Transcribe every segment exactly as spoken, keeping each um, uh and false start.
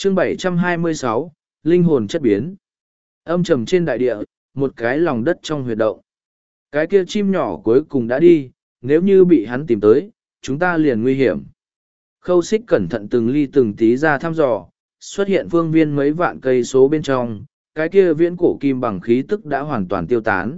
chương bảy trăm hai mươi sáu, linh hồn chất biến. Âm trầm trên đại địa, một cái lòng đất trong huyệt động. Cái kia chim nhỏ cuối cùng đã đi, nếu như bị hắn tìm tới, chúng ta liền nguy hiểm. Khâu Xích cẩn thận từng ly từng tí ra thăm dò, xuất hiện phương viên mấy vạn cây số bên trong, cái kia viễn cổ kim bằng khí tức đã hoàn toàn tiêu tán.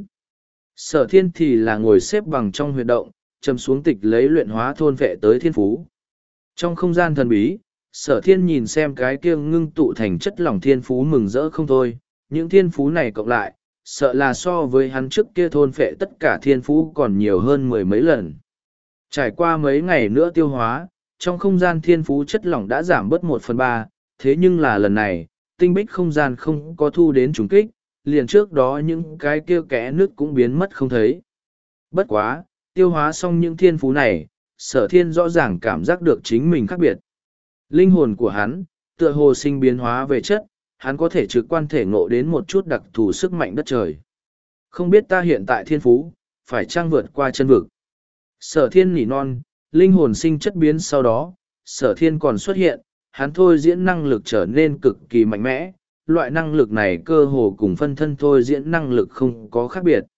Sở Thiên thì là ngồi xếp bằng trong huyệt động, châm xuống tịch lấy luyện hóa thôn vệ tới thiên phú. Trong không gian thần bí, Sở Thiên nhìn xem cái kia ngưng tụ thành chất lỏng thiên phú mừng rỡ không thôi, những thiên phú này cộng lại, sợ là so với hắn trước kia thôn phệ tất cả thiên phú còn nhiều hơn mười mấy lần. Trải qua mấy ngày nữa tiêu hóa, trong không gian thiên phú chất lỏng đã giảm bớt một phần ba, thế nhưng là lần này, tinh bích không gian không có thu đến trùng kích, liền trước đó những cái kia kẽ nước cũng biến mất không thấy. Bất quá, tiêu hóa xong những thiên phú này, Sở Thiên rõ ràng cảm giác được chính mình khác biệt. Linh hồn của hắn, tựa hồ sinh biến hóa về chất, hắn có thể trực quan thể ngộ đến một chút đặc thù sức mạnh đất trời. Không biết ta hiện tại thiên phú, phải trang vượt qua chân vực. Sở Thiên nỉ non, linh hồn sinh chất biến sau đó, Sở Thiên còn xuất hiện, hắn thôi diễn năng lực trở nên cực kỳ mạnh mẽ, loại năng lực này cơ hồ cùng phân thân thôi diễn năng lực không có khác biệt.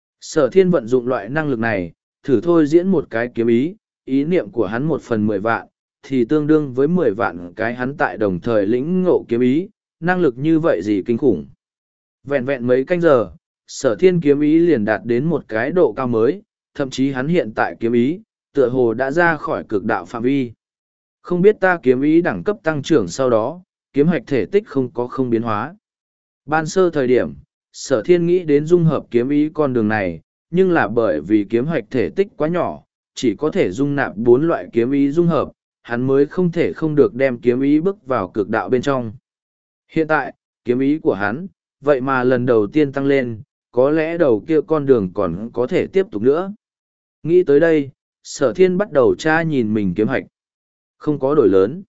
Sở Thiên vận dụng loại năng lực này, thử thôi diễn một cái kiếm ý, ý niệm của hắn một phần mười vạn, thì tương đương với mười vạn cái hắn tại đồng thời lĩnh ngộ kiếm ý, năng lực như vậy gì kinh khủng. Vẹn vẹn mấy canh giờ, Sở Thiên kiếm ý liền đạt đến một cái độ cao mới, thậm chí hắn hiện tại kiếm ý, tựa hồ đã ra khỏi cực đạo phạm vi. Không biết ta kiếm ý đẳng cấp tăng trưởng sau đó, kiếm hạch thể tích không có không biến hóa. Ban sơ thời điểm, Sở Thiên nghĩ đến dung hợp kiếm ý con đường này, nhưng là bởi vì kiếm hạch thể tích quá nhỏ, chỉ có thể dung nạp bốn loại kiếm ý dung hợp, hắn mới không thể không được đem kiếm ý bước vào cực đạo bên trong. Hiện tại, kiếm ý của hắn, vậy mà lần đầu tiên tăng lên, có lẽ đầu kia con đường còn có thể tiếp tục nữa. Nghĩ tới đây, Sở Thiên bắt đầu tra nhìn mình kiếm hạch. Không có đổi lớn.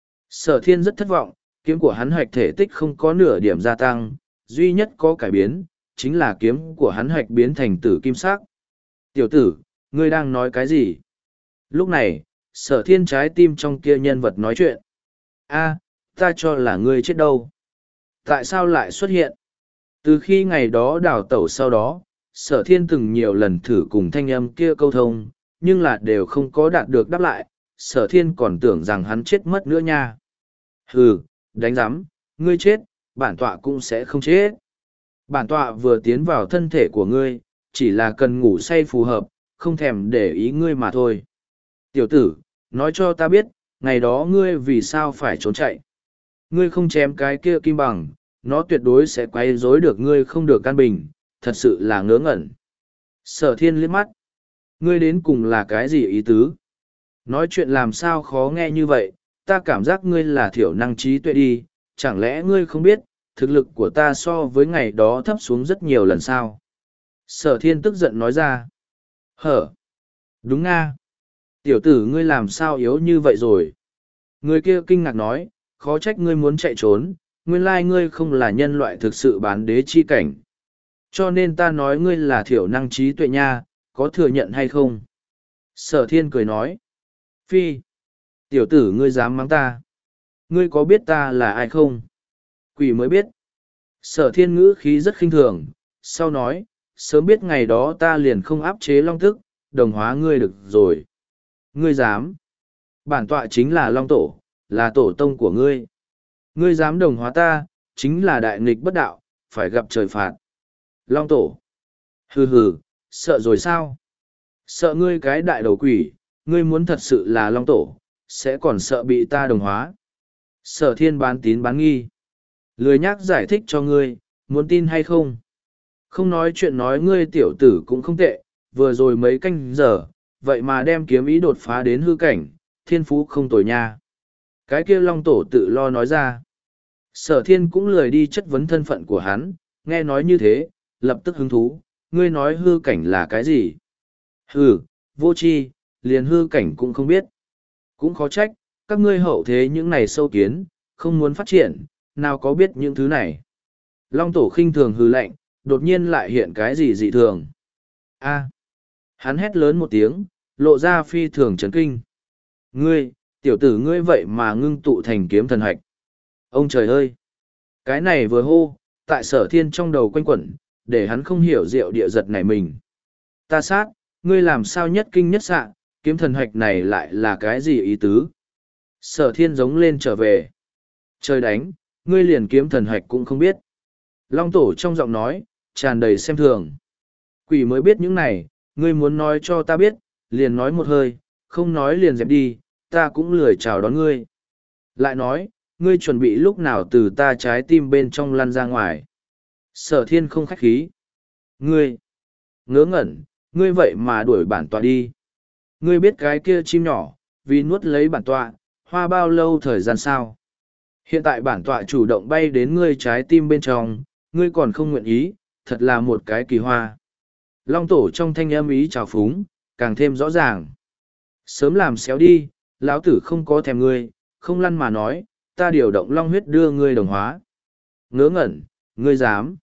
Sở Thiên rất thất vọng, kiếm của hắn hạch thể tích không có nửa điểm gia tăng, duy nhất có cải biến, chính là kiếm của hắn hạch biến thành tử kim sắc. Tiểu tử, ngươi đang nói cái gì? Lúc này, Sở Thiên trái tim trong kia nhân vật nói chuyện. A, ta cho là ngươi chết đâu. Tại sao lại xuất hiện? Từ khi ngày đó đào tẩu sau đó, Sở Thiên từng nhiều lần thử cùng thanh âm kia câu thông, nhưng là đều không có đạt được đáp lại, Sở Thiên còn tưởng rằng hắn chết mất nữa nha. Hừ, đánh giám, ngươi chết, bản tọa cũng sẽ không chết. Bản tọa vừa tiến vào thân thể của ngươi, chỉ là cần ngủ say phù hợp, không thèm để ý ngươi mà thôi. Tiểu tử, nói cho ta biết, ngày đó ngươi vì sao phải trốn chạy. Ngươi không chém cái kia kim bằng, nó tuyệt đối sẽ quay rối được ngươi không được căn bình, thật sự là ngớ ngẩn. Sở Thiên liếc mắt. Ngươi đến cùng là cái gì ý tứ? Nói chuyện làm sao khó nghe như vậy, ta cảm giác ngươi là thiểu năng trí tuệ đi, chẳng lẽ ngươi không biết, thực lực của ta so với ngày đó thấp xuống rất nhiều lần sao? Sở Thiên tức giận nói ra. Hở? Đúng nga. Tiểu tử ngươi làm sao yếu như vậy rồi? Người kia kinh ngạc nói, khó trách ngươi muốn chạy trốn, nguyên lai ngươi không là nhân loại thực sự bán đế chi cảnh. Cho nên ta nói ngươi là thiểu năng trí tuệ nha, có thừa nhận hay không? Sở Thiên cười nói. Phi. Tiểu tử ngươi dám mắng ta. Ngươi có biết ta là ai không? Quỷ mới biết. Sở Thiên ngữ khí rất khinh thường, sau nói, sớm biết ngày đó ta liền không áp chế long tức, đồng hóa ngươi được rồi. Ngươi dám. Bản tọa chính là long tổ, là tổ tông của ngươi. Ngươi dám đồng hóa ta, chính là đại nghịch bất đạo, phải gặp trời phạt. Long tổ. Hừ hừ, sợ rồi sao? Sợ ngươi cái đại đầu quỷ, ngươi muốn thật sự là long tổ, sẽ còn sợ bị ta đồng hóa. Sở Thiên bán tín bán nghi. Lười nhắc giải thích cho ngươi, muốn tin hay không? Không nói chuyện nói ngươi tiểu tử cũng không tệ, vừa rồi mấy canh giờ, vậy mà đem kiếm ý đột phá đến hư cảnh, thiên phú không tồi nha. Cái kia long tổ tự lo nói ra. Sở Thiên cũng lười đi chất vấn thân phận của hắn, nghe nói như thế, lập tức hứng thú, ngươi nói hư cảnh là cái gì? Hừ, vô tri, liền hư cảnh cũng không biết. Cũng khó trách, các ngươi hậu thế những này sâu kiến, không muốn phát triển, nào có biết những thứ này. Long tổ khinh thường hư lạnh, đột nhiên lại hiện cái gì dị thường. A. Hắn hét lớn một tiếng, lộ ra phi thường chấn kinh. Ngươi, tiểu tử ngươi vậy mà ngưng tụ thành kiếm thần hạch. Ông trời ơi! Cái này vừa hô, tại sở thiên trong đầu quanh quẩn, để hắn không hiểu diệu địa giật này mình. Ta sát, ngươi làm sao nhất kinh nhất sạ, kiếm thần hạch này lại là cái gì ý tứ? Sở thiên giống lên trở về. Trời đánh, ngươi liền kiếm thần hạch cũng không biết. Long tổ trong giọng nói, tràn đầy xem thường. Quỷ mới biết những này, ngươi muốn nói cho ta biết, liền nói một hơi, không nói liền dẹp đi, ta cũng lười chào đón ngươi. Lại nói, ngươi chuẩn bị lúc nào từ ta trái tim bên trong lăn ra ngoài. Sở thiên không khách khí. Ngươi, ngớ ngẩn, ngươi vậy mà đuổi bản tọa đi. Ngươi biết cái kia chim nhỏ, vì nuốt lấy bản tọa, hoa bao lâu thời gian sao? Hiện tại bản tọa chủ động bay đến ngươi trái tim bên trong, ngươi còn không nguyện ý, thật là một cái kỳ hoa. Long tổ trong thanh âm ý trào phúng, càng thêm rõ ràng. Sớm làm xéo đi, lão tử không có thèm ngươi, không lăn mà nói, ta điều động long huyết đưa ngươi đồng hóa. Ngớ ngẩn, ngươi dám.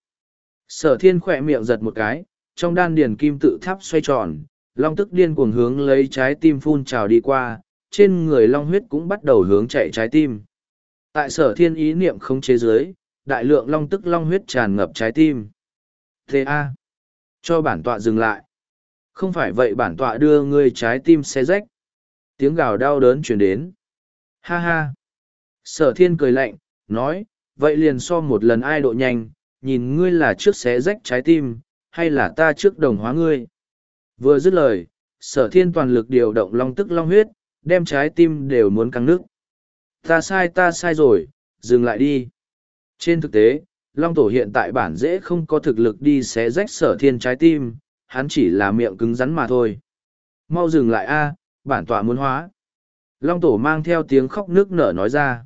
Sở thiên khỏe miệng giật một cái, trong đan điền kim tự tháp xoay tròn, long tức điên cuồng hướng lấy trái tim phun trào đi qua, trên người long huyết cũng bắt đầu hướng chạy trái tim. Tại sở thiên ý niệm không chế giới, đại lượng long tức long huyết tràn ngập trái tim. Thế a, cho bản tọa dừng lại. Không phải vậy bản tọa đưa ngươi trái tim xé rách. Tiếng gào đau đớn chuyển đến. Ha ha. Sở thiên cười lạnh, nói, vậy liền so một lần ai độ nhanh, nhìn ngươi là trước xé rách trái tim, hay là ta trước đồng hóa ngươi. Vừa dứt lời, sở thiên toàn lực điều động long tức long huyết, đem trái tim đều muốn căng nước. Ta sai ta sai rồi, dừng lại đi. Trên thực tế, long tổ hiện tại bản dễ không có thực lực đi xé rách sở thiên trái tim, hắn chỉ là miệng cứng rắn mà thôi. Mau dừng lại a, bản tọa muốn hóa. Long tổ mang theo tiếng khóc nước nở nói ra.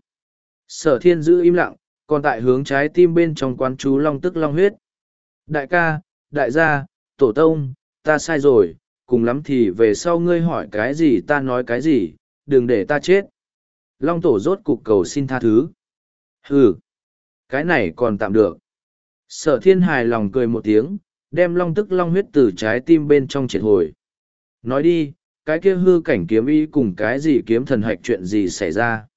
Sở thiên giữ im lặng, còn tại hướng trái tim bên trong quán chú long tức long huyết. Đại ca, đại gia, tổ tông, ta sai rồi, cùng lắm thì về sau ngươi hỏi cái gì ta nói cái gì, đừng để ta chết. Long tổ rốt cục cầu xin tha thứ. Hừ, cái này còn tạm được. Sở thiên hài lòng cười một tiếng, đem long tức long huyết từ trái tim bên trong triệt hồi. Nói đi, cái kia hư cảnh kiếm ý cùng cái gì kiếm thần hạch chuyện gì xảy ra?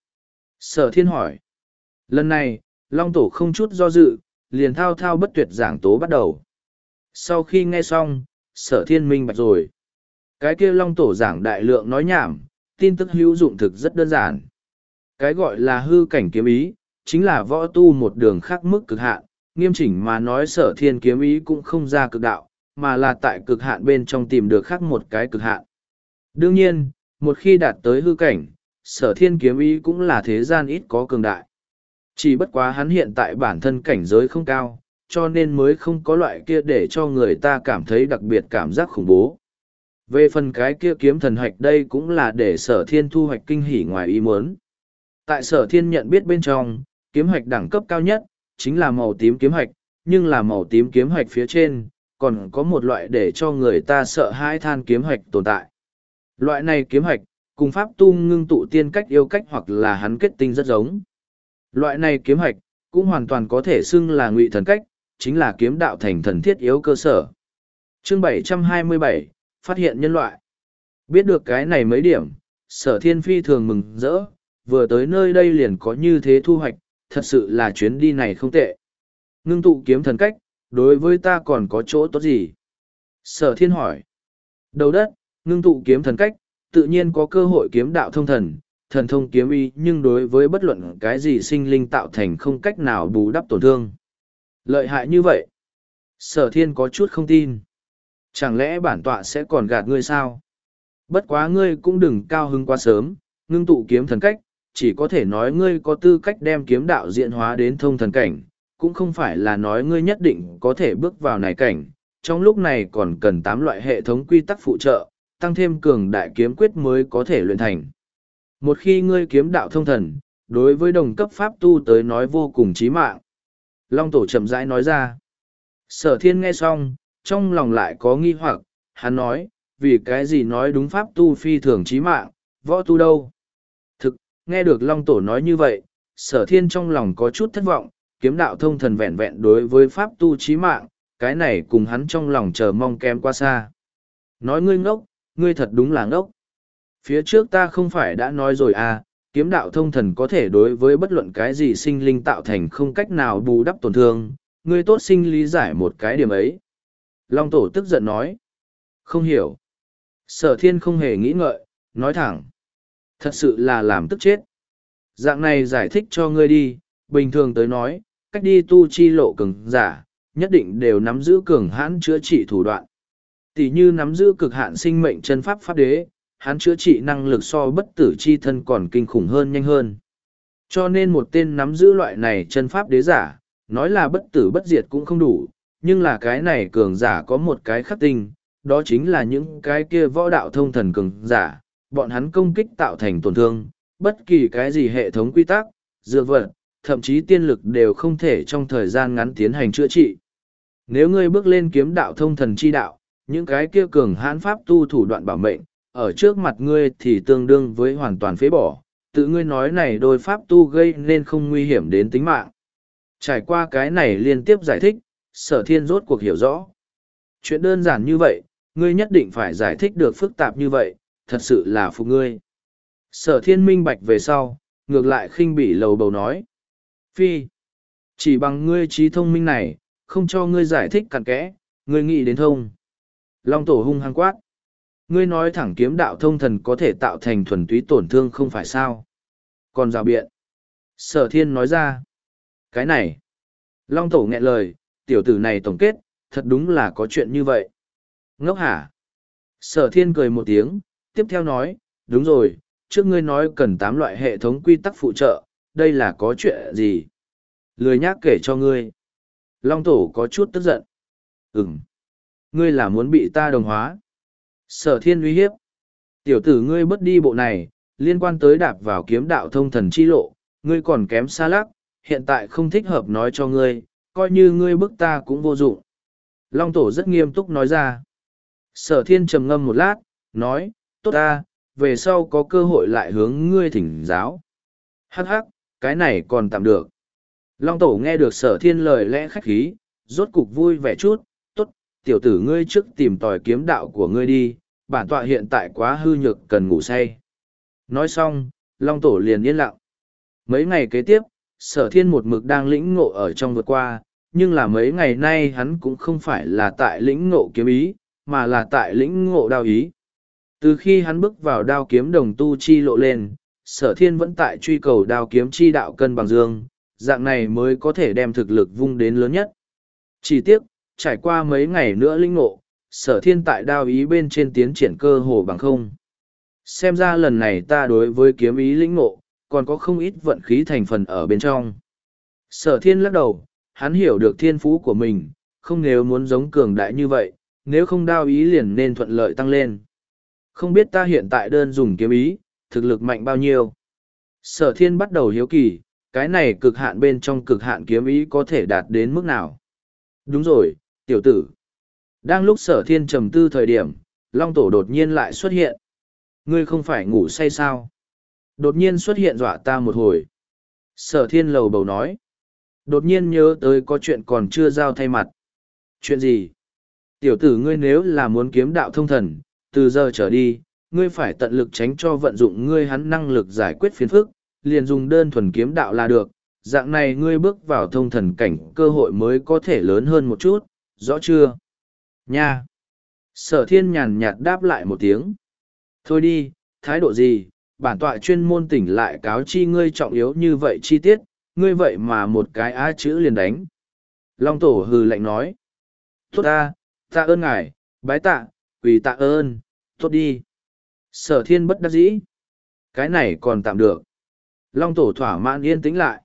Sở thiên hỏi. Lần này, long tổ không chút do dự, liền thao thao bất tuyệt giảng tố bắt đầu. Sau khi nghe xong, sở thiên minh bạch rồi. Cái kia long tổ giảng đại lượng nói nhảm, tin tức hữu dụng thực rất đơn giản. Cái gọi là hư cảnh kiếm ý, chính là võ tu một đường khác mức cực hạn, nghiêm chỉnh mà nói sở thiên kiếm ý cũng không ra cực đạo, mà là tại cực hạn bên trong tìm được khác một cái cực hạn. Đương nhiên, một khi đạt tới hư cảnh, sở thiên kiếm ý cũng là thế gian ít có cường đại. Chỉ bất quá hắn hiện tại bản thân cảnh giới không cao, cho nên mới không có loại kia để cho người ta cảm thấy đặc biệt cảm giác khủng bố. Về phần cái kia kiếm thần hạch đây cũng là để sở thiên thu hoạch kinh hỉ ngoài ý muốn. Tại sở thiên nhận biết bên trong, kiếm hạch đẳng cấp cao nhất, chính là màu tím kiếm hạch, nhưng là màu tím kiếm hạch phía trên, còn có một loại để cho người ta sợ hãi than kiếm hạch tồn tại. Loại này kiếm hạch, cùng pháp tu ngưng tụ tiên cách yêu cách hoặc là hắn kết tinh rất giống. Loại này kiếm hạch, cũng hoàn toàn có thể xưng là ngụy thần cách, chính là kiếm đạo thành thần thiết yếu cơ sở. Chương bảy trăm hai mươi bảy, phát hiện nhân loại. Biết được cái này mấy điểm, sở thiên phi thường mừng rỡ, vừa tới nơi đây liền có như thế thu hoạch, thật sự là chuyến đi này không tệ. Ngưng tụ kiếm thần cách, đối với ta còn có chỗ tốt gì? Sở thiên hỏi. Đầu đất, ngưng tụ kiếm thần cách, tự nhiên có cơ hội kiếm đạo thông thần, thần thông kiếm ý nhưng đối với bất luận cái gì sinh linh tạo thành không cách nào bù đắp tổn thương. Lợi hại như vậy. Sở thiên có chút không tin. Chẳng lẽ bản tọa sẽ còn gạt ngươi sao? Bất quá ngươi cũng đừng cao hứng quá sớm, ngưng tụ kiếm thần cách, chỉ có thể nói ngươi có tư cách đem kiếm đạo diễn hóa đến thông thần cảnh, cũng không phải là nói ngươi nhất định có thể bước vào này cảnh, trong lúc này còn cần tám loại hệ thống quy tắc phụ trợ, tăng thêm cường đại kiếm quyết mới có thể luyện thành. Một khi ngươi kiếm đạo thông thần, đối với đồng cấp pháp tu tới nói vô cùng chí mạng. Long tổ chậm rãi nói ra. Sở thiên nghe xong, trong lòng lại có nghi hoặc, hắn nói, vì cái gì nói đúng pháp tu phi thường chí mạng, võ tu đâu. Thực, nghe được Long tổ nói như vậy, sở thiên trong lòng có chút thất vọng, kiếm đạo thông thần vẹn vẹn đối với pháp tu chí mạng, cái này cùng hắn trong lòng chờ mong kém quá xa. Nói ngươi ngốc, ngươi thật đúng là ngốc. Phía trước ta không phải đã nói rồi à, kiếm đạo thông thần có thể đối với bất luận cái gì sinh linh tạo thành không cách nào bù đắp tổn thương, ngươi tốt sinh lý giải một cái điểm ấy. Long tổ tức giận nói. Không hiểu. Sở thiên không hề nghĩ ngợi, nói thẳng. Thật sự là làm tức chết. Dạng này giải thích cho ngươi đi, bình thường tới nói, cách đi tu chi lộ cường giả, nhất định đều nắm giữ cường hãn chữa trị thủ đoạn. Tỷ như nắm giữ cực hạn sinh mệnh chân pháp pháp đế, hắn chữa trị năng lực so bất tử chi thân còn kinh khủng hơn nhanh hơn. Cho nên một tên nắm giữ loại này chân pháp đế giả, nói là bất tử bất diệt cũng không đủ, nhưng là cái này cường giả có một cái khắc tinh, đó chính là những cái kia võ đạo thông thần cường giả, bọn hắn công kích tạo thành tổn thương, bất kỳ cái gì hệ thống quy tắc, dược vật, thậm chí tiên lực đều không thể trong thời gian ngắn tiến hành chữa trị. Nếu ngươi bước lên kiếm đạo thông thần chi đạo, những cái kia cường hãn pháp tu thủ đoạn bảo mệnh, ở trước mặt ngươi thì tương đương với hoàn toàn phế bỏ, tự ngươi nói này đôi pháp tu gây nên không nguy hiểm đến tính mạng. Trải qua cái này liên tiếp giải thích, sở thiên rốt cuộc hiểu rõ. Chuyện đơn giản như vậy, ngươi nhất định phải giải thích được phức tạp như vậy, thật sự là phục ngươi. Sở thiên minh bạch về sau, ngược lại khinh bỉ lầu bầu nói. Phi, chỉ bằng ngươi trí thông minh này, không cho ngươi giải thích cặn kẽ, ngươi nghĩ đến thông. Long tổ hung hăng quát. Ngươi nói thẳng kiếm đạo thông thần có thể tạo thành thuần túy tổn thương không phải sao. Còn rào biện. Sở thiên nói ra. Cái này. Long tổ nghẹn lời, tiểu tử này tổng kết, thật đúng là có chuyện như vậy. Ngốc hả? Sở thiên cười một tiếng, tiếp theo nói, đúng rồi, trước ngươi nói cần tám loại hệ thống quy tắc phụ trợ, đây là có chuyện gì? Lười nhác kể cho ngươi. Long tổ có chút tức giận. Ừm. Ngươi là muốn bị ta đồng hóa. Sở thiên uy hiếp. Tiểu tử ngươi bất đi bộ này, liên quan tới đạp vào kiếm đạo thông thần chi lộ, ngươi còn kém xa lắc, hiện tại không thích hợp nói cho ngươi, coi như ngươi bức ta cũng vô dụng. Long tổ rất nghiêm túc nói ra. Sở thiên trầm ngâm một lát, nói, tốt ta, về sau có cơ hội lại hướng ngươi thỉnh giáo. Hắc hắc, cái này còn tạm được. Long tổ nghe được sở thiên lời lẽ khách khí, rốt cục vui vẻ chút, tốt, tiểu tử ngươi trước tìm tòi kiếm đạo của ngươi đi, bản tọa hiện tại quá hư nhược cần ngủ say. Nói xong, Long tổ liền yên lặng. Mấy ngày kế tiếp, sở thiên một mực đang lĩnh ngộ ở trong vượt qua, nhưng là mấy ngày nay hắn cũng không phải là tại lĩnh ngộ kiếm ý, mà là tại lĩnh ngộ đao ý. Từ khi hắn bước vào đao kiếm đồng tu chi lộ lên, sở thiên vẫn tại truy cầu đao kiếm chi đạo cân bằng dương, dạng này mới có thể đem thực lực vung đến lớn nhất. Chỉ tiếc, trải qua mấy ngày nữa lĩnh ngộ, sở thiên tại đao ý bên trên tiến triển cơ hồ bằng không. Xem ra lần này ta đối với kiếm ý lĩnh ngộ, còn có không ít vận khí thành phần ở bên trong. Sở thiên lắc đầu, hắn hiểu được thiên phú của mình, không nếu muốn giống cường đại như vậy, nếu không đao ý liền nên thuận lợi tăng lên. Không biết ta hiện tại đơn dùng kiếm ý, thực lực mạnh bao nhiêu. Sở thiên bắt đầu hiếu kỳ, cái này cực hạn bên trong cực hạn kiếm ý có thể đạt đến mức nào. Đúng rồi, tiểu tử. Đang lúc sở thiên trầm tư thời điểm, Long tổ đột nhiên lại xuất hiện. Ngươi không phải ngủ say sao? Đột nhiên xuất hiện dọa ta một hồi. Sở thiên lầu bầu nói. Đột nhiên nhớ tới có chuyện còn chưa giao thay mặt. Chuyện gì? Tiểu tử ngươi nếu là muốn kiếm đạo thông thần, từ giờ trở đi, ngươi phải tận lực tránh cho vận dụng ngươi hắn năng lực giải quyết phiền phức, liền dùng đơn thuần kiếm đạo là được. Dạng này ngươi bước vào thông thần cảnh cơ hội mới có thể lớn hơn một chút, rõ chưa? Nha! Sở thiên nhàn nhạt đáp lại một tiếng. Thôi đi, thái độ gì, bản tọa chuyên môn tỉnh lại cáo chi ngươi trọng yếu như vậy chi tiết, ngươi vậy mà một cái á chữ liền đánh. Long tổ hừ lạnh nói. Tốt ta, tạ ơn ngài, bái tạ, quỳ tạ ơn, tốt đi. Sở thiên bất đắc dĩ. Cái này còn tạm được. Long tổ thỏa mãn yên tĩnh lại.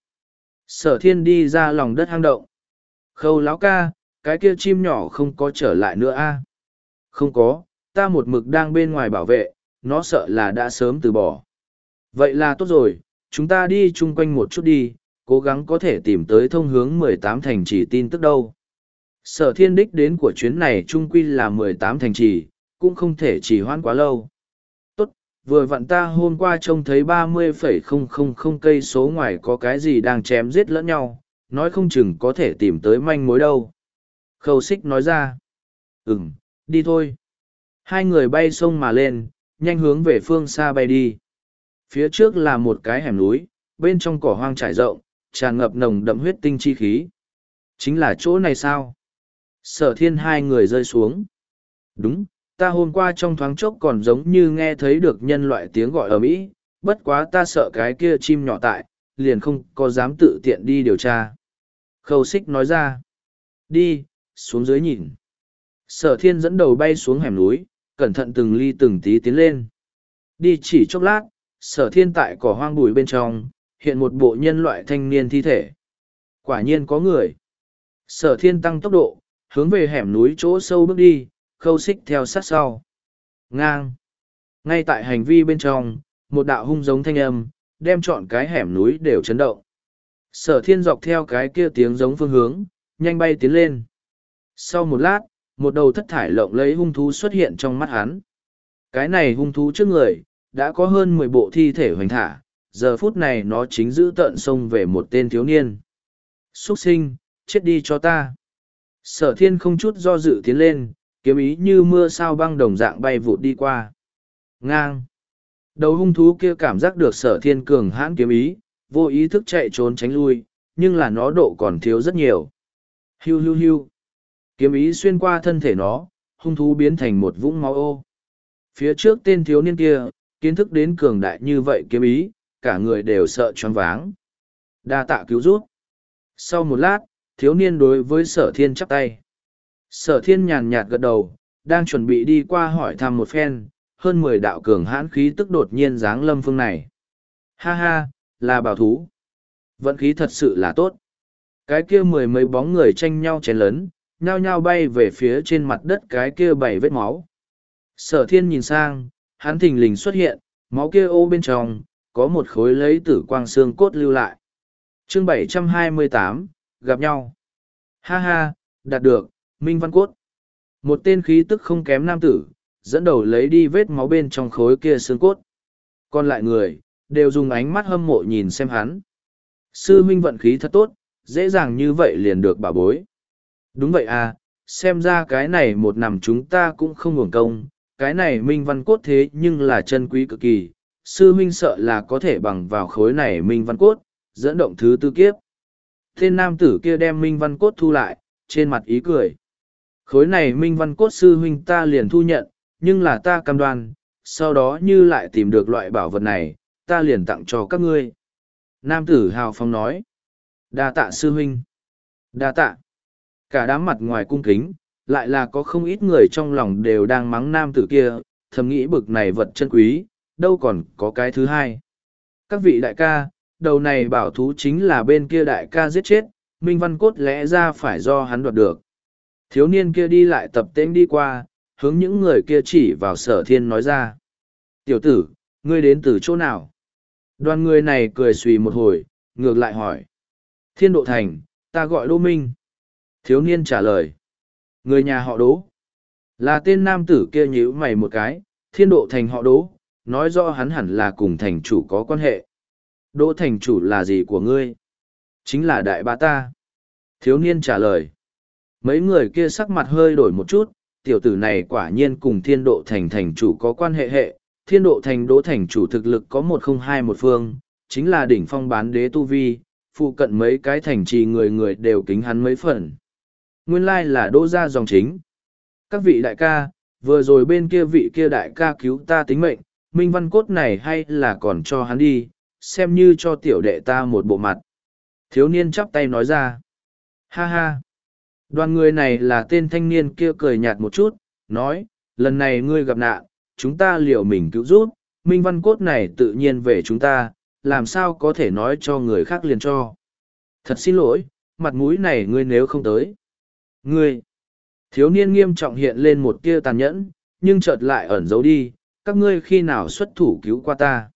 Sở thiên đi ra lòng đất hang động. Khâu láo ca, cái kia chim nhỏ không có trở lại nữa a? Không có, ta một mực đang bên ngoài bảo vệ, nó sợ là đã sớm từ bỏ. Vậy là tốt rồi, chúng ta đi chung quanh một chút đi, cố gắng có thể tìm tới thông hướng mười tám thành trì tin tức đâu. Sở thiên đích đến của chuyến này chung quy là mười tám thành trì, cũng không thể trì hoãn quá lâu. Tốt, vừa vặn ta hôm qua trông thấy ba mươi phẩy không không không cây số ngoài có cái gì đang chém giết lẫn nhau, nói không chừng có thể tìm tới manh mối đâu. Khâu xích nói ra. Ừm, đi thôi. Hai người bay sông mà lên, nhanh hướng về phương xa bay đi. Phía trước là một cái hẻm núi, bên trong cỏ hoang trải rộng, tràn ngập nồng đậm huyết tinh chi khí. Chính là chỗ này sao? Sở thiên hai người rơi xuống. Đúng, ta hôm qua trong thoáng chốc còn giống như nghe thấy được nhân loại tiếng gọi ở Mỹ, bất quá ta sợ cái kia chim nhỏ tại, liền không có dám tự tiện đi điều tra. Khâu xích nói ra. Đi, xuống dưới nhìn. Sở thiên dẫn đầu bay xuống hẻm núi, cẩn thận từng ly từng tí tiến lên. Đi chỉ chốc lát, sở thiên tại cỏ hoang bụi bên trong, hiện một bộ nhân loại thanh niên thi thể. Quả nhiên có người. Sở thiên tăng tốc độ, hướng về hẻm núi chỗ sâu bước đi, khâu xích theo sát sau. Ngang. Ngay tại hành vi bên trong, một đạo hung giống thanh âm, đem trọn cái hẻm núi đều chấn động. Sở thiên dọc theo cái kia tiếng giống phương hướng, nhanh bay tiến lên. Sau một lát, một đầu thất thải lộng lẫy hung thú xuất hiện trong mắt hắn. Cái này hung thú trước người, đã có hơn mười bộ thi thể hoành thả, giờ phút này nó chính giữ tợn xông về một tên thiếu niên. Xuất sinh, chết đi cho ta. Sở thiên không chút do dự tiến lên, kiếm ý như mưa sao băng đồng dạng bay vụt đi qua. Ngang. Đầu hung thú kia cảm giác được sở thiên cường hãn kiếm ý, vô ý thức chạy trốn tránh lui, nhưng là nó độ còn thiếu rất nhiều. Hiu hiu hiu. Kiếm ý xuyên qua thân thể nó, hung thú biến thành một vũng máu ô. Phía trước tên thiếu niên kia, kiến thức đến cường đại như vậy kiếm ý, cả người đều sợ choáng váng. Đa tạ cứu rút. Sau một lát, thiếu niên đối với sở thiên chắp tay. Sở thiên nhàn nhạt gật đầu, đang chuẩn bị đi qua hỏi thăm một phen, hơn mười đạo cường hãn khí tức đột nhiên giáng lâm phương này. Ha ha, là bảo thú. Vận khí thật sự là tốt. Cái kia mười mấy bóng người tranh nhau chén lớn, nhao nhao bay về phía trên mặt đất cái kia bảy vết máu. Sở thiên nhìn sang, hắn thình lình xuất hiện, máu kia ô bên trong, có một khối lấy tử quang xương cốt lưu lại. Chương bảy trăm hai mươi tám, gặp nhau. Ha ha, đạt được, Minh Văn Cốt. Một tên khí tức không kém nam tử, dẫn đầu lấy đi vết máu bên trong khối kia xương cốt. Còn lại người, đều dùng ánh mắt hâm mộ nhìn xem hắn. Sư huynh vận khí thật tốt, dễ dàng như vậy liền được bảo bối. Đúng vậy à, xem ra cái này một nằm chúng ta cũng không hưởng công, cái này Minh Văn Cốt thế nhưng là chân quý cực kỳ, sư huynh sợ là có thể bằng vào khối này Minh Văn Cốt, dẫn động thứ tư kiếp. Tên nam tử kia đem Minh Văn Cốt thu lại, trên mặt ý cười. Khối này Minh Văn Cốt sư huynh ta liền thu nhận, nhưng là ta cam đoan, sau đó như lại tìm được loại bảo vật này, ta liền tặng cho các ngươi. Nam tử hào phóng nói. Đa tạ sư huynh. Đa tạ. Cả đám mặt ngoài cung kính, lại là có không ít người trong lòng đều đang mắng nam tử kia, thầm nghĩ bực này vật chân quý, đâu còn có cái thứ hai. Các vị đại ca, đầu này bảo thú chính là bên kia đại ca giết chết, Minh Văn Cốt lẽ ra phải do hắn đoạt được. Thiếu niên kia đi lại tập tễnh đi qua, hướng những người kia chỉ vào sở thiên nói ra. Tiểu tử, ngươi đến từ chỗ nào? Đoàn người này cười xùy một hồi, ngược lại hỏi. Thiên Độ Thành, ta gọi Đỗ Minh. Thiếu niên trả lời. Người nhà họ Đỗ. Là tên nam tử kia nhíu mày một cái, Thiên Độ Thành họ Đỗ, nói rõ hắn hẳn là cùng thành chủ có quan hệ. Đỗ thành chủ là gì của ngươi? Chính là đại bá ta. Thiếu niên trả lời. Mấy người kia sắc mặt hơi đổi một chút, tiểu tử này quả nhiên cùng Thiên Độ Thành thành chủ có quan hệ hệ. Thiên Độ Thành Đỗ thành chủ thực lực có một không hai một phương, chính là đỉnh phong bán đế tu vi, phụ cận mấy cái thành trì người người đều kính hắn mấy phần. Nguyên lai là Đỗ gia dòng chính. Các vị đại ca, vừa rồi bên kia vị kia đại ca cứu ta tính mệnh, Minh Văn Cốt này hay là còn cho hắn đi, xem như cho tiểu đệ ta một bộ mặt. Thiếu niên chắp tay nói ra. Ha ha. Đoàn người này là tên thanh niên kia cười nhạt một chút, nói, lần này ngươi gặp nạn, chúng ta liều mình cứu giúp, Minh Văn Cốt này tự nhiên về chúng ta, làm sao có thể nói cho người khác liền cho. Thật xin lỗi, mặt mũi này ngươi nếu không tới. Ngươi, thiếu niên nghiêm trọng hiện lên một tia tàn nhẫn, nhưng chợt lại ẩn giấu đi, các ngươi khi nào xuất thủ cứu qua ta.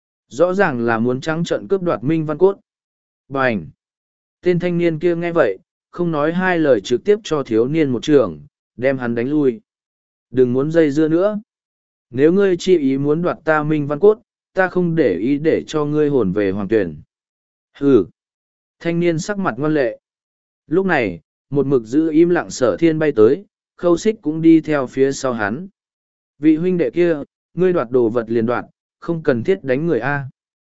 Rõ ràng là muốn trắng trợn cướp đoạt Minh Văn Cốt. Bành! Tên thanh niên kia nghe vậy, không nói hai lời trực tiếp cho thiếu niên một trường, đem hắn đánh lui. Đừng muốn dây dưa nữa. Nếu ngươi chi ý muốn đoạt ta Minh Văn Cốt, ta không để ý để cho ngươi hồn về hoàng tuyển. Hừ! Thanh niên sắc mặt ngoan lệ. Lúc này, một mực giữ im lặng sở thiên bay tới, khâu xích cũng đi theo phía sau hắn. Vị huynh đệ kia, ngươi đoạt đồ vật liền đoạt, không cần thiết đánh người A.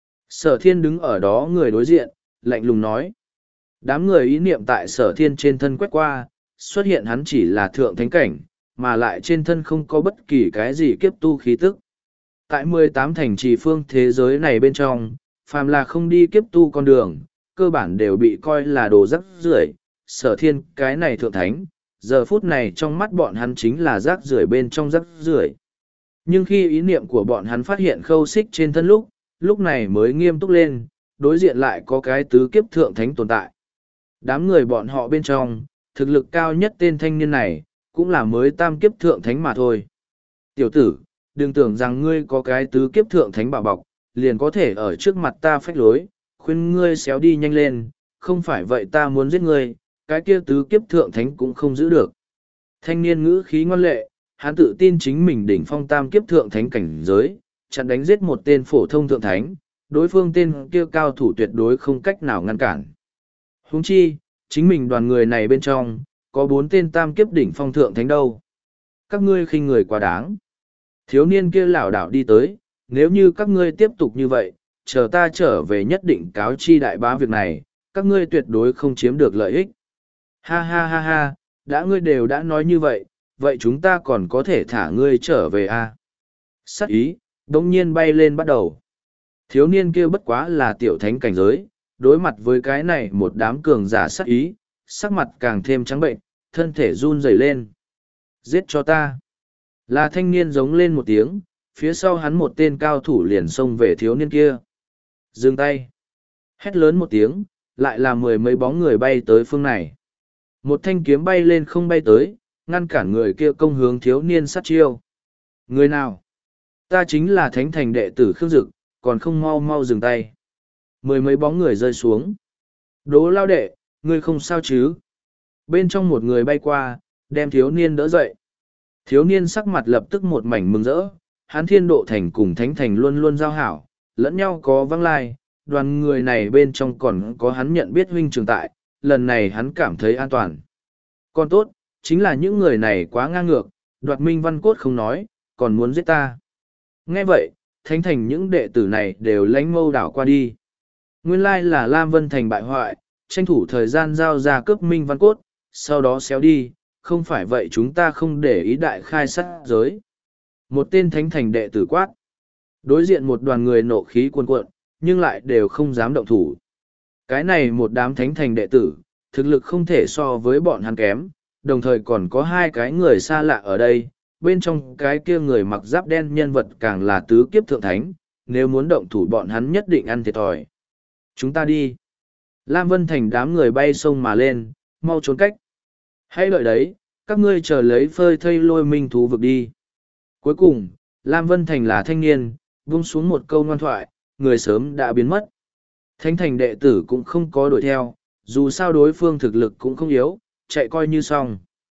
Sở thiên đứng ở đó người đối diện, lạnh lùng nói. Đám người ý niệm tại sở thiên trên thân quét qua, xuất hiện hắn chỉ là thượng thánh cảnh, mà lại trên thân không có bất kỳ cái gì kiếp tu khí tức. Tại mười tám thành trì phương thế giới này bên trong, phàm là không đi kiếp tu con đường, cơ bản đều bị coi là đồ rác rưởi. Sở thiên cái này thượng thánh, giờ phút này trong mắt bọn hắn chính là rác rưởi bên trong rác rưởi. Nhưng khi ý niệm của bọn hắn phát hiện khâu xích trên thân lúc, lúc này mới nghiêm túc lên, đối diện lại có cái tứ kiếp thượng thánh tồn tại. Đám người bọn họ bên trong, thực lực cao nhất tên thanh niên này, cũng là mới tam kiếp thượng thánh mà thôi. Tiểu tử, đừng tưởng rằng ngươi có cái tứ kiếp thượng thánh bảo bọc, liền có thể ở trước mặt ta phách lối, khuyên ngươi xéo đi nhanh lên, không phải vậy ta muốn giết ngươi, cái kia tứ kiếp thượng thánh cũng không giữ được. Thanh niên ngữ khí ngoan lệ, hắn tự tin chính mình đỉnh phong tam kiếp thượng thánh cảnh giới, chặn đánh giết một tên phổ thông thượng thánh, đối phương tên kia cao thủ tuyệt đối không cách nào ngăn cản. Huống chi, chính mình đoàn người này bên trong, có bốn tên tam kiếp đỉnh phong thượng thánh đâu. Các ngươi khinh người quá đáng. Thiếu niên kia lảo đảo đi tới, nếu như các ngươi tiếp tục như vậy, chờ ta trở về nhất định cáo chi đại bá việc này, các ngươi tuyệt đối không chiếm được lợi ích. Ha ha ha ha, đã ngươi đều đã nói như vậy, vậy chúng ta còn có thể thả ngươi trở về à? Sắc ý, đông nhiên bay lên bắt đầu. Thiếu niên kia bất quá là tiểu thánh cảnh giới, đối mặt với cái này một đám cường giả sắc ý, sắc mặt càng thêm trắng bệnh, thân thể run rẩy lên. Giết cho ta. Là thanh niên giống lên một tiếng, phía sau hắn một tên cao thủ liền xông về thiếu niên kia. Dừng tay. Hét lớn một tiếng, lại là mười mấy bóng người bay tới phương này. Một thanh kiếm bay lên không bay tới, ngăn cản người kia công hướng thiếu niên sát chiêu. Người nào? Ta chính là thánh thành đệ tử Khương Dực, còn không mau mau dừng tay. Mười mấy bóng người rơi xuống. Đố lao đệ, ngươi không sao chứ? Bên trong một người bay qua, đem thiếu niên đỡ dậy. Thiếu niên sắc mặt lập tức một mảnh mừng rỡ, hắn thiên độ thành cùng thánh thành luôn luôn giao hảo, lẫn nhau có vắng lai, đoàn người này bên trong còn có hắn nhận biết huynh trường tại, lần này hắn cảm thấy an toàn. Còn tốt, chính là những người này quá ngang ngược, đoạt minh văn cốt không nói, còn muốn giết ta. Nghe vậy, thánh thành những đệ tử này đều lánh mâu đảo qua đi. Nguyên lai là Lam Vân Thành bại hoại, tranh thủ thời gian giao ra cướp minh văn cốt, sau đó xéo đi, không phải vậy chúng ta không để ý đại khai sát giới. Một tên thánh thành đệ tử quát. Đối diện một đoàn người nộ khí cuồn cuộn, nhưng lại đều không dám động thủ. Cái này một đám thánh thành đệ tử, thực lực không thể so với bọn hắn kém, đồng thời còn có hai cái người xa lạ ở đây, bên trong cái kia người mặc giáp đen nhân vật càng là tứ kiếp thượng thánh, nếu muốn động thủ bọn hắn nhất định ăn thiệt thòi. Chúng ta đi. Lam Vân Thành đám người bay sông mà lên, mau trốn cách. Hãy đợi đấy, các ngươi chờ lấy phơi thây lôi minh thú vực đi. Cuối cùng, Lam Vân Thành là thanh niên, vung xuống một câu ngoan thoại, người sớm đã biến mất. Thánh thành đệ tử cũng không có đuổi theo, dù sao đối phương thực lực cũng không yếu, chạy coi như xong.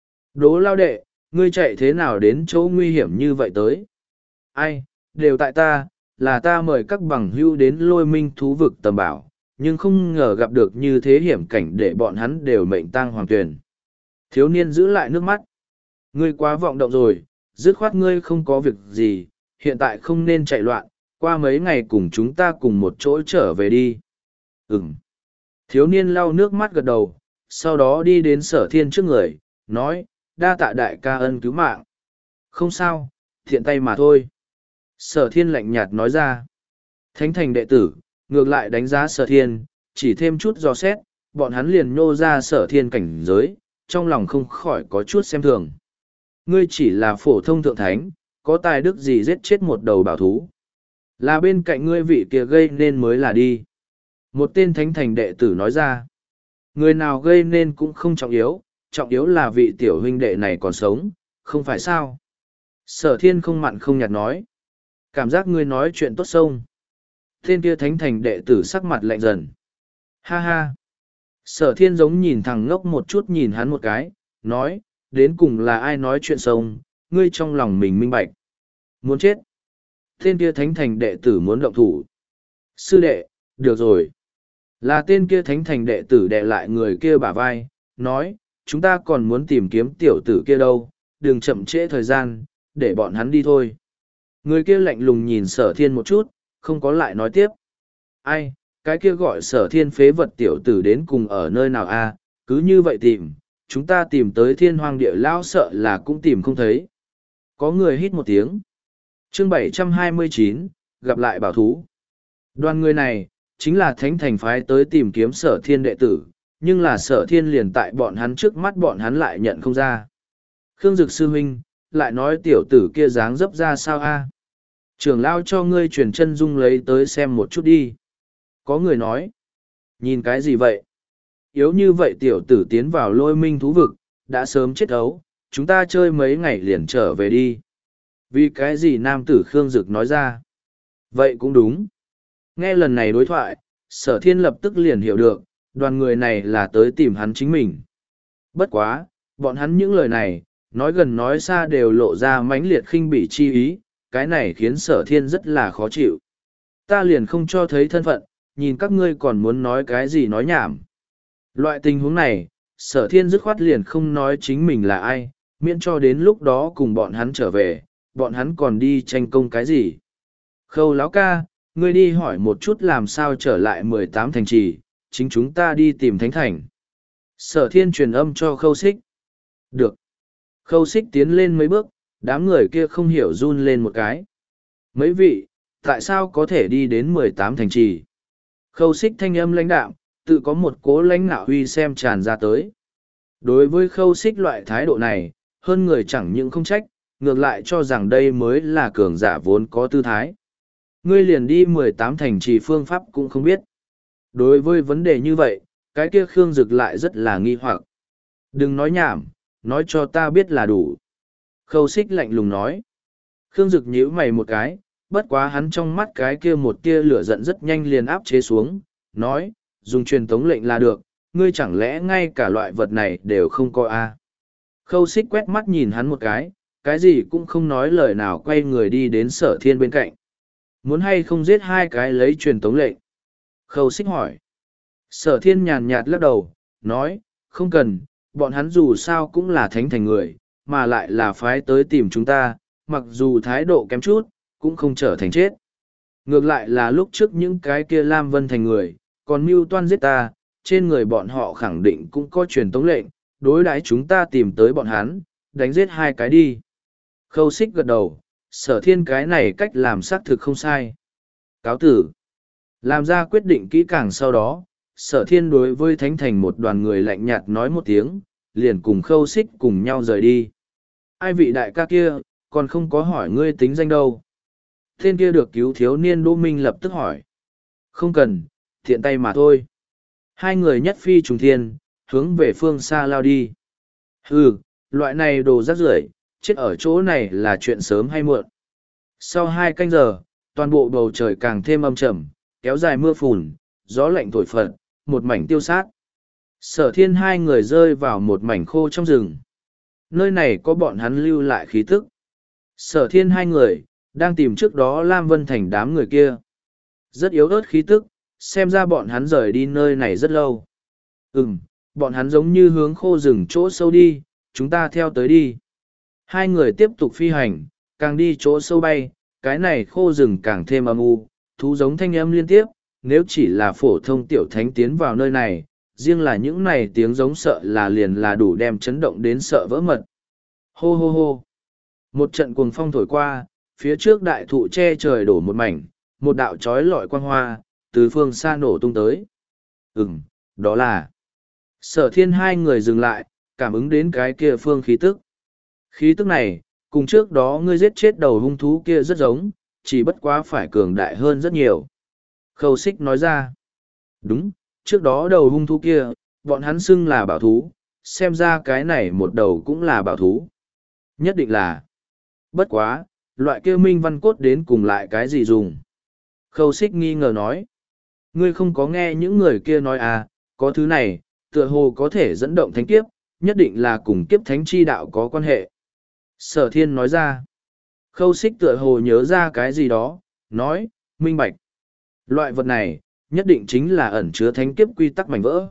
Đố lao đệ, ngươi chạy thế nào đến chỗ nguy hiểm như vậy tới? Ai, đều tại ta, là ta mời các bằng hữu đến lôi minh thú vực tầm bảo, nhưng không ngờ gặp được như thế hiểm cảnh để bọn hắn đều mệnh tang hoàng tuyển. Thiếu niên giữ lại nước mắt. Ngươi quá vọng động rồi, dứt khoát ngươi không có việc gì, hiện tại không nên chạy loạn, qua mấy ngày cùng chúng ta cùng một chỗ trở về đi. Ừm. Thiếu niên lau nước mắt gật đầu, sau đó đi đến sở thiên trước người, nói, đa tạ đại ca ân cứu mạng. Không sao, thiện tay mà thôi. Sở thiên lạnh nhạt nói ra. Thánh thành đệ tử, ngược lại đánh giá sở thiên, chỉ thêm chút dò xét, bọn hắn liền nhô ra sở thiên cảnh giới, trong lòng không khỏi có chút xem thường. Ngươi chỉ là phổ thông thượng thánh, có tài đức gì giết chết một đầu bảo thú. Là bên cạnh ngươi vị kia gây nên mới là đi. Một tên thánh thành đệ tử nói ra. Người nào gây nên cũng không trọng yếu, trọng yếu là vị tiểu huynh đệ này còn sống, không phải sao. Sở thiên không mặn không nhạt nói. Cảm giác ngươi nói chuyện tốt sông. Tên kia thánh thành đệ tử sắc mặt lạnh dần. Ha ha. Sở thiên giống nhìn thằng ngốc một chút nhìn hắn một cái, nói, đến cùng là ai nói chuyện sông, ngươi trong lòng mình minh bạch. Muốn chết. Tên kia thánh thành đệ tử muốn động thủ. Sư đệ, được rồi. Là tên kia thánh thành đệ tử đệ lại người kia bả vai, nói, chúng ta còn muốn tìm kiếm tiểu tử kia đâu, đừng chậm trễ thời gian, để bọn hắn đi thôi. Người kia lạnh lùng nhìn sở thiên một chút, không có lại nói tiếp. Ai, cái kia gọi sở thiên phế vật tiểu tử đến cùng ở nơi nào a? Cứ như vậy tìm, chúng ta tìm tới thiên hoang địa lao sợ là cũng tìm không thấy. Có người hít một tiếng. Chương bảy trăm hai mươi chín, gặp lại bảo thú. Đoàn người này, chính là thánh thành phái tới tìm kiếm sở thiên đệ tử, nhưng là sở thiên liền tại bọn hắn trước mắt bọn hắn lại nhận không ra. Khương Dực sư huynh, lại nói tiểu tử kia dáng dấp ra sao a? Trưởng lao cho ngươi truyền chân dung lấy tới xem một chút đi. Có người nói. Nhìn cái gì vậy? Yếu như vậy tiểu tử tiến vào lôi minh thú vực, đã sớm chết ấu, chúng ta chơi mấy ngày liền trở về đi. Vì cái gì nam tử Khương Dực nói ra? Vậy cũng đúng. Nghe lần này đối thoại, sở thiên lập tức liền hiểu được, đoàn người này là tới tìm hắn chính mình. Bất quá, bọn hắn những lời này, nói gần nói xa đều lộ ra mãnh liệt khinh bỉ chi ý, cái này khiến sở thiên rất là khó chịu. Ta liền không cho thấy thân phận, nhìn các ngươi còn muốn nói cái gì nói nhảm. Loại tình huống này, sở thiên dứt khoát liền không nói chính mình là ai, miễn cho đến lúc đó cùng bọn hắn trở về, bọn hắn còn đi tranh công cái gì. Khâu láo ca, ngươi đi hỏi một chút làm sao trở lại mười tám thành trì, chính chúng ta đi tìm thánh thành. Sở thiên truyền âm cho khâu xích. Được. Khâu xích tiến lên mấy bước, đám người kia không hiểu run lên một cái. Mấy vị, tại sao có thể đi đến mười tám thành trì? Khâu xích thanh âm lãnh đạm, tự có một cố lãnh nạo huy xem tràn ra tới. Đối với khâu xích loại thái độ này, hơn người chẳng những không trách, ngược lại cho rằng đây mới là cường giả vốn có tư thái. Ngươi liền đi mười tám thành trì phương pháp cũng không biết. Đối với vấn đề như vậy, cái kia Khương Dực lại rất là nghi hoặc. Đừng nói nhảm, nói cho ta biết là đủ. Khâu xích lạnh lùng nói. Khương Dực nhíu mày một cái, bất quá hắn trong mắt cái kia một tia lửa giận rất nhanh liền áp chế xuống, nói, dùng truyền tống lệnh là được, ngươi chẳng lẽ ngay cả loại vật này đều không có a? À? Khâu xích quét mắt nhìn hắn một cái, cái gì cũng không nói lời nào quay người đi đến sở thiên bên cạnh. Muốn hay không giết hai cái lấy truyền tống lệnh? Khâu xích hỏi. Sở thiên nhàn nhạt lắc đầu, nói, không cần, bọn hắn dù sao cũng là thánh thành người, mà lại là phái tới tìm chúng ta, mặc dù thái độ kém chút, cũng không trở thành chết. Ngược lại là lúc trước những cái kia Lam Vân thành người, còn mưu toan giết ta, trên người bọn họ khẳng định cũng có truyền tống lệnh, đối đãi chúng ta tìm tới bọn hắn, đánh giết hai cái đi. Khâu xích gật đầu, sở thiên cái này cách làm xác thực không sai. Cáo tử. Làm ra quyết định kỹ càng sau đó, sở thiên đối với thánh thành một đoàn người lạnh nhạt nói một tiếng, liền cùng khâu xích cùng nhau rời đi. Ai vị đại ca kia, còn không có hỏi ngươi tính danh đâu. Tên kia được cứu thiếu niên Đỗ Minh lập tức hỏi. Không cần, thiện tay mà thôi. Hai người nhất phi trùng thiên, hướng về phương xa lao đi. Ừ, loại này đồ rác rưởi, chết ở chỗ này là chuyện sớm hay muộn. Sau hai canh giờ, toàn bộ bầu trời càng thêm âm trầm, kéo dài mưa phùn, gió lạnh thổi phật, một mảnh tiêu sát. Sở thiên hai người rơi vào một mảnh khô trong rừng. Nơi này có bọn hắn lưu lại khí tức. Sở thiên hai người, đang tìm trước đó Lam Vân Thành đám người kia. Rất yếu ớt khí tức, xem ra bọn hắn rời đi nơi này rất lâu. Ừm, bọn hắn giống như hướng khô rừng chỗ sâu đi, chúng ta theo tới đi. Hai người tiếp tục phi hành, càng đi chỗ sâu bay, cái này khô rừng càng thêm âm u, thú giống thanh âm liên tiếp, nếu chỉ là phổ thông tiểu thánh tiến vào nơi này, riêng là những này tiếng giống sợ là liền là đủ đem chấn động đến sợ vỡ mật. Hô hô hô. Một trận cuồng phong thổi qua, phía trước đại thụ che trời đổ một mảnh, một đạo trói lọi quang hoa, từ phương xa nổ tung tới. Ừm, đó là... Sở thiên hai người dừng lại, cảm ứng đến cái kia phương khí tức. Khí tức này, cùng trước đó ngươi giết chết đầu hung thú kia rất giống, chỉ bất quá phải cường đại hơn rất nhiều. Khâu xích nói ra. Đúng, trước đó đầu hung thú kia, bọn hắn xưng là bảo thú, xem ra cái này một đầu cũng là bảo thú. Nhất định là. Bất quá, loại kia minh văn cốt đến cùng lại cái gì dùng. Khâu xích nghi ngờ nói. Ngươi không có nghe những người kia nói à, có thứ này, tựa hồ có thể dẫn động thánh kiếp, nhất định là cùng kiếp thánh chi đạo có quan hệ. Sở thiên nói ra. Khâu xích tựa hồ nhớ ra cái gì đó, nói, minh bạch. Loại vật này, nhất định chính là ẩn chứa thánh kiếp quy tắc mảnh vỡ.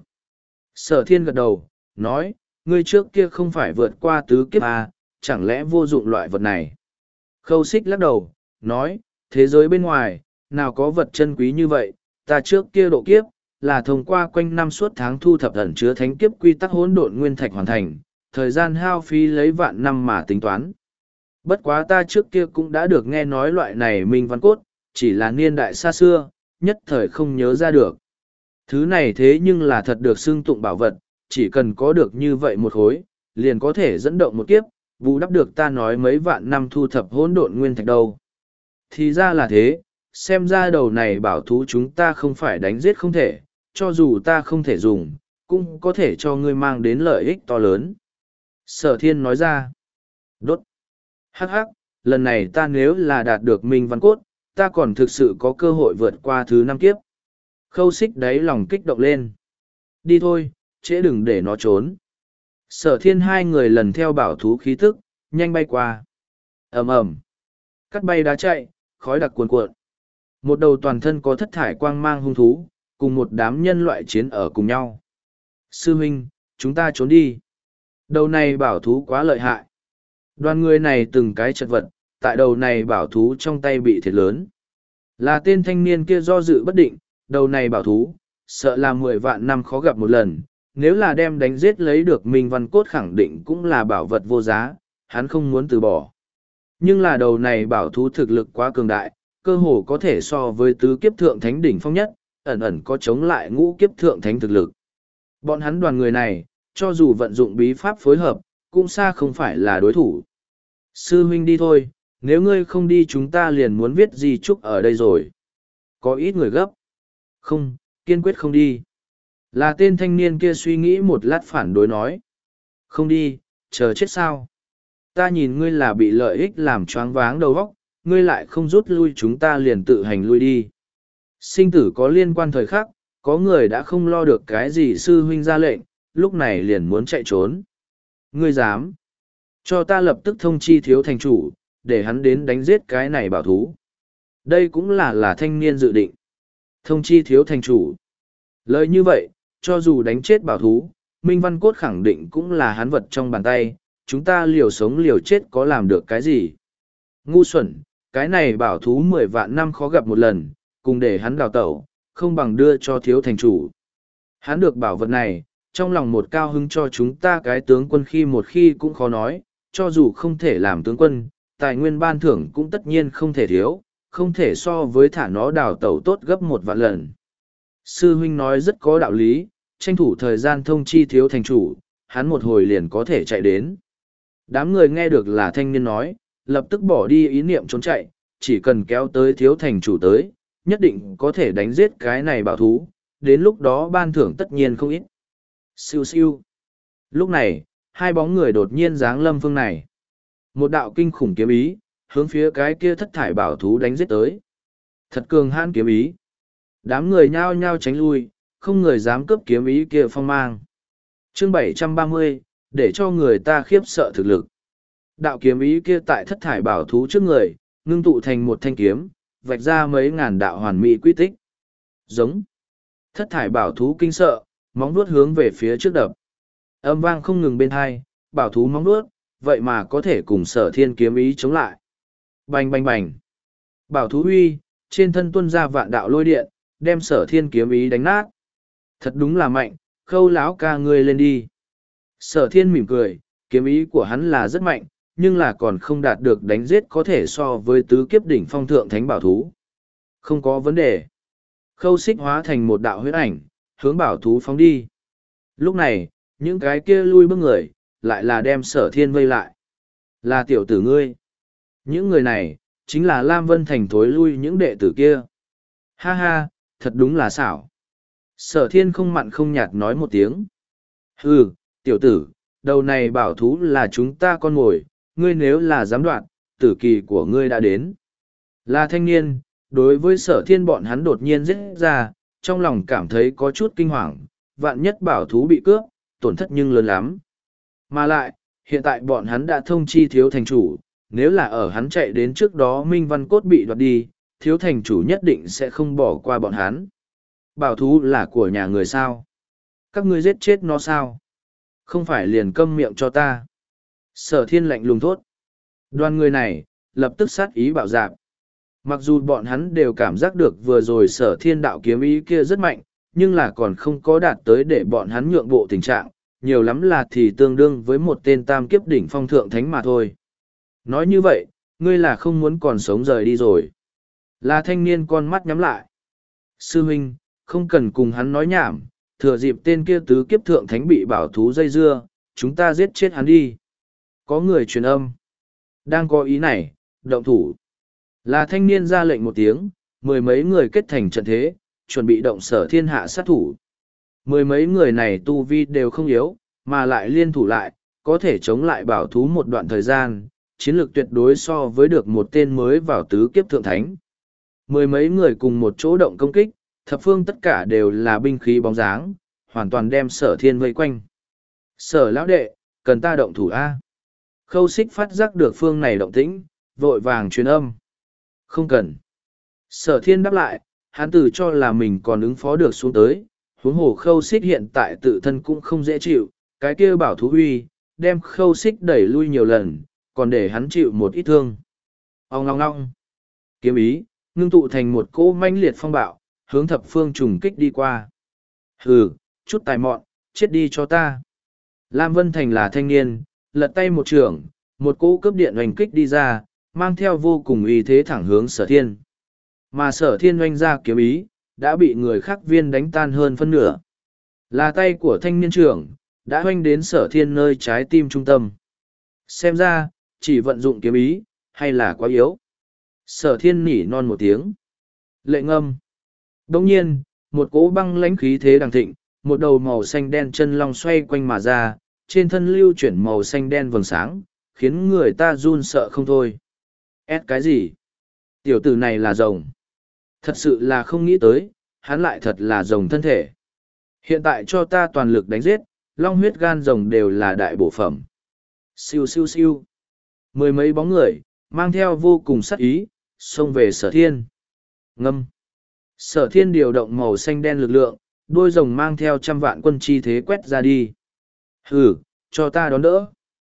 Sở thiên gật đầu, nói, ngươi trước kia không phải vượt qua tứ kiếp à, chẳng lẽ vô dụng loại vật này. Khâu xích lắc đầu, nói, thế giới bên ngoài, nào có vật chân quý như vậy, ta trước kia độ kiếp, là thông qua quanh năm suốt tháng thu thập ẩn chứa thánh kiếp quy tắc hỗn độn nguyên thạch hoàn thành, thời gian hao phí lấy vạn năm mà tính toán. Bất quá ta trước kia cũng đã được nghe nói loại này minh văn cốt, chỉ là niên đại xa xưa, nhất thời không nhớ ra được. Thứ này thế nhưng là thật được xưng tụng bảo vật, chỉ cần có được như vậy một khối, liền có thể dẫn động một kiếp, bù đắp được ta nói mấy vạn năm thu thập hỗn độn nguyên thạch đâu. Thì ra là thế, xem ra đầu này bảo thú chúng ta không phải đánh giết không thể, cho dù ta không thể dùng, cũng có thể cho ngươi mang đến lợi ích to lớn. Sở thiên nói ra, đốt, hắc hắc, lần này ta nếu là đạt được minh văn cốt, ta còn thực sự có cơ hội vượt qua thứ năm kiếp. Khâu xích đáy lòng kích động lên. Đi thôi, trễ đừng để nó trốn. Sở thiên hai người lần theo bảo thú khí tức, nhanh bay qua. ầm ầm, cắt bay đá chạy, khói đặc cuồn cuộn. Một đầu toàn thân có thất thải quang mang hung thú, cùng một đám nhân loại chiến ở cùng nhau. Sư huynh, chúng ta trốn đi. Đầu này bảo thú quá lợi hại. Đoàn người này từng cái chật vật, tại đầu này bảo thú trong tay bị thiệt lớn. Là tên thanh niên kia do dự bất định, đầu này bảo thú, sợ là mười vạn năm khó gặp một lần, nếu là đem đánh giết lấy được Minh Văn Cốt khẳng định cũng là bảo vật vô giá, hắn không muốn từ bỏ. Nhưng là đầu này bảo thú thực lực quá cường đại, cơ hồ có thể so với tứ kiếp thượng thánh đỉnh phong nhất, ẩn ẩn có chống lại ngũ kiếp thượng thánh thực lực. Bọn hắn đoàn người này, cho dù vận dụng bí pháp phối hợp, cũng xa không phải là đối thủ. Sư huynh đi thôi, nếu ngươi không đi chúng ta liền muốn viết di chúc ở đây rồi. Có ít người gấp. Không, kiên quyết không đi. Là tên thanh niên kia suy nghĩ một lát phản đối nói. Không đi, chờ chết sao? Ta nhìn ngươi là bị lợi ích làm choáng váng đầu óc, ngươi lại không rút lui chúng ta liền tự hành lui đi. Sinh tử có liên quan thời khắc, có người đã không lo được cái gì sư huynh ra lệnh, lúc này liền muốn chạy trốn. Ngươi dám? Cho ta lập tức thông chi thiếu thành chủ, để hắn đến đánh giết cái này bảo thú. Đây cũng là là thanh niên dự định. Thông chi thiếu thành chủ. Lời như vậy, cho dù đánh chết bảo thú, Minh Văn Cốt khẳng định cũng là hắn vật trong bàn tay, chúng ta liều sống liều chết có làm được cái gì. Ngu xuẩn, cái này bảo thú mười vạn năm khó gặp một lần, cùng để hắn đào tẩu, không bằng đưa cho thiếu thành chủ. Hắn được bảo vật này, trong lòng một cao hứng cho chúng ta cái tướng quân khi một khi cũng khó nói, cho dù không thể làm tướng quân, tài nguyên ban thưởng cũng tất nhiên không thể thiếu, không thể so với thả nó đào tẩu tốt gấp một vạn lần. Sư huynh nói rất có đạo lý, tranh thủ thời gian thông chi thiếu thành chủ, hắn một hồi liền có thể chạy đến. Đám người nghe được là thanh niên nói, lập tức bỏ đi ý niệm trốn chạy, chỉ cần kéo tới thiếu thành chủ tới, nhất định có thể đánh giết cái này bảo thú, đến lúc đó ban thưởng tất nhiên không ít. Siêu siêu. Lúc này, hai bóng người đột nhiên giáng lâm phương này. Một đạo kinh khủng kiếm ý, hướng phía cái kia thất thải bảo thú đánh giết tới. Thật cường hãn kiếm ý. Đám người nhao nhao tránh lui, không người dám cướp kiếm ý kia phong mang. Chương bảy trăm ba mươi, để cho người ta khiếp sợ thực lực. Đạo kiếm ý kia tại thất thải bảo thú trước người, ngưng tụ thành một thanh kiếm, vạch ra mấy ngàn đạo hoàn mỹ quy tích. Giống. Thất thải bảo thú kinh sợ, móng vuốt hướng về phía trước đập. Âm vang không ngừng bên hai, bảo thú móng vuốt, vậy mà có thể cùng sở thiên kiếm ý chống lại. Bành bành bành. Bảo thú huy, trên thân tuôn ra vạn đạo lôi điện, đem sở thiên kiếm ý đánh nát. Thật đúng là mạnh, khâu láo ca ngươi lên đi. Sở thiên mỉm cười, kiếm ý của hắn là rất mạnh, nhưng là còn không đạt được đánh giết có thể so với tứ kiếp đỉnh phong thượng thánh bảo thú. Không có vấn đề. Khâu xích hóa thành một đạo huyết ảnh, hướng bảo thú phóng đi. Lúc này, những cái kia lui bước người, lại là đem sở thiên vây lại. Là tiểu tử ngươi. Những người này, chính là Lam Vân Thành thối lui những đệ tử kia. Ha ha, thật đúng là xảo. Sở thiên không mặn không nhạt nói một tiếng. Hừ, tiểu tử, đầu này bảo thú là chúng ta con ngồi, ngươi nếu là dám đoạn, tử kỳ của ngươi đã đến. Là thanh niên, đối với sở thiên bọn hắn đột nhiên giết ra, trong lòng cảm thấy có chút kinh hoàng, vạn nhất bảo thú bị cướp, tổn thất nhưng lớn lắm. Mà lại, hiện tại bọn hắn đã thông chi thiếu thành chủ, nếu là ở hắn chạy đến trước đó Minh Văn Cốt bị đoạt đi, thiếu thành chủ nhất định sẽ không bỏ qua bọn hắn. Bảo thú là của nhà người sao? Các ngươi giết chết nó sao? Không phải liền câm miệng cho ta. Sở thiên lạnh lùng thốt. Đoàn người này, lập tức sát ý bạo dạp. Mặc dù bọn hắn đều cảm giác được vừa rồi sở thiên đạo kiếm ý kia rất mạnh, nhưng là còn không có đạt tới để bọn hắn nhượng bộ tình trạng, nhiều lắm là thì tương đương với một tên tam kiếp đỉnh phong thượng thánh mà thôi. Nói như vậy, ngươi là không muốn còn sống rời đi rồi. Là thanh niên con mắt nhắm lại. Sư huynh, không cần cùng hắn nói nhảm, thừa dịp tên kia tứ kiếp thượng thánh bị bảo thú dây dưa, chúng ta giết chết hắn đi. Có người truyền âm. Đang có ý này, động thủ. Là thanh niên ra lệnh một tiếng, mười mấy người kết thành trận thế, chuẩn bị động sở thiên hạ sát thủ. Mười mấy người này tu vi đều không yếu, mà lại liên thủ lại, có thể chống lại bảo thú một đoạn thời gian, chiến lược tuyệt đối so với được một tên mới vào tứ kiếp thượng thánh. Mười mấy người cùng một chỗ động công kích, thập phương tất cả đều là binh khí bóng dáng, hoàn toàn đem sở thiên vây quanh. Sở lão đệ, cần ta động thủ A. Khâu xích phát giác được phương này động tĩnh, vội vàng truyền âm. Không cần. Sở thiên đáp lại, hắn tự cho là mình còn ứng phó được xuống tới, huống hồ khâu xích hiện tại tự thân cũng không dễ chịu, cái kia bảo thú huy, đem khâu xích đẩy lui nhiều lần, còn để hắn chịu một ít thương. Ông ngong ngong. Kiếm ý, ngưng tụ thành một cỗ manh liệt phong bạo, hướng thập phương trùng kích đi qua. Hừ, chút tài mọn, chết đi cho ta. Lam Vân Thành là thanh niên, lật tay một trường, một cỗ cướp điện oanh kích đi ra, mang theo vô cùng uy thế thẳng hướng sở thiên. Mà sở thiên oanh ra kiếm ý, đã bị người khác viên đánh tan hơn phân nửa. Là tay của thanh niên trưởng, đã oanh đến sở thiên nơi trái tim trung tâm. Xem ra, chỉ vận dụng kiếm ý, hay là quá yếu. Sở thiên nỉ non một tiếng. Lệ ngâm. Đồng nhiên, một cỗ băng lãnh khí thế đằng thịnh, một đầu màu xanh đen chân long xoay quanh mà ra, trên thân lưu chuyển màu xanh đen vầng sáng, khiến người ta run sợ không thôi. Ét cái gì? Tiểu tử này là rồng. Thật sự là không nghĩ tới, hắn lại thật là rồng thân thể. Hiện tại cho ta toàn lực đánh giết, long huyết gan rồng đều là đại bổ phẩm. Siêu siêu siêu. Mười mấy bóng người, mang theo vô cùng sắc ý, xông về sở thiên. Ngâm. Sở thiên điều động màu xanh đen lực lượng, đôi rồng mang theo trăm vạn quân chi thế quét ra đi. Hừ, cho ta đón đỡ.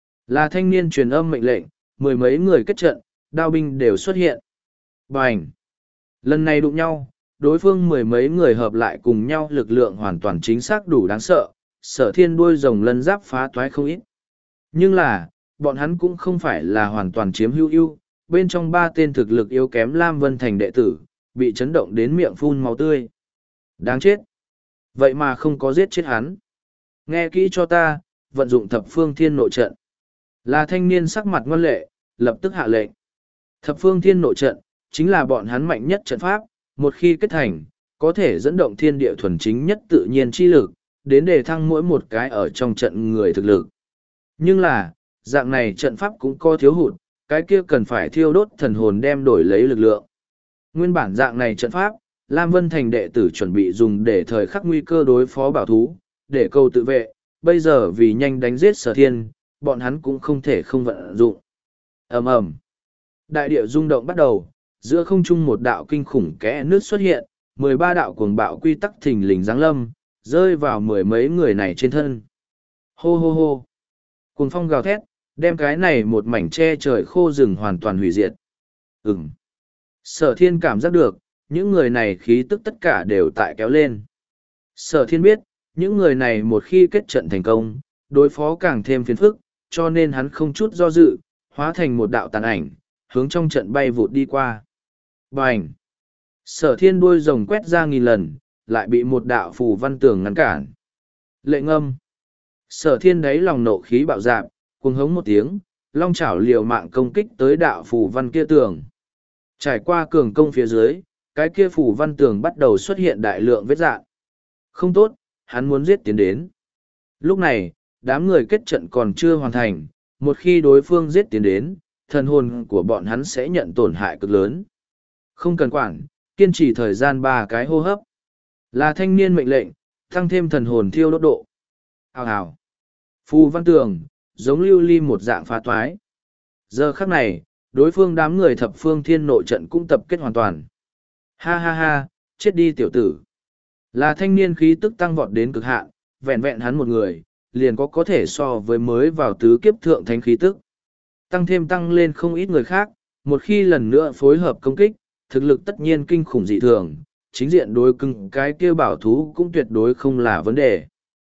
Là thanh niên truyền âm mệnh lệnh, mười mấy người kết trận, đao binh đều xuất hiện. Bành! Lần này đụng nhau, đối phương mười mấy người hợp lại cùng nhau lực lượng hoàn toàn chính xác đủ đáng sợ, sở thiên đuôi rồng lân giáp phá toái không ít. Nhưng là, bọn hắn cũng không phải là hoàn toàn chiếm hữu ưu, bên trong ba tên thực lực yếu kém Lam Vân Thành đệ tử, bị chấn động đến miệng phun máu tươi. Đáng chết! Vậy mà không có giết chết hắn. Nghe kỹ cho ta, vận dụng thập phương thiên nội trận. Là thanh niên sắc mặt ngoan lệ, lập tức hạ lệnh. Thập phương thiên nội trận, chính là bọn hắn mạnh nhất trận pháp, một khi kết thành, có thể dẫn động thiên địa thuần chính nhất tự nhiên chi lực, đến để thăng mỗi một cái ở trong trận người thực lực. Nhưng là, dạng này trận pháp cũng có thiếu hụt, cái kia cần phải thiêu đốt thần hồn đem đổi lấy lực lượng. Nguyên bản dạng này trận pháp, Lam Vân Thành đệ tử chuẩn bị dùng để thời khắc nguy cơ đối phó bảo thú, để câu tự vệ, bây giờ vì nhanh đánh giết sở thiên, bọn hắn cũng không thể không vận dụng. Ầm ầm. Đại địa rung động bắt đầu, giữa không trung một đạo kinh khủng kẽ nước xuất hiện, mười ba đạo cuồng bạo quy tắc thình lình giáng lâm, rơi vào mười mấy người này trên thân. Hô hô hô. Cuồng phong gào thét, đem cái này một mảnh che trời khô rừng hoàn toàn hủy diệt. Ừm. Sở thiên cảm giác được, những người này khí tức tất cả đều tại kéo lên. Sở thiên biết, những người này một khi kết trận thành công, đối phó càng thêm phiền phức, cho nên hắn không chút do dự, hóa thành một đạo tàn ảnh, hướng trong trận bay vụt đi qua. Bành! Sở thiên đuôi rồng quét ra nghìn lần, lại bị một đạo phù văn tường ngăn cản. Lệ ngâm! Sở thiên đáy lòng nộ khí bạo dạp, cuồng hống một tiếng, long chảo liều mạng công kích tới đạo phù văn kia tường. Trải qua cường công phía dưới, cái kia phù văn tường bắt đầu xuất hiện đại lượng vết dạn. Không tốt, hắn muốn giết tiến đến. Lúc này, đám người kết trận còn chưa hoàn thành, một khi đối phương giết tiến đến, thần hồn của bọn hắn sẽ nhận tổn hại cực lớn. Không cần quản, kiên trì thời gian ba cái hô hấp. Là thanh niên mệnh lệnh, tăng thêm thần hồn thiêu đốt độ. Hào hào. Phù văn tường, giống lưu ly một dạng phá toái. Giờ khắc này, đối phương đám người thập phương thiên nội trận cũng tập kết hoàn toàn. Ha ha ha, chết đi tiểu tử. Là thanh niên khí tức tăng vọt đến cực hạn, vẹn vẹn hắn một người, liền có có thể so với mới vào tứ kiếp thượng thánh khí tức. Tăng thêm tăng lên không ít người khác, một khi lần nữa phối hợp công kích, thực lực tất nhiên kinh khủng dị thường, chính diện đối cứng cái kia bảo thú cũng tuyệt đối không là vấn đề.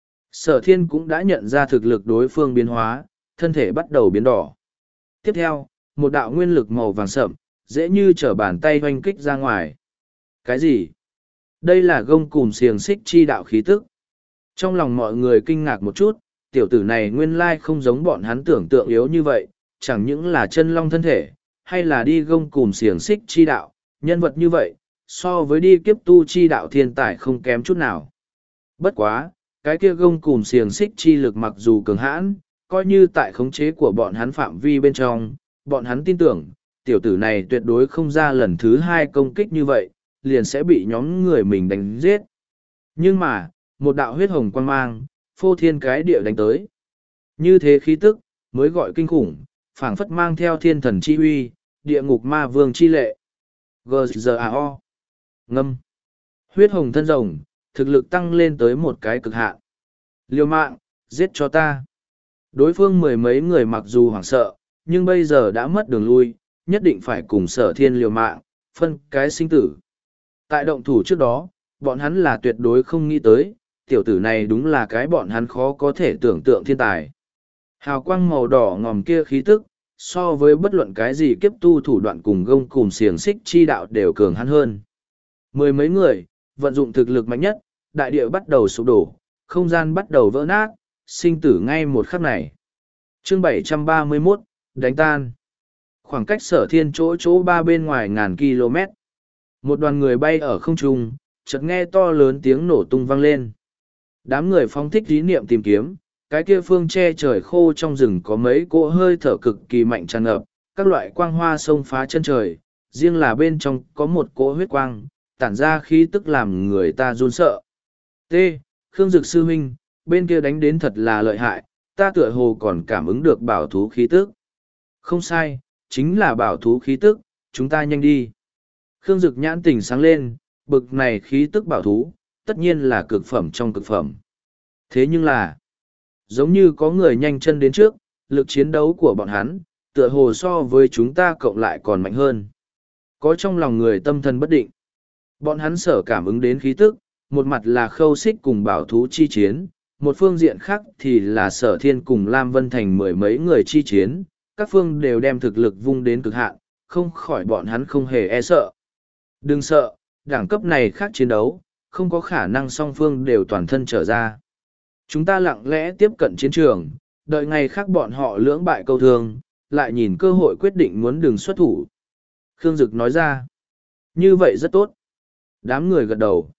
Sở thiên cũng đã nhận ra thực lực đối phương biến hóa, thân thể bắt đầu biến đỏ. Tiếp theo, một đạo nguyên lực màu vàng sậm, dễ như trở bàn tay hoanh kích ra ngoài. Cái gì? Đây là gông cùm xiềng xích chi đạo khí tức. Trong lòng mọi người kinh ngạc một chút, tiểu tử này nguyên lai không giống bọn hắn tưởng tượng yếu như vậy, chẳng những là chân long thân thể, hay là đi gông cùm xiềng xích chi đạo, nhân vật như vậy, so với đi kiếp tu chi đạo thiên tài không kém chút nào. Bất quá, cái kia gông cùm xiềng xích chi lực mặc dù cường hãn, coi như tại khống chế của bọn hắn phạm vi bên trong, bọn hắn tin tưởng, tiểu tử này tuyệt đối không ra lần thứ hai công kích như vậy, liền sẽ bị nhóm người mình đánh giết. Nhưng mà, một đạo huyết hồng quang mang, phô thiên cái địa đánh tới. Như thế khí tức, mới gọi kinh khủng, phảng phất mang theo thiên thần chi huy, địa ngục ma vương chi lệ. giê giê a o. Ngâm. Huyết hồng thân rồng, thực lực tăng lên tới một cái cực hạn. Liều mạng, giết cho ta. Đối phương mười mấy người mặc dù hoảng sợ, nhưng bây giờ đã mất đường lui, nhất định phải cùng sở thiên liều mạng, phân cái sinh tử. Tại động thủ trước đó, bọn hắn là tuyệt đối không nghĩ tới, tiểu tử này đúng là cái bọn hắn khó có thể tưởng tượng thiên tài. Hào quang màu đỏ ngòm kia khí tức, so với bất luận cái gì kiếp tu thủ đoạn cùng gông cùng xiềng xích chi đạo đều cường hắn hơn. Mười mấy người, vận dụng thực lực mạnh nhất, đại địa bắt đầu sụp đổ, không gian bắt đầu vỡ nát, sinh tử ngay một khắc này. Chương bảy trăm ba mươi mốt, đánh tan. Khoảng cách sở thiên chỗ chỗ ba bên ngoài ngàn km. Một đoàn người bay ở không trung, chợt nghe to lớn tiếng nổ tung vang lên. Đám người phóng thích ý niệm tìm kiếm, cái kia phương che trời khô trong rừng có mấy cỗ hơi thở cực kỳ mạnh tràn ngập, các loại quang hoa sông phá chân trời, riêng là bên trong có một cỗ huyết quang, tản ra khí tức làm người ta run sợ. T. Khương Dực sư huynh, bên kia đánh đến thật là lợi hại, ta tựa hồ còn cảm ứng được bảo thú khí tức. Không sai, chính là bảo thú khí tức, chúng ta nhanh đi. Khương Dực nhãn tỉnh sáng lên, bực này khí tức bảo thú, tất nhiên là cực phẩm trong cực phẩm. Thế nhưng là, giống như có người nhanh chân đến trước, lực chiến đấu của bọn hắn, tựa hồ so với chúng ta cộng lại còn mạnh hơn. Có trong lòng người tâm thần bất định. Bọn hắn sở cảm ứng đến khí tức, một mặt là khâu xích cùng bảo thú chi chiến, một phương diện khác thì là sở thiên cùng Lam Vân Thành mười mấy người chi chiến, các phương đều đem thực lực vung đến cực hạn, không khỏi bọn hắn không hề e sợ. Đừng sợ, đẳng cấp này khác chiến đấu, không có khả năng song phương đều toàn thân trở ra. Chúng ta lặng lẽ tiếp cận chiến trường, đợi ngày khác bọn họ lưỡng bại câu thương, lại nhìn cơ hội quyết định muốn đường xuất thủ. Khương Dực nói ra, như vậy rất tốt. Đám người gật đầu.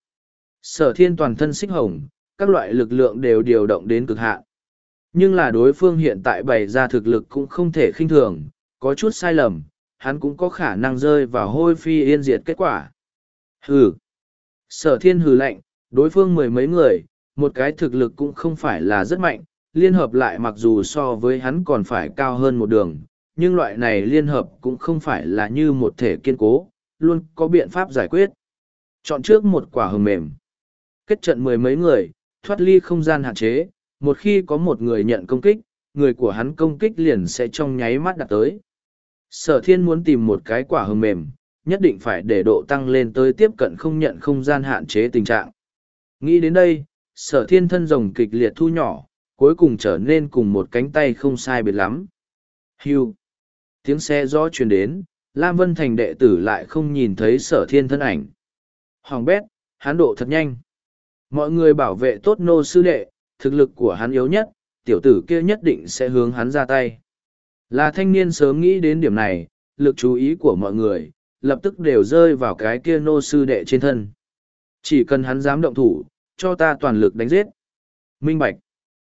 Sở thiên toàn thân xích hồng, các loại lực lượng đều điều động đến cực hạn. Nhưng là đối phương hiện tại bày ra thực lực cũng không thể khinh thường, có chút sai lầm, hắn cũng có khả năng rơi vào hôi phi yên diệt kết quả. Hừ. Sở thiên hừ lạnh, đối phương mười mấy người, một cái thực lực cũng không phải là rất mạnh, liên hợp lại mặc dù so với hắn còn phải cao hơn một đường, nhưng loại này liên hợp cũng không phải là như một thể kiên cố, luôn có biện pháp giải quyết. Chọn trước một quả hồng mềm. Kết trận mười mấy người, thoát ly không gian hạn chế, một khi có một người nhận công kích, người của hắn công kích liền sẽ trong nháy mắt đạt tới. Sở thiên muốn tìm một cái quả hồng mềm, nhất định phải để độ tăng lên tới tiếp cận không nhận không gian hạn chế tình trạng. Nghĩ đến đây, sở thiên thân rồng kịch liệt thu nhỏ, cuối cùng trở nên cùng một cánh tay không sai biệt lắm. Hưu. Tiếng xe gió truyền đến, Lam Vân Thành đệ tử lại không nhìn thấy sở thiên thân ảnh. Hoàng bét, hắn độ thật nhanh. Mọi người bảo vệ tốt nô sư đệ, thực lực của hắn yếu nhất, tiểu tử kia nhất định sẽ hướng hắn ra tay. Là thanh niên sớm nghĩ đến điểm này, lực chú ý của mọi người, lập tức đều rơi vào cái kia nô sư đệ trên thân. Chỉ cần hắn dám động thủ, cho ta toàn lực đánh giết. Minh bạch.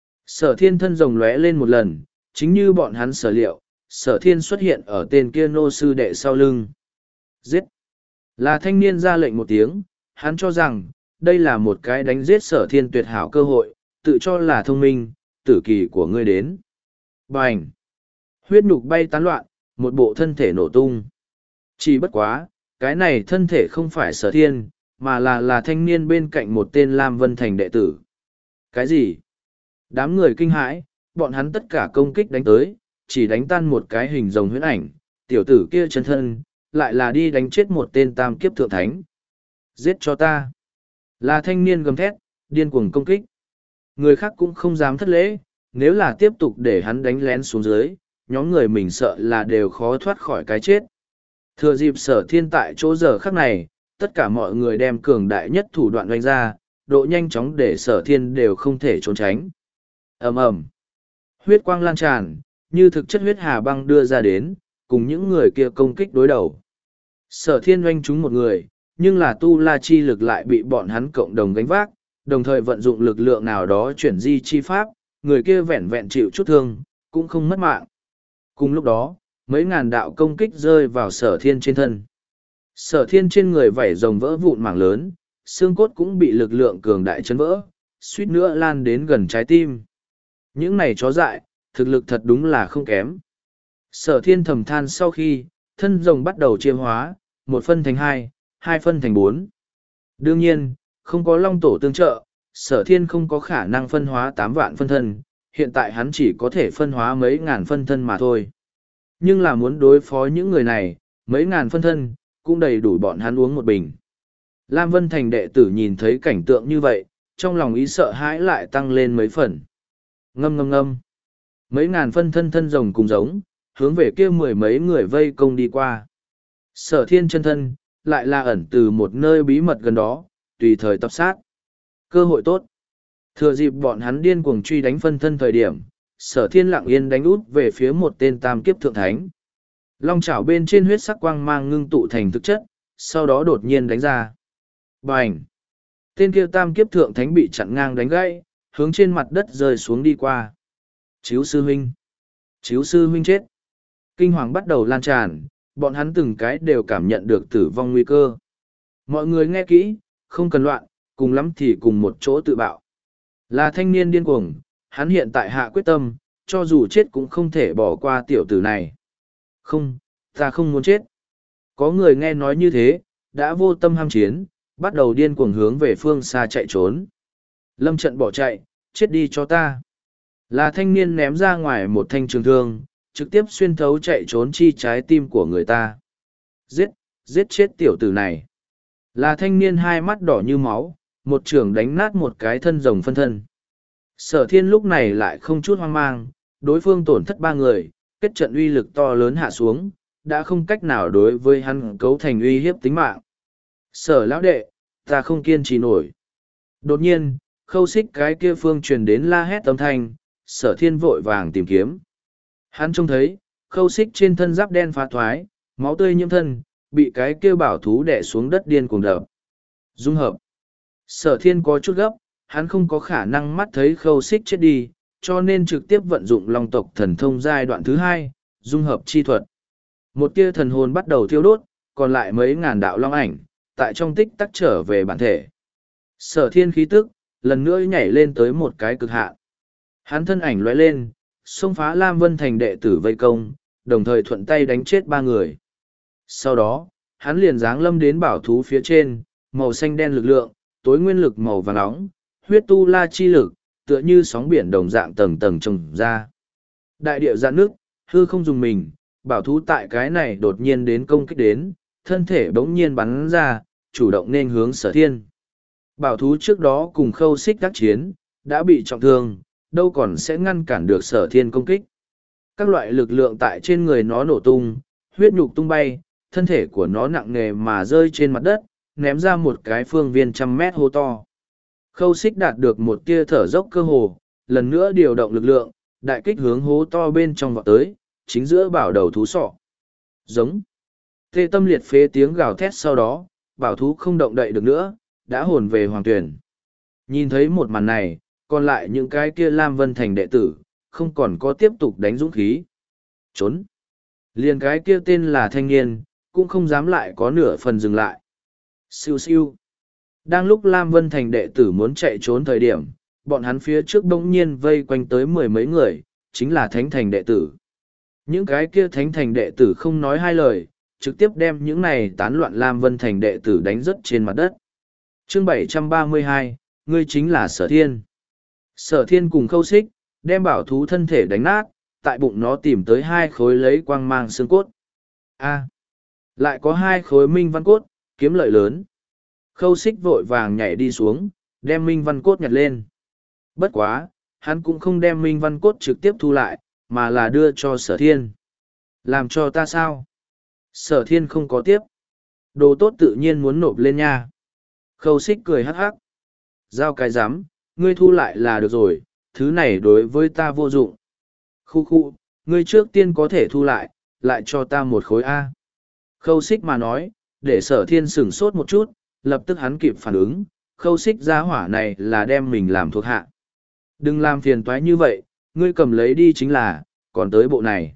Sở thiên thân rồng lóe lên một lần, chính như bọn hắn sở liệu, sở thiên xuất hiện ở tên kia nô sư đệ sau lưng. Giết. Là thanh niên ra lệnh một tiếng, hắn cho rằng, đây là một cái đánh giết sở thiên tuyệt hảo cơ hội, tự cho là thông minh, tử kỳ của ngươi đến. Bành! Huyết nhục bay tán loạn, một bộ thân thể nổ tung. Chỉ bất quá, cái này thân thể không phải sở thiên, mà là là thanh niên bên cạnh một tên Lam Vân Thành đệ tử. Cái gì? Đám người kinh hãi, bọn hắn tất cả công kích đánh tới, chỉ đánh tan một cái hình rồng huyễn ảnh, tiểu tử kia chân thân, lại là đi đánh chết một tên tam kiếp thượng thánh. Giết cho ta. Là thanh niên gầm thét, điên cuồng công kích. Người khác cũng không dám thất lễ, nếu là tiếp tục để hắn đánh lén xuống dưới, nhóm người mình sợ là đều khó thoát khỏi cái chết. Thừa dịp Sở Thiên tại chỗ giờ khắc này, tất cả mọi người đem cường đại nhất thủ đoạn đánh ra, độ nhanh chóng để Sở Thiên đều không thể trốn tránh. Ầm ầm, huyết quang lan tràn, như thực chất huyết hà băng đưa ra đến, cùng những người kia công kích đối đầu. Sở Thiên oanh trúng một người, nhưng là tu la chi lực lại bị bọn hắn cộng đồng gánh vác, đồng thời vận dụng lực lượng nào đó chuyển di chi pháp, người kia vẹn vẹn chịu chút thương, cũng không mất mạng. Cùng lúc đó, mấy ngàn đạo công kích rơi vào Sở Thiên trên thân. Sở Thiên trên người vảy rồng vỡ vụn mảng lớn, xương cốt cũng bị lực lượng cường đại chấn vỡ, suýt nữa lan đến gần trái tim. Những này chó dại, thực lực thật đúng là không kém. Sở Thiên thầm than sau khi, thân rồng bắt đầu chia hóa, một phân thành hai, hai phân thành bốn. Đương nhiên, không có long tổ tương trợ, Sở Thiên không có khả năng phân hóa tám vạn phân thân, hiện tại hắn chỉ có thể phân hóa mấy ngàn phân thân mà thôi. Nhưng là muốn đối phó những người này, mấy ngàn phân thân, cũng đầy đủ bọn hắn uống một bình. Lam Vân Thành đệ tử nhìn thấy cảnh tượng như vậy, trong lòng ý sợ hãi lại tăng lên mấy phần. Ngâm ngâm ngâm. Mấy ngàn phân thân thân rồng cùng giống, hướng về kia mười mấy người vây công đi qua. Sở Thiên chân thân, lại là ẩn từ một nơi bí mật gần đó, tùy thời tập sát. Cơ hội tốt. Thừa dịp bọn hắn điên cuồng truy đánh phân thân thời điểm, Sở Thiên lặng yên đánh út về phía một tên tam kiếp thượng thánh. Long chảo bên trên huyết sắc quang mang ngưng tụ thành thực chất, sau đó đột nhiên đánh ra. Bành! Tên kia tam kiếp thượng thánh bị chặn ngang đánh gãy, hướng trên mặt đất rơi xuống đi qua. Chíu sư huynh! Chíu sư huynh chết! Kinh hoàng bắt đầu lan tràn, bọn hắn từng cái đều cảm nhận được tử vong nguy cơ. Mọi người nghe kỹ, không cần loạn, cùng lắm thì cùng một chỗ tự bạo. Là thanh niên điên cuồng, hắn hiện tại hạ quyết tâm, cho dù chết cũng không thể bỏ qua tiểu tử này. Không, ta không muốn chết. Có người nghe nói như thế, đã vô tâm ham chiến, bắt đầu điên cuồng hướng về phương xa chạy trốn. Lâm Trận bỏ chạy, chết đi cho ta. Là thanh niên ném ra ngoài một thanh trường thương, trực tiếp xuyên thấu chạy trốn chi trái tim của người ta. Giết, giết chết tiểu tử này. Là thanh niên hai mắt đỏ như máu, một trường đánh nát một cái thân rồng phân thân. Sở Thiên lúc này lại không chút hoang mang, đối phương tổn thất ba người, kết trận uy lực to lớn hạ xuống, đã không cách nào đối với hắn cấu thành uy hiếp tính mạng. Sở lão đệ, ta không kiên trì nổi. Đột nhiên, khâu xích cái kia phương truyền đến la hét âm thanh, Sở Thiên vội vàng tìm kiếm. Hắn trông thấy, khâu xích trên thân giáp đen phá thoái, máu tươi nhiễm thân, bị cái kia bảo thú đè xuống đất điên cuồng đập. Dung hợp. Sở Thiên có chút gấp, hắn không có khả năng mắt thấy khâu xích chết đi, cho nên trực tiếp vận dụng long tộc thần thông giai đoạn thứ hai, dung hợp chi thuật. Một tia thần hồn bắt đầu thiêu đốt, còn lại mấy ngàn đạo long ảnh, tại trong tích tắc trở về bản thể. Sở Thiên khí tức, lần nữa nhảy lên tới một cái cực hạn. Hắn thân ảnh lóe lên, xông phá Lam Vân Thành đệ tử vây công, đồng thời thuận tay đánh chết ba người. Sau đó, hắn liền giáng lâm đến bảo thú phía trên, màu xanh đen lực lượng, tối nguyên lực màu vàng nóng, huyết tu la chi lực, tựa như sóng biển đồng dạng tầng tầng trồng ra. Đại địa dạn nước, hư không dùng mình, bảo thú tại cái này đột nhiên đến công kích đến, thân thể bỗng nhiên bắn ra, chủ động nên hướng Sở Thiên. Bảo thú trước đó cùng khâu xích đắc chiến, đã bị trọng thương, đâu còn sẽ ngăn cản được Sở Thiên công kích. Các loại lực lượng tại trên người nó nổ tung, huyết nhục tung bay, thân thể của nó nặng nề mà rơi trên mặt đất, ném ra một cái phương viên trăm mét hô to. Khâu xích đạt được một tia thở dốc cơ hồ, lần nữa điều động lực lượng, đại kích hướng hố to bên trong vọt tới, chính giữa bảo đầu thú sọ. Giống. Tê tâm liệt phế tiếng gào thét sau đó, bảo thú không động đậy được nữa, đã hồn về hoàng tuyển. Nhìn thấy một màn này, còn lại những cái kia Lam Vân Thành đệ tử, không còn có tiếp tục đánh dũng khí. Trốn. Liền cái kia tên là thanh niên, cũng không dám lại có nửa phần dừng lại. Siêu siêu. Đang lúc Lam Vân Thành đệ tử muốn chạy trốn thời điểm, bọn hắn phía trước bỗng nhiên vây quanh tới mười mấy người, chính là Thánh Thành đệ tử. Những cái kia Thánh Thành đệ tử không nói hai lời, trực tiếp đem những này tán loạn Lam Vân Thành đệ tử đánh rớt trên mặt đất. Chương bảy trăm ba mươi hai, ngươi chính là Sở Thiên. Sở Thiên cùng khâu xích, đem bảo thú thân thể đánh nát, tại bụng nó tìm tới hai khối lấy quang mang xương cốt. A. Lại có hai khối minh văn cốt, kiếm lợi lớn. Khâu xích vội vàng nhảy đi xuống, đem minh văn cốt nhặt lên. Bất quá, hắn cũng không đem minh văn cốt trực tiếp thu lại, mà là đưa cho sở thiên. Làm cho ta sao? Sở thiên không có tiếp. Đồ tốt tự nhiên muốn nộp lên nha. Khâu xích cười hắc hắc. Giao cái rắm ngươi thu lại là được rồi, thứ này đối với ta vô dụng. Khu khu, ngươi trước tiên có thể thu lại, lại cho ta một khối A. Khâu xích mà nói, để sở thiên sửng sốt một chút, lập tức hắn kịp phản ứng, khâu xích giá hỏa này là đem mình làm thuộc hạ. Đừng làm phiền toái như vậy, ngươi cầm lấy đi chính là, còn tới bộ này.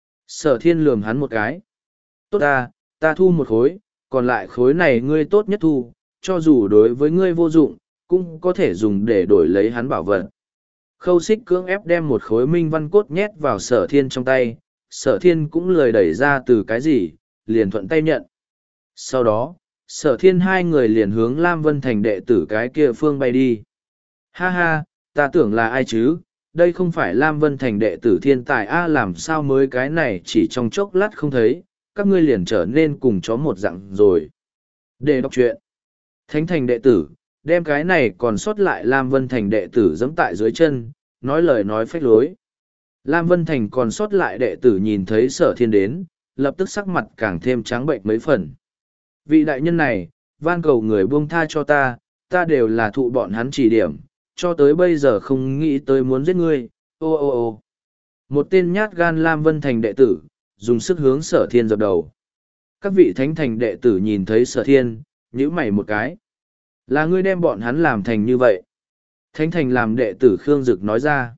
Sở thiên lườm hắn một cái. Tốt ta, ta thu một khối, còn lại khối này ngươi tốt nhất thu, cho dù đối với ngươi vô dụng, cũng có thể dùng để đổi lấy hắn bảo vật. Khâu xích cưỡng ép đem một khối minh văn cốt nhét vào sở thiên trong tay, sở thiên cũng lười đẩy ra từ cái gì, liền thuận tay nhận. Sau đó, sở thiên hai người liền hướng Lam Vân Thành đệ tử cái kia phương bay đi. Ha ha, ta tưởng là ai chứ, đây không phải Lam Vân Thành đệ tử thiên tài a, làm sao mới cái này chỉ trong chốc lát không thấy, các ngươi liền trở nên cùng chó một dạng rồi. Để đọc truyện. Thánh Thành đệ tử, đem cái này còn sót lại Lam Vân Thành đệ tử giẫm tại dưới chân, nói lời nói phách lối. Lam Vân Thành còn sót lại đệ tử nhìn thấy sở thiên đến, lập tức sắc mặt càng thêm trắng bệnh mấy phần. Vị đại nhân này, van cầu người buông tha cho ta, ta đều là thụ bọn hắn chỉ điểm, cho tới bây giờ không nghĩ tới muốn giết ngươi, ô ô ô. Một tên nhát gan Lam Vân Thành đệ tử, dùng sức hướng sở thiên dập đầu. Các vị thánh thành đệ tử nhìn thấy sở thiên, nhíu mày một cái. Là ngươi đem bọn hắn làm thành như vậy. Thánh thành làm đệ tử Khương Dực nói ra.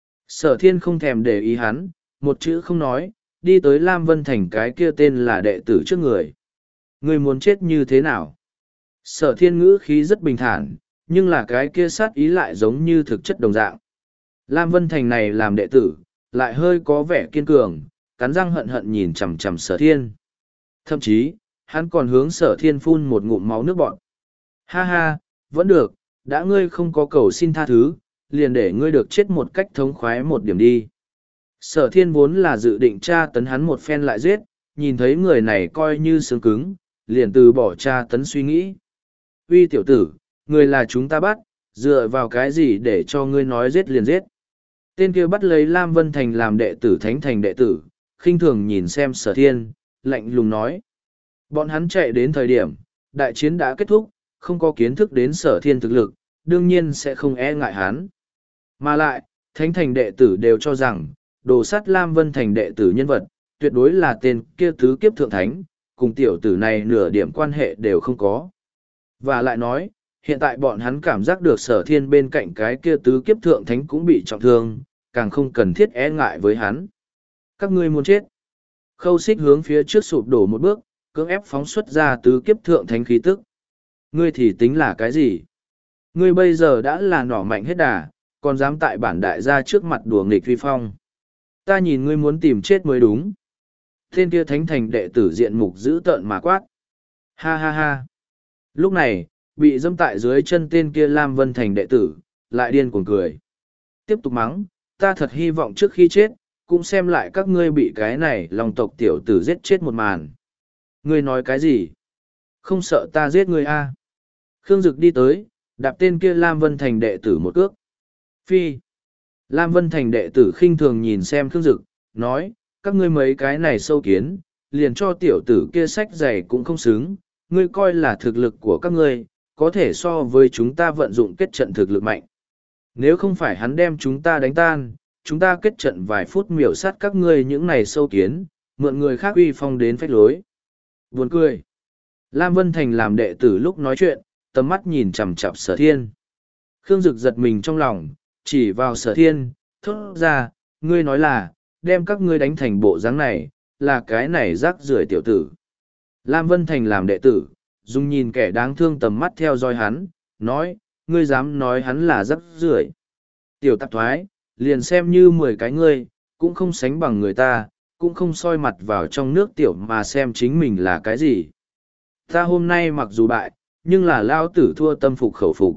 Sở thiên không thèm để ý hắn, một chữ không nói, đi tới Lam Vân Thành cái kia tên là đệ tử trước người. Ngươi muốn chết như thế nào? Sở thiên ngữ khí rất bình thản, nhưng là cái kia sát ý lại giống như thực chất đồng dạng. Lam Vân Thành này làm đệ tử, lại hơi có vẻ kiên cường, cắn răng hận hận nhìn chằm chằm sở thiên. Thậm chí, hắn còn hướng sở thiên phun một ngụm máu nước bọt. Ha ha, vẫn được, đã ngươi không có cầu xin tha thứ, liền để ngươi được chết một cách thống khoái một điểm đi. Sở thiên vốn là dự định tra tấn hắn một phen lại giết, nhìn thấy người này coi như xương cứng, liền từ bỏ tra tấn suy nghĩ. Uy tiểu tử, người là chúng ta bắt, dựa vào cái gì để cho ngươi nói giết liền giết. Tên kia bắt lấy Lam Vân Thành làm đệ tử Thánh Thành đệ tử, khinh thường nhìn xem sở thiên, lạnh lùng nói. Bọn hắn chạy đến thời điểm, đại chiến đã kết thúc, không có kiến thức đến sở thiên thực lực, đương nhiên sẽ không e ngại hắn. Mà lại, Thánh Thành đệ tử đều cho rằng, đồ sát Lam Vân Thành đệ tử nhân vật, tuyệt đối là tên kia tứ kiếp thượng thánh, cùng tiểu tử này nửa điểm quan hệ đều không có. Và lại nói, hiện tại bọn hắn cảm giác được sở thiên bên cạnh cái kia tứ kiếp thượng thánh cũng bị trọng thương, càng không cần thiết e ngại với hắn. Các ngươi muốn chết. Khâu xích hướng phía trước sụp đổ một bước, cưỡng ép phóng xuất ra tứ kiếp thượng thánh khí tức. Ngươi thì tính là cái gì? Ngươi bây giờ đã là nỏ mạnh hết đà, còn dám tại bản đại gia trước mặt đùa nghịch vi phong. Ta nhìn ngươi muốn tìm chết mới đúng. Tên kia thánh thành đệ tử diện mục dữ tợn mà quát. Ha ha ha. Lúc này, bị dâm tại dưới chân tên kia Lam Vân Thành đệ tử, lại điên cuồng cười. Tiếp tục mắng, ta thật hy vọng trước khi chết, cũng xem lại các ngươi bị cái này lòng tộc tiểu tử giết chết một màn. Ngươi nói cái gì? Không sợ ta giết ngươi a? À? Khương Dực đi tới, đạp tên kia Lam Vân Thành đệ tử một cước. Phi. Lam Vân Thành đệ tử khinh thường nhìn xem Khương Dực, nói, các ngươi mấy cái này sâu kiến, liền cho tiểu tử kia sách giày cũng không xứng, ngươi coi là thực lực của các ngươi, có thể so với chúng ta vận dụng kết trận thực lực mạnh. Nếu không phải hắn đem chúng ta đánh tan, chúng ta kết trận vài phút miểu sát các ngươi những này sâu kiến, mượn người khác uy phong đến phách lối. Buồn cười. Lam Vân Thành làm đệ tử lúc nói chuyện, tầm mắt nhìn chằm chằm sở thiên. Khương Dực giật mình trong lòng, chỉ vào sở thiên, thốt ra, ngươi nói là, đem các ngươi đánh thành bộ dáng này, là cái này rác rưởi tiểu tử. Lam Vân Thành làm đệ tử, dùng nhìn kẻ đáng thương tầm mắt theo dõi hắn, nói, ngươi dám nói hắn là rác rưởi. Tiểu tạp thoái, liền xem như mười cái ngươi, cũng không sánh bằng người ta, cũng không soi mặt vào trong nước tiểu mà xem chính mình là cái gì. Ta hôm nay mặc dù bại, nhưng là lao tử thua tâm phục khẩu phục.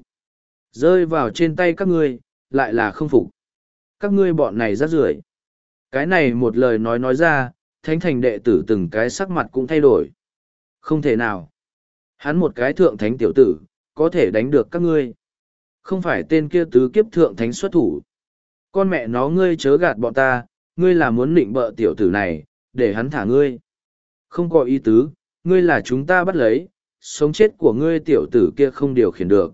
Rơi vào trên tay các ngươi, lại là không phục. Các ngươi bọn này rác rưởi. Cái này một lời nói nói ra, thánh thành đệ tử từng cái sắc mặt cũng thay đổi. Không thể nào. Hắn một cái thượng thánh tiểu tử, có thể đánh được các ngươi. Không phải tên kia tứ kiếp thượng thánh xuất thủ. Con mẹ nó ngươi chớ gạt bọn ta, ngươi là muốn nịnh bợ tiểu tử này, để hắn thả ngươi. Không có ý tứ, ngươi là chúng ta bắt lấy, sống chết của ngươi tiểu tử kia không điều khiển được.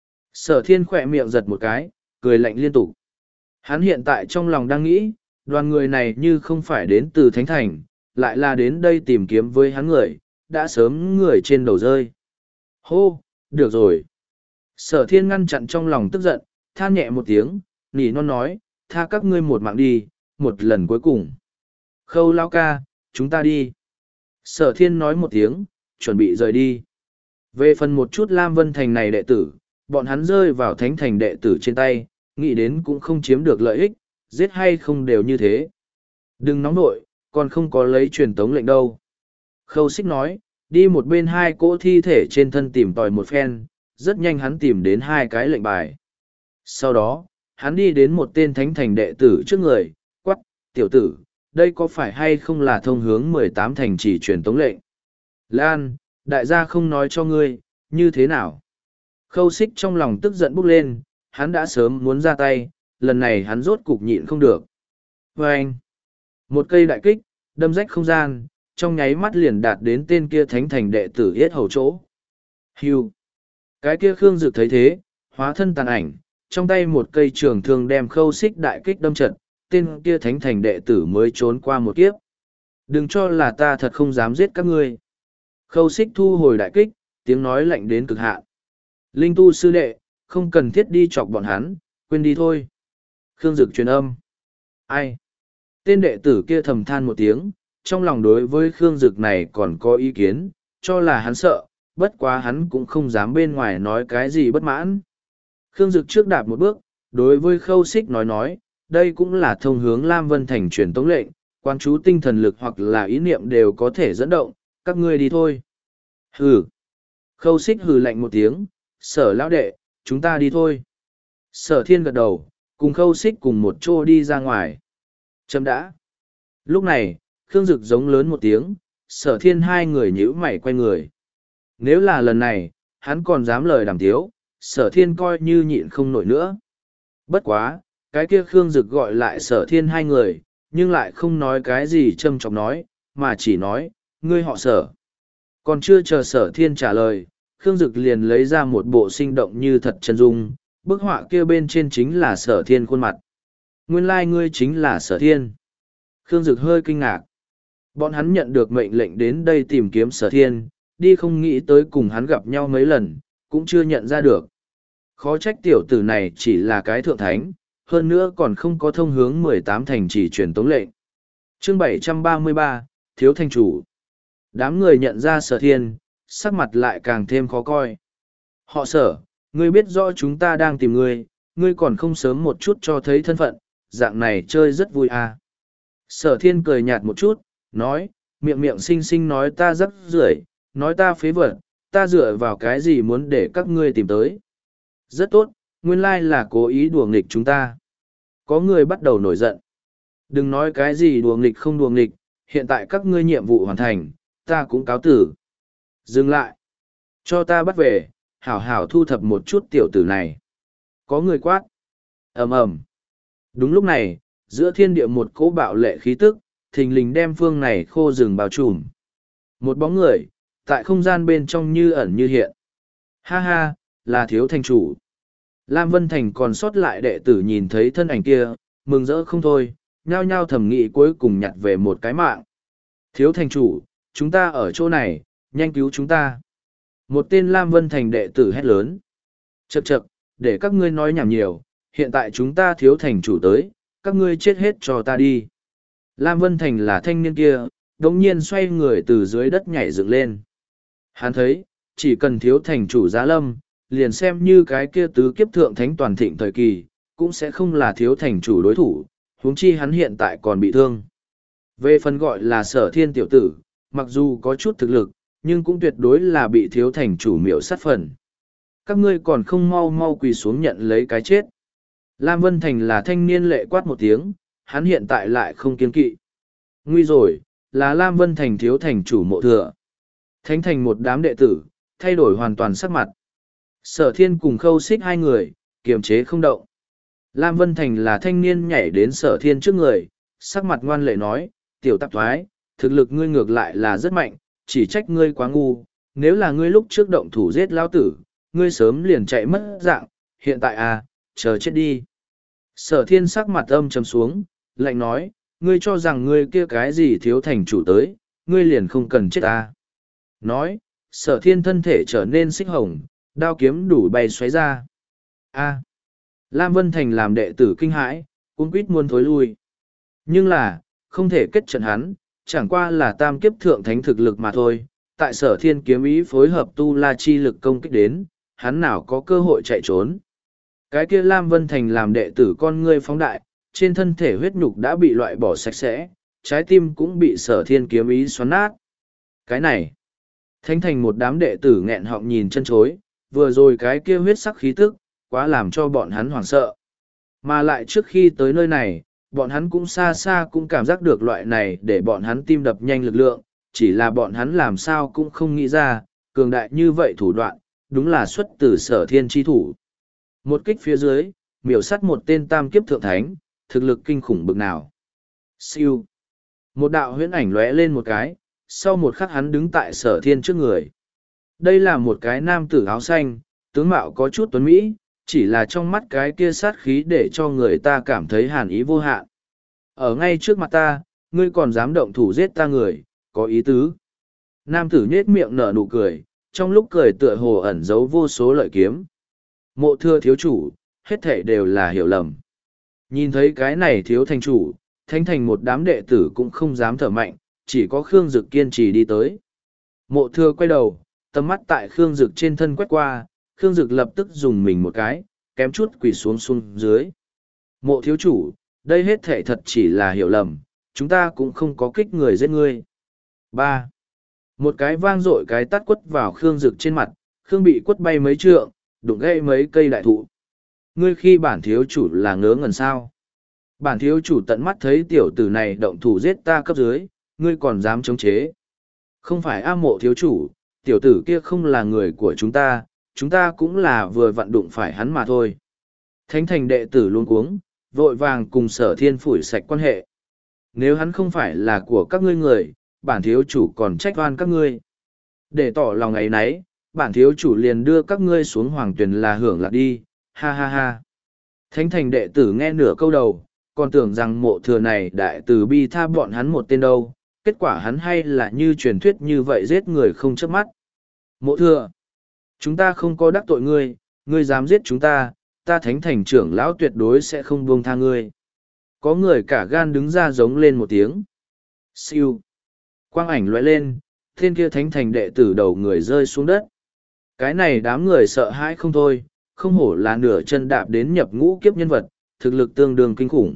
Sở thiên khỏe miệng giật một cái, cười lạnh liên tục. Hắn hiện tại trong lòng đang nghĩ, đoàn người này như không phải đến từ Thánh Thành, lại là đến đây tìm kiếm với hắn người, đã sớm người trên đầu rơi. Hô, được rồi. Sở thiên ngăn chặn trong lòng tức giận, than nhẹ một tiếng, nỉ non nói, tha các ngươi một mạng đi, một lần cuối cùng. Khâu lao ca, chúng ta đi. Sở thiên nói một tiếng, chuẩn bị rời đi. Về phần một chút Lam Vân Thành này đệ tử, bọn hắn rơi vào Thánh Thành đệ tử trên tay, nghĩ đến cũng không chiếm được lợi ích, giết hay không đều như thế. Đừng nóng nội, còn không có lấy truyền tống lệnh đâu. Khâu Xích nói, đi một bên hai cỗ thi thể trên thân tìm tòi một phen, rất nhanh hắn tìm đến hai cái lệnh bài. Sau đó, hắn đi đến một tên Thánh Thành đệ tử trước người, quắc, tiểu tử, đây có phải hay không là thông hướng mười tám thành chỉ truyền tống lệnh? Lan, đại gia không nói cho ngươi, như thế nào? Khâu Xích trong lòng tức giận bốc lên, hắn đã sớm muốn ra tay, lần này hắn rốt cục nhịn không được. Và anh, một cây đại kích, đâm rách không gian, trong nháy mắt liền đạt đến tên kia Thánh Thành đệ tử yết hầu chỗ. Hưu. Cái kia Khương Dực thấy thế, hóa thân tàn ảnh, trong tay một cây trường thương đem Khâu Xích đại kích đâm trận, tên kia Thánh Thành đệ tử mới trốn qua một kiếp. Đừng cho là ta thật không dám giết các ngươi. Khâu Xích thu hồi đại kích, tiếng nói lạnh đến cực hạn. Linh tu sư đệ, không cần thiết đi chọc bọn hắn, quên đi thôi. Khương Dực truyền âm. Ai? Tên đệ tử kia thầm than một tiếng, trong lòng đối với Khương Dực này còn có ý kiến, cho là hắn sợ, bất quá hắn cũng không dám bên ngoài nói cái gì bất mãn. Khương Dực trước đạp một bước, đối với Khâu Xích nói nói, đây cũng là thông hướng Lam Vân Thành truyền tống lệnh, quan chú tinh thần lực hoặc là ý niệm đều có thể dẫn động, các ngươi đi thôi. Hừ. Khâu Xích hừ lạnh một tiếng, Sở lão đệ, chúng ta đi thôi. Sở thiên gật đầu, cùng Khâu Xích cùng một chỗ đi ra ngoài. Chấm đã. Lúc này, Khương Dực giống lớn một tiếng, Sở thiên hai người nhíu mày quay người. Nếu là lần này, hắn còn dám lời đàm tiếu, Sở thiên coi như nhịn không nổi nữa. Bất quá, cái kia Khương Dực gọi lại Sở thiên hai người, nhưng lại không nói cái gì châm chọc nói, mà chỉ nói, ngươi họ Sở. Còn chưa chờ Sở thiên trả lời, Khương Dực liền lấy ra một bộ sinh động như thật chân dung, bức họa kia bên trên chính là Sở thiên khuôn mặt. Nguyên lai ngươi chính là Sở thiên. Khương Dực hơi kinh ngạc. Bọn hắn nhận được mệnh lệnh đến đây tìm kiếm Sở thiên, đi không nghĩ tới cùng hắn gặp nhau mấy lần, cũng chưa nhận ra được. Khó trách tiểu tử này chỉ là cái thượng thánh, hơn nữa còn không có thông hướng mười tám thành chỉ truyền tống lệnh. Chương bảy trăm ba mươi ba, Thiếu Thành Chủ. Đám người nhận ra Sở thiên, sắc mặt lại càng thêm khó coi. Họ Sở, ngươi biết rõ chúng ta đang tìm ngươi, ngươi còn không sớm một chút cho thấy thân phận, dạng này chơi rất vui à. Sở thiên cười nhạt một chút, nói, miệng miệng xinh xinh nói ta rắc rưởi, nói ta phế vật, ta dựa vào cái gì muốn để các ngươi tìm tới. Rất tốt, nguyên lai là cố ý đùa nghịch chúng ta. Có người bắt đầu nổi giận. Đừng nói cái gì đùa nghịch không đùa nghịch, hiện tại các ngươi nhiệm vụ hoàn thành, ta cũng cáo tử. Dừng lại. Cho ta bắt về, hảo hảo thu thập một chút tiểu tử này. Có người quát. Ầm ầm. Đúng lúc này, giữa thiên địa một cỗ bạo lệ khí tức, thình lình đem phương này khô rừng bao trùm. Một bóng người, tại không gian bên trong như ẩn như hiện. Ha ha, là Thiếu Thành Chủ. Lam Vân Thành còn sót lại đệ tử nhìn thấy thân ảnh kia, mừng rỡ không thôi, nhao nhao thầm nghĩ cuối cùng nhặt về một cái mạng. Thiếu Thành Chủ, chúng ta ở chỗ này, nhanh cứu chúng ta. Một tên Lam Vân Thành đệ tử hét lớn. Chậc chậc, để các ngươi nói nhảm nhiều, hiện tại chúng ta Thiếu Thành Chủ tới, các ngươi chết hết cho ta đi. Lam Vân Thành là thanh niên kia, đống nhiên xoay người từ dưới đất nhảy dựng lên. Hắn thấy, chỉ cần Thiếu Thành Chủ giá lâm, liền xem như cái kia tứ kiếp thượng thánh toàn thịnh thời kỳ, cũng sẽ không là Thiếu Thành Chủ đối thủ, huống chi hắn hiện tại còn bị thương. Về phần gọi là Sở thiên tiểu tử, mặc dù có chút thực lực, nhưng cũng tuyệt đối là bị Thiếu Thành Chủ miểu sát phần. Các ngươi còn không mau mau quỳ xuống nhận lấy cái chết. Lam Vân Thành là thanh niên lệ quát một tiếng, hắn hiện tại lại không kiên kỵ. Nguy rồi, là Lam Vân Thành Thiếu Thành Chủ mộ thừa. Thánh thành một đám đệ tử, thay đổi hoàn toàn sắc mặt. Sở thiên cùng khâu xích hai người, kiềm chế không động. Lam Vân Thành là thanh niên nhảy đến sở thiên trước người, sắc mặt ngoan lệ nói, tiểu tạp thoái, thực lực ngươi ngược lại là rất mạnh, chỉ trách ngươi quá ngu, nếu là ngươi lúc trước động thủ giết lao tử, ngươi sớm liền chạy mất dạng, hiện tại à, chờ chết đi. Sở thiên sắc mặt âm trầm xuống, lạnh nói, ngươi cho rằng ngươi kia cái gì thiếu thành chủ tới, ngươi liền không cần chết à. Nói, sở thiên thân thể trở nên xích hồng, đao kiếm đủ bay xoáy ra. A. Lam Vân Thành làm đệ tử kinh hãi, cũng quýt muốn thối lui. Nhưng là, không thể kết trận hắn, chẳng qua là tam kiếp thượng thánh thực lực mà thôi. Tại sở thiên kiếm ý phối hợp tu la chi lực công kích đến, hắn nào có cơ hội chạy trốn. Cái kia Lam Vân Thành làm đệ tử con ngươi phóng đại, trên thân thể huyết nhục đã bị loại bỏ sạch sẽ, trái tim cũng bị sở thiên kiếm ý xoắn nát. Cái này, Thánh thành một đám đệ tử nghẹn họng nhìn chân chối, vừa rồi cái kia huyết sắc khí tức, quá làm cho bọn hắn hoảng sợ. Mà lại trước khi tới nơi này, bọn hắn cũng xa xa cũng cảm giác được loại này để bọn hắn tim đập nhanh lực lượng, chỉ là bọn hắn làm sao cũng không nghĩ ra, cường đại như vậy thủ đoạn, đúng là xuất từ sở thiên chi thủ. Một kích phía dưới, miểu sắt một tên tam kiếp thượng thánh, thực lực kinh khủng bực nào. Siêu. Một đạo huyễn ảnh lóe lên một cái, sau một khắc hắn đứng tại sở thiên trước người. Đây là một cái nam tử áo xanh, tướng mạo có chút tuấn mỹ, chỉ là trong mắt cái kia sát khí để cho người ta cảm thấy hàn ý vô hạn. Ở ngay trước mặt ta, ngươi còn dám động thủ giết ta người, có ý tứ. Nam tử nhết miệng nở nụ cười, trong lúc cười tựa hồ ẩn giấu vô số lợi kiếm. Mộ thưa thiếu chủ, hết thể đều là hiểu lầm. Nhìn thấy cái này thiếu thành chủ, thanh thành một đám đệ tử cũng không dám thở mạnh, chỉ có Khương Dực kiên trì đi tới. Mộ thưa quay đầu, tầm mắt tại Khương Dực trên thân quét qua, Khương Dực lập tức dùng mình một cái, kém chút quỳ xuống xuống dưới. Mộ thiếu chủ, đây hết thể thật chỉ là hiểu lầm, chúng ta cũng không có kích người giết ngươi. ba. Một cái vang dội cái tát quất vào Khương Dực trên mặt, Khương bị quất bay mấy trượng, đụng gãy mấy cây đại thụ. Ngươi khi bản thiếu chủ là ngớ ngẩn sao. Bản thiếu chủ tận mắt thấy tiểu tử này động thủ giết ta cấp dưới, ngươi còn dám chống chế. Không phải A Mộ thiếu chủ, tiểu tử kia không là người của chúng ta, chúng ta cũng là vừa vặn đụng phải hắn mà thôi. Thánh thành đệ tử luôn cuống, vội vàng cùng sở thiên phủi sạch quan hệ. Nếu hắn không phải là của các ngươi người, bản thiếu chủ còn trách oan các ngươi. Để tỏ lòng ấy nấy, bản thiếu chủ liền đưa các ngươi xuống hoàng tuyển là hưởng lạc đi, ha ha ha. Thánh thành đệ tử nghe nửa câu đầu, còn tưởng rằng mộ thừa này đại tử bi tha bọn hắn một tên đâu, kết quả hắn hay là như truyền thuyết như vậy giết người không chớp mắt. Mộ thừa, chúng ta không có đắc tội ngươi, ngươi dám giết chúng ta, ta thánh thành trưởng lão tuyệt đối sẽ không buông tha ngươi. Có người cả gan đứng ra giống lên một tiếng. Siêu. Quang ảnh lóe lên, tên kia thánh thành đệ tử đầu người rơi xuống đất. Cái này đám người sợ hãi không thôi, không hổ là nửa chân đạp đến nhập ngũ kiếp nhân vật, thực lực tương đương kinh khủng.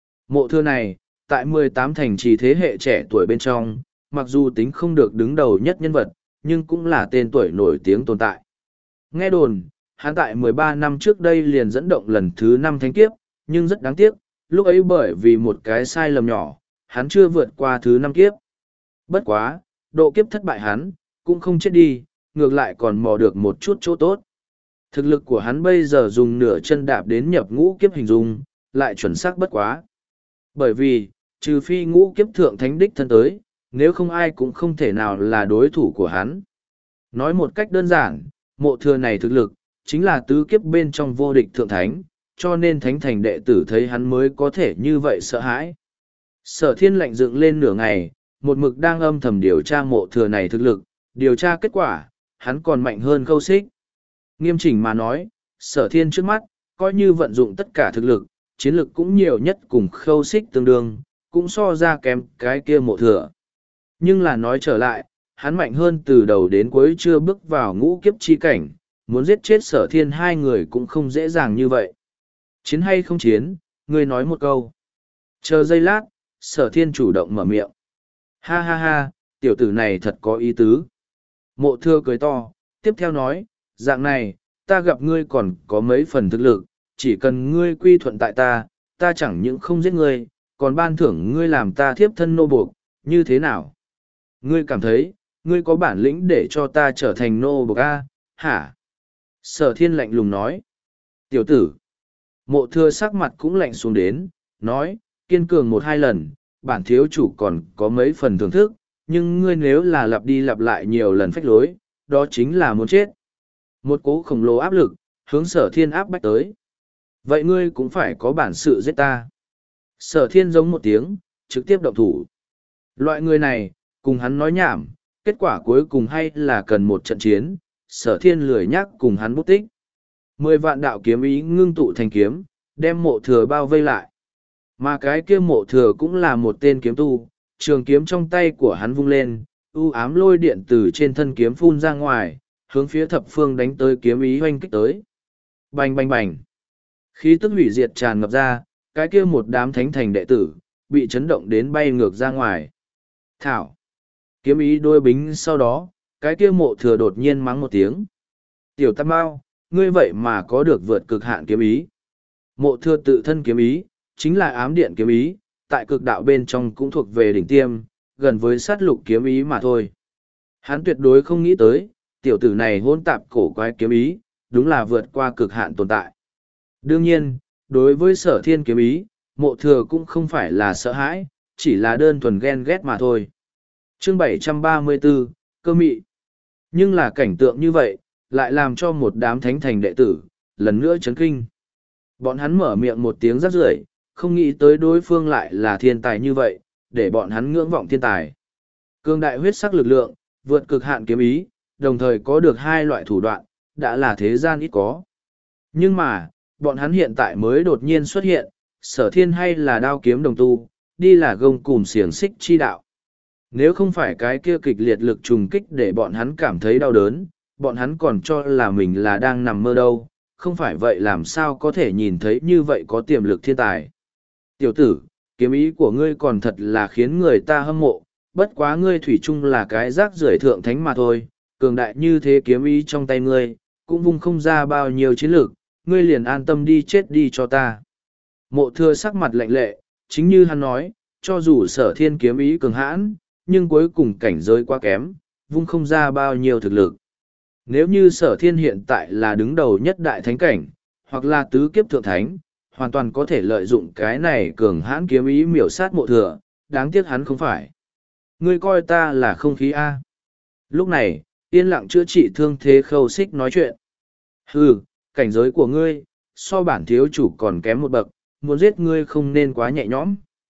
Mộ thưa này, tại mười tám thành trì thế hệ trẻ tuổi bên trong, mặc dù tính không được đứng đầu nhất nhân vật, nhưng cũng là tên tuổi nổi tiếng tồn tại. Nghe đồn, hắn tại mười ba năm trước đây liền dẫn động lần thứ năm thánh kiếp, nhưng rất đáng tiếc, lúc ấy bởi vì một cái sai lầm nhỏ, hắn chưa vượt qua thứ năm kiếp. Bất quá, độ kiếp thất bại hắn, cũng không chết đi, ngược lại còn mò được một chút chỗ tốt. Thực lực của hắn bây giờ dùng nửa chân đạp đến nhập ngũ kiếp hình dung, lại chuẩn xác bất quá. Bởi vì, trừ phi ngũ kiếp thượng thánh đích thân tới, nếu không ai cũng không thể nào là đối thủ của hắn. Nói một cách đơn giản, mộ thừa này thực lực, chính là tứ kiếp bên trong vô địch thượng thánh, cho nên thánh thành đệ tử thấy hắn mới có thể như vậy sợ hãi. Sở thiên lạnh dựng lên nửa ngày, một mực đang âm thầm điều tra mộ thừa này thực lực, điều tra kết quả, hắn còn mạnh hơn Khâu Xích. Nghiêm chỉnh mà nói, sở thiên trước mắt, coi như vận dụng tất cả thực lực, chiến lực cũng nhiều nhất cùng Khâu Xích tương đương, cũng so ra kém cái kia mộ thừa. Nhưng là nói trở lại, hắn mạnh hơn từ đầu đến cuối chưa bước vào ngũ kiếp chi cảnh, muốn giết chết sở thiên hai người cũng không dễ dàng như vậy. Chiến hay không chiến, ngươi nói một câu. Chờ giây lát, sở thiên chủ động mở miệng. Ha ha ha, tiểu tử này thật có ý tứ. Mộ thừa cười to, tiếp theo nói, dạng này, ta gặp ngươi còn có mấy phần thực lực, chỉ cần ngươi quy thuận tại ta, ta chẳng những không giết ngươi, còn ban thưởng ngươi làm ta thiếp thân nô buộc, như thế nào? Ngươi cảm thấy, ngươi có bản lĩnh để cho ta trở thành nô bộc a, hả? Sở thiên lạnh lùng nói. Tiểu tử. Mộ thừa sắc mặt cũng lạnh xuống đến, nói, kiên cường một hai lần, bản thiếu chủ còn có mấy phần thưởng thức, nhưng ngươi nếu là lặp đi lặp lại nhiều lần phách lối, đó chính là muốn chết. Một cỗ khổng lồ áp lực, hướng sở thiên áp bách tới. Vậy ngươi cũng phải có bản sự giết ta. Sở thiên giống một tiếng, trực tiếp động thủ. Loại người này, cùng hắn nói nhảm, kết quả cuối cùng hay là cần một trận chiến, sở thiên lười nhắc cùng hắn bút tích. Mười vạn đạo kiếm ý ngưng tụ thành kiếm, đem mộ thừa bao vây lại. Mà cái kia mộ thừa cũng là một tên kiếm tu, trường kiếm trong tay của hắn vung lên, u ám lôi điện từ trên thân kiếm phun ra ngoài, hướng phía thập phương đánh tới kiếm ý hoanh kích tới. Bành bành bành. Khí tức hủy diệt tràn ngập ra, cái kia một đám thánh thành đệ tử, bị chấn động đến bay ngược ra ngoài. Thảo. Kiếm ý đôi bính sau đó, cái kia mộ thừa đột nhiên mắng một tiếng. Tiểu Tam Bao, ngươi vậy mà có được vượt cực hạn kiếm ý. Mộ thừa tự thân kiếm ý, chính là ám điện kiếm ý, tại cực đạo bên trong cũng thuộc về đỉnh tiêm, gần với sát lục kiếm ý mà thôi. Hắn tuyệt đối không nghĩ tới, tiểu tử này hôn tạp cổ quái kiếm ý, đúng là vượt qua cực hạn tồn tại. Đương nhiên, đối với sở thiên kiếm ý, mộ thừa cũng không phải là sợ hãi, chỉ là đơn thuần ghen ghét mà thôi. Chương bảy trăm ba mươi bốn, Cơ mị. Nhưng là cảnh tượng như vậy, lại làm cho một đám thánh thành đệ tử, lần nữa chấn kinh. Bọn hắn mở miệng một tiếng rắc rưởi, không nghĩ tới đối phương lại là thiên tài như vậy, để bọn hắn ngưỡng vọng thiên tài. Cương đại huyết sắc lực lượng, vượt cực hạn kiếm ý, đồng thời có được hai loại thủ đoạn, đã là thế gian ít có. Nhưng mà, bọn hắn hiện tại mới đột nhiên xuất hiện, sở thiên hay là đao kiếm đồng tu, đi là gông cùm xiềng xích chi đạo. Nếu không phải cái kia kịch liệt lực trùng kích để bọn hắn cảm thấy đau đớn, bọn hắn còn cho là mình là đang nằm mơ đâu, không phải vậy làm sao có thể nhìn thấy như vậy có tiềm lực thiên tài. Tiểu tử, kiếm ý của ngươi còn thật là khiến người ta hâm mộ, bất quá ngươi thủy chung là cái rác rưởi thượng thánh mà thôi, cường đại như thế kiếm ý trong tay ngươi, cũng vung không ra bao nhiêu chiến lược, ngươi liền an tâm đi chết đi cho ta. Mộ thừa sắc mặt lạnh lệ, chính như hắn nói, cho dù sở thiên kiếm ý cường hãn, nhưng cuối cùng cảnh giới quá kém, vung không ra bao nhiêu thực lực. Nếu như sở thiên hiện tại là đứng đầu nhất đại thánh cảnh, hoặc là tứ kiếp thượng thánh, hoàn toàn có thể lợi dụng cái này cường hãn kiếm ý miểu sát mộ thừa, đáng tiếc hắn không phải. Ngươi coi ta là không khí A. Lúc này, yên lặng chữa trị thương thế Khâu Xích nói chuyện. Hừ, cảnh giới của ngươi, so bản thiếu chủ còn kém một bậc, muốn giết ngươi không nên quá nhẹ nhõm.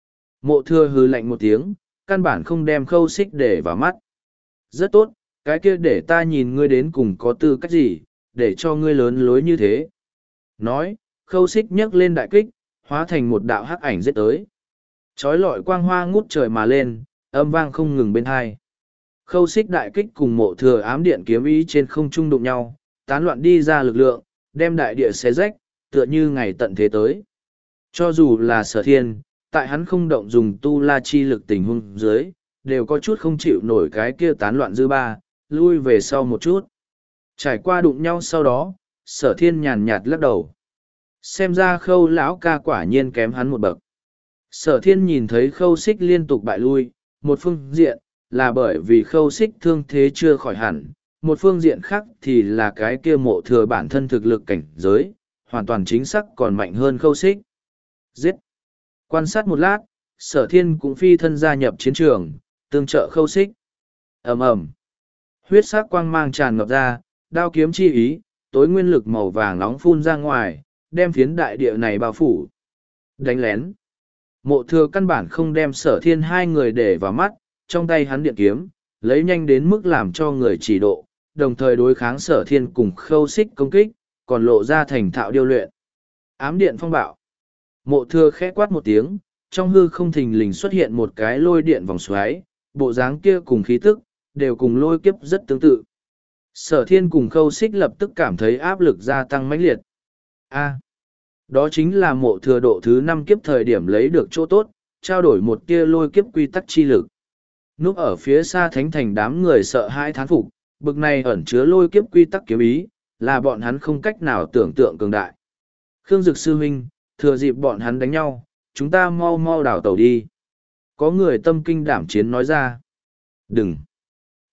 Mộ thừa hừ lạnh một tiếng, căn bản không đem Khâu Xích để vào mắt. Rất tốt, cái kia để ta nhìn ngươi đến cùng có tư cách gì, để cho ngươi lớn lối như thế. Nói, Khâu Xích nhấc lên đại kích, hóa thành một đạo hắc ảnh giết tới. Chói lọi quang hoa ngút trời mà lên, âm vang không ngừng bên hai. Khâu Xích đại kích cùng mộ thừa ám điện kiếm ý trên không trung đụng nhau, tán loạn đi ra lực lượng, đem đại địa xé rách, tựa như ngày tận thế tới. Cho dù là sở thiên, tại hắn không động dùng tu la chi lực tình huống dưới, đều có chút không chịu nổi cái kia tán loạn dư ba, lui về sau một chút. Trải qua đụng nhau sau đó, sở thiên nhàn nhạt lắc đầu. Xem ra khâu lão ca quả nhiên kém hắn một bậc. Sở thiên nhìn thấy khâu xích liên tục bại lui, một phương diện, là bởi vì khâu xích thương thế chưa khỏi hẳn, một phương diện khác thì là cái kia mộ thừa bản thân thực lực cảnh giới, hoàn toàn chính xác còn mạnh hơn khâu xích. Giết! Quan sát một lát, sở thiên cũng phi thân gia nhập chiến trường, tương trợ khâu xích. ầm ầm, huyết sắc quang mang tràn ngập ra, đao kiếm chi ý, tối nguyên lực màu vàng nóng phun ra ngoài, đem phiến đại địa này bao phủ. Đánh lén. Mộ thừa căn bản không đem sở thiên hai người để vào mắt, trong tay hắn điện kiếm, lấy nhanh đến mức làm cho người chỉ độ, đồng thời đối kháng sở thiên cùng khâu xích công kích, còn lộ ra thành thạo điêu luyện. Ám điện phong bạo. Mộ thừa khẽ quát một tiếng, trong hư không thình lình xuất hiện một cái lôi điện vòng xoáy, bộ dáng kia cùng khí tức, đều cùng lôi kiếp rất tương tự. Sở thiên cùng khâu xích lập tức cảm thấy áp lực gia tăng mãnh liệt. A. Đó chính là mộ thừa độ thứ năm kiếp thời điểm lấy được chỗ tốt, trao đổi một tia lôi kiếp quy tắc chi lực. Núp ở phía xa thánh thành đám người sợ hãi thán phục, bực này ẩn chứa lôi kiếp quy tắc kiếm ý, là bọn hắn không cách nào tưởng tượng cường đại. Khương Dực sư huynh, thừa dịp bọn hắn đánh nhau, chúng ta mau mau đảo tàu đi. Có người tâm kinh đảm chiến nói ra. Đừng!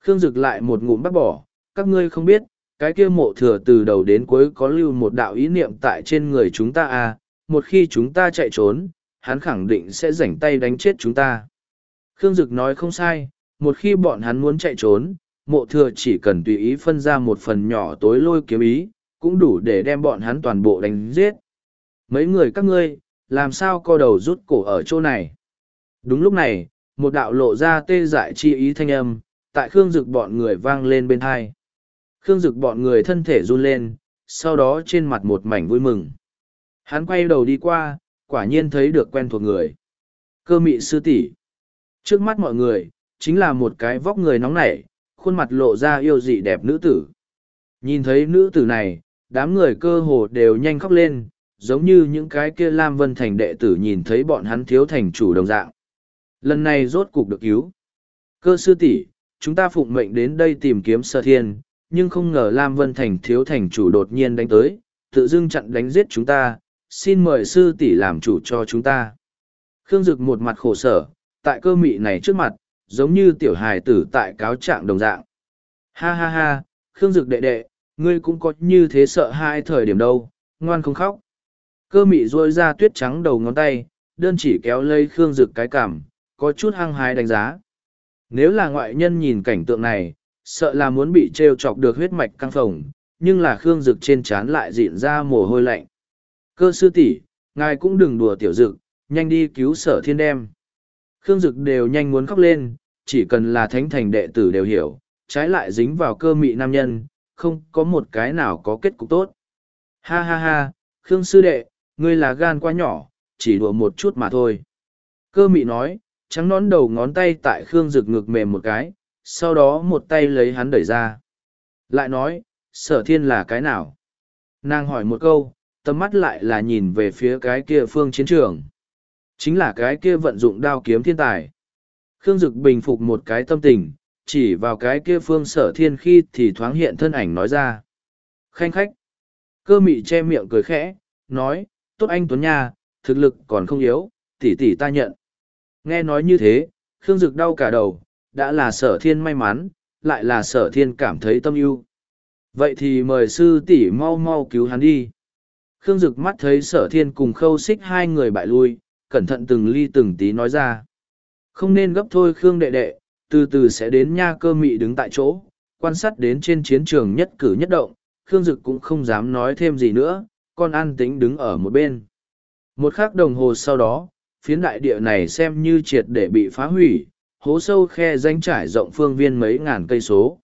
Khương Dực lại một ngụm bác bỏ, các ngươi không biết, cái kia mộ thừa từ đầu đến cuối có lưu một đạo ý niệm tại trên người chúng ta à, một khi chúng ta chạy trốn, hắn khẳng định sẽ rảnh tay đánh chết chúng ta. Khương Dực nói không sai, một khi bọn hắn muốn chạy trốn, mộ thừa chỉ cần tùy ý phân ra một phần nhỏ tối lôi kiếm ý, cũng đủ để đem bọn hắn toàn bộ đánh giết. Mấy người các ngươi, làm sao co đầu rút cổ ở chỗ này? Đúng lúc này, một đạo lộ ra tê dại chi ý thanh âm, tại Khương Dực bọn người vang lên bên hai. Khương Dực bọn người thân thể run lên, sau đó trên mặt một mảnh vui mừng. Hắn quay đầu đi qua, quả nhiên thấy được quen thuộc người. Cơ mị sư tỷ. Trước mắt mọi người, chính là một cái vóc người nóng nảy, khuôn mặt lộ ra yêu dị đẹp nữ tử. Nhìn thấy nữ tử này, đám người cơ hồ đều nhanh khóc lên, giống như những cái kia Lam Vân Thành đệ tử nhìn thấy bọn hắn thiếu thành chủ đồng dạng. Lần này rốt cục được cứu. Cơ sư tỷ, chúng ta phụng mệnh đến đây tìm kiếm Sở Thiên, nhưng không ngờ Lam Vân Thành thiếu thành chủ đột nhiên đánh tới, tự dưng chặn đánh giết chúng ta, xin mời sư tỷ làm chủ cho chúng ta. Khương Dực một mặt khổ sở, tại cơ mị này trước mặt, giống như tiểu hài tử tại cáo trạng đồng dạng. Ha ha ha, Khương Dực đệ đệ, ngươi cũng có như thế sợ hai thời điểm đâu, ngoan không khóc. Cơ mị rôi ra tuyết trắng đầu ngón tay, đơn chỉ kéo lấy Khương Dực cái cảm, có chút hăng hái đánh giá. Nếu là ngoại nhân nhìn cảnh tượng này, sợ là muốn bị trêu chọc được huyết mạch căng phồng, nhưng là Khương Dực trên trán lại dịn ra mồ hôi lạnh. Cơ sư tỷ, ngài cũng đừng đùa tiểu Dực, nhanh đi cứu Sở Thiên đem. Khương Dực đều nhanh muốn khóc lên, chỉ cần là thánh thành đệ tử đều hiểu, trái lại dính vào cơ mị nam nhân, không có một cái nào có kết cục tốt. Ha ha ha, Khương sư đệ, ngươi là gan quá nhỏ, chỉ đùa một chút mà thôi. Cơ mị nói, trắng nón đầu ngón tay tại Khương Dực ngực mềm một cái, sau đó một tay lấy hắn đẩy ra. Lại nói, Sở Thiên là cái nào? Nàng hỏi một câu, tầm mắt lại là nhìn về phía cái kia phương chiến trường. Chính là cái kia vận dụng đao kiếm thiên tài. Khương Dực bình phục một cái tâm tình, chỉ vào cái kia phương Sở Thiên khi thì thoáng hiện thân ảnh nói ra. Khanh khách. Cơ mị che miệng cười khẽ, nói, tốt anh Tuấn Nha, thực lực còn không yếu, tỷ tỷ ta nhận. Nghe nói như thế, Khương Dực đau cả đầu, đã là Sở Thiên may mắn, lại là Sở Thiên cảm thấy tâm ưu. Vậy thì mời sư tỷ mau mau cứu hắn đi. Khương Dực mắt thấy Sở Thiên cùng Khâu Xích hai người bại lui, cẩn thận từng ly từng tí nói ra. Không nên gấp thôi Khương đệ đệ, từ từ sẽ đến nha. Cơ mị đứng tại chỗ, quan sát đến trên chiến trường nhất cử nhất động, Khương Dực cũng không dám nói thêm gì nữa, con an tĩnh đứng ở một bên. Một khắc đồng hồ sau đó, phiến đại địa này xem như triệt để bị phá hủy, hố sâu khe danh trải rộng phương viên mấy ngàn cây số.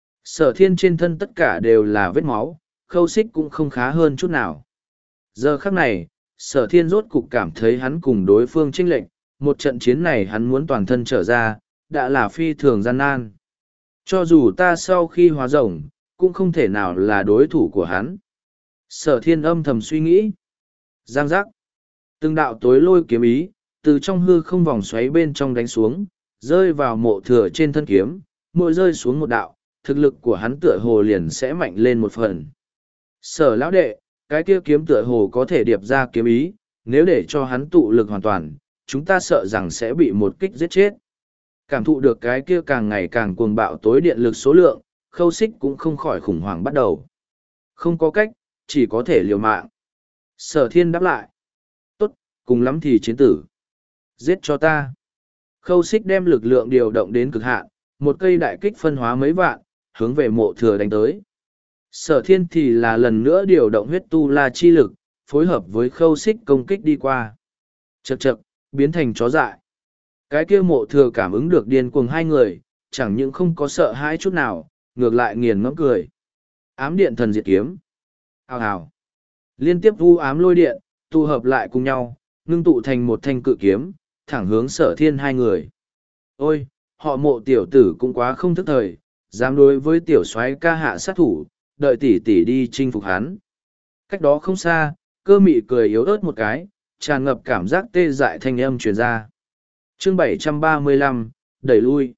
Sở Thiên trên thân tất cả đều là vết máu, Khâu Xích cũng không khá hơn chút nào. Giờ khắc này, Sở Thiên rốt cục cảm thấy hắn cùng đối phương chênh lệch, một trận chiến này hắn muốn toàn thân trở ra, đã là phi thường gian nan. Cho dù ta sau khi hóa rồng, cũng không thể nào là đối thủ của hắn. Sở Thiên âm thầm suy nghĩ. Giang giác. Từng đạo tối lôi kiếm ý, từ trong hư không vòng xoáy bên trong đánh xuống, rơi vào mộ thừa trên thân kiếm, mỗi rơi xuống một đạo, thực lực của hắn tựa hồ liền sẽ mạnh lên một phần. Sở lão đệ, cái kia kiếm tựa hồ có thể điệp ra kiếm ý, nếu để cho hắn tụ lực hoàn toàn, chúng ta sợ rằng sẽ bị một kích giết chết. Cảm thụ được cái kia càng ngày càng cuồng bạo tối điện lực số lượng, Khâu Xích cũng không khỏi khủng hoảng bắt đầu. Không có cách, chỉ có thể liều mạng. Sở Thiên đáp lại. Tốt, cùng lắm thì chiến tử. Giết cho ta. Khâu Xích đem lực lượng điều động đến cực hạn, một cây đại kích phân hóa mấy vạn, hướng về mộ thừa đánh tới. Sở Thiên thì là lần nữa điều động huyết tu la chi lực, phối hợp với Khâu Xích công kích đi qua. Chậc chậc, biến thành chó dại. Cái kia mộ thừa cảm ứng được điên cuồng hai người, chẳng những không có sợ hãi chút nào, ngược lại nghiền ngẫm cười. Ám điện thần diệt kiếm. Hào hào. Liên tiếp vu ám lôi điện, tụ hợp lại cùng nhau, ngưng tụ thành một thanh cự kiếm, thẳng hướng Sở Thiên hai người. Ôi, họ mộ tiểu tử cũng quá không thức thời, dám đối với tiểu soái ca hạ sát thủ, đợi tỷ tỷ đi chinh phục hắn. Cách đó không xa, Cơ mị cười yếu ớt một cái, tràn ngập cảm giác tê dại thanh âm truyền ra. Chương bảy trăm ba mươi lăm, đẩy lui.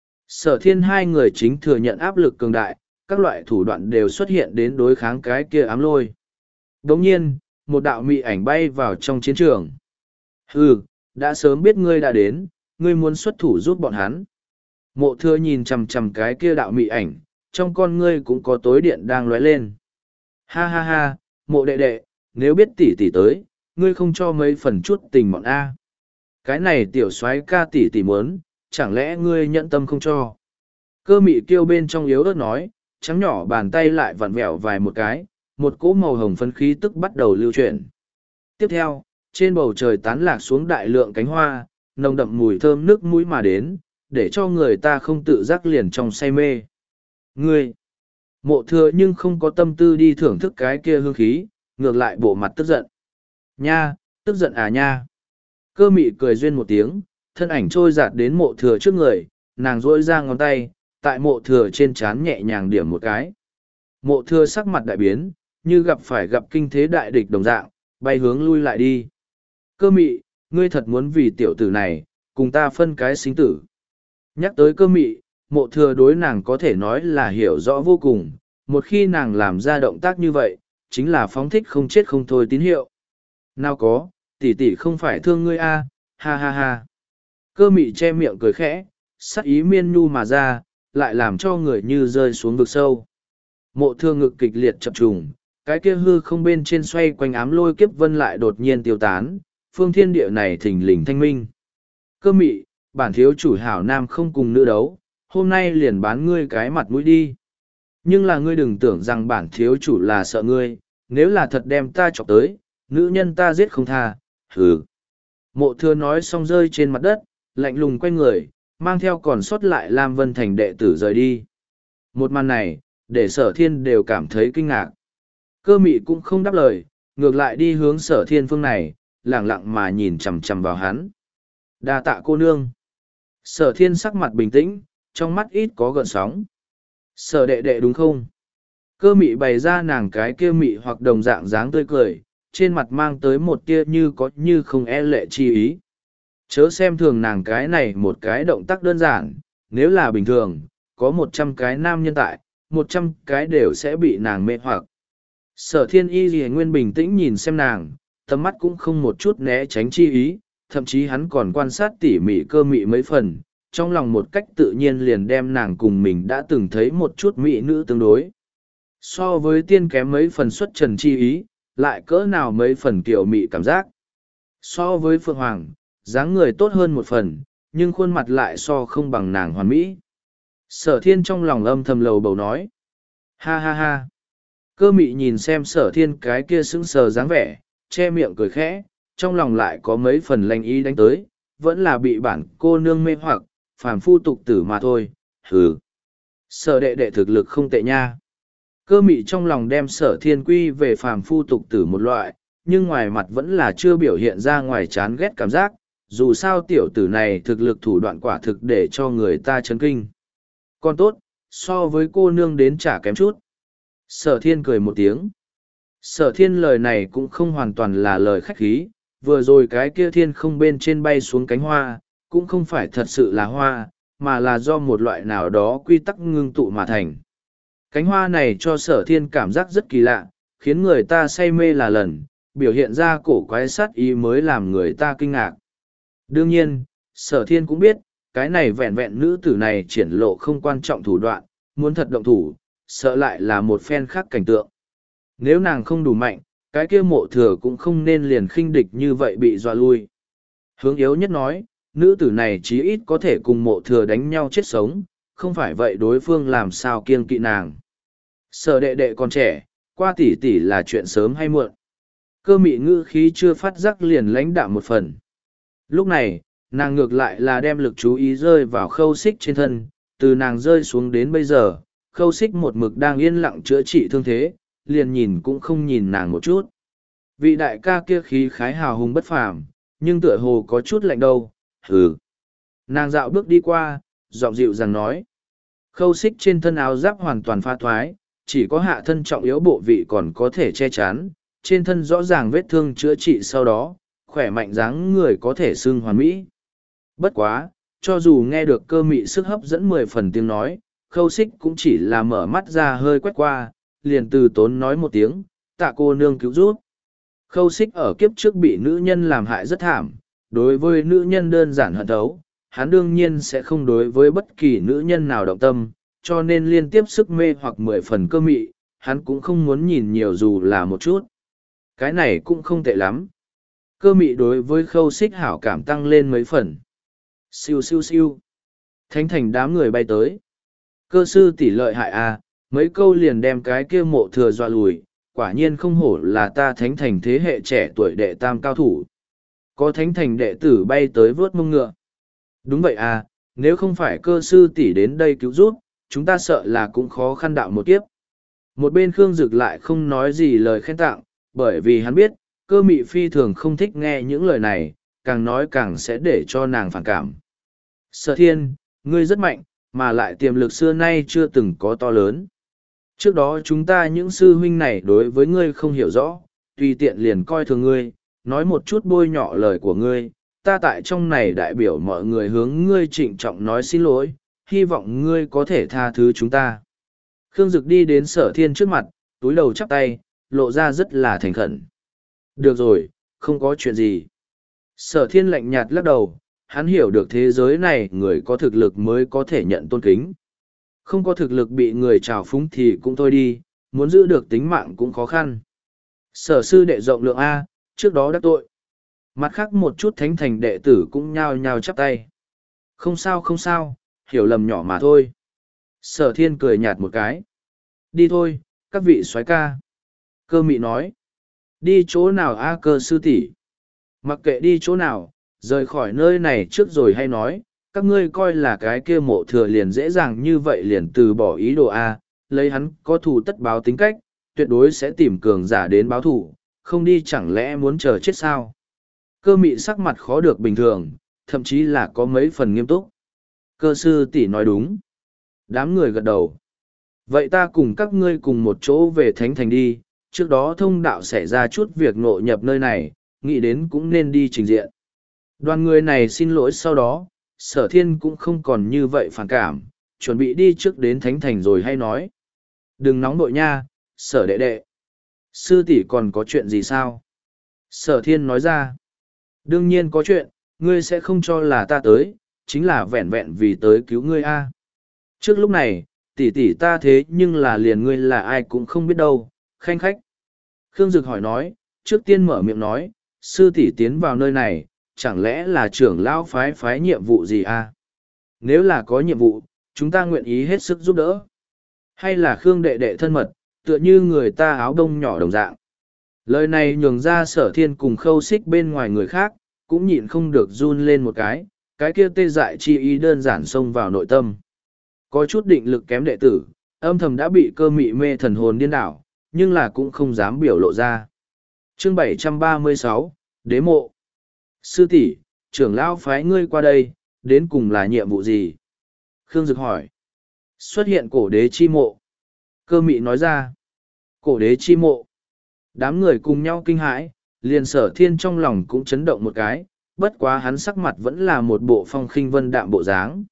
Sở Thiên hai người chính thừa nhận áp lực cường đại, các loại thủ đoạn đều xuất hiện đến đối kháng cái kia ám lôi. Đồng nhiên, một đạo mị ảnh bay vào trong chiến trường. Hừ, đã sớm biết ngươi đã đến, ngươi muốn xuất thủ giúp bọn hắn. Mộ thừa nhìn chằm chằm cái kia đạo mị ảnh, trong con ngươi cũng có tối điện đang lóe lên. Ha ha ha, mộ đệ đệ, nếu biết tỷ tỷ tới, ngươi không cho mấy phần chút tình mọn A. Cái này tiểu soái ca tỷ tỷ muốn, chẳng lẽ ngươi nhận tâm không cho. Cơ mị kêu bên trong yếu ớt nói, trắng nhỏ bàn tay lại vặn vẹo vài một cái, một cỗ màu hồng phấn khí tức bắt đầu lưu chuyển. Tiếp theo, trên bầu trời tán lạc xuống đại lượng cánh hoa, nồng đậm mùi thơm nước mũi mà đến, để cho người ta không tự giác liền trong say mê. Ngươi, mộ thừa nhưng không có tâm tư đi thưởng thức cái kia hương khí, ngược lại bộ mặt tức giận. Nha, tức giận à nha. Cơ mị cười duyên một tiếng, thân ảnh trôi giạt đến mộ thừa trước người, nàng rỗi ra ngón tay, tại mộ thừa trên trán nhẹ nhàng điểm một cái. Mộ thừa sắc mặt đại biến, như gặp phải gặp kinh thế đại địch đồng dạng, bay hướng lui lại đi. Cơ mị, ngươi thật muốn vì tiểu tử này, cùng ta phân cái sinh tử. Nhắc tới cơ mị, mộ thừa đối nàng có thể nói là hiểu rõ vô cùng, một khi nàng làm ra động tác như vậy, chính là phóng thích không chết không thôi tín hiệu. Nào có, tỷ tỷ không phải thương ngươi a, ha ha ha. Cơ mị che miệng cười khẽ, sắc ý miên nhu mà ra, lại làm cho người như rơi xuống vực sâu. Mộ thừa ngực kịch liệt chập trùng, cái kia hư không bên trên xoay quanh ám lôi kiếp vân lại đột nhiên tiêu tán, phương thiên địa này thình lình thanh minh. Cơ mị, bản thiếu chủ hảo nam không cùng nữ đấu, hôm nay liền bán ngươi cái mặt mũi đi. Nhưng là ngươi đừng tưởng rằng bản thiếu chủ là sợ ngươi, nếu là thật đem ta chọc tới, nữ nhân ta giết không tha, hừ. Mộ thừa nói xong rơi trên mặt đất, lạnh lùng quay người, mang theo còn sót lại Lam Vân Thành đệ tử rời đi. Một màn này, để sở thiên đều cảm thấy kinh ngạc. Cơ mị cũng không đáp lời, ngược lại đi hướng sở thiên phương này, lẳng lặng mà nhìn chằm chằm vào hắn. Đa tạ cô nương. Sở thiên sắc mặt bình tĩnh, trong mắt ít có gợn sóng. Sở đệ đệ đúng không? Cơ mị bày ra nàng cái kia mị hoặc đồng dạng dáng tươi cười, trên mặt mang tới một tia như có như không e lệ chi ý. Chớ xem thường nàng cái này một cái động tác đơn giản, nếu là bình thường, có một trăm cái nam nhân tại, một trăm cái đều sẽ bị nàng mê hoặc. Sở thiên y gì nguyên bình tĩnh nhìn xem nàng, tầm mắt cũng không một chút né tránh chi ý, thậm chí hắn còn quan sát tỉ mỉ cơ mị mấy phần, trong lòng một cách tự nhiên liền đem nàng cùng mình đã từng thấy một chút mỹ nữ tương đối. So với tiên kém mấy phần xuất trần chi ý, lại cỡ nào mấy phần kiểu mị cảm giác. So với Phượng Hoàng, dáng người tốt hơn một phần, nhưng khuôn mặt lại so không bằng nàng hoàn mỹ. Sở thiên trong lòng âm thầm lầu bầu nói. Ha ha ha. Cơ mị nhìn xem sở thiên cái kia sững sờ dáng vẻ, che miệng cười khẽ, trong lòng lại có mấy phần lanh ý đánh tới, vẫn là bị bản cô nương mê hoặc, phàm phu tục tử mà thôi, hừ. Sở đệ đệ thực lực không tệ nha. Cơ mị trong lòng đem sở thiên quy về phàm phu tục tử một loại, nhưng ngoài mặt vẫn là chưa biểu hiện ra ngoài chán ghét cảm giác, dù sao tiểu tử này thực lực thủ đoạn quả thực để cho người ta chấn kinh. Còn tốt, so với cô nương đến chả kém chút. Sở thiên cười một tiếng. Sở thiên lời này cũng không hoàn toàn là lời khách khí, vừa rồi cái kia thiên không bên trên bay xuống cánh hoa, cũng không phải thật sự là hoa, mà là do một loại nào đó quy tắc ngưng tụ mà thành. Cánh hoa này cho sở thiên cảm giác rất kỳ lạ, khiến người ta say mê là lần, biểu hiện ra cổ quái sát ý mới làm người ta kinh ngạc. Đương nhiên, sở thiên cũng biết, cái này vẹn vẹn nữ tử này triển lộ không quan trọng thủ đoạn, muốn thật động thủ, sợ lại là một phen khác cảnh tượng. Nếu nàng không đủ mạnh, cái kia mộ thừa cũng không nên liền khinh địch như vậy bị dọa lui. Hướng yếu nhất nói, nữ tử này chí ít có thể cùng mộ thừa đánh nhau chết sống, không phải vậy đối phương làm sao kiêng kỵ nàng. Sở đệ đệ còn trẻ, qua tỷ tỷ là chuyện sớm hay muộn. Cơ mị ngữ khí chưa phát giác liền lãnh đạm một phần. Lúc này, nàng ngược lại là đem lực chú ý rơi vào khâu xích trên thân, từ nàng rơi xuống đến bây giờ, khâu xích một mực đang yên lặng chữa trị thương thế, liền nhìn cũng không nhìn nàng một chút. Vị đại ca kia khí khái hào hùng bất phàm, nhưng tựa hồ có chút lạnh đâu, hừ. Nàng dạo bước đi qua, giọng dịu dàng nói. Khâu xích trên thân áo giáp hoàn toàn pha thoái, chỉ có hạ thân trọng yếu bộ vị còn có thể che chắn, trên thân rõ ràng vết thương chữa trị sau đó, khỏe mạnh dáng người có thể xưng hoàn mỹ. Bất quá, cho dù nghe được cơ mị sức hấp dẫn mười phần tiếng nói, khâu xích cũng chỉ là mở mắt ra hơi quét qua, liền từ tốn nói một tiếng, tạ cô nương cứu giúp. Khâu xích ở kiếp trước bị nữ nhân làm hại rất thảm, đối với nữ nhân đơn giản hận thấu, hắn đương nhiên sẽ không đối với bất kỳ nữ nhân nào động tâm, cho nên liên tiếp sức mê hoặc mười phần cơ mị, hắn cũng không muốn nhìn nhiều dù là một chút. Cái này cũng không tệ lắm. Cơ mị đối với khâu xích hảo cảm tăng lên mấy phần. Siêu siêu siêu. Thánh thành đám người bay tới. Cơ sư tỷ lợi hại à, mấy câu liền đem cái kia mộ thừa dọa lùi, quả nhiên không hổ là ta thánh thành thế hệ trẻ tuổi đệ tam cao thủ. Có thánh thành đệ tử bay tới vớt mông ngựa. Đúng vậy à, nếu không phải cơ sư tỷ đến đây cứu giúp, chúng ta sợ là cũng khó khăn đạo một kiếp. Một bên Khương Dực lại không nói gì lời khen tặng, bởi vì hắn biết, cơ mị phi thường không thích nghe những lời này, càng nói càng sẽ để cho nàng phản cảm. Sở thiên, ngươi rất mạnh, mà lại tiềm lực xưa nay chưa từng có to lớn. Trước đó chúng ta những sư huynh này đối với ngươi không hiểu rõ, tùy tiện liền coi thường ngươi, nói một chút bôi nhọ lời của ngươi, ta tại trong này đại biểu mọi người hướng ngươi trịnh trọng nói xin lỗi, hy vọng ngươi có thể tha thứ chúng ta. Khương Dực đi đến sở thiên trước mặt, túi đầu chắp tay, lộ ra rất là thành khẩn. Được rồi, không có chuyện gì. Sở thiên lạnh nhạt lắc đầu, hắn hiểu được thế giới này người có thực lực mới có thể nhận tôn kính. Không có thực lực bị người trào phúng thì cũng thôi đi, muốn giữ được tính mạng cũng khó khăn. Sở sư đệ rộng lượng A, trước đó đắc tội. Mặt khác một chút thánh thành đệ tử cũng nhao nhao chắp tay. Không sao không sao, hiểu lầm nhỏ mà thôi. Sở thiên cười nhạt một cái. Đi thôi, các vị soái ca. Cơ mị nói. Đi chỗ nào A cơ sư tỷ? Mặc kệ đi chỗ nào, rời khỏi nơi này trước rồi hay nói, các ngươi coi là cái kia mộ thừa liền dễ dàng như vậy liền từ bỏ ý đồ A, lấy hắn có thù tất báo tính cách, tuyệt đối sẽ tìm cường giả đến báo thù, không đi chẳng lẽ muốn chờ chết sao? Cơ mị sắc mặt khó được bình thường, thậm chí là có mấy phần nghiêm túc. Cơ sư tỷ nói đúng. Đám người gật đầu. Vậy ta cùng các ngươi cùng một chỗ về Thánh Thành đi, trước đó thông đạo xảy ra chút việc ngộ nhập nơi này, nghĩ đến cũng nên đi trình diện. Đoàn người này xin lỗi sau đó, sở thiên cũng không còn như vậy phản cảm, chuẩn bị đi trước đến Thánh Thành rồi hay nói. Đừng nóng nội nha, sở đệ đệ. Sư tỷ còn có chuyện gì sao? Sở thiên nói ra. Đương nhiên có chuyện, ngươi sẽ không cho là ta tới, chính là vẹn vẹn vì tới cứu ngươi a. Trước lúc này, tỷ tỷ ta thế nhưng là liền ngươi là ai cũng không biết đâu, khanh khách. Khương Dực hỏi nói, trước tiên mở miệng nói, sư tỷ tiến vào nơi này, chẳng lẽ là trưởng lão phái phái nhiệm vụ gì a? Nếu là có nhiệm vụ, chúng ta nguyện ý hết sức giúp đỡ. Hay là Khương đệ đệ thân mật, tựa như người ta áo đông nhỏ đồng dạng. Lời này nhường ra sở thiên cùng khâu xích bên ngoài người khác, cũng nhịn không được run lên một cái, cái kia tê dại chi ý đơn giản xông vào nội tâm. Có chút định lực kém đệ tử, âm thầm đã bị cơ mị mê thần hồn điên đảo, nhưng là cũng không dám biểu lộ ra. Chương bảy trăm ba mươi sáu, Đế mộ. Sư tỷ, trưởng lão phái ngươi qua đây, đến cùng là nhiệm vụ gì? Khương Dực hỏi. Xuất hiện cổ đế chi mộ. Cơ mị nói ra. Cổ đế chi mộ. Đám người cùng nhau kinh hãi, liền sở thiên trong lòng cũng chấn động một cái, bất quá hắn sắc mặt vẫn là một bộ phong khinh vân đạm bộ dáng.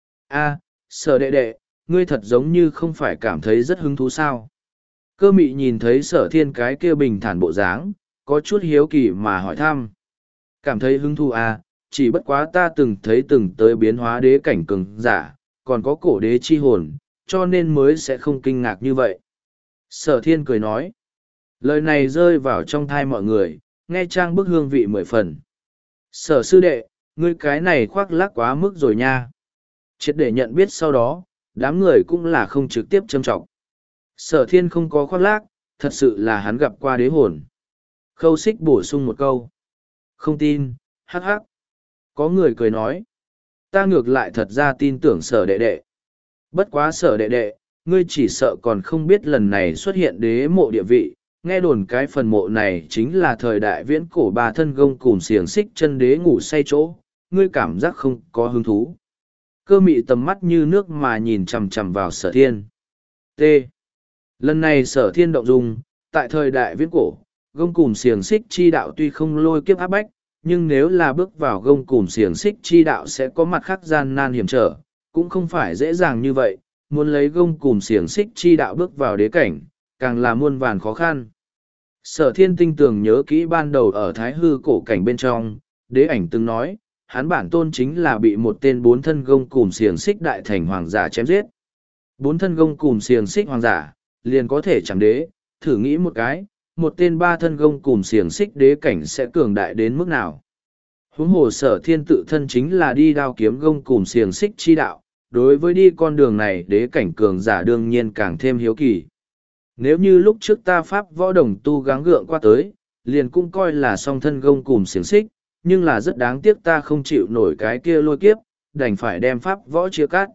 A, sở đệ đệ, ngươi thật giống như không phải cảm thấy rất hứng thú sao? Cơ mị nhìn thấy sở thiên cái kia bình thản bộ dáng, có chút hiếu kỳ mà hỏi thăm. Cảm thấy hứng thú à, chỉ bất quá ta từng thấy từng tới biến hóa đế cảnh cường giả, còn có cổ đế chi hồn, cho nên mới sẽ không kinh ngạc như vậy. Sở thiên cười nói. Lời này rơi vào trong thai mọi người, nghe trang bức hương vị mười phần. Sở sư đệ, ngươi cái này khoác lác quá mức rồi nha. Triệt để nhận biết sau đó, đám người cũng là không trực tiếp châm trọng. Sở thiên không có khoác lác, thật sự là hắn gặp qua đế hồn. Khâu xích bổ sung một câu. Không tin, hắc hắc. Có người cười nói. Ta ngược lại thật ra tin tưởng sở đệ đệ. Bất quá sở đệ đệ, ngươi chỉ sợ còn không biết lần này xuất hiện đế mộ địa vị. Nghe đồn cái phần mộ này chính là thời đại viễn cổ bà thân gông cùm xiềng xích chân đế ngủ say chỗ. Ngươi cảm giác không có hứng thú. Cơ mị tầm mắt như nước mà nhìn chằm chằm vào sở thiên. T. Lần này sở thiên động dung, tại thời đại viễn cổ, gông cùm xiềng xích chi đạo tuy không lôi kiếp áp bách, nhưng nếu là bước vào gông cùm xiềng xích chi đạo sẽ có mặt khác gian nan hiểm trở, cũng không phải dễ dàng như vậy, muốn lấy gông cùm xiềng xích chi đạo bước vào đế cảnh, càng là muôn vàn khó khăn. Sở thiên tinh tường nhớ kỹ ban đầu ở thái hư cổ cảnh bên trong, đế ảnh từng nói, hắn bản tôn chính là bị một tên bốn thân gông cùm xiềng xích đại thành hoàng giả chém giết. Bốn thân gông cùm xiềng xích hoàng giả, liền có thể chẳng đế, thử nghĩ một cái, một tên ba thân gông cùm xiềng xích đế cảnh sẽ cường đại đến mức nào. Huống hồ Sở Thiên tự thân chính là đi đao kiếm gông cùm xiềng xích chi đạo, đối với đi con đường này đế cảnh cường giả đương nhiên càng thêm hiếu kỳ. Nếu như lúc trước ta pháp võ đồng tu gắng gượng qua tới, liền cũng coi là song thân gông cùm xiềng xích, nhưng là rất đáng tiếc ta không chịu nổi cái kia lôi kiếp, đành phải đem pháp võ chia cắt.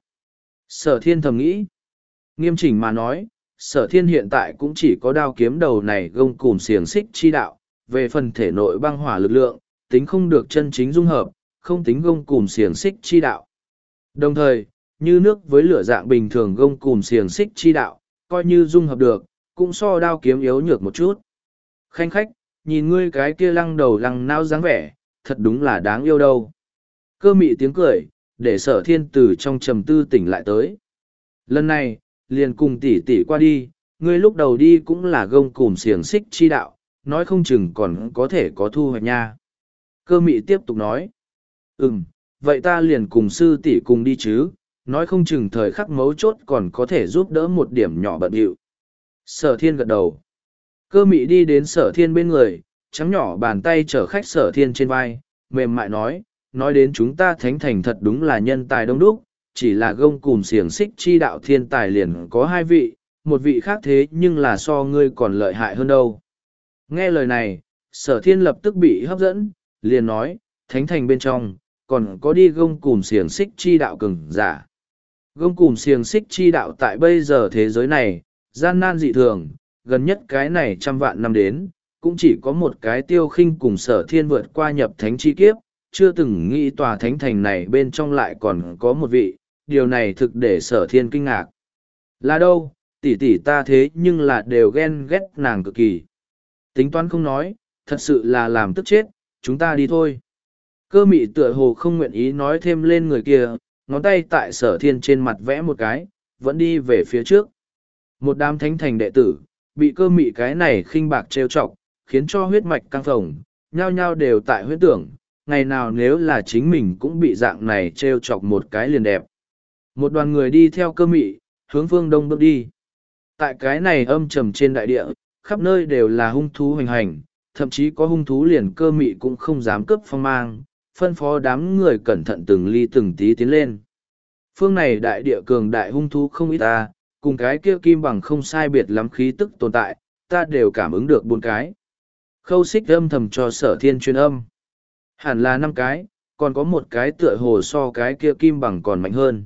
Sở Thiên thầm nghĩ. Nghiêm chỉnh mà nói, Sở Thiên hiện tại cũng chỉ có đao kiếm đầu này gông cùm xiềng xích chi đạo, về phần thể nội băng hỏa lực lượng, tính không được chân chính dung hợp, không tính gông cùm xiềng xích chi đạo. Đồng thời, như nước với lửa dạng bình thường gông cùm xiềng xích chi đạo, coi như dung hợp được, cũng so đao kiếm yếu nhược một chút. Khanh khách, nhìn ngươi cái kia lăng đầu lăng nao dáng vẻ, thật đúng là đáng yêu đâu. Cơ mị tiếng cười, để Sở Thiên từ trong trầm tư tỉnh lại tới. Lần này, liền cùng tỷ tỷ qua đi, ngươi lúc đầu đi cũng là gông cùm xiềng xích chi đạo, nói không chừng còn có thể có thu hoạch nha. Cơ mị tiếp tục nói. Ừm, vậy ta liền cùng sư tỷ cùng đi chứ, nói không chừng thời khắc mấu chốt còn có thể giúp đỡ một điểm nhỏ bận điệu. Sở Thiên gật đầu. Cơ mị đi đến Sở Thiên bên người, trắng nhỏ bàn tay chở khách Sở Thiên trên vai, mềm mại nói, nói đến chúng ta thánh thành thật đúng là nhân tài đông đúc, chỉ là gông cùm xiềng xích chi đạo thiên tài liền có hai vị, một vị khác thế nhưng là so ngươi còn lợi hại hơn đâu. Nghe lời này, Sở Thiên lập tức bị hấp dẫn, liền nói, thánh thành bên trong, còn có đi gông cùm xiềng xích chi đạo cường giả. Gông cùm xiềng xích chi đạo tại bây giờ thế giới này, gian nan dị thường, gần nhất cái này trăm vạn năm đến, cũng chỉ có một cái Tiêu Khinh cùng Sở Thiên vượt qua nhập thánh chi kiếp, chưa từng nghĩ tòa thánh thành này bên trong lại còn có một vị, điều này thực để Sở Thiên kinh ngạc. Là đâu, tỷ tỷ ta thế nhưng là đều ghen ghét nàng cực kỳ. Tính toán không nói, thật sự là làm tức chết, chúng ta đi thôi. Cơ mị tựa hồ không nguyện ý nói thêm lên người kia, ngón tay tại Sở Thiên trên mặt vẽ một cái, vẫn đi về phía trước. Một đám thánh thành đệ tử, bị cơ mị cái này khinh bạc trêu chọc, khiến cho huyết mạch căng phồng, nhao nhao đều tại huyết tưởng, ngày nào nếu là chính mình cũng bị dạng này trêu chọc một cái liền đẹp. Một đoàn người đi theo cơ mị, hướng phương đông bước đi. Tại cái này âm trầm trên đại địa, khắp nơi đều là hung thú hoành hành, thậm chí có hung thú liền cơ mị cũng không dám cướp phong mang, phân phó đám người cẩn thận từng ly từng tí tiến lên. Phương này đại địa cường đại hung thú không ít ta, cùng cái kia kim bằng không sai biệt lắm khí tức tồn tại, ta đều cảm ứng được bốn cái. Khâu Xích âm thầm cho Sở Thiên truyền âm. Hẳn là năm cái, còn có một cái tựa hồ so cái kia kim bằng còn mạnh hơn.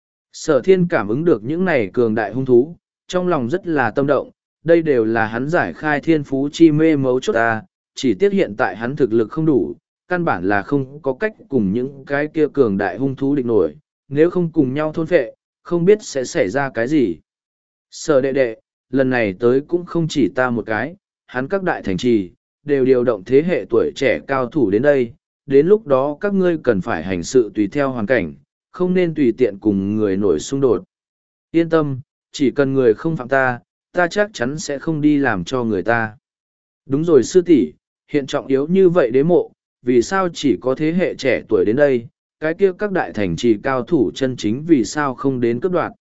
Sở Thiên cảm ứng được những này cường đại hung thú, trong lòng rất là tâm động, đây đều là hắn giải khai thiên phú chi mê mấu chốt ta, chỉ tiếc hiện tại hắn thực lực không đủ, căn bản là không có cách cùng những cái kia cường đại hung thú địch nổi, nếu không cùng nhau thôn phệ, không biết sẽ xảy ra cái gì. Sở đệ đệ, lần này tới cũng không chỉ ta một cái, hắn các đại thành trì, đều điều động thế hệ tuổi trẻ cao thủ đến đây, đến lúc đó các ngươi cần phải hành sự tùy theo hoàn cảnh, không nên tùy tiện cùng người nổi xung đột. Yên tâm, chỉ cần người không phạm ta, ta chắc chắn sẽ không đi làm cho người ta. Đúng rồi sư tỷ, hiện trọng yếu như vậy đế mộ, vì sao chỉ có thế hệ trẻ tuổi đến đây, cái kia các đại thành trì cao thủ chân chính vì sao không đến cướp đoạt.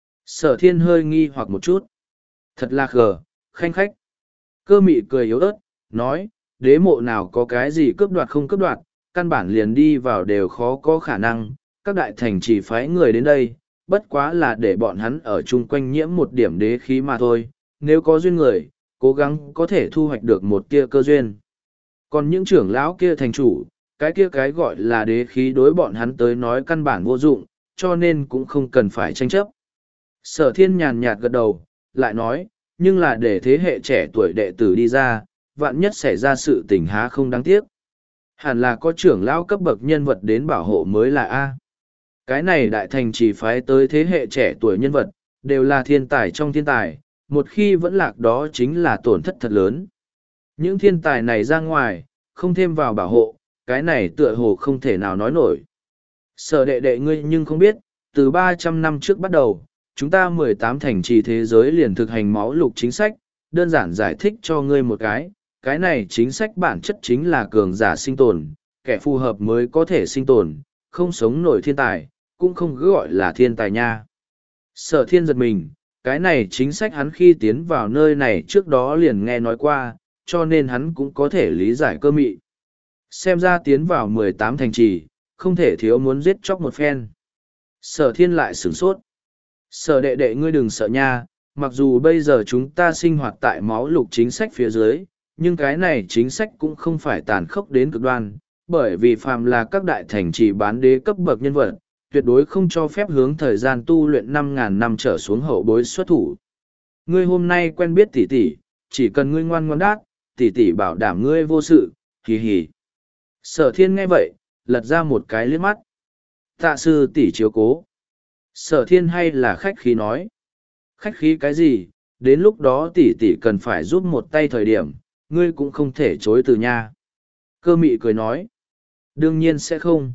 Sở Thiên hơi nghi hoặc một chút. Thật là gờ, khanh khách. Cơ mị cười yếu ớt, nói, đế mộ nào có cái gì cướp đoạt không cướp đoạt, căn bản liền đi vào đều khó có khả năng, các đại thành trì phái người đến đây, bất quá là để bọn hắn ở chung quanh nhiễm một điểm đế khí mà thôi, nếu có duyên người, cố gắng có thể thu hoạch được một tia cơ duyên. Còn những trưởng lão kia thành chủ, cái kia cái gọi là đế khí đối bọn hắn tới nói căn bản vô dụng, cho nên cũng không cần phải tranh chấp. Sở Thiên nhàn nhạt gật đầu, lại nói, nhưng là để thế hệ trẻ tuổi đệ tử đi ra, vạn nhất xảy ra sự tình há không đáng tiếc. Hẳn là có trưởng lão cấp bậc nhân vật đến bảo hộ mới là A. Cái này đại thành chỉ phái tới thế hệ trẻ tuổi nhân vật, đều là thiên tài trong thiên tài, một khi vẫn lạc đó chính là tổn thất thật lớn. Những thiên tài này ra ngoài, không thêm vào bảo hộ, cái này tựa hồ không thể nào nói nổi. Sở đệ đệ ngươi nhưng không biết, từ ba trăm năm trước bắt đầu, chúng ta mười tám thành trì thế giới liền thực hành máu lục chính sách, đơn giản giải thích cho ngươi một cái, cái này chính sách bản chất chính là cường giả sinh tồn, kẻ phù hợp mới có thể sinh tồn, không sống nổi thiên tài, cũng không cứ gọi là thiên tài nha. Sở thiên giật mình, cái này chính sách hắn khi tiến vào nơi này trước đó liền nghe nói qua, cho nên hắn cũng có thể lý giải Cơ Mị. Xem ra tiến vào mười tám thành trì, không thể thiếu muốn giết chóc một phen. Sở thiên lại sửng sốt. Sở đệ đệ ngươi đừng sợ nha, mặc dù bây giờ chúng ta sinh hoạt tại máu lục chính sách phía dưới, nhưng cái này chính sách cũng không phải tàn khốc đến cực đoan, bởi vì phàm là các đại thành trì bán đế cấp bậc nhân vật, tuyệt đối không cho phép hướng thời gian tu luyện năm ngàn năm trở xuống hậu bối xuất thủ. Ngươi hôm nay quen biết tỷ tỷ, chỉ cần ngươi ngoan ngoãn đát, tỷ tỷ bảo đảm ngươi vô sự, hì hì. Sở thiên nghe vậy, lật ra một cái liếc mắt. Tạ sư tỷ chiếu cố. Sở thiên hay là khách khí nói. Khách khí cái gì, đến lúc đó tỷ tỷ cần phải giúp một tay thời điểm, ngươi cũng không thể chối từ nha. Cơ Mị cười nói. Đương nhiên sẽ không.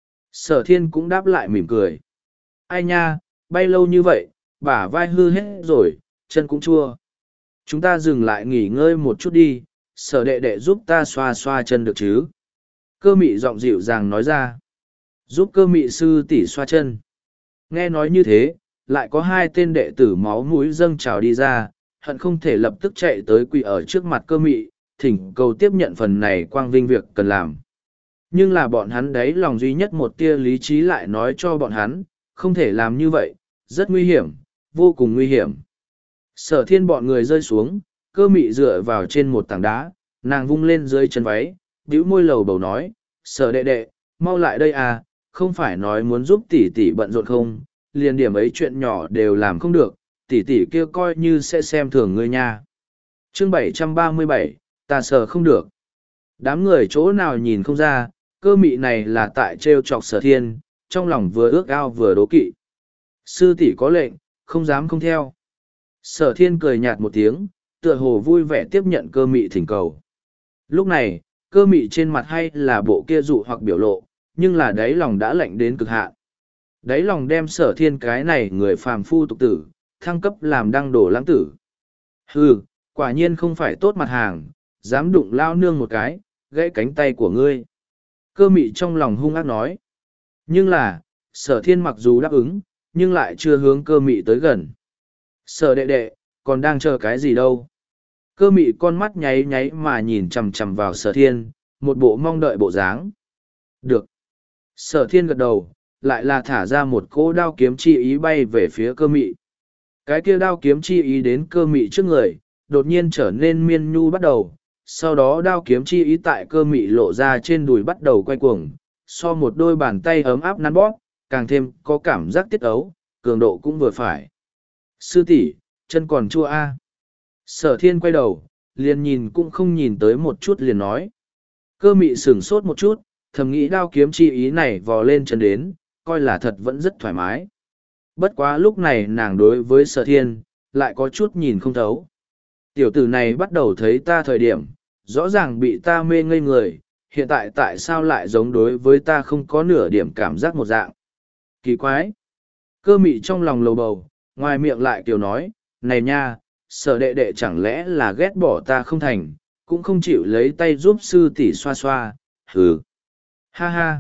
Sở thiên cũng đáp lại mỉm cười. Ai nha, bay lâu như vậy, bả vai hư hết rồi, chân cũng chua. Chúng ta dừng lại nghỉ ngơi một chút đi, sở đệ đệ giúp ta xoa xoa chân được chứ. Cơ Mị giọng dịu dàng nói ra. Giúp Cơ Mị sư tỷ xoa chân. Nghe nói như thế, lại có hai tên đệ tử máu mũi dâng trào đi ra, hận không thể lập tức chạy tới quỳ ở trước mặt Cơ Mị, thỉnh cầu tiếp nhận phần này quang vinh việc cần làm. Nhưng là bọn hắn đấy lòng duy nhất một tia lý trí lại nói cho bọn hắn, không thể làm như vậy, rất nguy hiểm, vô cùng nguy hiểm. Sở thiên bọn người rơi xuống, Cơ Mị dựa vào trên một tảng đá, nàng vung lên dưới chân váy, bĩu môi lầu bầu nói, sở đệ đệ, mau lại đây à, không phải nói muốn giúp tỷ tỷ bận rộn không, liền điểm ấy chuyện nhỏ đều làm không được, tỷ tỷ kia coi như sẽ xem thường ngươi nha. Chương bảy trăm ba mươi bảy, ta sợ không được. Đám người chỗ nào nhìn không ra, Cơ Mị này là tại trêu chọc Sở thiên, trong lòng vừa ước ao vừa đố kỵ. Sư tỷ có lệnh, không dám không theo. Sở thiên cười nhạt một tiếng, tựa hồ vui vẻ tiếp nhận Cơ Mị thỉnh cầu. Lúc này, Cơ Mị trên mặt hay là bộ kia dụ hoặc biểu lộ, nhưng là đáy lòng đã lạnh đến cực hạn. Đáy lòng đem Sở thiên cái này người phàm phu tục tử, thăng cấp làm đăng đổ lãng tử. Hừ, quả nhiên không phải tốt mặt hàng, dám đụng lao nương một cái, gãy cánh tay của ngươi. Cơ Mị trong lòng hung ác nói. Nhưng là, Sở thiên mặc dù đáp ứng, nhưng lại chưa hướng Cơ Mị tới gần. Sở đệ đệ, còn đang chờ cái gì đâu? Cơ Mị con mắt nháy nháy mà nhìn chằm chằm vào Sở thiên, một bộ mong đợi bộ dáng. Được. Sở thiên gật đầu, lại là thả ra một cỗ đao kiếm chi ý bay về phía Cơ Mị. Cái kia đao kiếm chi ý đến Cơ Mị trước người, đột nhiên trở nên miên nhu bắt đầu. Sau đó đao kiếm chi ý tại Cơ Mị lộ ra trên đùi bắt đầu quay cuồng, so một đôi bàn tay ấm áp nắn bóp, càng thêm có cảm giác tiết ấu, cường độ cũng vừa phải. Sư tỷ, chân còn chua a. Sở thiên quay đầu, liền nhìn cũng không nhìn tới một chút liền nói. Cơ Mị sửng sốt một chút, thầm nghĩ đao kiếm chi ý này vò lên chân đến, coi là thật vẫn rất thoải mái. Bất quá lúc này nàng đối với Sở thiên, lại có chút nhìn không thấu. Tiểu tử này bắt đầu thấy ta thời điểm, rõ ràng bị ta mê ngây người, hiện tại tại sao lại giống đối với ta không có nửa điểm cảm giác một dạng. Kỳ quái. Cơ Mị trong lòng lầu bầu, ngoài miệng lại kiều nói, này nha, Sở đệ đệ chẳng lẽ là ghét bỏ ta không thành, cũng không chịu lấy tay giúp sư tỷ xoa xoa, hừ. Ha ha.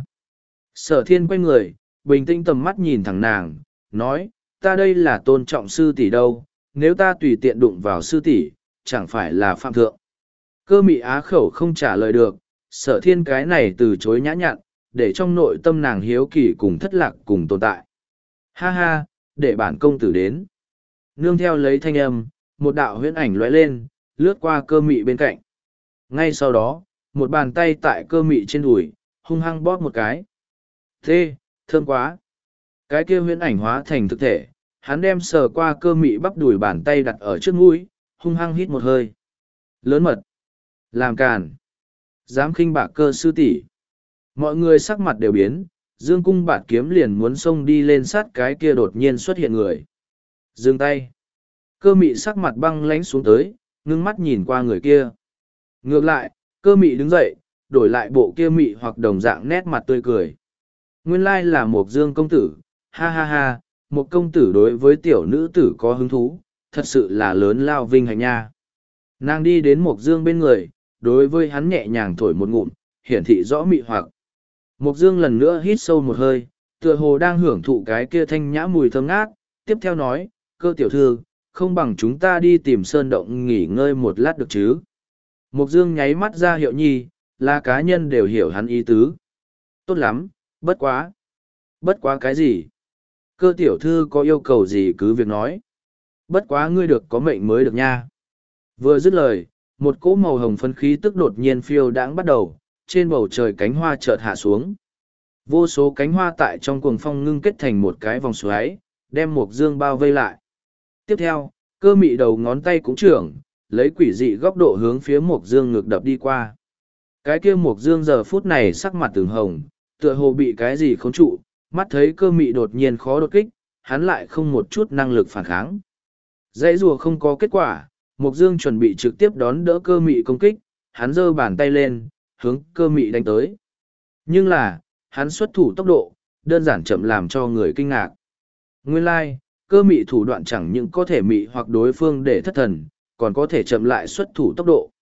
Sở thiên quay người, bình tĩnh tầm mắt nhìn thẳng nàng, nói, ta đây là tôn trọng sư tỷ đâu, nếu ta tùy tiện đụng vào sư tỷ, chẳng phải là phạm thượng. Cơ Mị á khẩu không trả lời được, Sở thiên cái này từ chối nhã nhặn, để trong nội tâm nàng hiếu kỳ cùng thất lạc cùng tồn tại. Ha ha, để bản công tử đến. Nương theo lấy thanh âm, một đạo huyễn ảnh lóe lên, lướt qua Cơ Mị bên cạnh. Ngay sau đó, một bàn tay tại Cơ Mị trên đùi, hung hăng bóp một cái. Thế, thơm quá. Cái kia huyễn ảnh hóa thành thực thể, hắn đem sờ qua Cơ Mị bắp đùi bàn tay đặt ở trước mũi, hung hăng hít một hơi. Lớn mật. Làm càn. Dám khinh bạc Cơ sư tỷ. Mọi người sắc mặt đều biến, dương cung bạt kiếm liền muốn xông đi lên sát cái kia đột nhiên xuất hiện người. Dừng tay. Cơ Mị sắc mặt băng lãnh xuống tới, ngưng mắt nhìn qua người kia. Ngược lại, Cơ Mị đứng dậy, đổi lại bộ kia mị hoặc đồng dạng nét mặt tươi cười. Nguyên lai là một dương công tử, ha ha ha, một công tử đối với tiểu nữ tử có hứng thú, thật sự là lớn lao vinh hạnh nha. Nàng đi đến một dương bên người, đối với hắn nhẹ nhàng thổi một ngụm, hiển thị rõ mị hoặc. Mục Dương lần nữa hít sâu một hơi, tựa hồ đang hưởng thụ cái kia thanh nhã mùi thơm ngát, tiếp theo nói, cơ tiểu thư, không bằng chúng ta đi tìm sơn động nghỉ ngơi một lát được chứ. Mục Dương nháy mắt ra hiệu nhi, là cá nhân đều hiểu hắn ý tứ. Tốt lắm, bất quá. Bất quá cái gì? Cơ tiểu thư có yêu cầu gì cứ việc nói. Bất quá ngươi được có mệnh mới được nha. Vừa dứt lời, một cỗ màu hồng phấn khí tức đột nhiên phiêu đãng bắt đầu, trên bầu trời cánh hoa chợt hạ xuống. Vô số cánh hoa tại trong cuồng phong ngưng kết thành một cái vòng xoáy, đem Mộc Dương bao vây lại. Tiếp theo, cơ mị đầu ngón tay cũng trưởng, lấy quỷ dị góc độ hướng phía Mộc Dương ngược đập đi qua. Cái kia Mộc Dương giờ phút này sắc mặt từng hồng, tựa hồ bị cái gì khống trụ, mắt thấy cơ mị đột nhiên khó đột kích, hắn lại không một chút năng lực phản kháng. Dãy rùa không có kết quả, Mộc Dương chuẩn bị trực tiếp đón đỡ cơ mị công kích, hắn giơ bàn tay lên, hướng cơ mị đánh tới. Nhưng là, hắn xuất thủ tốc độ, đơn giản chậm làm cho người kinh ngạc. Nguyên lai, like, cơ mị thủ đoạn chẳng những có thể mị hoặc đối phương để thất thần, còn có thể chậm lại xuất thủ tốc độ.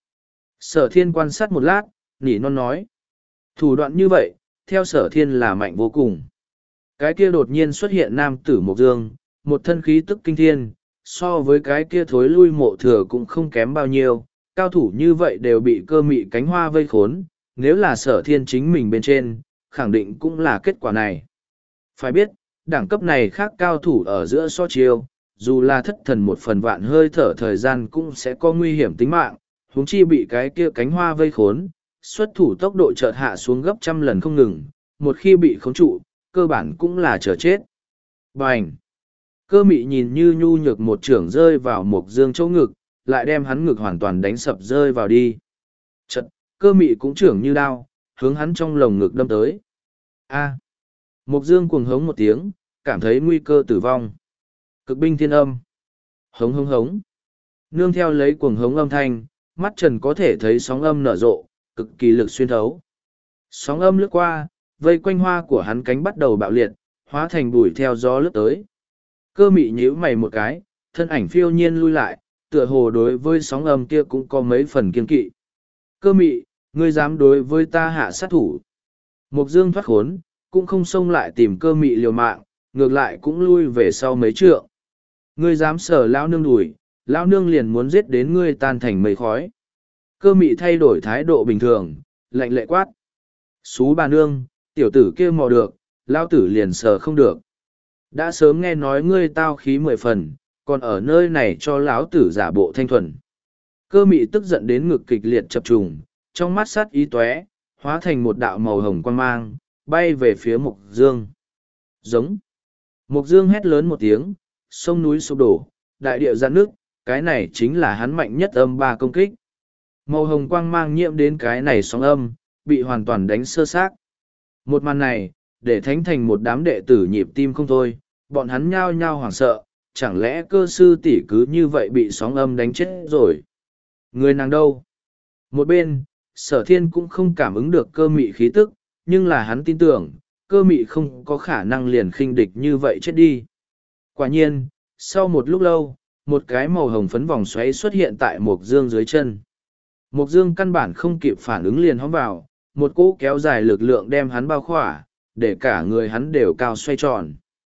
Sở thiên quan sát một lát, nỉ non nói. Thủ đoạn như vậy, theo sở thiên là mạnh vô cùng. Cái kia đột nhiên xuất hiện nam tử Mộc Dương, một thân khí tức kinh thiên, so với cái kia thối lui mộ thừa cũng không kém bao nhiêu, cao thủ như vậy đều bị cơ mị cánh hoa vây khốn, nếu là sở thiên chính mình bên trên, khẳng định cũng là kết quả này. Phải biết, đẳng cấp này khác cao thủ ở giữa so chiêu, dù là thất thần một phần vạn hơi thở thời gian cũng sẽ có nguy hiểm tính mạng, huống chi bị cái kia cánh hoa vây khốn, xuất thủ tốc độ chợt hạ xuống gấp trăm lần không ngừng, một khi bị khống trụ, cơ bản cũng là chờ chết. Bành! Cơ mị nhìn như nhu nhược một trưởng rơi vào Mộc Dương chỗ ngực, lại đem hắn ngực hoàn toàn đánh sập rơi vào đi. Chật, cơ mị cũng trưởng như đao, hướng hắn trong lồng ngực đâm tới. A! Mộc Dương cuồng hống một tiếng, cảm thấy nguy cơ tử vong. Cực binh thiên âm. Hống hống hống. Nương theo lấy cuồng hống âm thanh, mắt trần có thể thấy sóng âm nở rộ, cực kỳ lực xuyên thấu. Sóng âm lướt qua, vây quanh hoa của hắn cánh bắt đầu bạo liệt, hóa thành bụi theo gió lướt tới. Cơ mị nhíu mày một cái, thân ảnh phiêu nhiên lui lại, tựa hồ đối với sóng âm kia cũng có mấy phần kiên kỵ. Cơ mị, ngươi dám đối với ta hạ sát thủ. Mộc Dương thoát khốn, cũng không xông lại tìm cơ mị liều mạng, ngược lại cũng lui về sau mấy trượng. Ngươi dám sờ lão nương đùi, lão nương liền muốn giết đến ngươi tan thành mây khói. Cơ mị thay đổi thái độ bình thường, lạnh lệ quát. Xú bà nương, tiểu tử kia mò được, lão tử liền sờ không được. Đã sớm nghe nói ngươi tao khí mười phần, còn ở nơi này cho lão tử giả bộ thanh thuần. Cơ mị tức giận đến ngực kịch liệt chập trùng, trong mắt sát ý tóe, hóa thành một đạo màu hồng quang mang, bay về phía Mộc Dương. Giống. Mộc Dương hét lớn một tiếng, sông núi sụp đổ, đại địa giãn nước, cái này chính là hắn mạnh nhất âm ba công kích. Màu hồng quang mang nhiễm đến cái này sóng âm, bị hoàn toàn đánh sơ xác. Một màn này, để thánh thành một đám đệ tử nhịp tim không thôi, bọn hắn nhao nhao hoảng sợ, chẳng lẽ cơ sư tỷ cứ như vậy bị sóng âm đánh chết rồi. Người nàng đâu? Một bên, sở thiên cũng không cảm ứng được cơ mị khí tức, nhưng là hắn tin tưởng, cơ mị không có khả năng liền khinh địch như vậy chết đi. Quả nhiên, sau một lúc lâu, một cái màu hồng phấn vòng xoáy xuất hiện tại Mộc Dương dưới chân. Mộc Dương căn bản không kịp phản ứng liền hóm vào, một cỗ kéo dài lực lượng đem hắn bao khỏa, để cả người hắn đều cao xoay tròn.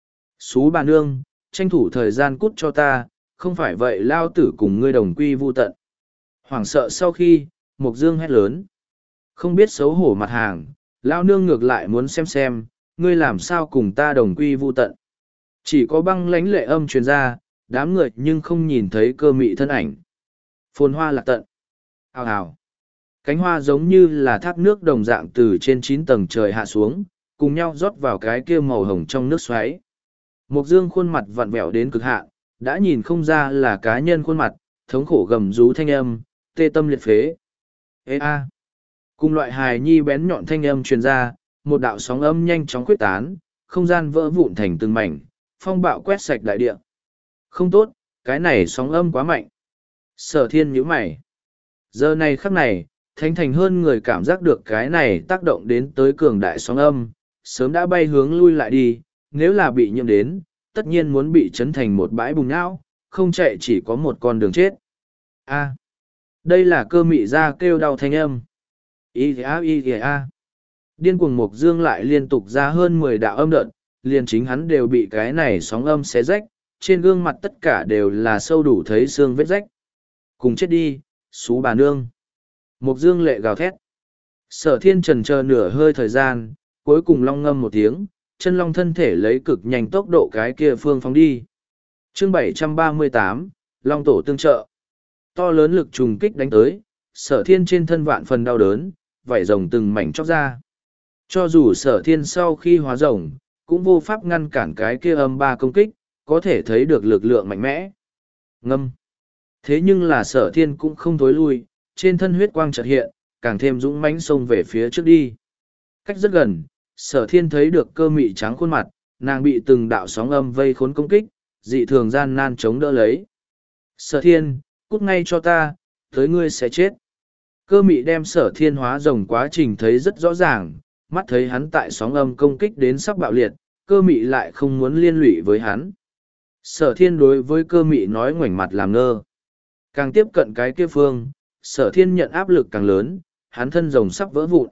Xú bà nương, tranh thủ thời gian cút cho ta, không phải vậy lao tử cùng ngươi đồng quy vu tận. Hoảng sợ sau khi, Mộc Dương hét lớn. Không biết xấu hổ mặt hàng, lao nương ngược lại muốn xem xem, ngươi làm sao cùng ta đồng quy vu tận. Chỉ có băng lãnh lệ âm truyền ra, đám người nhưng không nhìn thấy cơ mị thân ảnh. Phồn hoa lạc tận. Hào hào. Cánh hoa giống như là thác nước đồng dạng từ trên chín tầng trời hạ xuống, cùng nhau rót vào cái kia màu hồng trong nước xoáy. Mộc Dương khuôn mặt vặn vẹo đến cực hạn, đã nhìn không ra là cá nhân khuôn mặt, thống khổ gầm rú thanh âm, tê tâm liệt phế. Ê a! Cùng loại hài nhi bén nhọn thanh âm truyền ra, một đạo sóng âm nhanh chóng quyết tán, không gian vỡ vụn thành từng mảnh, phong bạo quét sạch đại địa. Không tốt, cái này sóng âm quá mạnh. Sở thiên nhíu mày. Giờ này khắc này, thánh thành hơn người cảm giác được cái này tác động đến tới cường đại sóng âm, sớm đã bay hướng lui lại đi, nếu là bị nhiễm đến, tất nhiên muốn bị chấn thành một bãi bùng não, không chạy chỉ có một con đường chết. A. Đây là cơ mị ra kêu đau thanh âm. Y a y a. Điên cuồng Mộc Dương lại liên tục ra hơn mười đạo âm đợt, liền chính hắn đều bị cái này sóng âm xé rách, trên gương mặt tất cả đều là sâu đủ thấy xương vết rách. Cùng chết đi, xú bà nương. Mộc Dương lệ gào thét. Sở Thiên trần chờ nửa hơi thời gian, cuối cùng long ngâm một tiếng, chân long thân thể lấy cực nhanh tốc độ cái kia phương phóng đi. Chương bảy trăm ba mươi tám, Long Tổ tương trợ. To lớn lực trùng kích đánh tới, Sở Thiên trên thân vạn phần đau đớn, vảy rồng từng mảnh chóc ra. Cho dù Sở Thiên sau khi hóa rồng, cũng vô pháp ngăn cản cái kia âm ba công kích, có thể thấy được lực lượng mạnh mẽ. Ngâm. Thế nhưng là Sở Thiên cũng không thối lui, trên thân huyết quang chợt hiện, càng thêm dũng mãnh xông về phía trước đi. Cách rất gần, Sở Thiên thấy được Cơ Mị trắng khuôn mặt, nàng bị từng đạo sóng âm vây khốn công kích, dị thường gian nan chống đỡ lấy. Sở Thiên, cút ngay cho ta, tới ngươi sẽ chết. Cơ Mị đem Sở Thiên hóa rồng quá trình thấy rất rõ ràng, mắt thấy hắn tại sóng âm công kích đến sắp bạo liệt, Cơ Mị lại không muốn liên lụy với hắn. Sở Thiên đối với Cơ Mị nói ngoảnh mặt làm ngơ. Càng tiếp cận cái kia phương, Sở Thiên nhận áp lực càng lớn, hắn thân rồng sắp vỡ vụn.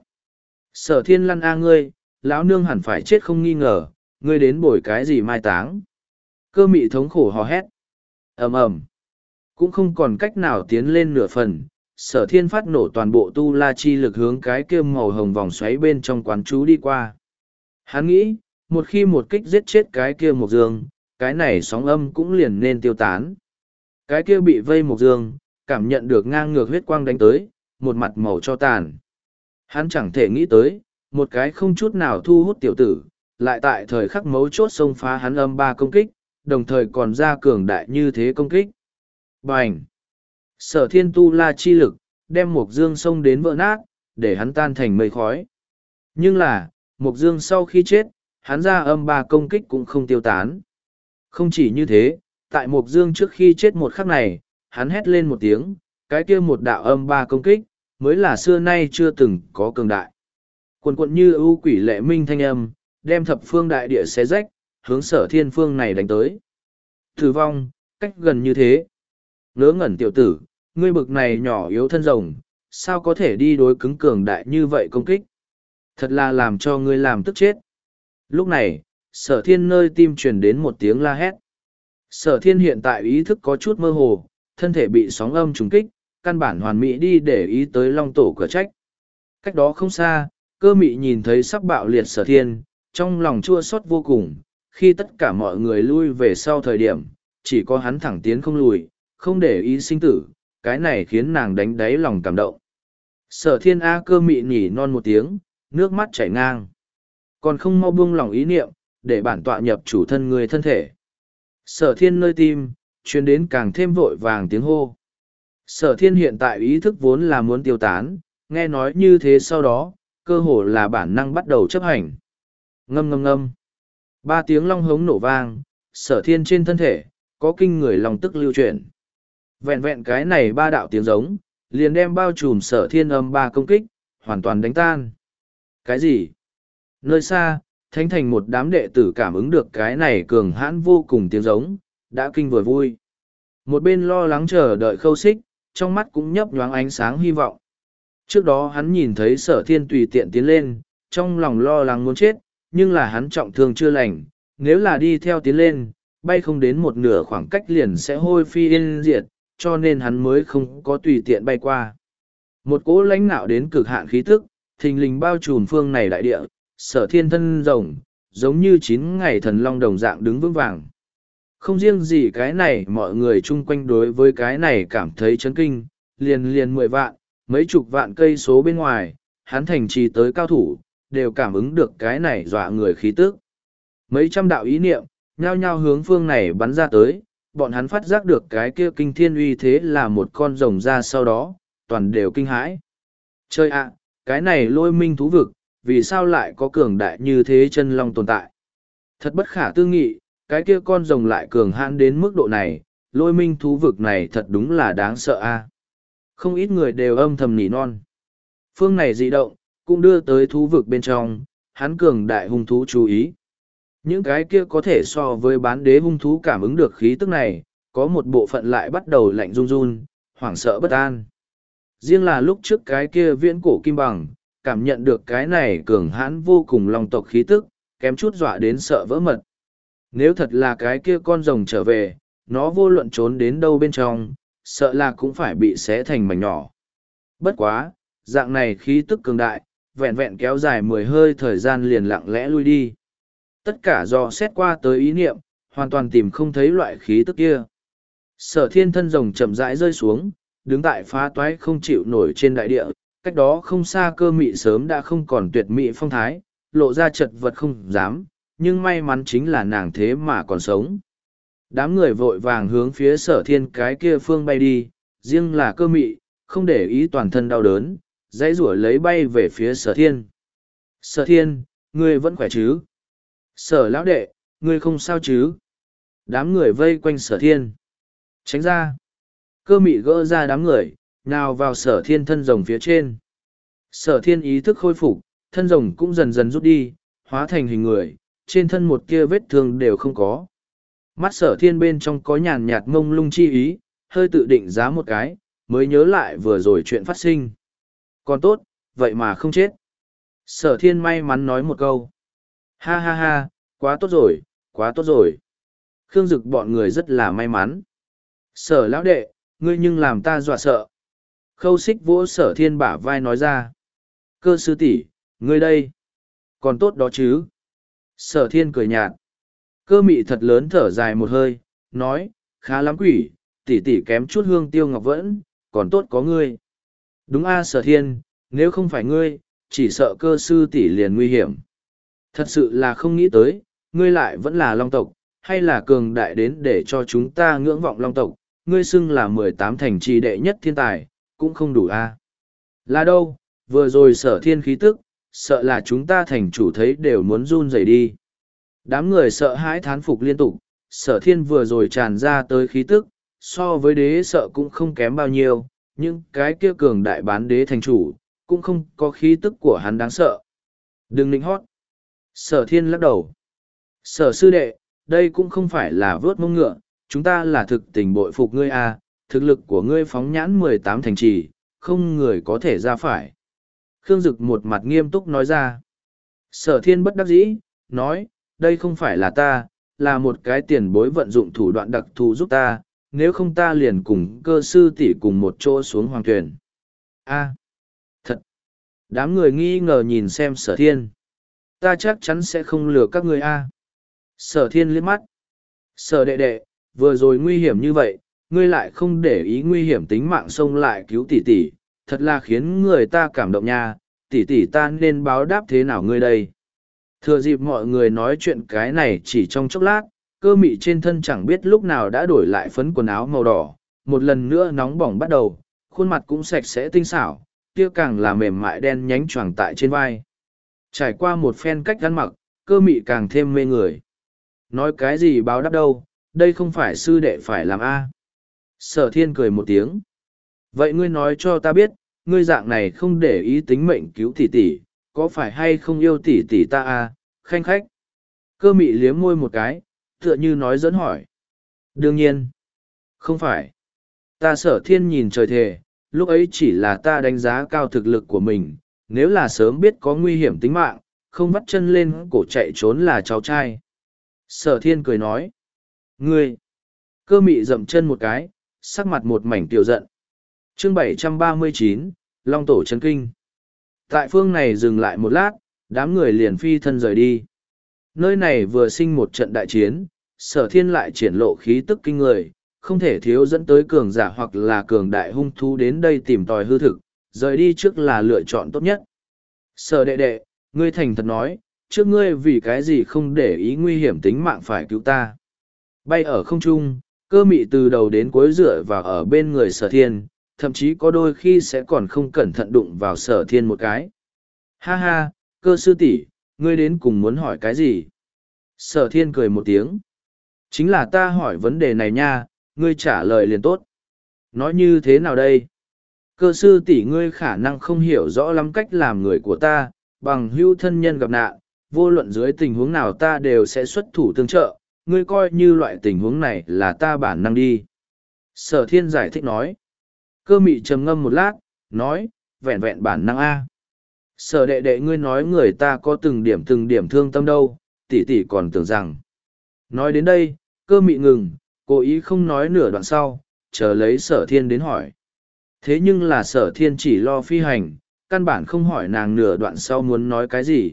Sở Thiên lăn a ngươi, lão nương hẳn phải chết không nghi ngờ, ngươi đến bồi cái gì mai táng. Cơ Mị thống khổ hò hét. Ầm ầm, cũng không còn cách nào tiến lên nửa phần. Sở Thiên phát nổ toàn bộ tu la chi lực hướng cái kia màu hồng vòng xoáy bên trong quán chú đi qua. Hắn nghĩ, một khi một kích giết chết cái kia Mộc Dương, cái này sóng âm cũng liền nên tiêu tán. Cái kia bị vây Mộc Dương, cảm nhận được ngang ngược huyết quang đánh tới, một mặt màu cho tàn. Hắn chẳng thể nghĩ tới, một cái không chút nào thu hút tiểu tử, lại tại thời khắc mấu chốt xông phá hắn âm ba công kích, đồng thời còn ra cường đại như thế công kích. Bành! Sở Thiên tu la chi lực, đem Mộc Dương xông đến vỡ nát, để hắn tan thành mây khói. Nhưng là, Mộc Dương sau khi chết, hắn ra âm ba công kích cũng không tiêu tán. Không chỉ như thế, tại Mộc Dương trước khi chết một khắc này, hắn hét lên một tiếng, cái kia một đạo âm ba công kích, mới là xưa nay chưa từng có cường đại. Quần quận như ưu quỷ lệ minh thanh âm, đem thập phương đại địa xé rách, hướng Sở Thiên phương này đánh tới. Tử vong, cách gần như thế. Ngớ ngẩn tiểu tử, ngươi bực này nhỏ yếu thân rồng, sao có thể đi đối cứng cường đại như vậy công kích? Thật là làm cho ngươi làm tức chết. Lúc này, Sở Thiên nơi tim truyền đến một tiếng la hét. Sở Thiên hiện tại ý thức có chút mơ hồ, thân thể bị sóng âm trùng kích, căn bản hoàn mỹ đi để ý tới Long Tổ cửa trách. Cách đó không xa, Cơ Mị nhìn thấy sắp bạo liệt Sở Thiên, trong lòng chua xót vô cùng, khi tất cả mọi người lui về sau thời điểm, chỉ có hắn thẳng tiến không lùi, không để ý sinh tử, cái này khiến nàng đánh đáy lòng cảm động. Sở Thiên A Cơ Mị nhỉ non một tiếng, nước mắt chảy ngang. Còn không mau buông lòng ý niệm, để bản tọa nhập chủ thân người thân thể. Sở Thiên nơi tim, chuyến đến càng thêm vội vàng tiếng hô. Sở Thiên hiện tại ý thức vốn là muốn tiêu tán, nghe nói như thế sau đó, cơ hồ là bản năng bắt đầu chấp hành. Ngâm ngâm ngâm. Ba tiếng long hống nổ vang, Sở Thiên trên thân thể, có kinh người lòng tức lưu chuyển. Vẹn vẹn cái này ba đạo tiếng giống, liền đem bao trùm Sở Thiên âm ba công kích, hoàn toàn đánh tan. Cái gì? Nơi xa, Thánh Thành một đám đệ tử cảm ứng được cái này cường hãn vô cùng tiếng giống, đã kinh vừa vui. Một bên lo lắng chờ đợi Khâu Xích, trong mắt cũng nhấp nhoáng ánh sáng hy vọng. Trước đó hắn nhìn thấy Sở Thiên tùy tiện tiến lên, trong lòng lo lắng muốn chết, nhưng là hắn trọng thương chưa lành, nếu là đi theo tiến lên, bay không đến một nửa khoảng cách liền sẽ hôi phi yên diệt, cho nên hắn mới không có tùy tiện bay qua. Một cỗ lãnh nạo đến cực hạn khí tức, thình lình bao trùm phương này đại địa, Sở Thiên thân rồng, giống như chín ngày thần long đồng dạng đứng vững vàng. Không riêng gì cái này, mọi người chung quanh đối với cái này cảm thấy chấn kinh, liền liền mười vạn, mấy chục vạn cây số bên ngoài, hắn thành trì tới cao thủ, đều cảm ứng được cái này dọa người khí tức. Mấy trăm đạo ý niệm, nhao nhao hướng phương này bắn ra tới, bọn hắn phát giác được cái kia kinh thiên uy thế là một con rồng ra sau đó, toàn đều kinh hãi. Chơi ạ, cái này lôi minh thú vực, vì sao lại có cường đại như thế chân long tồn tại? Thật bất khả tư nghị, cái kia con rồng lại cường hãn đến mức độ này, lôi minh thú vực này thật đúng là đáng sợ a. Không ít người đều âm thầm nỉ non. Phương này dị động, cũng đưa tới thú vực bên trong, hắn cường đại hung thú chú ý. Những cái kia có thể so với bán đế hung thú cảm ứng được khí tức này, có một bộ phận lại bắt đầu lạnh run run, hoảng sợ bất an. Riêng là lúc trước cái kia viễn cổ kim bằng, cảm nhận được cái này cường hãn vô cùng long tộc khí tức, kém chút dọa đến sợ vỡ mật. Nếu thật là cái kia con rồng trở về, nó vô luận trốn đến đâu bên trong, sợ là cũng phải bị xé thành mảnh nhỏ. Bất quá, dạng này khí tức cường đại, vẹn vẹn kéo dài mười hơi thời gian liền lặng lẽ lui đi. Tất cả do xét qua tới ý niệm, hoàn toàn tìm không thấy loại khí tức kia. Sở thiên thân rồng chậm rãi rơi xuống, đứng tại phá toái không chịu nổi trên đại địa, cách đó không xa Cơ Mị sớm đã không còn tuyệt mỹ phong thái, lộ ra chật vật không dám, nhưng may mắn chính là nàng thế mà còn sống. Đám người vội vàng hướng phía sở thiên cái kia phương bay đi, riêng là Cơ Mị, không để ý toàn thân đau đớn, dãy rủa lấy bay về phía sở thiên. Sở thiên, ngươi vẫn khỏe chứ? Sở lão đệ, ngươi không sao chứ? Đám người vây quanh sở thiên. Tránh ra. Cơ Mị gỡ ra đám người, nào vào sở thiên thân rồng phía trên. Sở thiên ý thức khôi phục, thân rồng cũng dần dần rút đi, hóa thành hình người, trên thân một kia vết thương đều không có. Mắt sở thiên bên trong có nhàn nhạt mông lung chi ý, hơi tự định giá một cái, mới nhớ lại vừa rồi chuyện phát sinh. Còn tốt, vậy mà không chết. Sở thiên may mắn nói một câu. Ha ha ha, quá tốt rồi, quá tốt rồi. Khương Dực bọn người rất là may mắn. Sở lão đệ, ngươi nhưng làm ta dọa sợ. Khâu Xích vỗ sở thiên bả vai nói ra. Cơ sư tỷ, ngươi đây. Còn tốt đó chứ. Sở thiên cười nhạt. Cơ Mị thật lớn thở dài một hơi, nói, khá lắm quỷ, tỷ tỷ kém chút hương tiêu ngọc vẫn, còn tốt có ngươi. Đúng a sở thiên, nếu không phải ngươi, chỉ sợ cơ sư tỷ liền nguy hiểm. Thật sự là không nghĩ tới, ngươi lại vẫn là long tộc, hay là cường đại đến để cho chúng ta ngưỡng vọng long tộc, ngươi xưng là mười tám thành trì đệ nhất thiên tài, cũng không đủ a. Là đâu, vừa rồi sở thiên khí tức, sợ là chúng ta thành chủ thấy đều muốn run rẩy đi. Đám người sợ hãi thán phục liên tục, sở thiên vừa rồi tràn ra tới khí tức, so với đế sợ cũng không kém bao nhiêu, nhưng cái kia cường đại bán đế thành chủ, cũng không có khí tức của hắn đáng sợ. Đừng nịnh hót. Sở thiên lắc đầu. Sở sư đệ, đây cũng không phải là vớt mông ngựa, chúng ta là thực tình bội phục ngươi a, thực lực của ngươi phóng nhãn mười tám thành trì, không người có thể ra phải. Khương Dực một mặt nghiêm túc nói ra. Sở thiên bất đắc dĩ, nói, đây không phải là ta, là một cái tiền bối vận dụng thủ đoạn đặc thù giúp ta, nếu không ta liền cùng cơ sư tỷ cùng một chỗ xuống hoàng thuyền. A, thật. Đám người nghi ngờ nhìn xem sở thiên. Ta chắc chắn sẽ không lừa các người a. Sở thiên liếc mắt. Sở đệ đệ, vừa rồi nguy hiểm như vậy, ngươi lại không để ý nguy hiểm tính mạng xông lại cứu tỷ tỷ, thật là khiến người ta cảm động nha, tỷ tỷ ta nên báo đáp thế nào ngươi đây. Thừa dịp mọi người nói chuyện cái này chỉ trong chốc lát, Cơ Mị trên thân chẳng biết lúc nào đã đổi lại phấn quần áo màu đỏ, một lần nữa nóng bỏng bắt đầu, khuôn mặt cũng sạch sẽ tinh xảo, kia càng là mềm mại đen nhánh choàng tại trên vai. Trải qua một phen cách ăn mặc, Cơ Mị càng thêm mê người. Nói cái gì báo đáp đâu, đây không phải sư đệ phải làm a. Sở thiên cười một tiếng. Vậy ngươi nói cho ta biết, ngươi dạng này không để ý tính mệnh cứu tỷ tỷ, có phải hay không yêu tỷ tỷ ta a, khanh khách. Cơ Mị liếm môi một cái, tựa như nói dẫn hỏi. Đương nhiên. Không phải. Ta sở thiên nhìn trời thề, lúc ấy chỉ là ta đánh giá cao thực lực của mình, nếu là sớm biết có nguy hiểm tính mạng, không vắt chân lên cổ chạy trốn là cháu trai. Sở thiên cười nói. Ngươi. Cơ Mị dậm chân một cái, sắc mặt một mảnh tiểu giận. Chương bảy trăm ba mươi chín, Long Tổ Chấn Kinh. Tại phương này dừng lại một lát, đám người liền phi thân rời đi. Nơi này vừa sinh một trận đại chiến, sở thiên lại triển lộ khí tức kinh người, không thể thiếu dẫn tới cường giả hoặc là cường đại hung thú đến đây tìm tòi hư thực, rời đi trước là lựa chọn tốt nhất. Sở đệ đệ, ngươi thành thật nói, trước ngươi vì cái gì không để ý nguy hiểm tính mạng phải cứu ta. Bay ở không trung, Cơ Mị từ đầu đến cuối dựa vào ở bên người sở thiên, thậm chí có đôi khi sẽ còn không cẩn thận đụng vào sở thiên một cái. Ha ha, Cơ sư tỷ, ngươi đến cùng muốn hỏi cái gì? Sở thiên cười một tiếng. Chính là ta hỏi vấn đề này nha, ngươi trả lời liền tốt. Nói như thế nào đây? Cơ sư tỷ ngươi khả năng không hiểu rõ lắm cách làm người của ta, bằng hữu thân nhân gặp nạn, vô luận dưới tình huống nào ta đều sẽ xuất thủ tương trợ, ngươi coi như loại tình huống này là ta bản năng đi. Sở thiên giải thích nói. Cơ Mị trầm ngâm một lát, nói, vẹn vẹn bản năng A. Sở đệ đệ ngươi nói người ta có từng điểm từng điểm thương tâm đâu, tỷ tỷ còn tưởng rằng. Nói đến đây, cơ mị ngừng, cố ý không nói nửa đoạn sau, chờ lấy sở thiên đến hỏi. Thế nhưng là sở thiên chỉ lo phi hành, căn bản không hỏi nàng nửa đoạn sau muốn nói cái gì.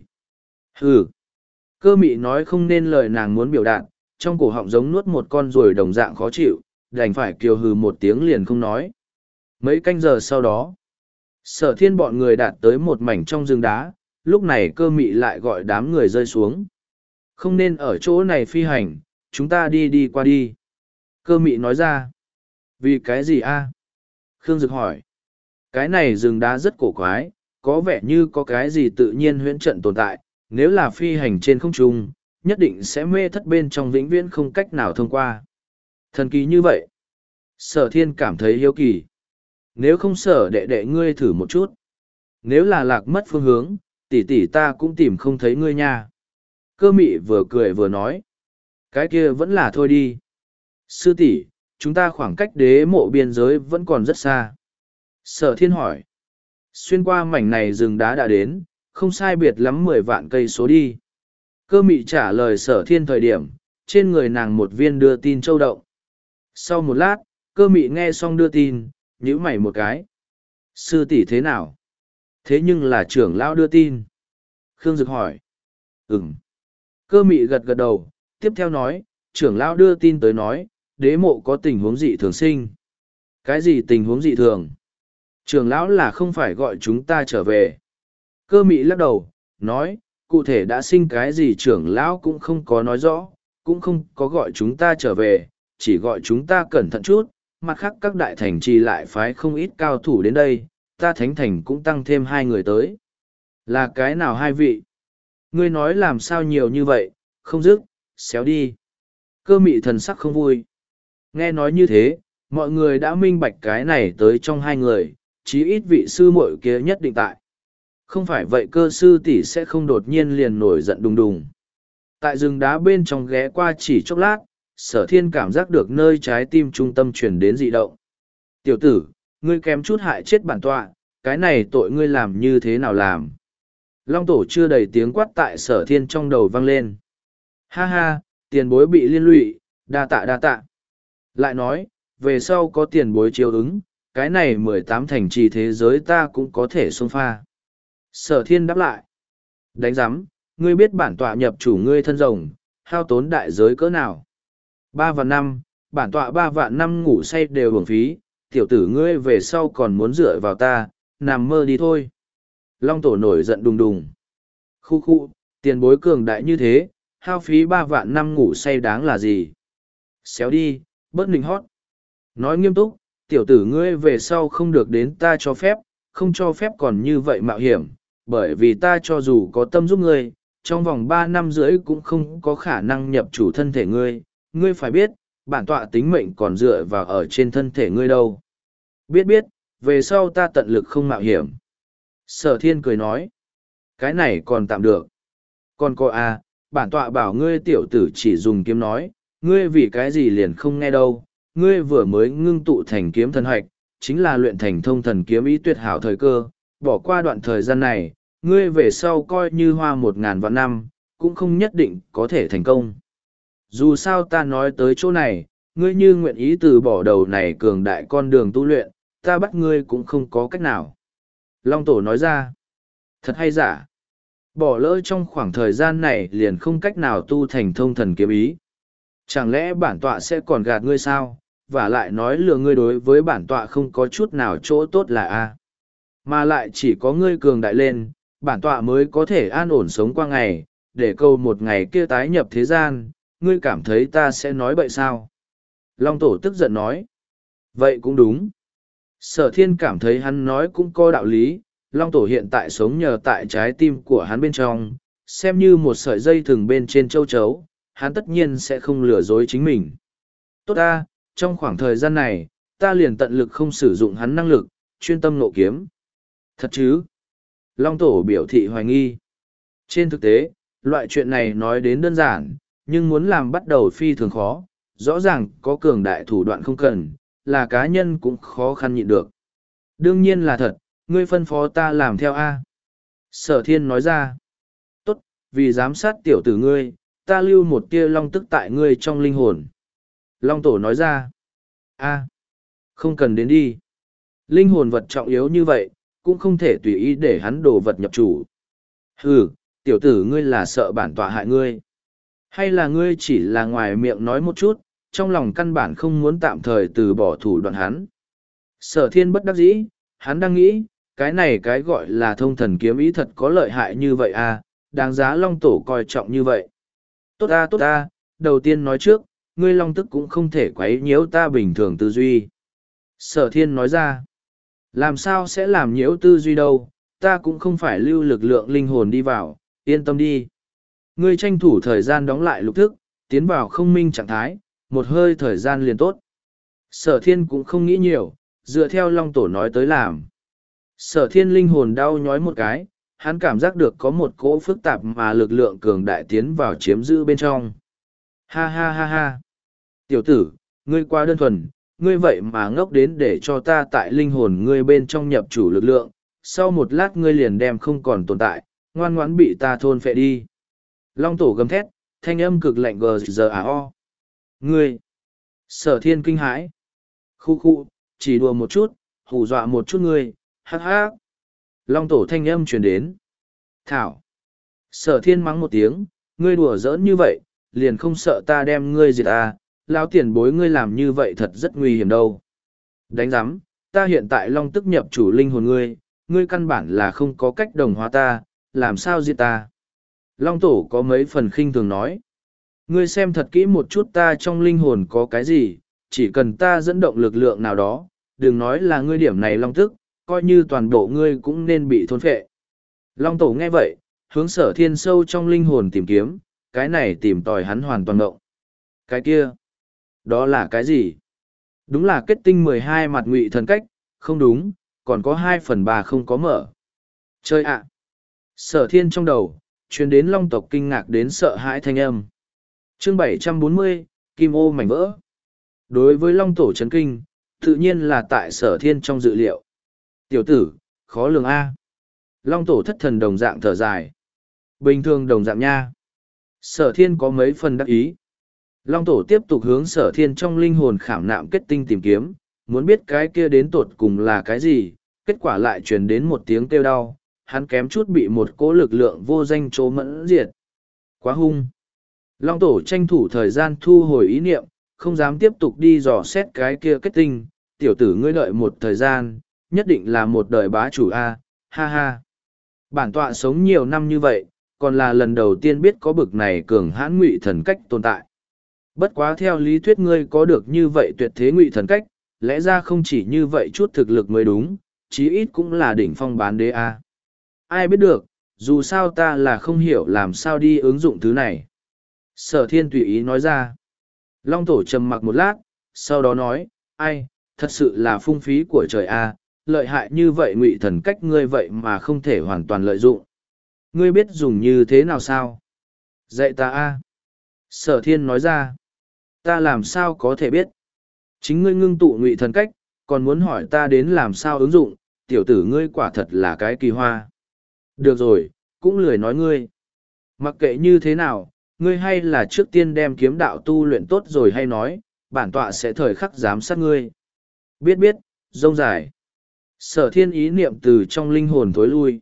Hừ. Cơ mị nói không nên lời nàng muốn biểu đạt, trong cổ họng giống nuốt một con ruồi đồng dạng khó chịu, đành phải kiều hừ một tiếng liền không nói. Mấy canh giờ sau đó, sở thiên bọn người đạt tới một mảnh trong rừng đá, lúc này cơ mị lại gọi đám người rơi xuống. Không nên ở chỗ này phi hành, chúng ta đi đi qua đi. Cơ mị nói ra. Vì cái gì a? Khương Dực hỏi. Cái này rừng đá rất cổ quái, có vẻ như có cái gì tự nhiên huyễn trận tồn tại, nếu là phi hành trên không trung, nhất định sẽ mê thất bên trong vĩnh viễn không cách nào thông qua. Thần kỳ như vậy. Sở thiên cảm thấy hiếu kỳ. Nếu không sở đệ đệ ngươi thử một chút. Nếu là lạc mất phương hướng, tỷ tỷ ta cũng tìm không thấy ngươi nha. Cơ mị vừa cười vừa nói. Cái kia vẫn là thôi đi. Sư tỷ, chúng ta khoảng cách đế mộ biên giới vẫn còn rất xa. Sở thiên hỏi. Xuyên qua mảnh này rừng đá đã đến, không sai biệt lắm mười vạn cây số đi. Cơ mị trả lời sở thiên thời điểm, trên người nàng một viên đưa tin châu động. Sau một lát, cơ mị nghe xong đưa tin, nhíu mày một cái. Sư tỷ thế nào? Thế nhưng là trưởng lão đưa tin. Khương Dực hỏi. Ừm. Cơ mị gật gật đầu, tiếp theo nói, trưởng lão đưa tin tới nói, đế mộ có tình huống dị thường sinh. Cái gì tình huống dị thường? Trưởng lão là không phải gọi chúng ta trở về. Cơ mị lắc đầu, nói, cụ thể đã sinh cái gì trưởng lão cũng không có nói rõ, cũng không có gọi chúng ta trở về, chỉ gọi chúng ta cẩn thận chút, mặt khác các đại thành trì lại phái không ít cao thủ đến đây, ta thánh thành cũng tăng thêm hai người tới. Là cái nào hai vị? Ngươi nói làm sao nhiều như vậy, không dứt, xéo đi. Cơ mị thần sắc không vui. Nghe nói như thế, mọi người đã minh bạch cái này tới trong hai người, chí ít vị sư muội kia nhất định tại. Không phải vậy cơ sư tỷ sẽ không đột nhiên liền nổi giận đùng đùng. Tại rừng đá bên trong ghé qua chỉ chốc lát, sở thiên cảm giác được nơi trái tim trung tâm chuyển đến dị động. Tiểu tử, ngươi kém chút hại chết bản tọa, cái này tội ngươi làm như thế nào làm? Long tổ chưa đầy tiếng quát tại sở thiên trong đầu vang lên. Ha ha, tiền bối bị liên lụy, đa tạ đa tạ. Lại nói, về sau có tiền bối chiếu ứng, cái này mười tám thành trì thế giới ta cũng có thể xông pha. Sở thiên đáp lại. Đánh giám, ngươi biết bản tọa nhập chủ ngươi thân rồng, hao tốn đại giới cỡ nào? Ba vạn năm, bản tọa ba vạn năm ngủ say đều hưởng phí, tiểu tử ngươi về sau còn muốn dựa vào ta, nằm mơ đi thôi. Long tổ nổi giận đùng đùng. Khu khu, tiền bối cường đại như thế, hao phí ba vạn năm ngủ say đáng là gì? Xéo đi, bớt nịnh hót. Nói nghiêm túc, tiểu tử ngươi về sau không được đến ta cho phép, không cho phép còn như vậy mạo hiểm, bởi vì ta cho dù có tâm giúp ngươi, trong vòng ba năm rưỡi cũng không có khả năng nhập chủ thân thể ngươi, ngươi phải biết, bản tọa tính mệnh còn dựa vào ở trên thân thể ngươi đâu. Biết biết, về sau ta tận lực không mạo hiểm. Sở thiên cười nói, cái này còn tạm được. Còn cô à, bản tọa bảo ngươi tiểu tử chỉ dùng kiếm nói, ngươi vì cái gì liền không nghe đâu, ngươi vừa mới ngưng tụ thành kiếm thần hoạch, chính là luyện thành thông thần kiếm ý tuyệt hảo thời cơ, bỏ qua đoạn thời gian này, ngươi về sau coi như hoa một ngàn vạn năm, cũng không nhất định có thể thành công. Dù sao ta nói tới chỗ này, ngươi như nguyện ý từ bỏ đầu này cường đại con đường tu luyện, ta bắt ngươi cũng không có cách nào. Long Tổ nói ra, thật hay giả? Bỏ lỡ trong khoảng thời gian này liền không cách nào tu thành thông thần kiếm ý. Chẳng lẽ bản tọa sẽ còn gạt ngươi sao? Và lại nói lừa ngươi đối với bản tọa không có chút nào chỗ tốt là a, mà lại chỉ có ngươi cường đại lên, bản tọa mới có thể an ổn sống qua ngày, để câu một ngày kia tái nhập thế gian, ngươi cảm thấy ta sẽ nói bậy sao? Long Tổ tức giận nói. Vậy cũng đúng. Sở thiên cảm thấy hắn nói cũng có đạo lý, Long Tổ hiện tại sống nhờ tại trái tim của hắn bên trong, xem như một sợi dây thừng bên trên châu chấu, hắn tất nhiên sẽ không lừa dối chính mình. Tốt ta, trong khoảng thời gian này, ta liền tận lực không sử dụng hắn năng lực, chuyên tâm nộ kiếm. Thật chứ? Long Tổ biểu thị hoài nghi. Trên thực tế, loại chuyện này nói đến đơn giản, nhưng muốn làm bắt đầu phi thường khó, rõ ràng có cường đại thủ đoạn không cần, là cá nhân cũng khó khăn nhịn được. Đương nhiên là thật, ngươi phân phó ta làm theo A. Sở thiên nói ra. Tốt, vì giám sát tiểu tử ngươi, ta lưu một tia long tức tại ngươi trong linh hồn. Long tổ nói ra. A, không cần đến đi. Linh hồn vật trọng yếu như vậy, cũng không thể tùy ý để hắn đồ vật nhập chủ. Hừ, tiểu tử ngươi là sợ bản tọa hại ngươi. Hay là ngươi chỉ là ngoài miệng nói một chút, trong lòng căn bản không muốn tạm thời từ bỏ thủ đoạn hắn. Sở thiên bất đắc dĩ, hắn đang nghĩ, cái này cái gọi là thông thần kiếm ý thật có lợi hại như vậy à, đáng giá long tổ coi trọng như vậy. Tốt ta tốt ta, đầu tiên nói trước, ngươi long tức cũng không thể quấy nhiễu ta bình thường tư duy. Sở thiên nói ra, làm sao sẽ làm nhiễu tư duy đâu, ta cũng không phải lưu lực lượng linh hồn đi vào, yên tâm đi. Ngươi tranh thủ thời gian đóng lại lục thức, tiến vào không minh trạng thái, một hơi thời gian liền tốt. Sở thiên cũng không nghĩ nhiều, dựa theo long tổ nói tới làm. Sở thiên linh hồn đau nhói một cái, hắn cảm giác được có một cỗ phức tạp mà lực lượng cường đại tiến vào chiếm giữ bên trong. Ha ha ha ha. Tiểu tử, ngươi quá đơn thuần, ngươi vậy mà ngốc đến để cho ta tại linh hồn ngươi bên trong nhập chủ lực lượng, sau một lát ngươi liền đem không còn tồn tại, ngoan ngoãn bị ta thôn phệ đi. Long tổ gầm thét, thanh âm cực lạnh gờ giờ à o. Ngươi! Sở thiên kinh hãi. Khu khu, chỉ đùa một chút, hù dọa một chút ngươi, hắc hắc. Long tổ thanh âm truyền đến. Thảo! Sở thiên mắng một tiếng, ngươi đùa giỡn như vậy, liền không sợ ta đem ngươi diệt à, lão tiền bối ngươi làm như vậy thật rất nguy hiểm đâu. Đánh giám, ta hiện tại long tức nhập chủ linh hồn ngươi, ngươi căn bản là không có cách đồng hóa ta, làm sao diệt ta. Long tổ có mấy phần khinh thường nói. Ngươi xem thật kỹ một chút ta trong linh hồn có cái gì, chỉ cần ta dẫn động lực lượng nào đó, đừng nói là ngươi điểm này long tức, coi như toàn bộ ngươi cũng nên bị thôn phệ. Long tổ nghe vậy, hướng sở thiên sâu trong linh hồn tìm kiếm, cái này tìm tòi hắn hoàn toàn động. Cái kia, đó là cái gì? Đúng là kết tinh mười hai mặt ngụy thần cách, không đúng, còn có hai phần ba không có mở. Chơi ạ! Sở thiên trong đầu, truyền đến long tộc kinh ngạc đến sợ hãi thanh âm. Chương bảy trăm bốn mươi, Kim ô mảnh vỡ. Đối với long tổ chấn kinh, tự nhiên là tại sở thiên trong dự liệu. Tiểu tử, khó lường A. Long tổ thất thần đồng dạng thở dài. Bình thường đồng dạng nha. Sở thiên có mấy phần đắc ý. Long tổ tiếp tục hướng sở thiên trong linh hồn khảm nạm kết tinh tìm kiếm, muốn biết cái kia đến tột cùng là cái gì, kết quả lại truyền đến một tiếng kêu đau, hắn kém chút bị một cỗ lực lượng vô danh trố mẫn diệt. Quá hung. Long tổ tranh thủ thời gian thu hồi ý niệm, không dám tiếp tục đi dò xét cái kia kết tinh, tiểu tử ngươi đợi một thời gian, nhất định là một đời bá chủ A, ha ha. Bản tọa sống nhiều năm như vậy, còn là lần đầu tiên biết có bực này cường hãn ngụy thần cách tồn tại. Bất quá theo lý thuyết ngươi có được như vậy tuyệt thế ngụy thần cách, lẽ ra không chỉ như vậy chút thực lực mới đúng, chí ít cũng là đỉnh phong bán đế A. Ai biết được, dù sao ta là không hiểu làm sao đi ứng dụng thứ này. Sở thiên tùy ý nói ra. Long tổ trầm mặc một lát, sau đó nói, ai, thật sự là phung phí của trời A, lợi hại như vậy ngụy thần cách ngươi vậy mà không thể hoàn toàn lợi dụng. Ngươi biết dùng như thế nào sao? Dạy ta A. Sở thiên nói ra. Ta làm sao có thể biết? Chính ngươi ngưng tụ ngụy thần cách, còn muốn hỏi ta đến làm sao ứng dụng, tiểu tử ngươi quả thật là cái kỳ hoa. Được rồi, cũng lười nói ngươi. Mặc kệ như thế nào, ngươi hay là trước tiên đem kiếm đạo tu luyện tốt rồi hay nói, bản tọa sẽ thời khắc giám sát ngươi. Biết biết, rông dài. Sở thiên ý niệm từ trong linh hồn thối lui.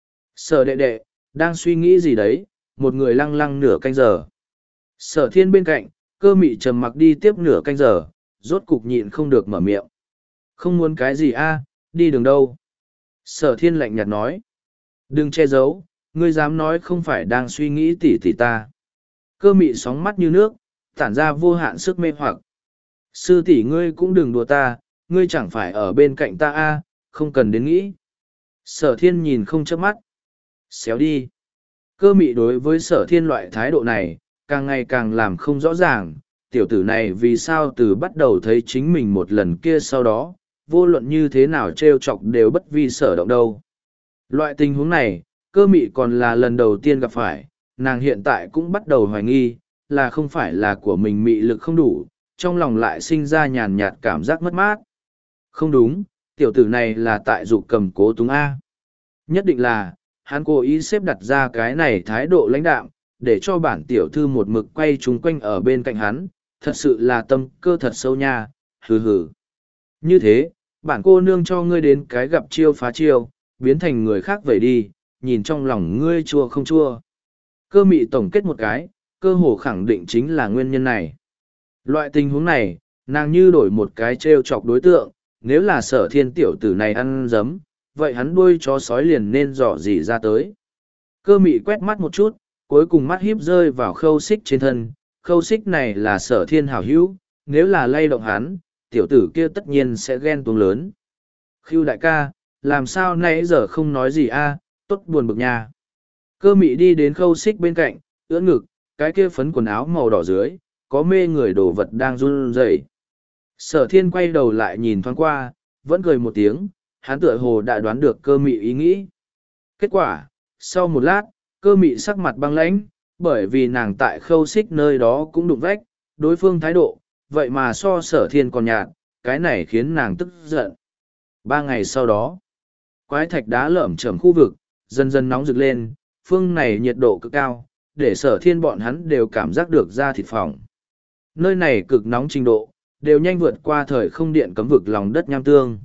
Sở đệ đệ, đang suy nghĩ gì đấy, một người lăng lăng nửa canh giờ. Sở thiên bên cạnh, cơ mị trầm mặc đi tiếp nửa canh giờ, rốt cục nhịn không được mở miệng. Không muốn cái gì a, đi đường đâu. Sở thiên lạnh nhạt nói. Đừng che giấu, ngươi dám nói không phải đang suy nghĩ tỉ tỉ ta. Cơ mị sóng mắt như nước, tản ra vô hạn sức mê hoặc. Sư tỷ ngươi cũng đừng đùa ta, ngươi chẳng phải ở bên cạnh ta a, không cần đến nghĩ. Sở thiên nhìn không chớp mắt. Xéo đi. Cơ mị đối với sở thiên loại thái độ này, càng ngày càng làm không rõ ràng, tiểu tử này vì sao từ bắt đầu thấy chính mình một lần kia sau đó, vô luận như thế nào trêu chọc đều bất vi sở động đâu. Loại tình huống này, cơ mị còn là lần đầu tiên gặp phải, nàng hiện tại cũng bắt đầu hoài nghi, là không phải là của mình mị lực không đủ, trong lòng lại sinh ra nhàn nhạt cảm giác mất mát. Không đúng, tiểu tử này là tại dục cầm cố túng A. Nhất định là, hắn cố ý xếp đặt ra cái này thái độ lãnh đạm, để cho bản tiểu thư một mực quay chung quanh ở bên cạnh hắn, thật sự là tâm cơ thật sâu nha, hừ hừ. Như thế, bản cô nương cho ngươi đến cái gặp chiêu phá chiêu, biến thành người khác vậy đi, nhìn trong lòng ngươi chua không chua. Cơ mị tổng kết một cái, cơ hồ khẳng định chính là nguyên nhân này. Loại tình huống này, nàng như đổi một cái trêu chọc đối tượng, nếu là sở thiên tiểu tử này ăn dấm, vậy hắn đuôi chó sói liền nên dò dỉ ra tới. Cơ mị quét mắt một chút, cuối cùng mắt híp rơi vào khâu xích trên thân, khâu xích này là sở thiên hảo hữu, nếu là lay động hắn, tiểu tử kia tất nhiên sẽ ghen tuông lớn. Khưu đại ca, làm sao nãy giờ không nói gì a, tốt buồn bực nha. Cơ mị đi đến khâu xích bên cạnh, ưỡn ngực, cái kia phấn quần áo màu đỏ dưới, có mê người đồ vật đang run rẩy. Sở thiên quay đầu lại nhìn thoáng qua, vẫn cười một tiếng, hắn tựa hồ đã đoán được cơ mị ý nghĩ. Kết quả, sau một lát, cơ mị sắc mặt băng lãnh, bởi vì nàng tại khâu xích nơi đó cũng đụng vách, đối phương thái độ, vậy mà so sở thiên còn nhạt, cái này khiến nàng tức giận. Ba ngày sau đó, quái thạch đá lởm chởm khu vực, dần dần nóng rực lên, phương này nhiệt độ cực cao, để sở thiên bọn hắn đều cảm giác được da thịt phỏng. Nơi này cực nóng trình độ, đều nhanh vượt qua thời không điện cấm vực lòng đất nham tương.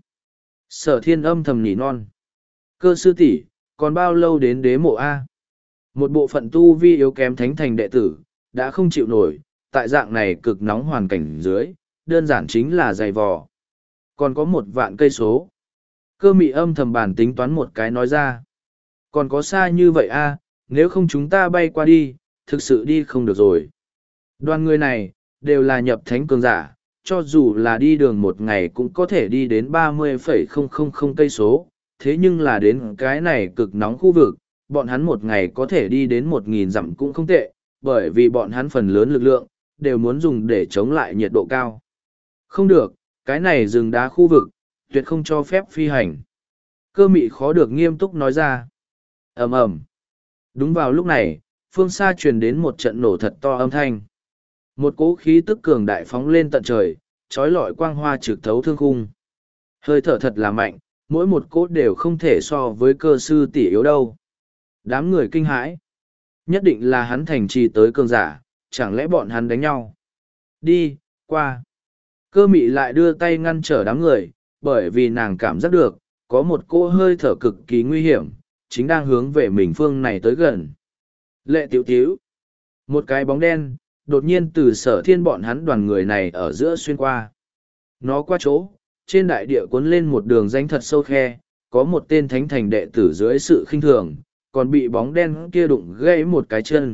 Sở thiên âm thầm nỉ non. Cơ sư tỷ, còn bao lâu đến đế mộ A? Một bộ phận tu vi yếu kém thánh thành đệ tử, đã không chịu nổi, tại dạng này cực nóng hoàn cảnh dưới, đơn giản chính là dày vò. Còn có một vạn cây số. Cơ mị âm thầm bàn tính toán một cái nói ra. Còn có xa như vậy a, nếu không chúng ta bay qua đi, thực sự đi không được rồi. Đoàn người này, đều là nhập thánh cường giả, cho dù là đi đường một ngày cũng có thể đi đến ba mươi phẩy không không không cây số, thế nhưng là đến cái này cực nóng khu vực, bọn hắn một ngày có thể đi đến một nghìn dặm cũng không tệ, bởi vì bọn hắn phần lớn lực lượng, đều muốn dùng để chống lại nhiệt độ cao. Không được, cái này rừng đá khu vực, tuyệt không cho phép phi hành. Cơ mị khó được nghiêm túc nói ra. Ầm ầm. Đúng vào lúc này, phương xa truyền đến một trận nổ thật to âm thanh. Một cỗ khí tức cường đại phóng lên tận trời, trói lọi quang hoa trực thấu thương khung. Hơi thở thật là mạnh, mỗi một cỗ đều không thể so với cơ sư tỷ yếu đâu. Đám người kinh hãi. Nhất định là hắn thành trì tới cường giả, chẳng lẽ bọn hắn đánh nhau. Đi, qua. Cơ mị lại đưa tay ngăn trở đám người, bởi vì nàng cảm giác được, có một cỗ hơi thở cực kỳ nguy hiểm, chính đang hướng về mình phương này tới gần. Lệ tiểu tiểu. Một cái bóng đen, đột nhiên từ sở thiên bọn hắn đoàn người này ở giữa xuyên qua. Nó qua chỗ, trên đại địa cuốn lên một đường danh thật sâu khe, có một tên thánh thành đệ tử dưới sự khinh thường, còn bị bóng đen kia đụng gãy một cái chân.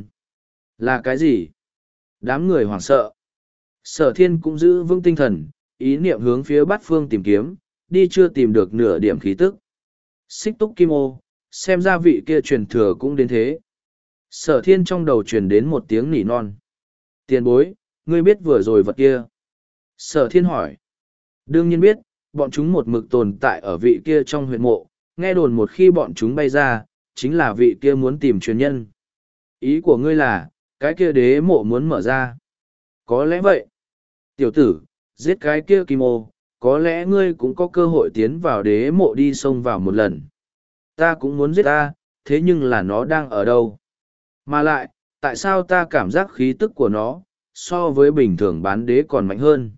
Là cái gì? Đám người hoảng sợ. Sở thiên cũng giữ vững tinh thần, ý niệm hướng phía bát phương tìm kiếm, đi chưa tìm được nửa điểm khí tức. Xích túc kim ô, xem ra vị kia truyền thừa cũng đến thế. Sở thiên trong đầu truyền đến một tiếng nỉ non. Tiền bối, ngươi biết vừa rồi vật kia. Sở thiên hỏi. Đương nhiên biết, bọn chúng một mực tồn tại ở vị kia trong huyện mộ, nghe đồn một khi bọn chúng bay ra, chính là vị kia muốn tìm truyền nhân. Ý của ngươi là, cái kia đế mộ muốn mở ra. Có lẽ vậy. Tiểu tử, giết cái kia kim ô, có lẽ ngươi cũng có cơ hội tiến vào đế mộ đi xông vào một lần. Ta cũng muốn giết ta, thế nhưng là nó đang ở đâu? Mà lại, tại sao ta cảm giác khí tức của nó, so với bình thường bán đế còn mạnh hơn?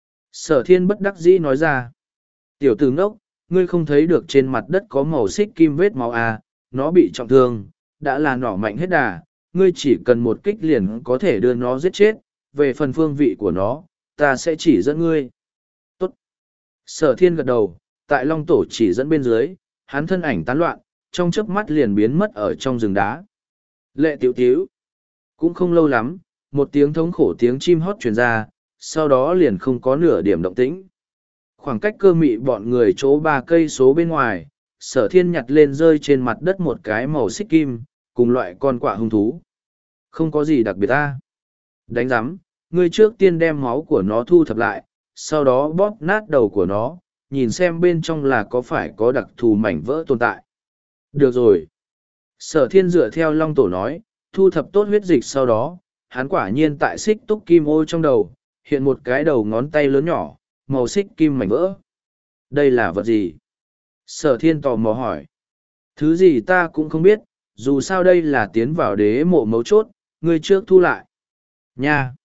Sở thiên bất đắc dĩ nói ra. Tiểu tử ngốc, ngươi không thấy được trên mặt đất có màu xích kim vết máu à, nó bị trọng thương, đã là nỏ mạnh hết đà, ngươi chỉ cần một kích liền có thể đưa nó giết chết, về phần phương vị của nó, ta sẽ chỉ dẫn ngươi. Tốt. Sở thiên gật đầu, tại long tổ chỉ dẫn bên dưới, hắn thân ảnh tán loạn, trong chớp mắt liền biến mất ở trong rừng đá. Lệ tiểu tiểu. Cũng không lâu lắm, một tiếng thống khổ tiếng chim hót truyền ra, sau đó liền không có nửa điểm động tĩnh. Khoảng cách cơ mị bọn người chỗ ba cây số bên ngoài, sở thiên nhặt lên rơi trên mặt đất một cái màu xích kim, cùng loại con quạ hung thú. Không có gì đặc biệt ta. Đánh giám, ngươi trước tiên đem máu của nó thu thập lại, sau đó bóp nát đầu của nó, nhìn xem bên trong là có phải có đặc thù mảnh vỡ tồn tại. Được rồi. Sở thiên dựa theo long tổ nói, thu thập tốt huyết dịch sau đó, hắn quả nhiên tại xích túc kim ô trong đầu, hiện một cái đầu ngón tay lớn nhỏ, màu xích kim mảnh vỡ. Đây là vật gì? Sở thiên tò mò hỏi. Thứ gì ta cũng không biết, dù sao đây là tiến vào đế mộ mấu chốt, ngươi trước thu lại. Nha!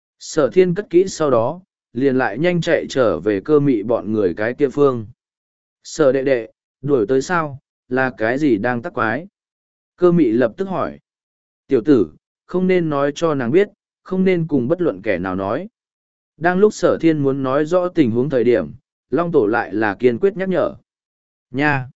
Sở thiên cất kỹ sau đó, liền lại nhanh chạy trở về cơ mị bọn người cái kia phương. Sở đệ đệ, đuổi tới sao, là cái gì đang tắc quái? Cơ mị lập tức hỏi. Tiểu tử, không nên nói cho nàng biết, không nên cùng bất luận kẻ nào nói. Đang lúc sở thiên muốn nói rõ tình huống thời điểm, Long Tổ lại là kiên quyết nhắc nhở. Nha!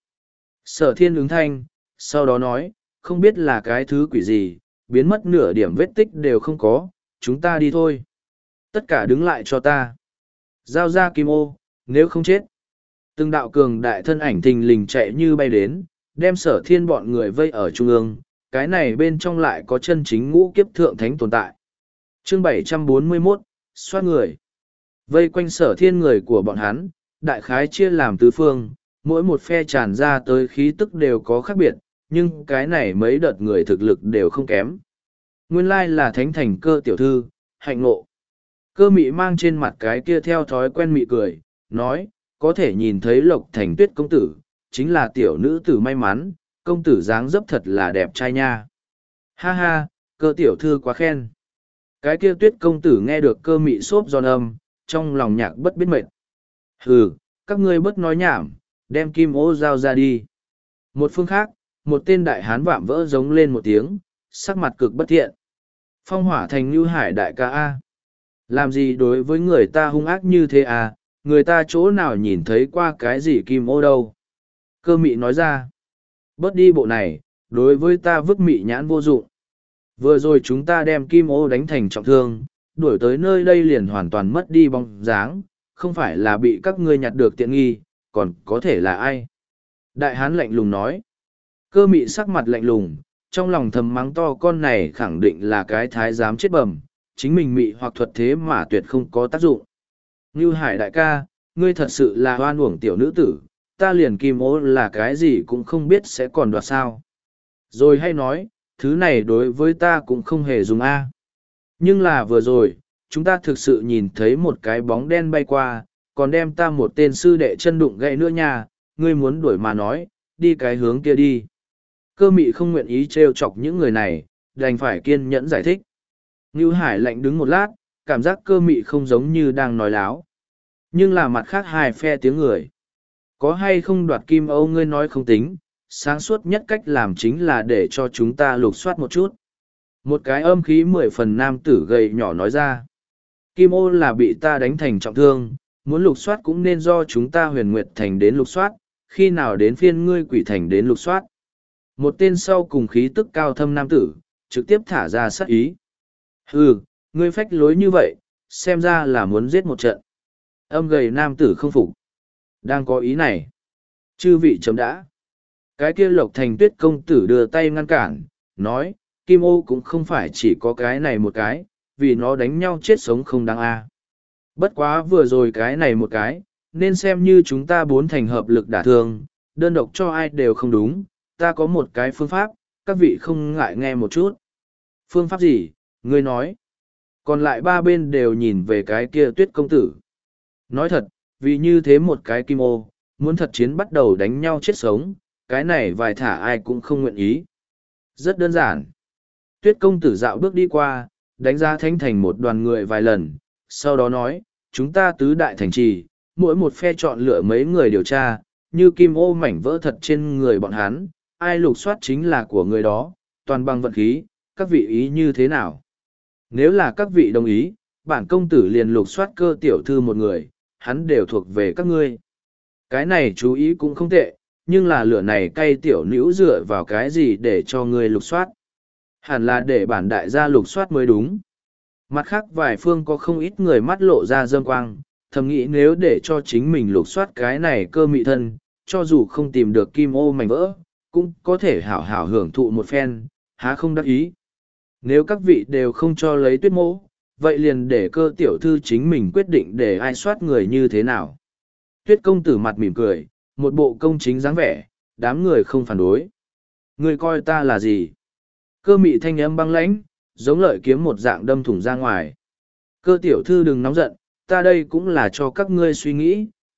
Sở thiên ứng thanh, sau đó nói, không biết là cái thứ quỷ gì, biến mất nửa điểm vết tích đều không có, chúng ta đi thôi. Tất cả đứng lại cho ta. Giao ra kim ô, nếu không chết. Từng đạo cường đại thân ảnh thình lình chạy như bay đến, đem sở thiên bọn người vây ở trung ương, cái này bên trong lại có chân chính ngũ kiếp thượng thánh tồn tại. Chương bảy trăm bốn mươi mốt, xoát người. Vây quanh sở thiên người của bọn hắn, đại khái chia làm tứ phương, mỗi một phe tràn ra tới khí tức đều có khác biệt, nhưng cái này mấy đợt người thực lực đều không kém. Nguyên lai là thánh thành cơ tiểu thư, hạnh ngộ. Cơ mị mang trên mặt cái kia theo thói quen mị cười, nói, có thể nhìn thấy lộc thành tuyết công tử, chính là tiểu nữ tử may mắn, công tử dáng dấp thật là đẹp trai nha. Ha ha, cơ tiểu thư quá khen. Cái kia tuyết công tử nghe được cơ mị xốp giòn âm, trong lòng nhạc bất biết mệt. Hừ, các ngươi bất nói nhảm, đem kim ô giao ra đi. Một phương khác, một tên đại hán vạm vỡ giống lên một tiếng, sắc mặt cực bất thiện. Phong hỏa thành như hải đại ca A. Làm gì đối với người ta hung ác như thế à, người ta chỗ nào nhìn thấy qua cái gì kim ô đâu. Cơ mị nói ra, bớt đi bộ này, đối với ta vứt mị nhãn vô dụng. Vừa rồi chúng ta đem kim ô đánh thành trọng thương, đuổi tới nơi đây liền hoàn toàn mất đi bóng dáng, không phải là bị các ngươi nhặt được tiện nghi, còn có thể là ai. Đại hán lạnh lùng nói, cơ mị sắc mặt lạnh lùng, trong lòng thầm mắng to con này khẳng định là cái thái giám chết bẩm, chính mình mị hoặc thuật thế mà tuyệt không có tác dụng. Ngưu Hải đại ca, ngươi thật sự là hoan uổng tiểu nữ tử, ta liền kim ô là cái gì cũng không biết sẽ còn đoạt sao. Rồi hay nói, thứ này đối với ta cũng không hề dùng A. Nhưng là vừa rồi, chúng ta thực sự nhìn thấy một cái bóng đen bay qua, còn đem ta một tên sư đệ chân đụng gãy nữa nha, ngươi muốn đuổi mà nói, đi cái hướng kia đi. Cơ mị không nguyện ý trêu chọc những người này, đành phải kiên nhẫn giải thích. Ngưu Hải lạnh đứng một lát, cảm giác cơ mị không giống như đang nói láo. Nhưng là mặt khác hai phe tiếng người. Có hay không đoạt kim âu ngươi nói không tính, sáng suốt nhất cách làm chính là để cho chúng ta lục soát một chút. Một cái âm khí mười phần nam tử gầy nhỏ nói ra. Kim ô là bị ta đánh thành trọng thương, muốn lục soát cũng nên do chúng ta huyền nguyệt thành đến lục soát, khi nào đến phiên ngươi quỷ thành đến lục soát. Một tên sau cùng khí tức cao thâm nam tử, trực tiếp thả ra sát ý. Hừ, ngươi phách lối như vậy, xem ra là muốn giết một trận. Âm gầy nam tử không phục. Đang có ý này. Chư vị chấm đã. Cái kia lộc thành tuyết công tử đưa tay ngăn cản, nói, kim ô cũng không phải chỉ có cái này một cái, vì nó đánh nhau chết sống không đáng a. Bất quá vừa rồi cái này một cái, nên xem như chúng ta bốn thành hợp lực đả thương, đơn độc cho ai đều không đúng, ta có một cái phương pháp, các vị không ngại nghe một chút. Phương pháp gì, ngươi nói. Còn lại ba bên đều nhìn về cái kia tuyết công tử. Nói thật, vì như thế một cái kim ô, muốn thật chiến bắt đầu đánh nhau chết sống, cái này vài thả ai cũng không nguyện ý. Rất đơn giản. Tuyết công tử dạo bước đi qua, đánh giá thánh thành một đoàn người vài lần, sau đó nói, chúng ta tứ đại thành trì, mỗi một phe chọn lựa mấy người điều tra, như kim ô mảnh vỡ thật trên người bọn hắn, ai lục soát chính là của người đó, toàn bằng vận khí, các vị ý như thế nào? Nếu là các vị đồng ý, bản công tử liền lục soát cơ tiểu thư một người, hắn đều thuộc về các ngươi. Cái này chú ý cũng không tệ, nhưng là lửa này cay tiểu nữ dựa vào cái gì để cho ngươi lục soát? Hẳn là để bản đại gia lục soát mới đúng. Mặt khác vài phương có không ít người mắt lộ ra dâm quang, thầm nghĩ nếu để cho chính mình lục soát cái này cơ mị thân, cho dù không tìm được kim ô mảnh vỡ, cũng có thể hảo hảo hưởng thụ một phen, há không đắc ý. Nếu các vị đều không cho lấy tuyết mô, vậy liền để cơ tiểu thư chính mình quyết định để ai soát người như thế nào. Tuyết công tử mặt mỉm cười, một bộ công chính dáng vẻ, đám người không phản đối. Người coi ta là gì? Cơ mị thanh âm băng lãnh, giống lợi kiếm một dạng đâm thủng ra ngoài. Cơ tiểu thư đừng nóng giận, ta đây cũng là cho các ngươi suy nghĩ,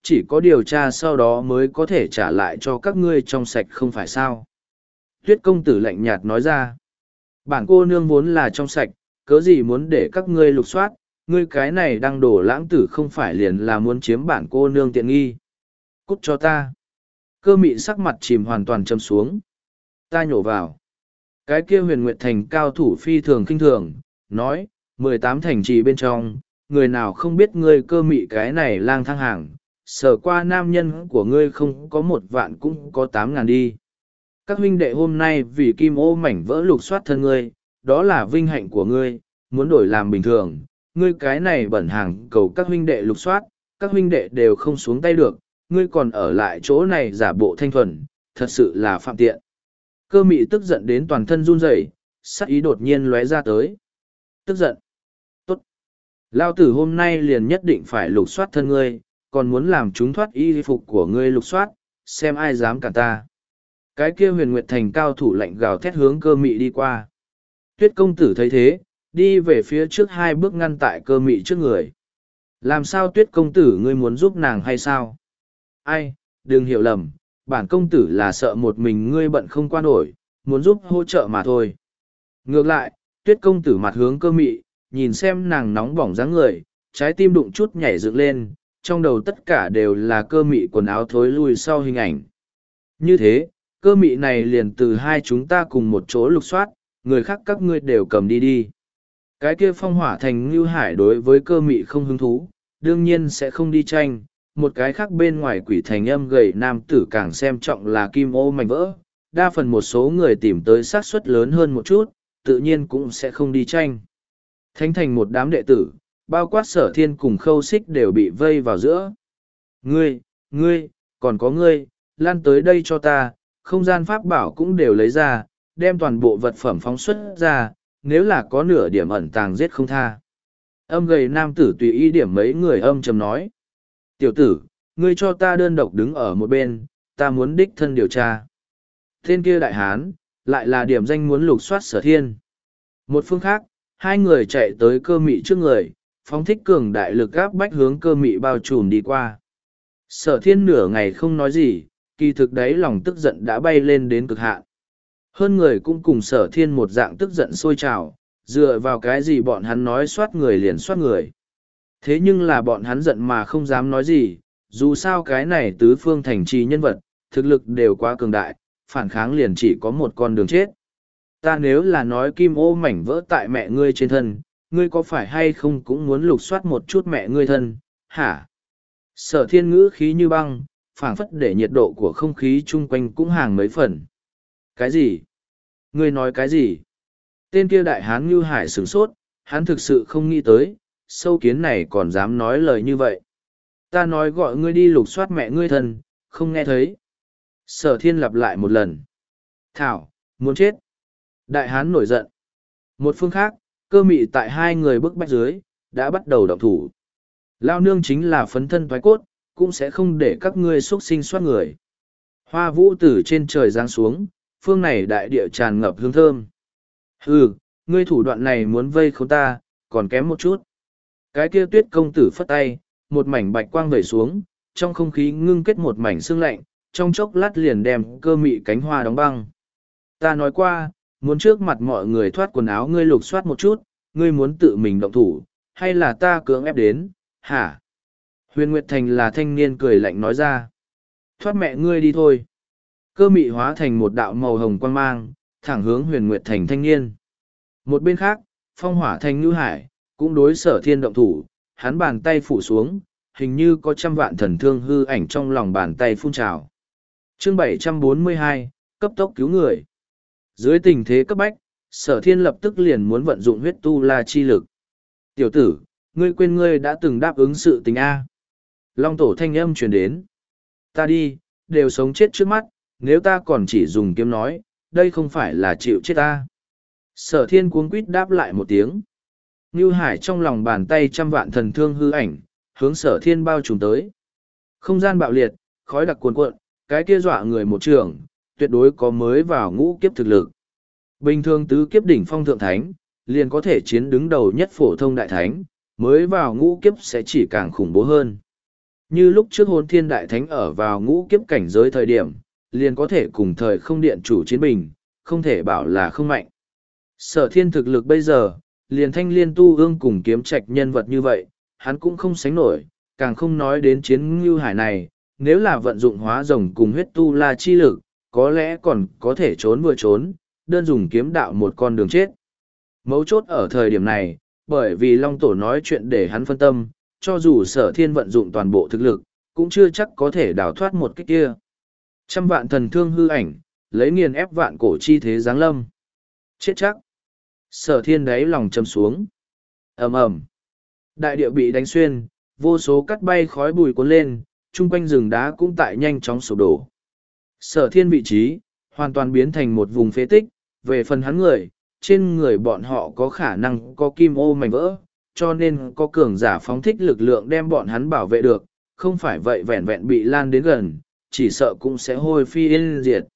chỉ có điều tra sau đó mới có thể trả lại cho các ngươi trong sạch không phải sao. Tuyết công tử lạnh nhạt nói ra. Bản cô nương vốn là trong sạch, cớ gì muốn để các ngươi lục soát, ngươi cái này đang đổ lãng tử không phải liền là muốn chiếm bản cô nương tiện nghi. Cút cho ta. Cơ mị sắc mặt chìm hoàn toàn châm xuống. Ta nhổ vào. Cái kia huyền nguyệt thành cao thủ phi thường kinh thường, nói, mười tám thành trì bên trong, người nào không biết ngươi cơ mị cái này lang thang hàng, sở qua nam nhân của ngươi không có một vạn cũng có tám ngàn đi. Các huynh đệ hôm nay vì kim ô mảnh vỡ lục soát thân ngươi, đó là vinh hạnh của ngươi, muốn đổi làm bình thường, ngươi cái này bẩn hàng cầu các huynh đệ lục soát, các huynh đệ đều không xuống tay được, ngươi còn ở lại chỗ này giả bộ thanh thuần, thật sự là phạm tiện. Cơ mị tức giận đến toàn thân run rẩy, sắc ý đột nhiên lóe ra tới. Tức giận. Tốt. Lao tử hôm nay liền nhất định phải lục soát thân ngươi, còn muốn làm chúng thoát y phục của ngươi lục soát, xem ai dám cản ta. Cái kia huyền nguyệt thành cao thủ lạnh gào thét hướng cơ mị đi qua. Tuyết công tử thấy thế, đi về phía trước hai bước ngăn tại cơ mị trước người. Làm sao tuyết công tử ngươi muốn giúp nàng hay sao? Ai, đừng hiểu lầm, bản công tử là sợ một mình ngươi bận không qua nổi, muốn giúp hỗ trợ mà thôi. Ngược lại, tuyết công tử mặt hướng cơ mị, nhìn xem nàng nóng bỏng dáng người, trái tim đụng chút nhảy dựng lên, trong đầu tất cả đều là cơ mị quần áo thối lui sau hình ảnh. Như thế, cơ mị này liền từ hai chúng ta cùng một chỗ lục soát, người khác các ngươi đều cầm đi đi. Cái kia phong hỏa thành Ngưu Hải đối với cơ mị không hứng thú, đương nhiên sẽ không đi tranh. Một cái khác bên ngoài quỷ thành âm gầy nam tử càng xem trọng là kim ô mảnh vỡ. Đa phần một số người tìm tới xác suất lớn hơn một chút, tự nhiên cũng sẽ không đi tranh. Thánh thành một đám đệ tử, bao quát sở thiên cùng khâu xích đều bị vây vào giữa. Ngươi, ngươi, còn có ngươi, lan tới đây cho ta, không gian pháp bảo cũng đều lấy ra, đem toàn bộ vật phẩm phóng xuất ra, nếu là có nửa điểm ẩn tàng giết không tha. Âm gầy nam tử tùy ý điểm mấy người âm trầm nói. Tiểu tử, ngươi cho ta đơn độc đứng ở một bên, ta muốn đích thân điều tra. Tên kia đại hán, lại là điểm danh muốn lục soát sở thiên. Một phương khác, hai người chạy tới cơ mị trước người, phóng thích cường đại lực gáp bách hướng cơ mị bao trùm đi qua. Sở thiên nửa ngày không nói gì, kỳ thực đấy lòng tức giận đã bay lên đến cực hạn. Hơn người cũng cùng sở thiên một dạng tức giận sôi trào, dựa vào cái gì bọn hắn nói soát người liền soát người. Thế nhưng là bọn hắn giận mà không dám nói gì, dù sao cái này tứ phương thành trì nhân vật, thực lực đều quá cường đại, phản kháng liền chỉ có một con đường chết. Ta nếu là nói kim ô mảnh vỡ tại mẹ ngươi trên thân, ngươi có phải hay không cũng muốn lục soát một chút mẹ ngươi thân, hả? Sở thiên ngữ khí như băng, phảng phất để nhiệt độ của không khí chung quanh cũng hàng mấy phần. Cái gì? Ngươi nói cái gì? Tên kia đại hán Ngưu Hải sửng sốt, hắn thực sự không nghĩ tới, sâu kiến này còn dám nói lời như vậy. Ta nói gọi ngươi đi lục soát mẹ ngươi thân, không nghe thấy. Sở thiên lặp lại một lần. Thảo, muốn chết. Đại hán nổi giận. Một phương khác, cơ mị tại hai người bức bách dưới, đã bắt đầu động thủ. Lao nương chính là phấn thân thoái cốt, cũng sẽ không để các ngươi xuất sinh soát người. Hoa vũ từ trên trời giáng xuống, phương này đại địa tràn ngập hương thơm. Hừ, ngươi thủ đoạn này muốn vây khốn ta, còn kém một chút. Cái kia tuyết công tử phất tay, một mảnh bạch quang vẩy xuống, trong không khí ngưng kết một mảnh sương lạnh, trong chốc lát liền đem cơ mị cánh hoa đóng băng. Ta nói qua, muốn trước mặt mọi người thoát quần áo ngươi lục soát một chút, ngươi muốn tự mình động thủ, hay là ta cưỡng ép đến, hả? Huyền Nguyệt Thành là thanh niên cười lạnh nói ra. Thoát mẹ ngươi đi thôi. Cơ mị hóa thành một đạo màu hồng quang mang, thẳng hướng Huyền Nguyệt Thành thanh niên. Một bên khác, phong hỏa thành Ngưu Hải, cũng đối sở thiên động thủ, hắn bàn tay phủ xuống, hình như có trăm vạn thần thương hư ảnh trong lòng bàn tay phun trào. Chương bảy trăm bốn mươi hai, cấp tốc cứu người. Dưới tình thế cấp bách, sở thiên lập tức liền muốn vận dụng huyết tu la chi lực. Tiểu tử, ngươi quên ngươi đã từng đáp ứng sự tình A. Long tổ thanh âm truyền đến. Ta đi, đều sống chết trước mắt, nếu ta còn chỉ dùng kiếm nói, đây không phải là chịu chết ta. Sở thiên cuống quýt đáp lại một tiếng. Ngưu Hải trong lòng bàn tay trăm vạn thần thương hư ảnh, hướng sở thiên bao trùm tới. Không gian bạo liệt, khói đặc cuồn cuộn, cái kia dọa người một trường, tuyệt đối có mới vào ngũ kiếp thực lực. Bình thường tứ kiếp đỉnh phong thượng thánh, liền có thể chiến đứng đầu nhất phổ thông đại thánh, mới vào ngũ kiếp sẽ chỉ càng khủng bố hơn. như lúc trước hôn thiên đại thánh ở vào ngũ kiếp cảnh giới thời điểm, liền có thể cùng thời không điện chủ chiến bình, không thể bảo là không mạnh. Sở thiên thực lực bây giờ, liền thanh liên tu ương cùng kiếm trạch nhân vật như vậy, hắn cũng không sánh nổi, càng không nói đến chiến ngưu hải này, nếu là vận dụng hóa rồng cùng huyết tu la chi lực, có lẽ còn có thể trốn vừa trốn, đơn dùng kiếm đạo một con đường chết. Mấu chốt ở thời điểm này, bởi vì Long Tổ nói chuyện để hắn phân tâm, cho dù sở thiên vận dụng toàn bộ thực lực, cũng chưa chắc có thể đào thoát một cái kia. Trăm vạn thần thương hư ảnh, lấy nghiền ép vạn cổ chi thế giáng lâm. Chết chắc. Sở thiên đáy lòng châm xuống. ầm ầm, đại địa bị đánh xuyên, vô số cắt bay khói bụi cuốn lên, chung quanh rừng đá cũng tại nhanh chóng sụp đổ. Sở thiên vị trí, hoàn toàn biến thành một vùng phế tích, về phần hắn người, trên người bọn họ có khả năng có kim ô mảnh vỡ, cho nên có cường giả phóng thích lực lượng đem bọn hắn bảo vệ được, không phải vậy vẹn vẹn bị lan đến gần, chỉ sợ cũng sẽ hôi phi yên diệt.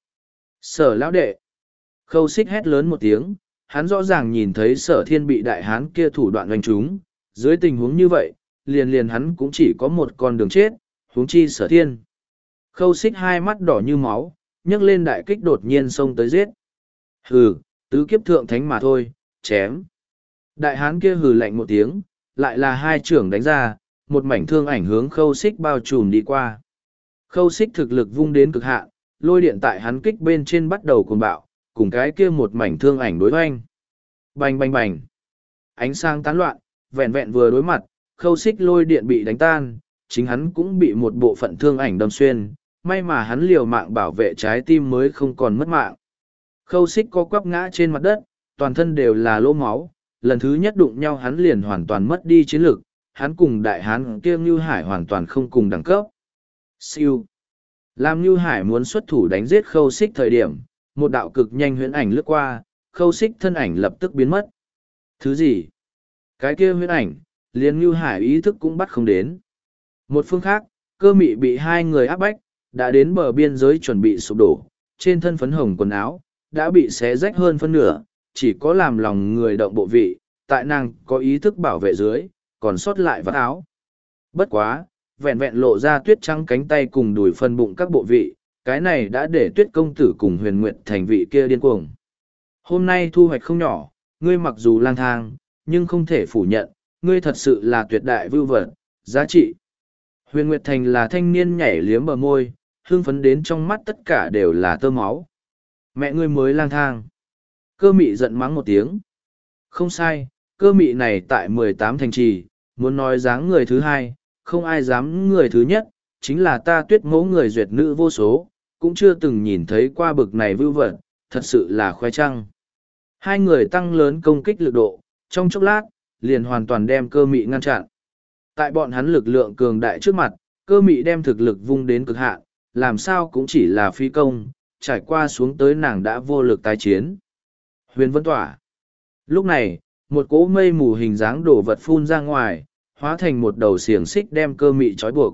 Sở lão đệ, Khâu Xích hét lớn một tiếng, hắn rõ ràng nhìn thấy sở thiên bị đại hán kia thủ đoạn đánh trúng, dưới tình huống như vậy, liền liền hắn cũng chỉ có một con đường chết, huống chi sở thiên. Khâu Xích hai mắt đỏ như máu, nhấc lên đại kích đột nhiên xông tới giết. Hừ, tứ kiếp thượng thánh mà thôi, chém. Đại hán kia hừ lạnh một tiếng, lại là hai trưởng đánh ra, một mảnh thương ảnh hướng Khâu Xích bao trùm đi qua. Khâu Xích thực lực vung đến cực hạn, lôi điện tại hắn kích bên trên bắt đầu cuồng bạo, cùng cái kia một mảnh thương ảnh đối hoanh. Bành bành bành. Ánh sáng tán loạn, vẹn vẹn vừa đối mặt, Khâu Xích lôi điện bị đánh tan, chính hắn cũng bị một bộ phận thương ảnh đâm xuyên, may mà hắn liều mạng bảo vệ trái tim mới không còn mất mạng. Khâu Xích co quắp ngã trên mặt đất, toàn thân đều là lỗ máu, lần thứ nhất đụng nhau hắn liền hoàn toàn mất đi chiến lực, hắn cùng đại hán kia Ngưu Hải hoàn toàn không cùng đẳng cấp. Siêu. Làm Ngưu Hải muốn xuất thủ đánh giết Khâu Xích thời điểm, một đạo cực nhanh huyễn ảnh lướt qua, Khâu Xích thân ảnh lập tức biến mất. Thứ gì? Cái kia huyễn ảnh, liền Ngưu Hải ý thức cũng bắt không đến. Một phương khác, Cơ Mị bị hai người áp bách, đã đến bờ biên giới chuẩn bị sụp đổ, trên thân phấn hồng quần áo, đã bị xé rách hơn phân nửa, chỉ có làm lòng người động bộ vị, tại nàng có ý thức bảo vệ dưới, còn sót lại vắt áo. Bất quá, vẹn vẹn lộ ra tuyết trắng cánh tay cùng đùi phân bụng các bộ vị, cái này đã để tuyết công tử cùng huyền nguyệt thành vị kia điên cuồng. Hôm nay thu hoạch không nhỏ, ngươi mặc dù lang thang, nhưng không thể phủ nhận, ngươi thật sự là tuyệt đại vưu vật, giá trị. Huyền Nguyệt Thành là thanh niên nhảy liếm bờ môi, hương phấn đến trong mắt tất cả đều là tơ máu. Mẹ ngươi mới lang thang. Cơ mị giận mắng một tiếng. Không sai, cơ mị này tại mười tám thành trì, muốn nói dáng người thứ hai, không ai dám người thứ nhất, chính là ta tuyết mẫu người duyệt nữ vô số, cũng chưa từng nhìn thấy qua bực này vưu vật, thật sự là khoe trăng. Hai người tăng lớn công kích lực độ, trong chốc lát, liền hoàn toàn đem cơ mị ngăn chặn. Tại bọn hắn lực lượng cường đại trước mặt, cơ mị đem thực lực vung đến cực hạn, làm sao cũng chỉ là phi công, trải qua xuống tới nàng đã vô lực tái chiến. Huyền Vân Tỏa. Lúc này, một cỗ mây mù hình dáng đổ vật phun ra ngoài, hóa thành một đầu xiềng xích đem cơ mị trói buộc.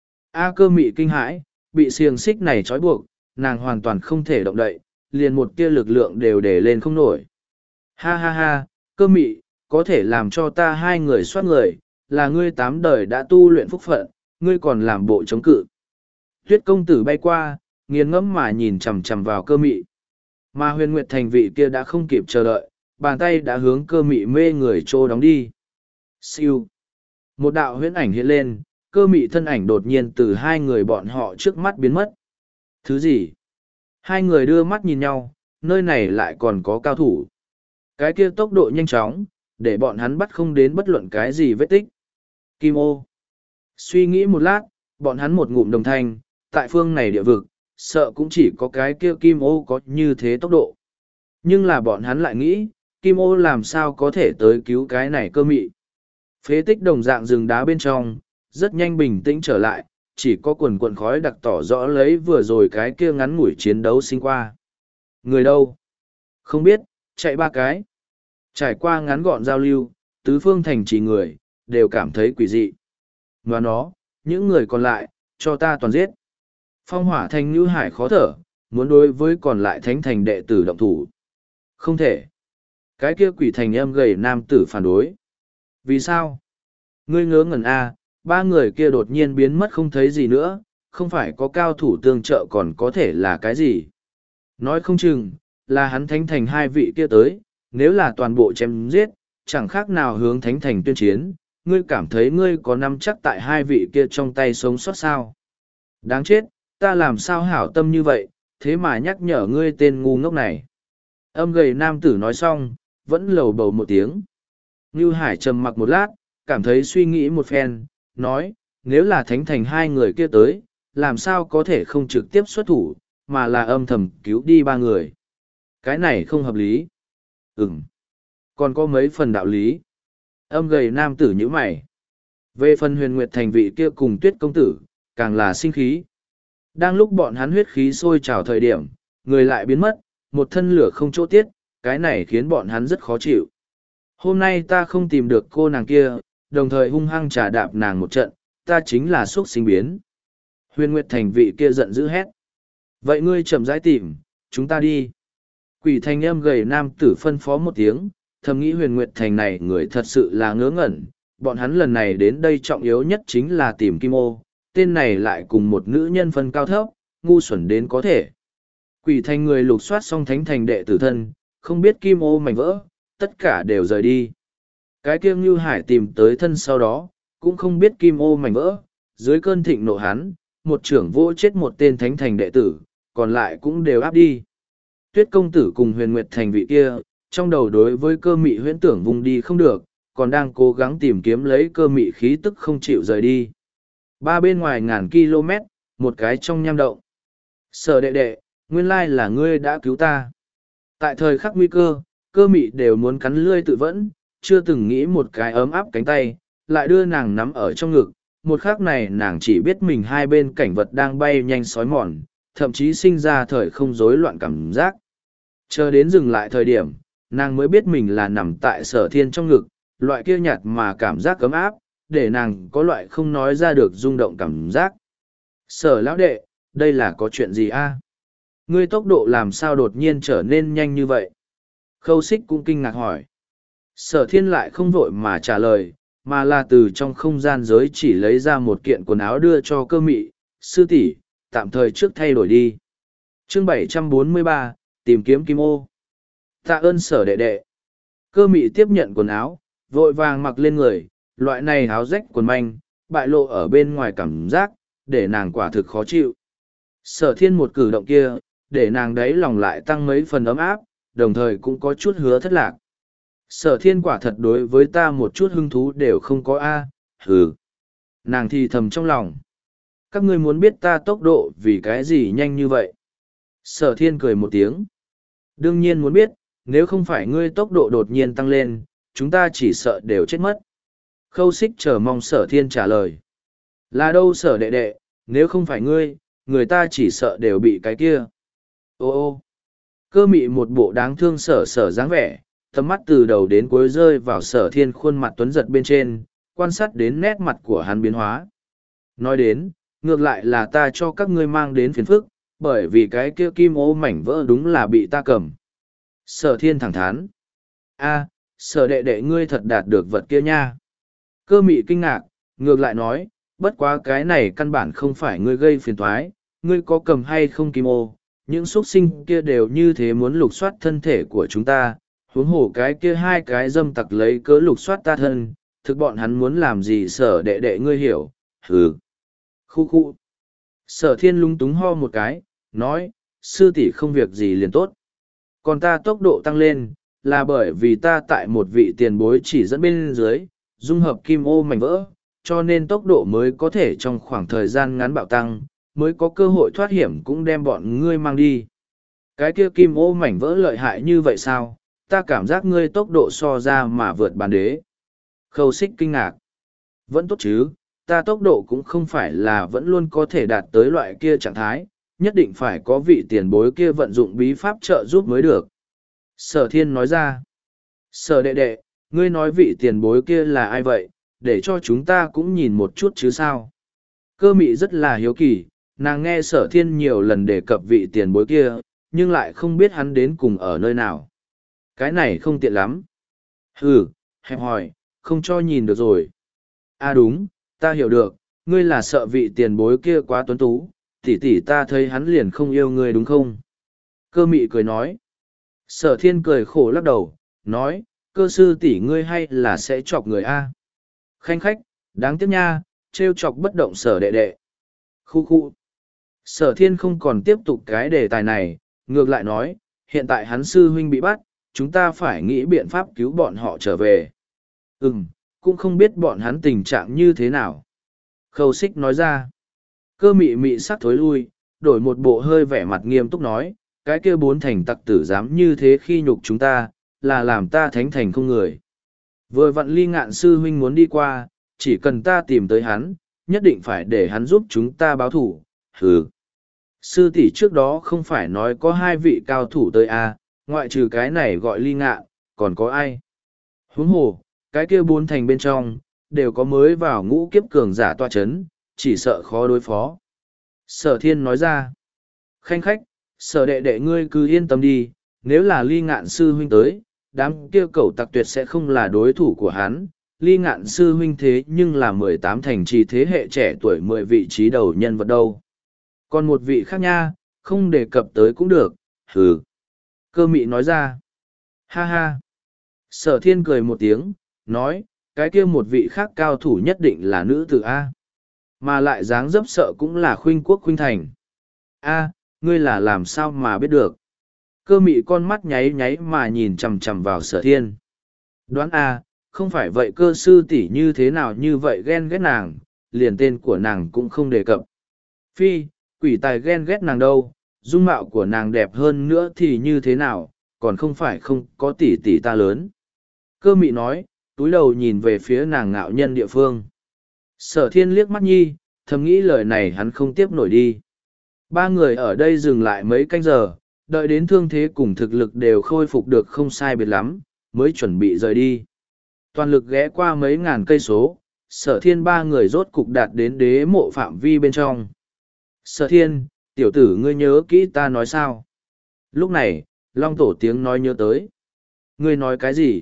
A cơ mị kinh hãi, bị xiềng xích này trói buộc, nàng hoàn toàn không thể động đậy, liền một tia lực lượng đều để lên không nổi. Ha ha ha, cơ mị, có thể làm cho ta hai người soát người, là ngươi tám đời đã tu luyện phúc phận, ngươi còn làm bộ chống cự. Tuyết công tử bay qua, nghiền ngẫm mà nhìn chằm chằm vào cơ mị. Mà huyền nguyệt thành vị kia đã không kịp chờ đợi, bàn tay đã hướng cơ mị mê người trô đóng đi. Siêu. Một đạo huyễn ảnh hiện lên, cơ mị thân ảnh đột nhiên từ hai người bọn họ trước mắt biến mất. Thứ gì? Hai người đưa mắt nhìn nhau, nơi này lại còn có cao thủ. Cái kia tốc độ nhanh chóng, để bọn hắn bắt không đến bất luận cái gì vết tích. Kim ô. Suy nghĩ một lát, bọn hắn một ngụm đồng thanh, tại phương này địa vực, sợ cũng chỉ có cái kia kim ô có như thế tốc độ. Nhưng là bọn hắn lại nghĩ, kim ô làm sao có thể tới cứu cái này cơ mị. Phế tích đồng dạng rừng đá bên trong, rất nhanh bình tĩnh trở lại, chỉ có quần quần khói đặc tỏ rõ lấy vừa rồi cái kia ngắn ngủi chiến đấu sinh qua. Người đâu? Không biết, chạy ba cái. Trải qua ngắn gọn giao lưu, tứ phương thành trì người, đều cảm thấy quỷ dị. Và nó, những người còn lại, cho ta toàn giết. Phong hỏa thành Như Hải khó thở, muốn đối với còn lại thánh thành đệ tử động thủ. Không thể. Cái kia quỷ thành em gầy nam tử phản đối. Vì sao? Ngươi ngớ ngẩn a, ba người kia đột nhiên biến mất không thấy gì nữa, không phải có cao thủ tương trợ còn có thể là cái gì. Nói không chừng, là hắn thánh thành hai vị kia tới, nếu là toàn bộ chém giết, chẳng khác nào hướng thánh thành tuyên chiến, ngươi cảm thấy ngươi có nắm chắc tại hai vị kia trong tay sống sót sao. Đáng chết, ta làm sao hảo tâm như vậy, thế mà nhắc nhở ngươi tên ngu ngốc này. Âm gầy nam tử nói xong, vẫn lầu bầu một tiếng. Ngưu Hải trầm mặc một lát, cảm thấy suy nghĩ một phen, nói, nếu là thánh thành hai người kia tới, làm sao có thể không trực tiếp xuất thủ, mà là âm thầm cứu đi ba người. Cái này không hợp lý. Ừm. Còn có mấy phần đạo lý. Âm gầy nam tử như mày. Về phần huyền nguyệt thành vị kia cùng tuyết công tử, càng là sinh khí. Đang lúc bọn hắn huyết khí sôi trào thời điểm, người lại biến mất, một thân lửa không chỗ tiết, cái này khiến bọn hắn rất khó chịu. Hôm nay ta không tìm được cô nàng kia, đồng thời hung hăng trả đạp nàng một trận, ta chính là xuất sinh biến. Huyền Nguyệt Thành vị kia giận dữ hét. Vậy ngươi chậm rãi tìm, chúng ta đi. Quỷ thanh âm gầy nam tử phân phó một tiếng, thầm nghĩ Huyền Nguyệt Thành này người thật sự là ngớ ngẩn. Bọn hắn lần này đến đây trọng yếu nhất chính là tìm Kim Ô, tên này lại cùng một nữ nhân phân cao thấp, ngu xuẩn đến có thể. Quỷ thanh người lục soát xong thánh thành đệ tử thân, không biết Kim Ô mảnh vỡ, tất cả đều rời đi. Cái kia Ngưu Hải tìm tới thân sau đó, cũng không biết Kim Ô mảnh vỡ, dưới cơn thịnh nộ hắn, một trưởng vô chết một tên thánh thành đệ tử, còn lại cũng đều áp đi. Tuyết công tử cùng huyền nguyệt thành vị kia, trong đầu đối với cơ mị huyễn tưởng vùng đi không được, còn đang cố gắng tìm kiếm lấy cơ mị khí tức không chịu rời đi. Ba bên ngoài ngàn km, một cái trong nham động. Sở đệ đệ, nguyên lai là ngươi đã cứu ta. Tại thời khắc nguy cơ, cơ mị đều muốn cắn lươi tự vẫn, chưa từng nghĩ một cái ấm áp cánh tay, lại đưa nàng nắm ở trong ngực. Một khắc này nàng chỉ biết mình hai bên cảnh vật đang bay nhanh sói mòn, thậm chí sinh ra thời không rối loạn cảm giác. Chờ đến dừng lại thời điểm, nàng mới biết mình là nằm tại sở thiên trong ngực, loại kia nhạt mà cảm giác ấm áp, để nàng có loại không nói ra được rung động cảm giác. Sở lão đệ, đây là có chuyện gì a? Ngươi tốc độ làm sao đột nhiên trở nên nhanh như vậy? Khâu Xích cũng kinh ngạc hỏi. Sở thiên lại không vội mà trả lời, mà là từ trong không gian giới chỉ lấy ra một kiện quần áo đưa cho cơ mị, sư tỷ, tạm thời trước thay đổi đi. Chương bảy trăm bốn mươi ba, tìm kiếm Kim Ô. Tạ ơn sở đệ đệ. Cơ mị tiếp nhận quần áo, vội vàng mặc lên người, loại này áo rách quần manh, bại lộ ở bên ngoài cảm giác, để nàng quả thực khó chịu. Sở thiên một cử động kia, để nàng đấy lòng lại tăng mấy phần ấm áp, đồng thời cũng có chút hứa thất lạc. Sở thiên quả thật đối với ta một chút hứng thú đều không có a. Hừ. Nàng thì thầm trong lòng. Các ngươi muốn biết ta tốc độ vì cái gì nhanh như vậy? Sở thiên cười một tiếng. Đương nhiên muốn biết, nếu không phải ngươi tốc độ đột nhiên tăng lên, chúng ta chỉ sợ đều chết mất. Khâu Xích chờ mong sở thiên trả lời. Là đâu sở đệ đệ, nếu không phải ngươi, người ta chỉ sợ đều bị cái kia. Ô ô. Cơ mị một bộ đáng thương sở sở dáng vẻ, tầm mắt từ đầu đến cuối rơi vào sở thiên khuôn mặt tuấn giật bên trên, quan sát đến nét mặt của hắn biến hóa. Nói đến, ngược lại là ta cho các ngươi mang đến phiền phức, bởi vì cái kia kim ô mảnh vỡ đúng là bị ta cầm. Sở thiên thẳng thắn. A, sở đệ đệ ngươi thật đạt được vật kia nha. Cơ mị kinh ngạc, ngược lại nói, bất quá cái này căn bản không phải ngươi gây phiền toái, ngươi có cầm hay không kim ô, những xuất sinh kia đều như thế muốn lục soát thân thể của chúng ta, huống hồ cái kia hai cái dâm tặc lấy cớ lục soát ta thân, thực bọn hắn muốn làm gì sở đệ đệ ngươi hiểu, hừ. Khu khu. Sở thiên lung túng ho một cái, nói, sư tỷ không việc gì liền tốt. Còn ta tốc độ tăng lên, là bởi vì ta tại một vị tiền bối chỉ dẫn bên dưới, dung hợp kim ô mảnh vỡ, cho nên tốc độ mới có thể trong khoảng thời gian ngắn bạo tăng, mới có cơ hội thoát hiểm cũng đem bọn ngươi mang đi. Cái kia kim ô mảnh vỡ lợi hại như vậy sao? Ta cảm giác ngươi tốc độ so ra mà vượt bàn đế. Khâu Xích kinh ngạc. Vẫn tốt chứ, ta tốc độ cũng không phải là vẫn luôn có thể đạt tới loại kia trạng thái, nhất định phải có vị tiền bối kia vận dụng bí pháp trợ giúp mới được. Sở thiên nói ra. Sở đệ đệ, ngươi nói vị tiền bối kia là ai vậy, để cho chúng ta cũng nhìn một chút chứ sao. Cơ mị rất là hiếu kỳ, nàng nghe sở thiên nhiều lần đề cập vị tiền bối kia, nhưng lại không biết hắn đến cùng ở nơi nào. Cái này không tiện lắm. Ừ, hẹp hỏi, không cho nhìn được rồi. À đúng, Ta hiểu được, ngươi là sợ vị tiền bối kia quá tuấn tú, tỷ tỷ ta thấy hắn liền không yêu ngươi đúng không? Cơ mị cười nói. Sở thiên cười khổ lắc đầu, nói, cơ sư tỷ ngươi hay là sẽ chọc người A. Khanh khách, đáng tiếc nha, trêu chọc bất động sở đệ đệ. Khu khu. Sở thiên không còn tiếp tục cái đề tài này, ngược lại nói, hiện tại hắn sư huynh bị bắt, chúng ta phải nghĩ biện pháp cứu bọn họ trở về. Ừm, cũng không biết bọn hắn tình trạng như thế nào. Khâu xích nói ra. Cơ mị mị sắc thối lui, đổi một bộ hơi vẻ mặt nghiêm túc nói, cái kia bốn thành tặc tử dám như thế khi nhục chúng ta, là làm ta thánh thành không người. Vừa vặn ly ngạn sư huynh muốn đi qua, chỉ cần ta tìm tới hắn, nhất định phải để hắn giúp chúng ta báo thủ. Hừ. Sư tỷ trước đó không phải nói có hai vị cao thủ tới à, ngoại trừ cái này gọi ly ngạn, còn có ai? Huống hồ, cái kia bốn thành bên trong, đều có mới vào ngũ kiếp cường giả toa chấn, chỉ sợ khó đối phó. Sở thiên nói ra. Khanh khách, sở đệ đệ ngươi cứ yên tâm đi, nếu là ly ngạn sư huynh tới, đám kia cẩu tặc tuyệt sẽ không là đối thủ của hắn. Ly ngạn sư huynh thế nhưng là mười tám thành trì thế hệ trẻ tuổi mười vị trí đầu nhân vật đâu. Còn một vị khác nha, không đề cập tới cũng được, hừ. Cơ mị nói ra. Ha ha. Sở thiên cười một tiếng, nói, cái kia một vị khác cao thủ nhất định là nữ tử A. Mà lại dáng dấp sợ cũng là khuynh quốc khuynh thành. A, ngươi là làm sao mà biết được. Cơ mị con mắt nháy nháy mà nhìn chằm chằm vào sở thiên. Đoán A, không phải vậy cơ sư tỷ như thế nào như vậy ghen ghét nàng, liền tên của nàng cũng không đề cập. Phi, quỷ tài ghen ghét nàng đâu, dung mạo của nàng đẹp hơn nữa thì như thế nào, còn không phải không có tỷ tỷ ta lớn. Cơ mị nói, túi đầu nhìn về phía nàng ngạo nhân địa phương. Sở thiên liếc mắt nhi, thầm nghĩ lời này hắn không tiếp nổi đi. Ba người ở đây dừng lại mấy canh giờ, đợi đến thương thế cùng thực lực đều khôi phục được không sai biệt lắm, mới chuẩn bị rời đi. Toàn lực ghé qua mấy ngàn cây số, sở thiên ba người rốt cục đạt đến đế mộ phạm vi bên trong. Sở thiên, tiểu tử ngươi nhớ kỹ ta nói sao? Lúc này, Long Tổ tiếng nói nhớ tới. Ngươi nói cái gì?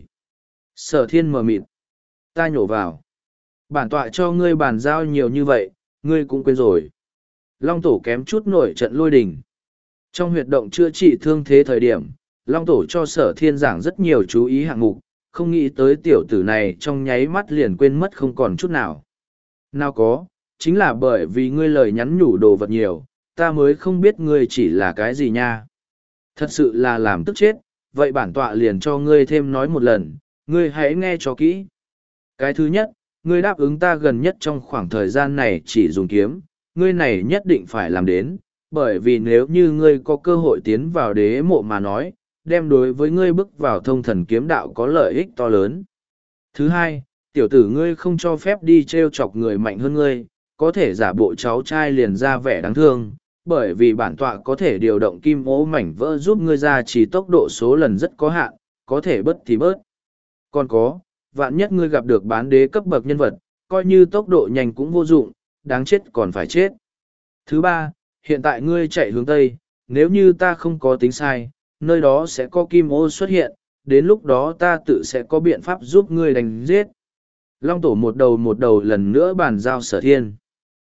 Sở thiên mờ mịt. Ta nhổ vào. Bản tọa cho ngươi bàn giao nhiều như vậy, ngươi cũng quên rồi. Long Tổ kém chút nổi trận lôi đình. Trong huyệt động chữa trị thương thế thời điểm, Long Tổ cho sở thiên giảng rất nhiều chú ý hạng mục, không nghĩ tới tiểu tử này trong nháy mắt liền quên mất không còn chút nào. Nào có, chính là bởi vì ngươi lời nhắn nhủ đồ vật nhiều, ta mới không biết ngươi chỉ là cái gì nha. Thật sự là làm tức chết, vậy bản tọa liền cho ngươi thêm nói một lần, ngươi hãy nghe cho kỹ. Cái thứ nhất, ngươi đáp ứng ta gần nhất trong khoảng thời gian này chỉ dùng kiếm, ngươi này nhất định phải làm đến, bởi vì nếu như ngươi có cơ hội tiến vào đế mộ mà nói, đem đối với ngươi bước vào thông thần kiếm đạo có lợi ích to lớn. Thứ hai, tiểu tử ngươi không cho phép đi trêu chọc người mạnh hơn ngươi, có thể giả bộ cháu trai liền ra vẻ đáng thương, bởi vì bản tọa có thể điều động kim ố mảnh vỡ giúp ngươi ra chỉ tốc độ số lần rất có hạn, có thể bớt thì bớt. Còn có, vạn nhất ngươi gặp được bán đế cấp bậc nhân vật, coi như tốc độ nhanh cũng vô dụng, đáng chết còn phải chết. Thứ ba, hiện tại ngươi chạy hướng Tây, nếu như ta không có tính sai, nơi đó sẽ có kim ô xuất hiện, đến lúc đó ta tự sẽ có biện pháp giúp ngươi đánh giết. Long Tổ một đầu một đầu lần nữa bàn giao sở thiên.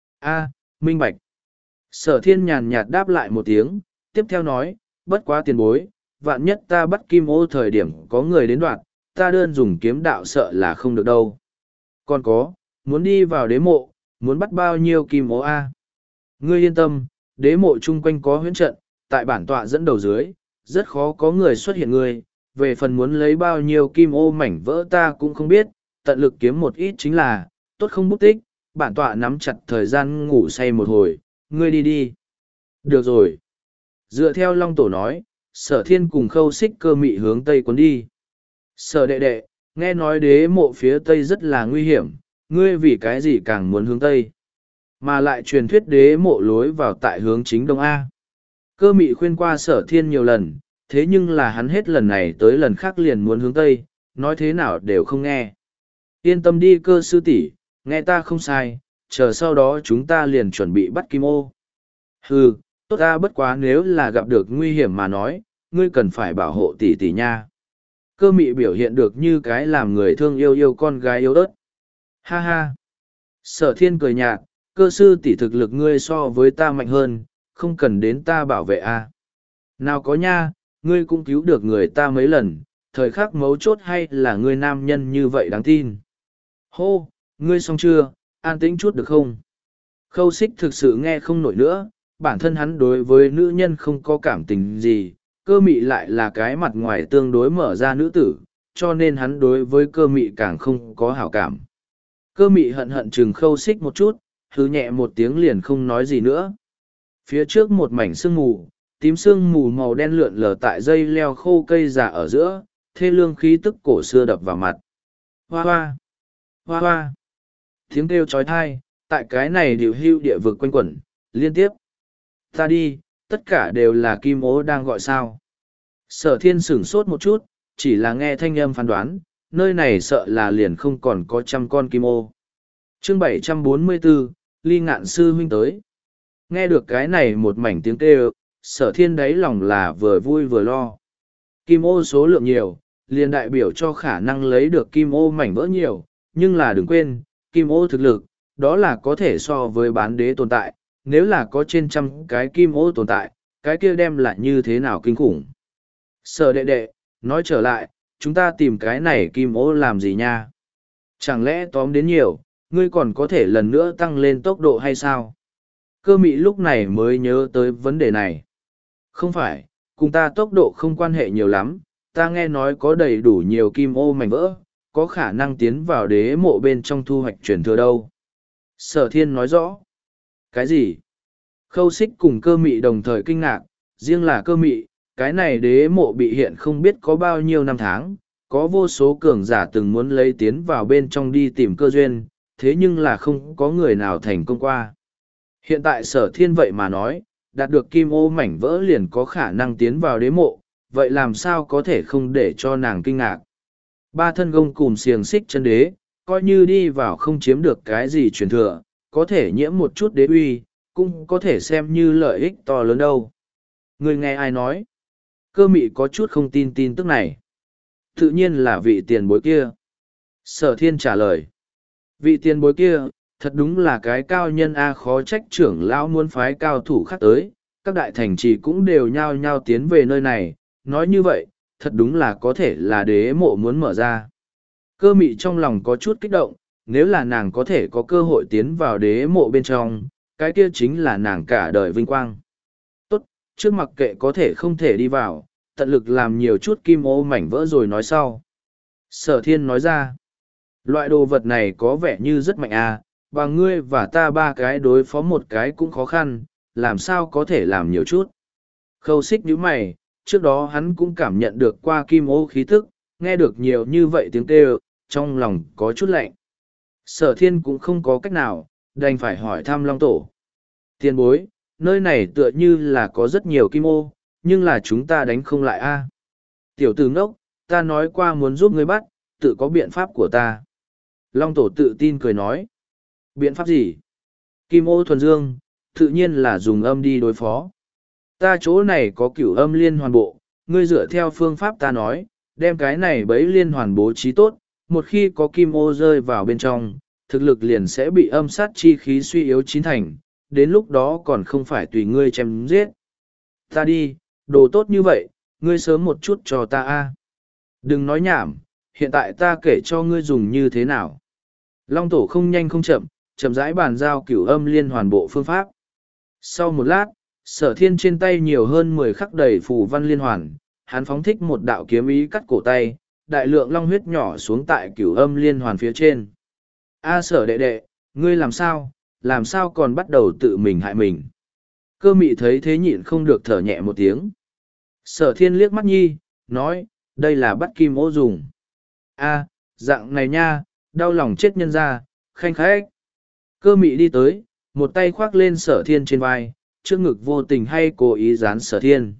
A, minh bạch. Sở thiên nhàn nhạt đáp lại một tiếng, tiếp theo nói, bất quá tiền bối, vạn nhất ta bắt kim ô thời điểm có người đến đoạt, ta đơn dùng kiếm đạo sợ là không được đâu. Còn có, muốn đi vào đế mộ, muốn bắt bao nhiêu kim ô A. Ngươi yên tâm, đế mộ chung quanh có huyễn trận, tại bản tọa dẫn đầu dưới, rất khó có người xuất hiện ngươi, về phần muốn lấy bao nhiêu kim ô mảnh vỡ ta cũng không biết, tận lực kiếm một ít chính là, tốt không bút tích, bản tọa nắm chặt thời gian ngủ say một hồi, ngươi đi đi. Được rồi. Dựa theo Long Tổ nói, sở thiên cùng khâu xích cơ mị hướng Tây cuốn đi. Sở đệ đệ, nghe nói đế mộ phía Tây rất là nguy hiểm, ngươi vì cái gì càng muốn hướng Tây. Mà lại truyền thuyết đế mộ lối vào tại hướng chính Đông A. Cơ mị khuyên qua sở thiên nhiều lần, thế nhưng là hắn hết lần này tới lần khác liền muốn hướng Tây, nói thế nào đều không nghe. Yên tâm đi cơ sư tỷ, nghe ta không sai, chờ sau đó chúng ta liền chuẩn bị bắt kim ô. Hừ, tốt ta bất quá nếu là gặp được nguy hiểm mà nói, ngươi cần phải bảo hộ tỷ tỷ nha. Cơ mị biểu hiện được như cái làm người thương yêu yêu con gái yếu ớt. Ha ha. Sở thiên cười nhạt, cơ sư tỷ thực lực ngươi so với ta mạnh hơn, không cần đến ta bảo vệ a. À. Nào có nha, ngươi cũng cứu được người ta mấy lần, thời khắc mấu chốt hay là ngươi nam nhân như vậy đáng tin. Hô, ngươi xong chưa, an tĩnh chút được không? Khâu xích thực sự nghe không nổi nữa, bản thân hắn đối với nữ nhân không có cảm tình gì, cơ mị lại là cái mặt ngoài tương đối mở ra nữ tử, cho nên hắn đối với cơ mị càng không có hảo cảm. Cơ mị hận hận chừng khâu xích một chút, hứ nhẹ một tiếng liền không nói gì nữa. Phía trước một mảnh sương mù, tím sương mù màu đen lượn lờ tại dây leo khô cây già ở giữa, thê lương khí tức cổ xưa đập vào mặt. Hoa hoa! Hoa hoa! Tiếng kêu trói thai, tại cái này điều hưu địa vực quanh quẩn, liên tiếp. Ta đi, tất cả đều là kim ố đang gọi sao. Sở thiên sửng sốt một chút, chỉ là nghe thanh âm phán đoán, nơi này sợ là liền không còn có trăm con kim ô. Chương bảy trăm bốn mươi bốn, Ly Ngạn Sư huynh tới. Nghe được cái này một mảnh tiếng kêu, sở thiên đáy lòng là vừa vui vừa lo. Kim ô số lượng nhiều, liền đại biểu cho khả năng lấy được kim ô mảnh vỡ nhiều, nhưng là đừng quên, kim ô thực lực, đó là có thể so với bán đế tồn tại, nếu là có trên trăm cái kim ô tồn tại, cái kia đem lại như thế nào kinh khủng. Sở đệ đệ, nói trở lại, chúng ta tìm cái này kim ô làm gì nha? Chẳng lẽ tóm đến nhiều, ngươi còn có thể lần nữa tăng lên tốc độ hay sao? Cơ mị lúc này mới nhớ tới vấn đề này. Không phải, cùng ta tốc độ không quan hệ nhiều lắm, ta nghe nói có đầy đủ nhiều kim ô mảnh vỡ, có khả năng tiến vào đế mộ bên trong thu hoạch truyền thừa đâu. Sở thiên nói rõ. Cái gì? Khâu xích cùng cơ mị đồng thời kinh ngạc, riêng là cơ mị, cái này đế mộ bị hiện không biết có bao nhiêu năm tháng, có vô số cường giả từng muốn lấy tiến vào bên trong đi tìm cơ duyên, thế nhưng là không có người nào thành công qua. Hiện tại sở thiên vậy mà nói, đạt được kim ô mảnh vỡ liền có khả năng tiến vào đế mộ, vậy làm sao có thể không để cho nàng kinh ngạc. Ba thân gông cùm xiềng xích chân đế, coi như đi vào không chiếm được cái gì truyền thừa, có thể nhiễm một chút đế uy, cũng có thể xem như lợi ích to lớn đâu. Người nghe ai nói? Cơ mị có chút không tin tin tức này. Tự nhiên là vị tiền bối kia. Sở thiên trả lời. Vị tiền bối kia, thật đúng là cái cao nhân A, khó trách trưởng lão muốn phái cao thủ khác tới, các đại thành trì cũng đều nhao nhao tiến về nơi này, nói như vậy, thật đúng là có thể là đế mộ muốn mở ra. Cơ mị trong lòng có chút kích động, nếu là nàng có thể có cơ hội tiến vào đế mộ bên trong, cái kia chính là nàng cả đời vinh quang. Tốt, trước mặc kệ có thể không thể đi vào, tận lực làm nhiều chút kim ô mảnh vỡ rồi nói sau. Sở thiên nói ra, loại đồ vật này có vẻ như rất mạnh à, và ngươi và ta ba cái đối phó một cái cũng khó khăn, làm sao có thể làm nhiều chút. Khâu xích nhíu mày, trước đó hắn cũng cảm nhận được qua kim ô khí thức, nghe được nhiều như vậy tiếng kêu, trong lòng có chút lạnh. Sở thiên cũng không có cách nào, đành phải hỏi thăm Long Tổ. Tiền bối, nơi này tựa như là có rất nhiều kim ô, nhưng là chúng ta đánh không lại a. Tiểu tử ngốc, ta nói qua muốn giúp ngươi bắt, tự có biện pháp của ta. Long Tổ tự tin cười nói. Biện pháp gì? Kim ô thuần dương, tự nhiên là dùng âm đi đối phó. Ta chỗ này có cửu âm liên hoàn bộ, ngươi dựa theo phương pháp ta nói, đem cái này bấy liên hoàn bố trí tốt, một khi có kim ô rơi vào bên trong, thực lực liền sẽ bị âm sát chi khí suy yếu chín thành, đến lúc đó còn không phải tùy ngươi chém giết. Ta đi, đồ tốt như vậy, ngươi sớm một chút cho ta a. Đừng nói nhảm, hiện tại ta kể cho ngươi dùng như thế nào. Long Tổ không nhanh không chậm, chậm rãi bàn giao cửu âm liên hoàn bộ phương pháp. Sau một lát, sở thiên trên tay nhiều hơn mười khắc đầy phù văn liên hoàn, hắn phóng thích một đạo kiếm ý cắt cổ tay, đại lượng long huyết nhỏ xuống tại cửu âm liên hoàn phía trên. A sở đệ đệ, ngươi làm sao, làm sao còn bắt đầu tự mình hại mình. Cơ mị thấy thế nhịn không được thở nhẹ một tiếng. Sở thiên liếc mắt nhi, nói, đây là bắt kim ô dùng. A, dạng này nha, đau lòng chết nhân ra, khanh khách. Cơ mị đi tới, một tay khoác lên sở thiên trên vai, trước ngực vô tình hay cố ý dán sở thiên.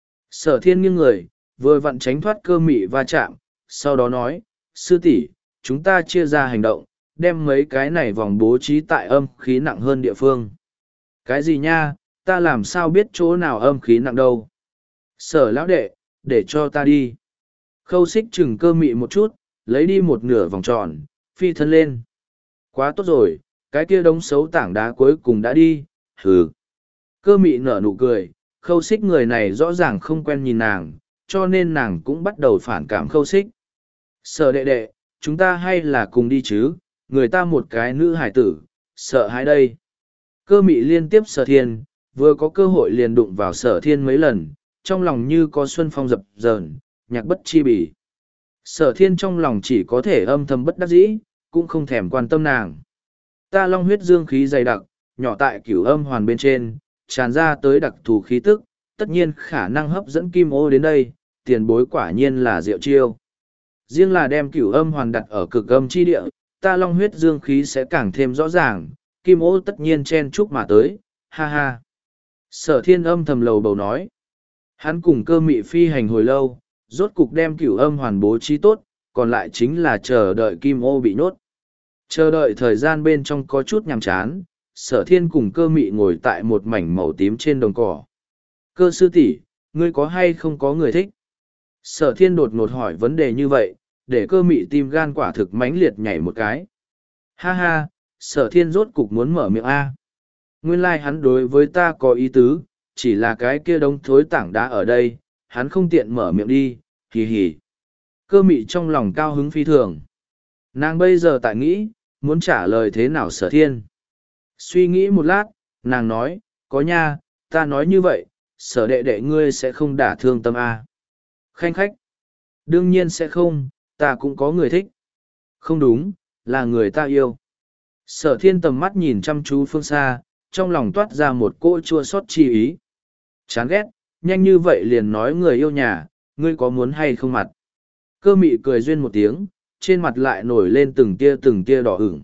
Sở thiên nghiêng người, vừa vặn tránh thoát cơ mị va chạm, sau đó nói, sư tỷ, chúng ta chia ra hành động, đem mấy cái này vòng bố trí tại âm khí nặng hơn địa phương. Cái gì nha, ta làm sao biết chỗ nào âm khí nặng đâu. Sở lão đệ, để cho ta đi. Khâu xích chừng cơ mị một chút, lấy đi một nửa vòng tròn, phi thân lên. Quá tốt rồi, cái kia đống xấu tảng đá cuối cùng đã đi, hừ. Cơ mị nở nụ cười, khâu xích người này rõ ràng không quen nhìn nàng, cho nên nàng cũng bắt đầu phản cảm khâu xích. Sở đệ đệ, chúng ta hay là cùng đi chứ, người ta một cái nữ hải tử, sợ hãi đây. Cơ mị liên tiếp sở thiên, vừa có cơ hội liền đụng vào sở thiên mấy lần, trong lòng như có xuân phong dập dờn, nhạc bất chi bỉ. Sở thiên trong lòng chỉ có thể âm thầm bất đắc dĩ, cũng không thèm quan tâm nàng. Ta long huyết dương khí dày đặc, nhỏ tại cửu âm hoàn bên trên, tràn ra tới đặc thù khí tức, tất nhiên khả năng hấp dẫn kim ô đến đây, tiền bối quả nhiên là diệu chiêu. Riêng là đem cửu âm hoàn đặt ở cực âm chi địa, ta long huyết dương khí sẽ càng thêm rõ ràng, kim ô tất nhiên chen chúc mà tới, ha ha. Sở thiên âm thầm lầu bầu nói. Hắn cùng cơ mị phi hành hồi lâu, rốt cục đem cửu âm hoàn bố trí tốt, còn lại chính là chờ đợi kim ô bị nhốt. Chờ đợi thời gian bên trong có chút nhàm chán, sở thiên cùng cơ mị ngồi tại một mảnh màu tím trên đồng cỏ. Cơ sư tỷ, ngươi có hay không có người thích? Sở thiên đột ngột hỏi vấn đề như vậy, để cơ mị tim gan quả thực mãnh liệt nhảy một cái. Ha ha, sở thiên rốt cục muốn mở miệng A. Nguyên lai like hắn đối với ta có ý tứ, chỉ là cái kia đống thối tảng đá ở đây, hắn không tiện mở miệng đi, hì hì. Cơ mị trong lòng cao hứng phi thường. Nàng bây giờ tại nghĩ, muốn trả lời thế nào sở thiên. Suy nghĩ một lát, nàng nói, có nha, ta nói như vậy, sở đệ đệ ngươi sẽ không đả thương tâm A. Khanh khách. Đương nhiên sẽ không, ta cũng có người thích. Không đúng, là người ta yêu. Sở thiên tầm mắt nhìn chăm chú phương xa, trong lòng toát ra một cỗ chua xót chi ý. Chán ghét, nhanh như vậy liền nói người yêu nhà, ngươi có muốn hay không mặt. Cơ mị cười duyên một tiếng, trên mặt lại nổi lên từng tia từng tia đỏ ửng.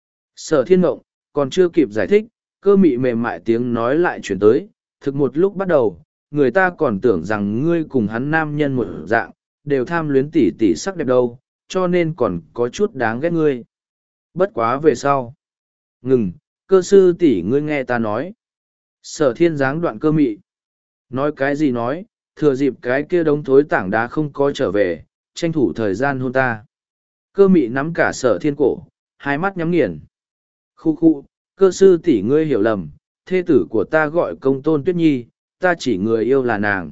Sở thiên ngộng, còn chưa kịp giải thích, cơ mị mềm mại tiếng nói lại chuyển tới, thực một lúc bắt đầu, người ta còn tưởng rằng ngươi cùng hắn nam nhân một dạng, đều tham luyến tỉ tỉ sắc đẹp đâu, cho nên còn có chút đáng ghét ngươi. Bất quá về sau. Ngừng, cơ sư tỷ ngươi nghe ta nói. Sở thiên giáng đoạn cơ mị. Nói cái gì nói, thừa dịp cái kia đống thối tảng đá không có trở về, tranh thủ thời gian hôn ta. Cơ mị nắm cả sở thiên cổ, hai mắt nhắm nghiền. Khu khu, cơ sư tỷ ngươi hiểu lầm, thê tử của ta gọi công tôn tuyết nhi, ta chỉ người yêu là nàng.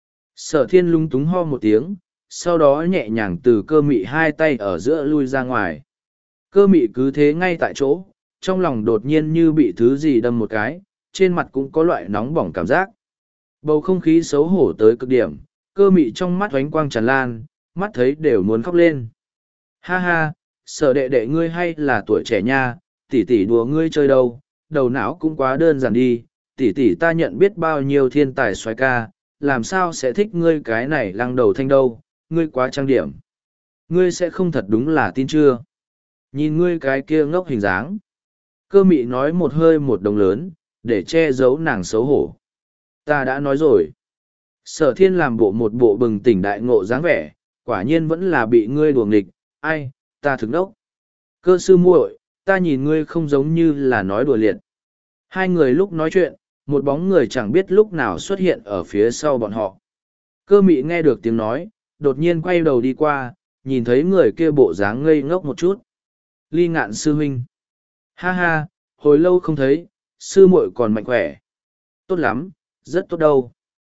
Sở thiên lung túng ho một tiếng, sau đó nhẹ nhàng từ cơ mị hai tay ở giữa lui ra ngoài. Cơ mị cứ thế ngay tại chỗ, trong lòng đột nhiên như bị thứ gì đâm một cái, trên mặt cũng có loại nóng bỏng cảm giác. Bầu không khí xấu hổ tới cực điểm, cơ mị trong mắt oánh quang tràn lan, mắt thấy đều muốn khóc lên. Ha ha, sở đệ đệ ngươi hay là tuổi trẻ nha, tỷ tỷ đùa ngươi chơi đâu, đầu não cũng quá đơn giản đi, tỷ tỷ ta nhận biết bao nhiêu thiên tài xoay ca, làm sao sẽ thích ngươi cái này lăng đầu thanh đâu, ngươi quá trang điểm. Ngươi sẽ không thật đúng là tin chưa? Nhìn ngươi cái kia ngốc hình dáng. Cơ mị nói một hơi một đồng lớn, để che giấu nàng xấu hổ. Ta đã nói rồi. Sở thiên làm bộ một bộ bừng tỉnh đại ngộ dáng vẻ, quả nhiên vẫn là bị ngươi đùa nghịch, ai, ta thực đốc. Cơ sư muội, ta nhìn ngươi không giống như là nói đùa liệt. Hai người lúc nói chuyện, một bóng người chẳng biết lúc nào xuất hiện ở phía sau bọn họ. Cơ mị nghe được tiếng nói, đột nhiên quay đầu đi qua, nhìn thấy người kia bộ dáng ngây ngốc một chút. Ly Ngạn sư huynh. Ha ha, hồi lâu không thấy, sư muội còn mạnh khỏe. Tốt lắm, rất tốt đâu.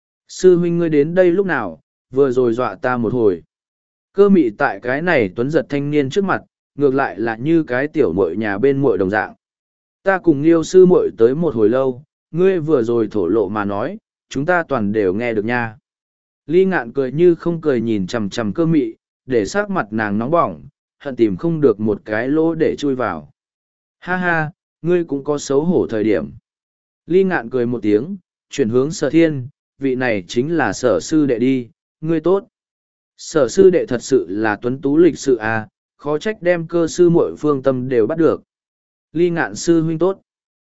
Sư huynh ngươi đến đây lúc nào, vừa rồi dọa ta một hồi. Cơ mị tại cái này tuấn giật thanh niên trước mặt, ngược lại là như cái tiểu muội nhà bên muội đồng dạng. Ta cùng Liêu sư muội tới một hồi lâu, ngươi vừa rồi thổ lộ mà nói, chúng ta toàn đều nghe được nha. Ly Ngạn cười như không cười nhìn chằm chằm cơ mị, để sắc mặt nàng nóng bỏng, hận tìm không được một cái lỗ để chui vào. Ha ha, ngươi cũng có xấu hổ thời điểm. Ly Ngạn cười một tiếng, chuyển hướng Sở Thiên, vị này chính là Sở sư đệ đi, ngươi tốt. Sở sư đệ thật sự là tuấn tú lịch sự à, khó trách đem cơ sư muội phương tâm đều bắt được. Ly Ngạn sư huynh tốt.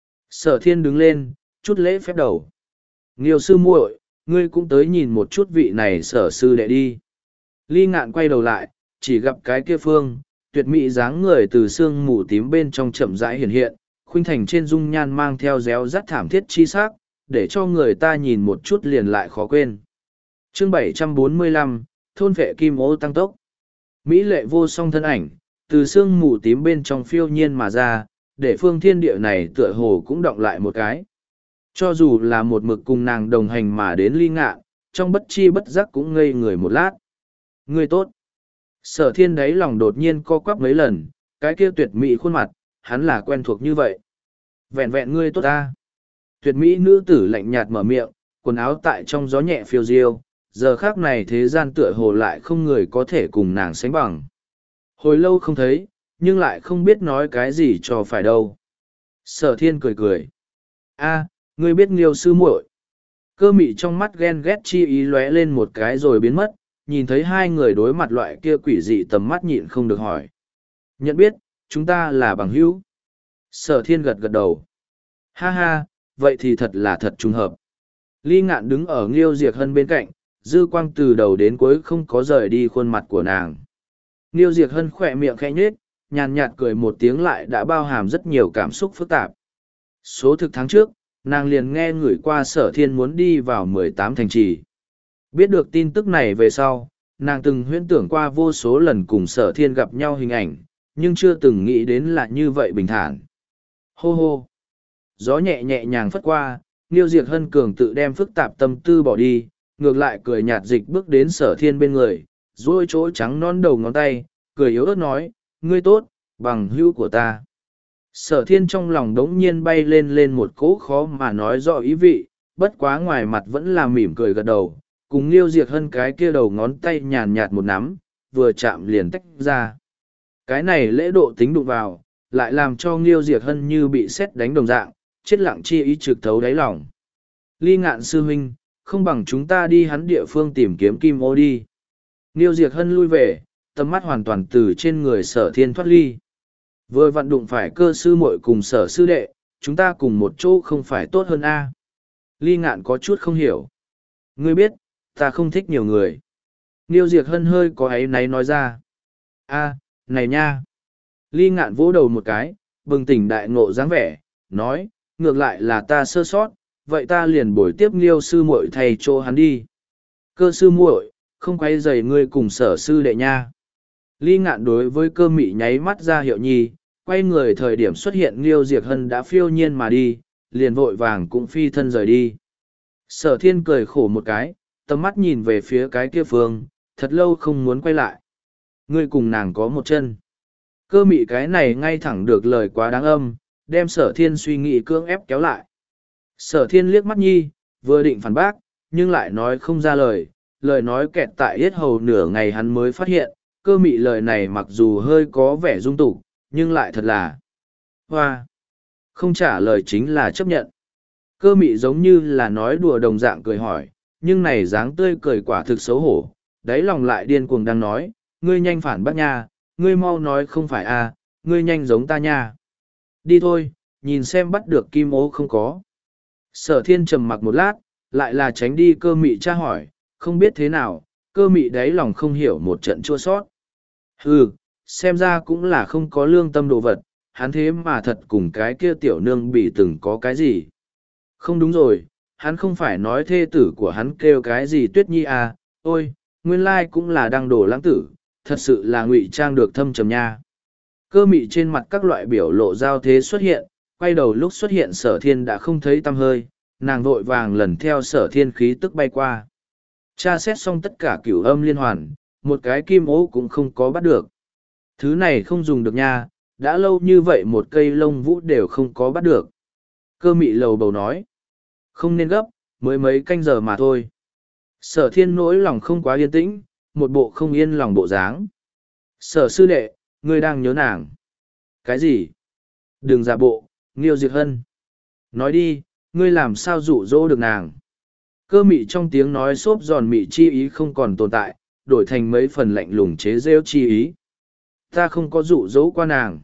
Sở Thiên đứng lên, chút lễ phép đầu. Nghiêu sư muội, ngươi cũng tới nhìn một chút vị này Sở sư đệ đi. Ly Ngạn quay đầu lại, chỉ gặp cái kia phương, tuyệt mỹ dáng người từ xương mù tím bên trong chậm rãi hiện hiện, khuynh thành trên dung nhan mang theo réo rắt thảm thiết chi sắc, để cho người ta nhìn một chút liền lại khó quên. Chương bảy trăm bốn mươi lăm, thôn vệ kim ô tăng tốc. Mỹ lệ vô song thân ảnh, từ xương mù tím bên trong phiêu nhiên mà ra, để phương thiên địa này tựa hồ cũng động lại một cái. Cho dù là một mực cùng nàng đồng hành mà đến Ly Ngạn, trong bất chi bất giác cũng ngây người một lát. Ngươi tốt. Sở thiên đáy lòng đột nhiên co quắp mấy lần, cái kia tuyệt mỹ khuôn mặt, hắn là quen thuộc như vậy. Vẹn vẹn ngươi tốt ta. Tuyệt mỹ nữ tử lạnh nhạt mở miệng, quần áo tại trong gió nhẹ phiêu diêu, giờ khác này thế gian tựa hồ lại không người có thể cùng nàng sánh bằng. Hồi lâu không thấy, nhưng lại không biết nói cái gì cho phải đâu. Sở thiên cười cười. A, ngươi biết Nghiêu sư muội. Cơ mị trong mắt ghen ghét chi ý lóe lên một cái rồi biến mất, nhìn thấy hai người đối mặt loại kia quỷ dị tầm mắt nhịn không được hỏi. Nhận biết, chúng ta là bằng hữu. Sở thiên gật gật đầu. Ha ha, vậy thì thật là thật trùng hợp. Ly Ngạn đứng ở Nghiêu Diệc Hân bên cạnh, dư quang từ đầu đến cuối không có rời đi khuôn mặt của nàng. Nghiêu Diệc Hân khỏe miệng khẽ nhếch, nhàn nhạt cười một tiếng lại đã bao hàm rất nhiều cảm xúc phức tạp. Số thực tháng trước, nàng liền nghe ngửi qua sở thiên muốn đi vào mười tám thành trì. Biết được tin tức này về sau, nàng từng huyễn tưởng qua vô số lần cùng sở thiên gặp nhau hình ảnh, nhưng chưa từng nghĩ đến là như vậy bình thản. Hô hô! Gió nhẹ nhẹ nhàng phất qua, Nghiêu Diệc Hân cường tự đem phức tạp tâm tư bỏ đi, ngược lại cười nhạt dịch bước đến sở thiên bên người, duỗi chỗ trắng non đầu ngón tay, cười yếu ớt nói, ngươi tốt, bằng hữu của ta. Sở thiên trong lòng đống nhiên bay lên lên một cỗ khó mà nói rõ ý vị, bất quá ngoài mặt vẫn là mỉm cười gật đầu, cùng Nghiêu Diệc Hân cái kia đầu ngón tay nhàn nhạt một nắm, vừa chạm liền tách ra. Cái này lễ độ tính đụng vào, lại làm cho Nghiêu Diệc Hân như bị sét đánh đồng dạng, chết lặng chi ý trực thấu đáy lòng. Ly Ngạn sư huynh, không bằng chúng ta đi hắn địa phương tìm kiếm kim ô đi. Nghiêu Diệc Hân lui về, tầm mắt hoàn toàn từ trên người sở thiên thoát ly. Vừa vặn đụng phải cơ sư muội cùng sở sư đệ, chúng ta cùng một chỗ không phải tốt hơn a? Ly Ngạn có chút không hiểu. Ngươi biết, ta không thích nhiều người. Nghiêu Diệc Hân hơi có áy náy nói ra. A, này nha. Ly Ngạn vỗ đầu một cái, bừng tỉnh đại ngộ dáng vẻ, nói, ngược lại là ta sơ sót, vậy ta liền bồi tiếp Nghiêu sư muội thầy chỗ hắn đi. Cơ sư muội, không quay dày ngươi cùng sở sư đệ nha. Ly Ngạn đối với cơ mị nháy mắt ra hiệu nhi, quay người thời điểm xuất hiện Nghiêu Diệc Hân đã phiêu nhiên mà đi, liền vội vàng cũng phi thân rời đi. Sở thiên cười khổ một cái, tầm mắt nhìn về phía cái kia phương, thật lâu không muốn quay lại. Ngươi cùng nàng có một chân. Cơ mị cái này ngay thẳng được lời quá đáng âm, đem sở thiên suy nghĩ cưỡng ép kéo lại. Sở thiên liếc mắt nhi, vừa định phản bác, nhưng lại nói không ra lời, lời nói kẹt tại yết hầu nửa ngày hắn mới phát hiện, cơ mị lời này mặc dù hơi có vẻ dung tục, nhưng lại thật là hoa. Không trả lời chính là chấp nhận. Cơ mị giống như là nói đùa đồng dạng cười hỏi, nhưng này dáng tươi cười quả thực xấu hổ, đáy lòng lại điên cuồng đang nói, ngươi nhanh phản bác nha, ngươi mau nói không phải à, ngươi nhanh giống ta nha. Đi thôi, nhìn xem bắt được kim ô không có. Sở thiên trầm mặc một lát, lại là tránh đi cơ mị tra hỏi, không biết thế nào, cơ mị đáy lòng không hiểu một trận chua sót. Hừ, xem ra cũng là không có lương tâm đồ vật, hắn thế mà thật cùng cái kia tiểu nương bị từng có cái gì. Không đúng rồi, hắn không phải nói thê tử của hắn kêu cái gì Tuyết Nhi à, ôi, nguyên lai cũng là đang đổ lãng tử, thật sự là ngụy trang được thâm trầm nha. Cơ mị trên mặt các loại biểu lộ giao thế xuất hiện, quay đầu lúc xuất hiện sở thiên đã không thấy tăm hơi, nàng vội vàng lần theo sở thiên khí tức bay qua. Tra xét xong tất cả cửu âm liên hoàn, một cái kim ố cũng không có bắt được. Thứ này không dùng được nha, đã lâu như vậy một cây lông vũ đều không có bắt được. Cơ mị lầu bầu nói. Không nên gấp, mới mấy canh giờ mà thôi. Sở thiên nỗi lòng không quá yên tĩnh, một bộ không yên lòng bộ dáng. Sở sư đệ, ngươi đang nhớ nàng. Cái gì? Đừng giả bộ, Nghiêu Diệc Hân. Nói đi, ngươi làm sao dụ dỗ được nàng. Cơ mị trong tiếng nói xốp giòn mị chi ý không còn tồn tại, đổi thành mấy phần lạnh lùng chế rêu chi ý. Ta không có dụ dỗ qua nàng.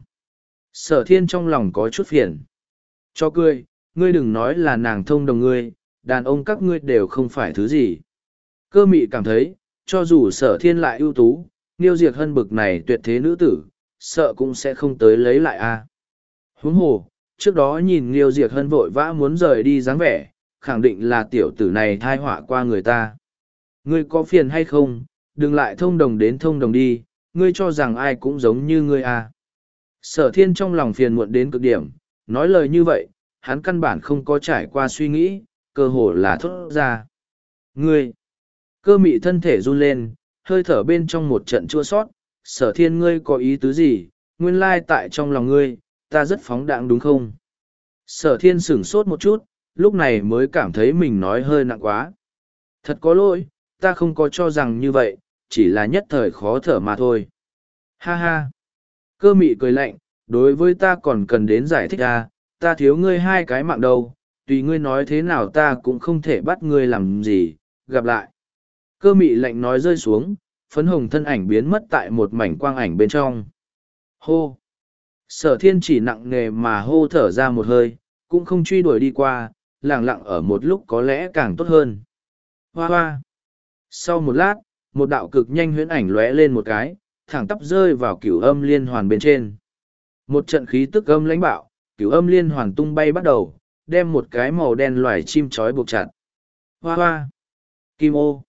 Sở thiên trong lòng có chút phiền. Cho cười, ngươi đừng nói là nàng thông đồng ngươi, đàn ông các ngươi đều không phải thứ gì. Cơ mị cảm thấy, cho dù sở thiên lại ưu tú, Nghiêu Diệc Hân bực này tuyệt thế nữ tử, sợ cũng sẽ không tới lấy lại a. Huống hồ, trước đó nhìn Nghiêu Diệc Hân vội vã muốn rời đi dáng vẻ, khẳng định là tiểu tử này thai họa qua người ta. Ngươi có phiền hay không, đừng lại thông đồng đến thông đồng đi, ngươi cho rằng ai cũng giống như ngươi à. Sở thiên trong lòng phiền muộn đến cực điểm, nói lời như vậy, hắn căn bản không có trải qua suy nghĩ, cơ hồ là thốt ra. Ngươi! Cơ mị thân thể run lên, hơi thở bên trong một trận chua sót, sở thiên ngươi có ý tứ gì, nguyên lai tại trong lòng ngươi, ta rất phóng đãng đúng không? Sở thiên sửng sốt một chút, lúc này mới cảm thấy mình nói hơi nặng quá. Thật có lỗi, ta không có cho rằng như vậy, chỉ là nhất thời khó thở mà thôi. Ha ha! Cơ mị cười lạnh, đối với ta còn cần đến giải thích à, ta thiếu ngươi hai cái mạng đâu, tùy ngươi nói thế nào ta cũng không thể bắt ngươi làm gì, gặp lại. Cơ mị lạnh nói rơi xuống, phấn hồng thân ảnh biến mất tại một mảnh quang ảnh bên trong. Hô! Sở thiên chỉ nặng nề mà hô thở ra một hơi, cũng không truy đuổi đi qua, lặng lặng ở một lúc có lẽ càng tốt hơn. Hoa hoa! Sau một lát, một đạo cực nhanh huyễn ảnh lóe lên một cái, thẳng tắp rơi vào cửu âm liên hoàn bên trên. Một trận khí tức âm lãnh bạo, cửu âm liên hoàn tung bay bắt đầu, đem một cái màu đen loài chim chói buộc chặt. Hoa hoa! Kim ô!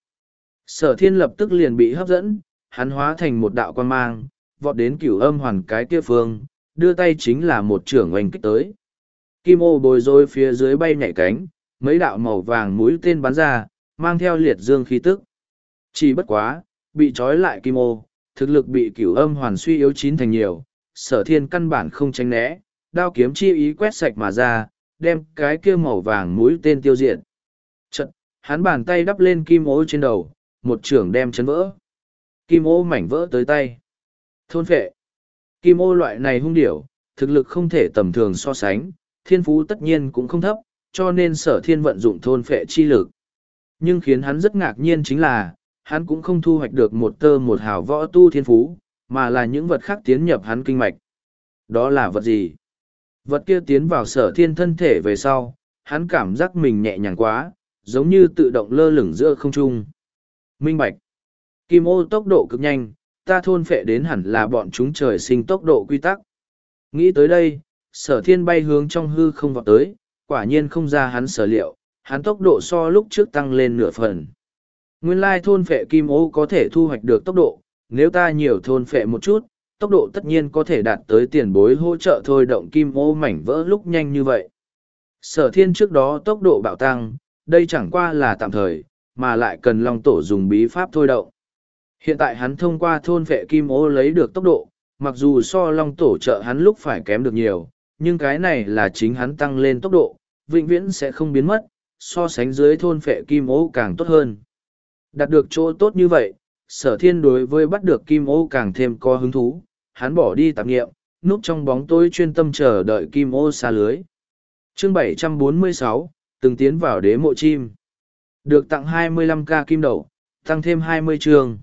Sở thiên lập tức liền bị hấp dẫn, hắn hóa thành một đạo quan mang, vọt đến cửu âm hoàn cái kia phương, đưa tay chính là một trưởng oanh kích tới. Kim ô bồi rối phía dưới bay nhảy cánh, mấy đạo màu vàng mũi tên bắn ra, mang theo liệt dương khí tức. Chỉ bất quá, bị trói lại kim ô, thực lực bị cửu âm hoàn suy yếu chín thành nhiều, sở thiên căn bản không tránh né, đao kiếm chi ý quét sạch mà ra, đem cái kia màu vàng mũi tên tiêu diệt. Chật, hắn bàn tay đắp lên kim ô trên đầu, một trưởng đem chấn vỡ. Kim ô mảnh vỡ tới tay. Thôn phệ. Kim ô loại này hung điểu, thực lực không thể tầm thường so sánh, thiên phú tất nhiên cũng không thấp, cho nên sở thiên vận dụng thôn phệ chi lực. Nhưng khiến hắn rất ngạc nhiên chính là, hắn cũng không thu hoạch được một tơ một hào võ tu thiên phú, mà là những vật khác tiến nhập hắn kinh mạch. Đó là vật gì? Vật kia tiến vào sở thiên thân thể về sau, hắn cảm giác mình nhẹ nhàng quá, giống như tự động lơ lửng giữa không trung. Minh bạch. Kim ô tốc độ cực nhanh, ta thôn phệ đến hẳn là bọn chúng trời sinh tốc độ quy tắc. Nghĩ tới đây, sở thiên bay hướng trong hư không vọt tới, quả nhiên không ra hắn sở liệu, hắn tốc độ so lúc trước tăng lên nửa phần. Nguyên lai thôn phệ kim ô có thể thu hoạch được tốc độ, nếu ta nhiều thôn phệ một chút, tốc độ tất nhiên có thể đạt tới tiền bối hỗ trợ thôi động kim ô mảnh vỡ lúc nhanh như vậy. Sở thiên trước đó tốc độ bạo tăng, đây chẳng qua là tạm thời, mà lại cần Long Tổ dùng bí pháp thôi động. Hiện tại hắn thông qua thôn vệ kim ô lấy được tốc độ, mặc dù so Long Tổ trợ hắn lúc phải kém được nhiều, nhưng cái này là chính hắn tăng lên tốc độ, vĩnh viễn sẽ không biến mất, so sánh dưới thôn vệ kim ô càng tốt hơn. Đạt được chỗ tốt như vậy, sở thiên đối với bắt được kim ô càng thêm có hứng thú, hắn bỏ đi tạp nghiệm, núp trong bóng tối chuyên tâm chờ đợi kim ô xa lưới. Chương bảy trăm bốn mươi sáu, từng tiến vào đế mộ chim. Được tặng hai mươi lăm k kim đậu, tăng thêm hai mươi chương.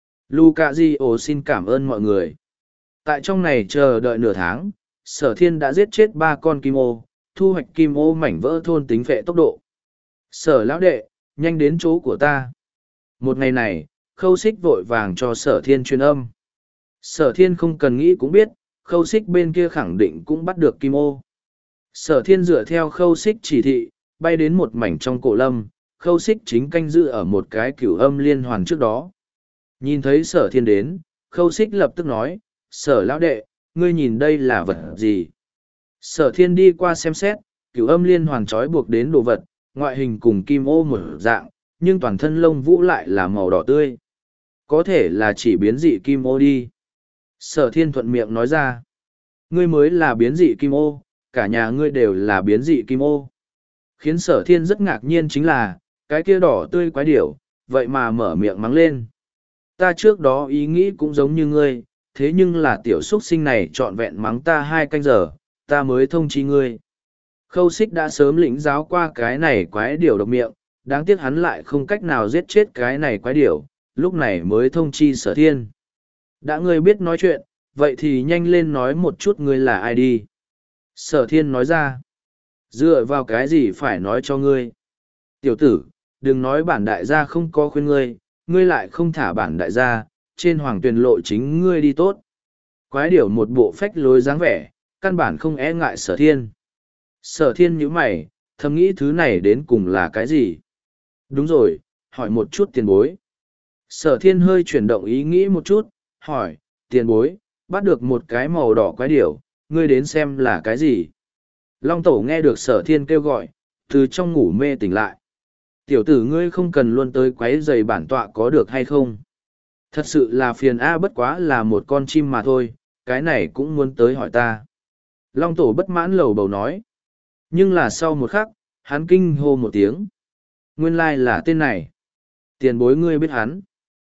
Luca Gio xin cảm ơn mọi người. Tại trong này chờ đợi nửa tháng, sở thiên đã giết chết ba con kim ô, thu hoạch kim ô mảnh vỡ thôn tính phệ tốc độ. Sở lão đệ, nhanh đến chỗ của ta. Một ngày này, khâu xích vội vàng cho sở thiên truyền âm. Sở thiên không cần nghĩ cũng biết, khâu xích bên kia khẳng định cũng bắt được kim ô. Sở thiên dựa theo khâu xích chỉ thị, bay đến một mảnh trong cổ lâm, khâu xích chính canh giữ ở một cái cửu âm liên hoàn trước đó. Nhìn thấy sở thiên đến, khâu xích lập tức nói, sở lão đệ, ngươi nhìn đây là vật gì? Sở thiên đi qua xem xét, cửu âm liên hoàn trói buộc đến đồ vật, ngoại hình cùng kim ô một dạng, nhưng toàn thân lông vũ lại là màu đỏ tươi. Có thể là chỉ biến dị kim ô đi. Sở thiên thuận miệng nói ra, ngươi mới là biến dị kim ô, cả nhà ngươi đều là biến dị kim ô. Khiến sở thiên rất ngạc nhiên chính là, cái kia đỏ tươi quái điểu, vậy mà mở miệng mắng lên. Ta trước đó ý nghĩ cũng giống như ngươi, thế nhưng là tiểu xuất sinh này trọn vẹn mắng ta hai canh giờ, ta mới thông chi ngươi. Khâu xích đã sớm lĩnh giáo qua cái này quái điểu độc miệng, đáng tiếc hắn lại không cách nào giết chết cái này quái điểu, lúc này mới thông chi sở thiên. Đã ngươi biết nói chuyện, vậy thì nhanh lên nói một chút ngươi là ai đi. Sở thiên nói ra, dựa vào cái gì phải nói cho ngươi. Tiểu tử, đừng nói bản đại gia không có khuyên ngươi, ngươi lại không thả bản đại gia, trên hoàng tuyền lộ chính ngươi đi tốt. Quái điểu một bộ phách lối dáng vẻ, căn bản không e ngại sở thiên. Sở thiên nhíu mày, thầm nghĩ thứ này đến cùng là cái gì? Đúng rồi, hỏi một chút tiền bối. Sở thiên hơi chuyển động ý nghĩ một chút, hỏi, tiền bối, bắt được một cái màu đỏ quái điểu, ngươi đến xem là cái gì. Long tổ nghe được sở thiên kêu gọi, từ trong ngủ mê tỉnh lại. Tiểu tử ngươi không cần luôn tới quấy rầy bản tọa có được hay không. Thật sự là phiền a, bất quá là một con chim mà thôi, cái này cũng muốn tới hỏi ta. Long tổ bất mãn lầu bầu nói. Nhưng là sau một khắc, hắn kinh hô một tiếng. Nguyên lai là tên này. Tiền bối ngươi biết hắn.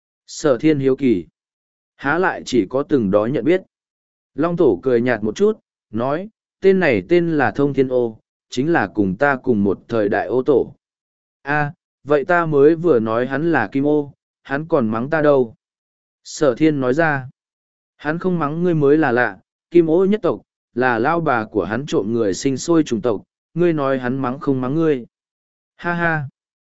Sở thiên hiếu kỳ. Há lại chỉ có từng đó nhận biết. Long tổ cười nhạt một chút, nói, tên này tên là Thông Thiên Ô, chính là cùng ta cùng một thời đại ô tổ. A, vậy ta mới vừa nói hắn là Kim Ô, hắn còn mắng ta đâu. Sở thiên nói ra. Hắn không mắng ngươi mới là lạ, Kim Ô nhất tộc, là lao bà của hắn trộm người sinh sôi chủng tộc, ngươi nói hắn mắng không mắng ngươi. Ha ha.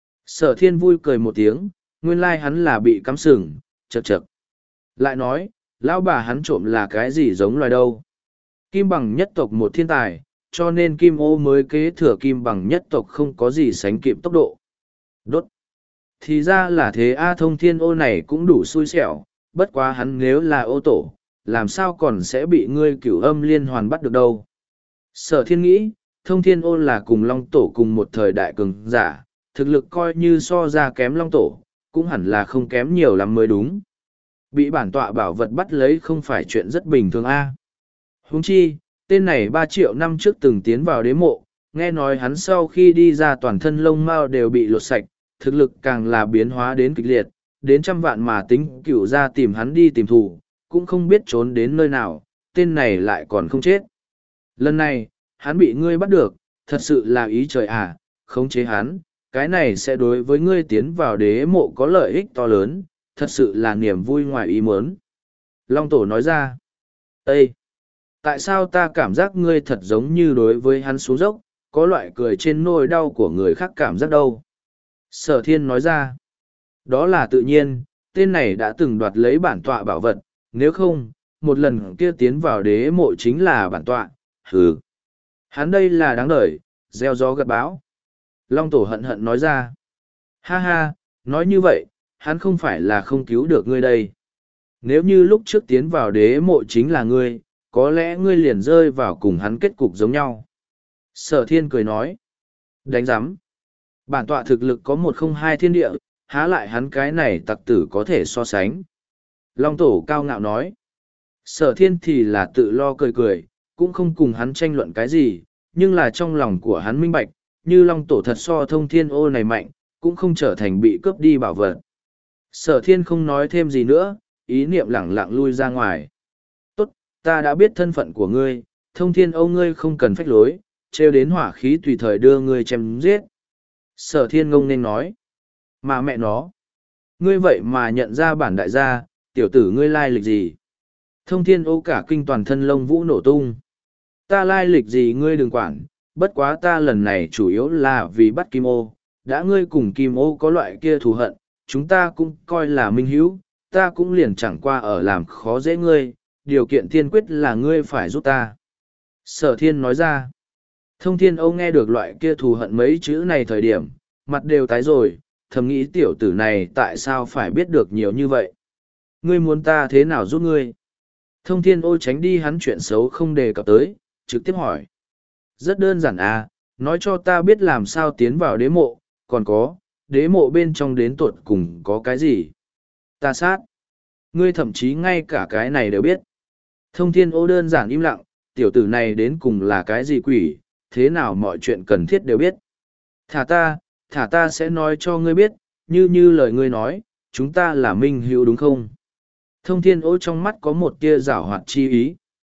Sở thiên vui cười một tiếng, nguyên lai hắn là bị cắm sừng, chật chật. Lại nói, lão bà hắn trộm là cái gì giống loài đâu. Kim bằng nhất tộc một thiên tài, cho nên Kim Ô mới kế thừa Kim bằng nhất tộc không có gì sánh kịp tốc độ. Đốt. Thì ra là thế A, Thông Thiên Ô này cũng đủ xui xẻo, bất quá hắn nếu là ô tổ, làm sao còn sẽ bị ngươi cửu âm liên hoàn bắt được đâu. Sở thiên nghĩ, Thông Thiên Ô là cùng Long Tổ cùng một thời đại cường giả, thực lực coi như so ra kém Long Tổ, cũng hẳn là không kém nhiều lắm mới đúng. Bị bản tọa bảo vật bắt lấy không phải chuyện rất bình thường a. Huống chi, tên này ba triệu năm trước từng tiến vào đế mộ, nghe nói hắn sau khi đi ra toàn thân lông mao đều bị lột sạch, thực lực càng là biến hóa đến kịch liệt, đến trăm vạn mà tính cửu ra tìm hắn đi tìm thù, cũng không biết trốn đến nơi nào, tên này lại còn không chết. Lần này, hắn bị ngươi bắt được, thật sự là ý trời à, khống chế hắn, cái này sẽ đối với ngươi tiến vào đế mộ có lợi ích to lớn, thật sự là niềm vui ngoài ý muốn. Long Tổ nói ra, Ê! Tại sao ta cảm giác ngươi thật giống như đối với hắn xuống dốc, có loại cười trên nỗi đau của người khác cảm giác đâu? Sở thiên nói ra, đó là tự nhiên, tên này đã từng đoạt lấy bản tọa bảo vật, nếu không, một lần kia tiến vào đế mộ chính là bản tọa, hừ. Hắn đây là đáng đời, gieo gió gặt bão. Long Tổ hận hận nói ra, ha ha, nói như vậy, hắn không phải là không cứu được ngươi đây. Nếu như lúc trước tiến vào đế mộ chính là ngươi, có lẽ ngươi liền rơi vào cùng hắn kết cục giống nhau. Sở thiên cười nói, đánh giám. Bản tọa thực lực có một không hai thiên địa, há lại hắn cái này tặc tử có thể so sánh. Long Tổ cao ngạo nói, sở thiên thì là tự lo cười cười, cũng không cùng hắn tranh luận cái gì, nhưng là trong lòng của hắn minh bạch, như Long Tổ thật so Thông Thiên Ô này mạnh, cũng không trở thành bị cướp đi bảo vật. Sở thiên không nói thêm gì nữa, ý niệm lẳng lặng lui ra ngoài. Tốt, ta đã biết thân phận của ngươi, Thông Thiên Ô ngươi không cần phách lối, trêu đến hỏa khí tùy thời đưa ngươi chém giết. Sở thiên ngông nên nói, mà mẹ nó, ngươi vậy mà nhận ra bản đại gia, tiểu tử ngươi lai lịch gì? Thông Thiên Ô cả kinh toàn thân lông vũ nổ tung. Ta lai lịch gì ngươi đừng quản, bất quá ta lần này chủ yếu là vì bắt Kim Ô, đã ngươi cùng Kim Ô có loại kia thù hận, chúng ta cũng coi là minh hữu, ta cũng liền chẳng qua ở làm khó dễ ngươi, điều kiện tiên quyết là ngươi phải giúp ta. Sở thiên nói ra, Thông Thiên Ô nghe được loại kia thù hận mấy chữ này thời điểm, mặt đều tái rồi, thầm nghĩ tiểu tử này tại sao phải biết được nhiều như vậy. Ngươi muốn ta thế nào giúp ngươi? Thông Thiên Ô tránh đi hắn chuyện xấu không đề cập tới, trực tiếp hỏi. Rất đơn giản à, nói cho ta biết làm sao tiến vào đế mộ, còn có, đế mộ bên trong đến tuột cùng có cái gì? Ta sát. Ngươi thậm chí ngay cả cái này đều biết. Thông Thiên Ô đơn giản im lặng, tiểu tử này đến cùng là cái gì quỷ, thế nào mọi chuyện cần thiết đều biết. Thả ta, thả ta sẽ nói cho ngươi biết, như như lời ngươi nói, chúng ta là minh hữu đúng không? Thông Thiên Ô trong mắt có một tia giảo hoạt chi ý.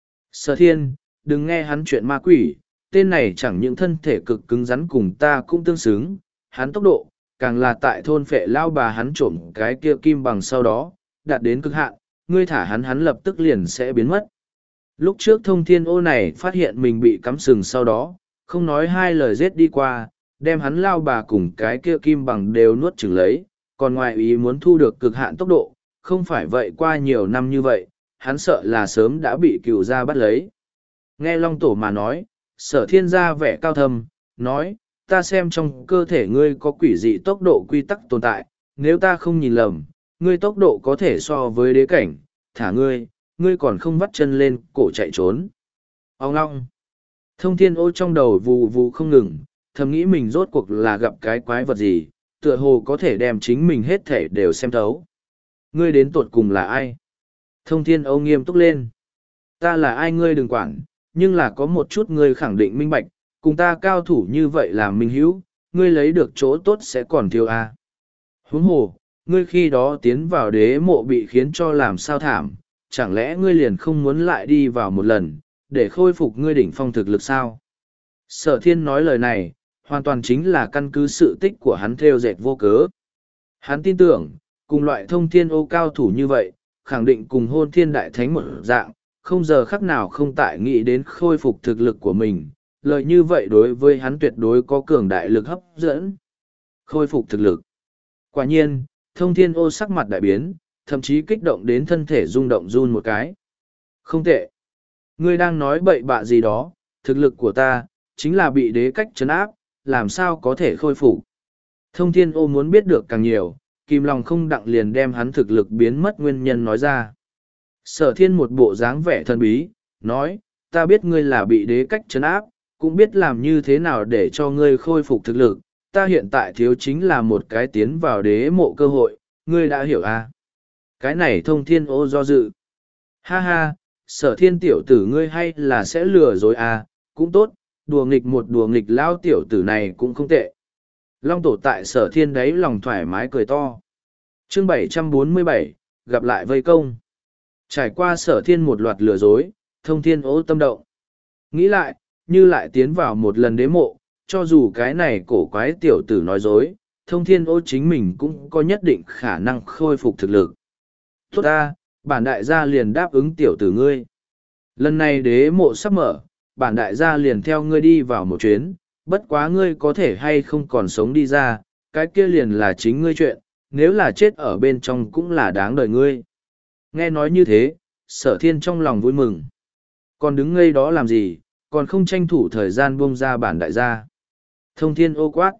Sở thiên, đừng nghe hắn chuyện ma quỷ, tên này chẳng những thân thể cực cứng rắn cùng ta cũng tương xứng, hắn tốc độ, càng là tại thôn phệ lao bà hắn trộm cái kia kim bằng sau đó, đạt đến cực hạn, ngươi thả hắn hắn lập tức liền sẽ biến mất. Lúc trước Thông Thiên Ô này phát hiện mình bị cắm sừng sau đó, không nói hai lời giết đi qua, đem hắn lao bà cùng cái kia kim bằng đều nuốt chửng lấy, còn ngoài ý muốn thu được cực hạn tốc độ, không phải vậy qua nhiều năm như vậy, hắn sợ là sớm đã bị cựu gia bắt lấy. Nghe Long Tổ mà nói, Sở thiên gia vẻ cao thâm, nói, ta xem trong cơ thể ngươi có quỷ dị tốc độ quy tắc tồn tại, nếu ta không nhìn lầm, ngươi tốc độ có thể so với đế cảnh, thả ngươi, ngươi còn không vắt chân lên cổ chạy trốn. Ông ngong. Thông thiên ô trong đầu vù vù không ngừng, thầm nghĩ mình rốt cuộc là gặp cái quái vật gì, tựa hồ có thể đem chính mình hết thể đều xem thấu. Ngươi đến tột cùng là ai? Thông thiên ô nghiêm túc lên. Ta là ai ngươi đừng quản, nhưng là có một chút ngươi khẳng định minh bạch, cùng ta cao thủ như vậy là minh hữu, ngươi lấy được chỗ tốt sẽ còn thiếu à. Huống hồ, ngươi khi đó tiến vào đế mộ bị khiến cho làm sao thảm, chẳng lẽ ngươi liền không muốn lại đi vào một lần, để khôi phục ngươi đỉnh phong thực lực sao? Sở thiên nói lời này, hoàn toàn chính là căn cứ sự tích của hắn theo dệt vô cớ. Hắn tin tưởng, cùng loại thông thiên ô cao thủ như vậy, khẳng định cùng hôn thiên đại thánh một dạng, không giờ khắc nào không tại nghĩ đến khôi phục thực lực của mình, lời như vậy đối với hắn tuyệt đối có cường đại lực hấp dẫn. Khôi phục thực lực. Quả nhiên, thông thiên ô sắc mặt đại biến, thậm chí kích động đến thân thể rung động run một cái. Không tệ. Ngươi đang nói bậy bạ gì đó, thực lực của ta, chính là bị đế cách trấn áp, làm sao có thể khôi phục. Thông thiên ô muốn biết được càng nhiều, kìm lòng không đặng liền đem hắn thực lực biến mất nguyên nhân nói ra. Sở thiên một bộ dáng vẻ thần bí, nói, ta biết ngươi là bị đế cách trấn áp, cũng biết làm như thế nào để cho ngươi khôi phục thực lực, ta hiện tại thiếu chính là một cái tiến vào đế mộ cơ hội, ngươi đã hiểu à? Cái này thông thiên ô do dự. Ha ha, sở thiên tiểu tử ngươi hay là sẽ lừa dối à, cũng tốt, đùa nghịch một đùa nghịch lao tiểu tử này cũng không tệ. Long tổ tại sở thiên đấy lòng thoải mái cười to. Chương bảy trăm bốn mươi bảy, gặp lại vây công. Trải qua sở thiên một loạt lừa dối, thông thiên ô tâm động. Nghĩ lại, như lại tiến vào một lần đế mộ, cho dù cái này cổ quái tiểu tử nói dối, thông thiên ô chính mình cũng có nhất định khả năng khôi phục thực lực. Tốt ta, bản đại gia liền đáp ứng tiểu tử ngươi. Lần này đế mộ sắp mở, bản đại gia liền theo ngươi đi vào một chuyến, bất quá ngươi có thể hay không còn sống đi ra, cái kia liền là chính ngươi chuyện, nếu là chết ở bên trong cũng là đáng đời ngươi. Nghe nói như thế, sở thiên trong lòng vui mừng. Còn đứng ngây đó làm gì, còn không tranh thủ thời gian buông ra bản đại gia. Thông thiên ô quát.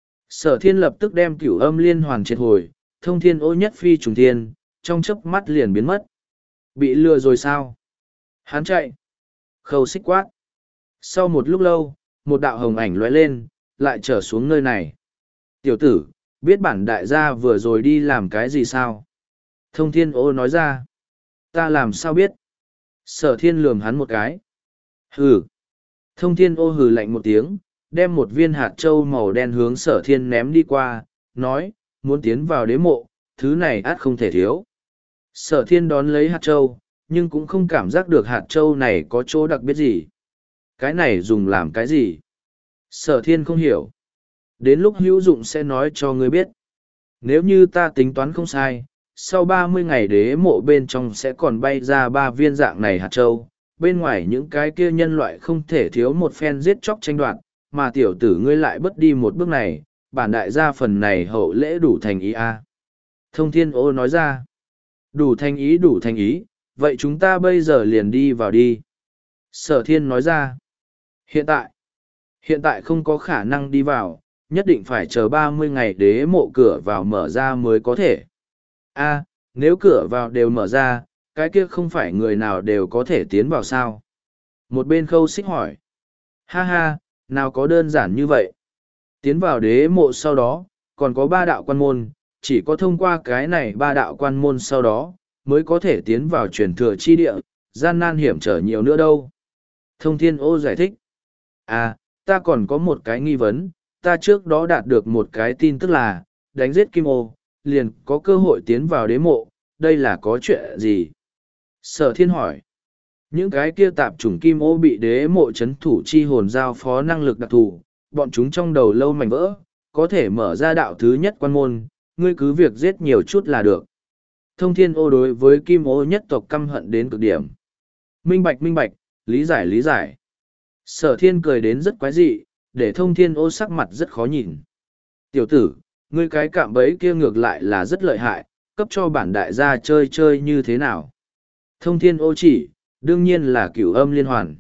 Sở thiên lập tức đem cửu âm liên hoàn triệt hồi, thông thiên ô nhất phi trùng thiên, trong chớp mắt liền biến mất. Bị lừa rồi sao? Hắn chạy. Khâu xích quát. Sau một lúc lâu, một đạo hồng ảnh lóe lên, lại trở xuống nơi này. Tiểu tử, biết bản đại gia vừa rồi đi làm cái gì sao? Thông thiên ô nói ra. Ta làm sao biết? Sở thiên lườm hắn một cái. Hừ. Thông thiên ô hừ lạnh một tiếng, đem một viên hạt trâu màu đen hướng sở thiên ném đi qua, nói, muốn tiến vào đế mộ, thứ này át không thể thiếu. Sở thiên đón lấy hạt trâu, nhưng cũng không cảm giác được hạt trâu này có chỗ đặc biệt gì. Cái này dùng làm cái gì? Sở thiên không hiểu. Đến lúc hữu dụng sẽ nói cho ngươi biết. Nếu như ta tính toán không sai, sau ba mươi ngày đế mộ bên trong sẽ còn bay ra ba viên dạng này hạt trâu. Bên ngoài những cái kia nhân loại không thể thiếu một phen giết chóc tranh đoạt, mà tiểu tử ngươi lại bất đi một bước này, bản đại gia phần này hậu lễ đủ thành ý a. À. Thông thiên ô nói ra. Đủ thành ý đủ thành ý, vậy chúng ta bây giờ liền đi vào đi. Sở thiên nói ra. Hiện tại, hiện tại không có khả năng đi vào, nhất định phải chờ ba mươi ngày đế mộ cửa vào mở ra mới có thể. A, nếu cửa vào đều mở ra, cái kia không phải người nào đều có thể tiến vào sao? Một bên khâu xích hỏi. Ha ha, nào có đơn giản như vậy. Tiến vào đế mộ sau đó, còn có ba đạo quan môn, chỉ có thông qua cái này ba đạo quan môn sau đó, mới có thể tiến vào truyền thừa chi địa, gian nan hiểm trở nhiều nữa đâu. Thông thiên ô giải thích. À, ta còn có một cái nghi vấn, ta trước đó đạt được một cái tin tức là, đánh giết kim ô, liền có cơ hội tiến vào đế mộ, đây là có chuyện gì? Sở thiên hỏi. Những cái kia tạp chủng kim ô bị đế mộ chấn thủ chi hồn giao phó năng lực đặc thù, bọn chúng trong đầu lâu mảnh vỡ, có thể mở ra đạo thứ nhất quan môn, ngươi cứ việc giết nhiều chút là được. Thông thiên ô đối với kim ô nhất tộc căm hận đến cực điểm. Minh bạch minh bạch, lý giải lý giải. Sở thiên cười đến rất quái dị, để thông thiên ô sắc mặt rất khó nhìn. Tiểu tử, ngươi cái cạm bẫy kia ngược lại là rất lợi hại, cấp cho bản đại gia chơi chơi như thế nào. Thông thiên ô chỉ, đương nhiên là cửu âm liên hoàn.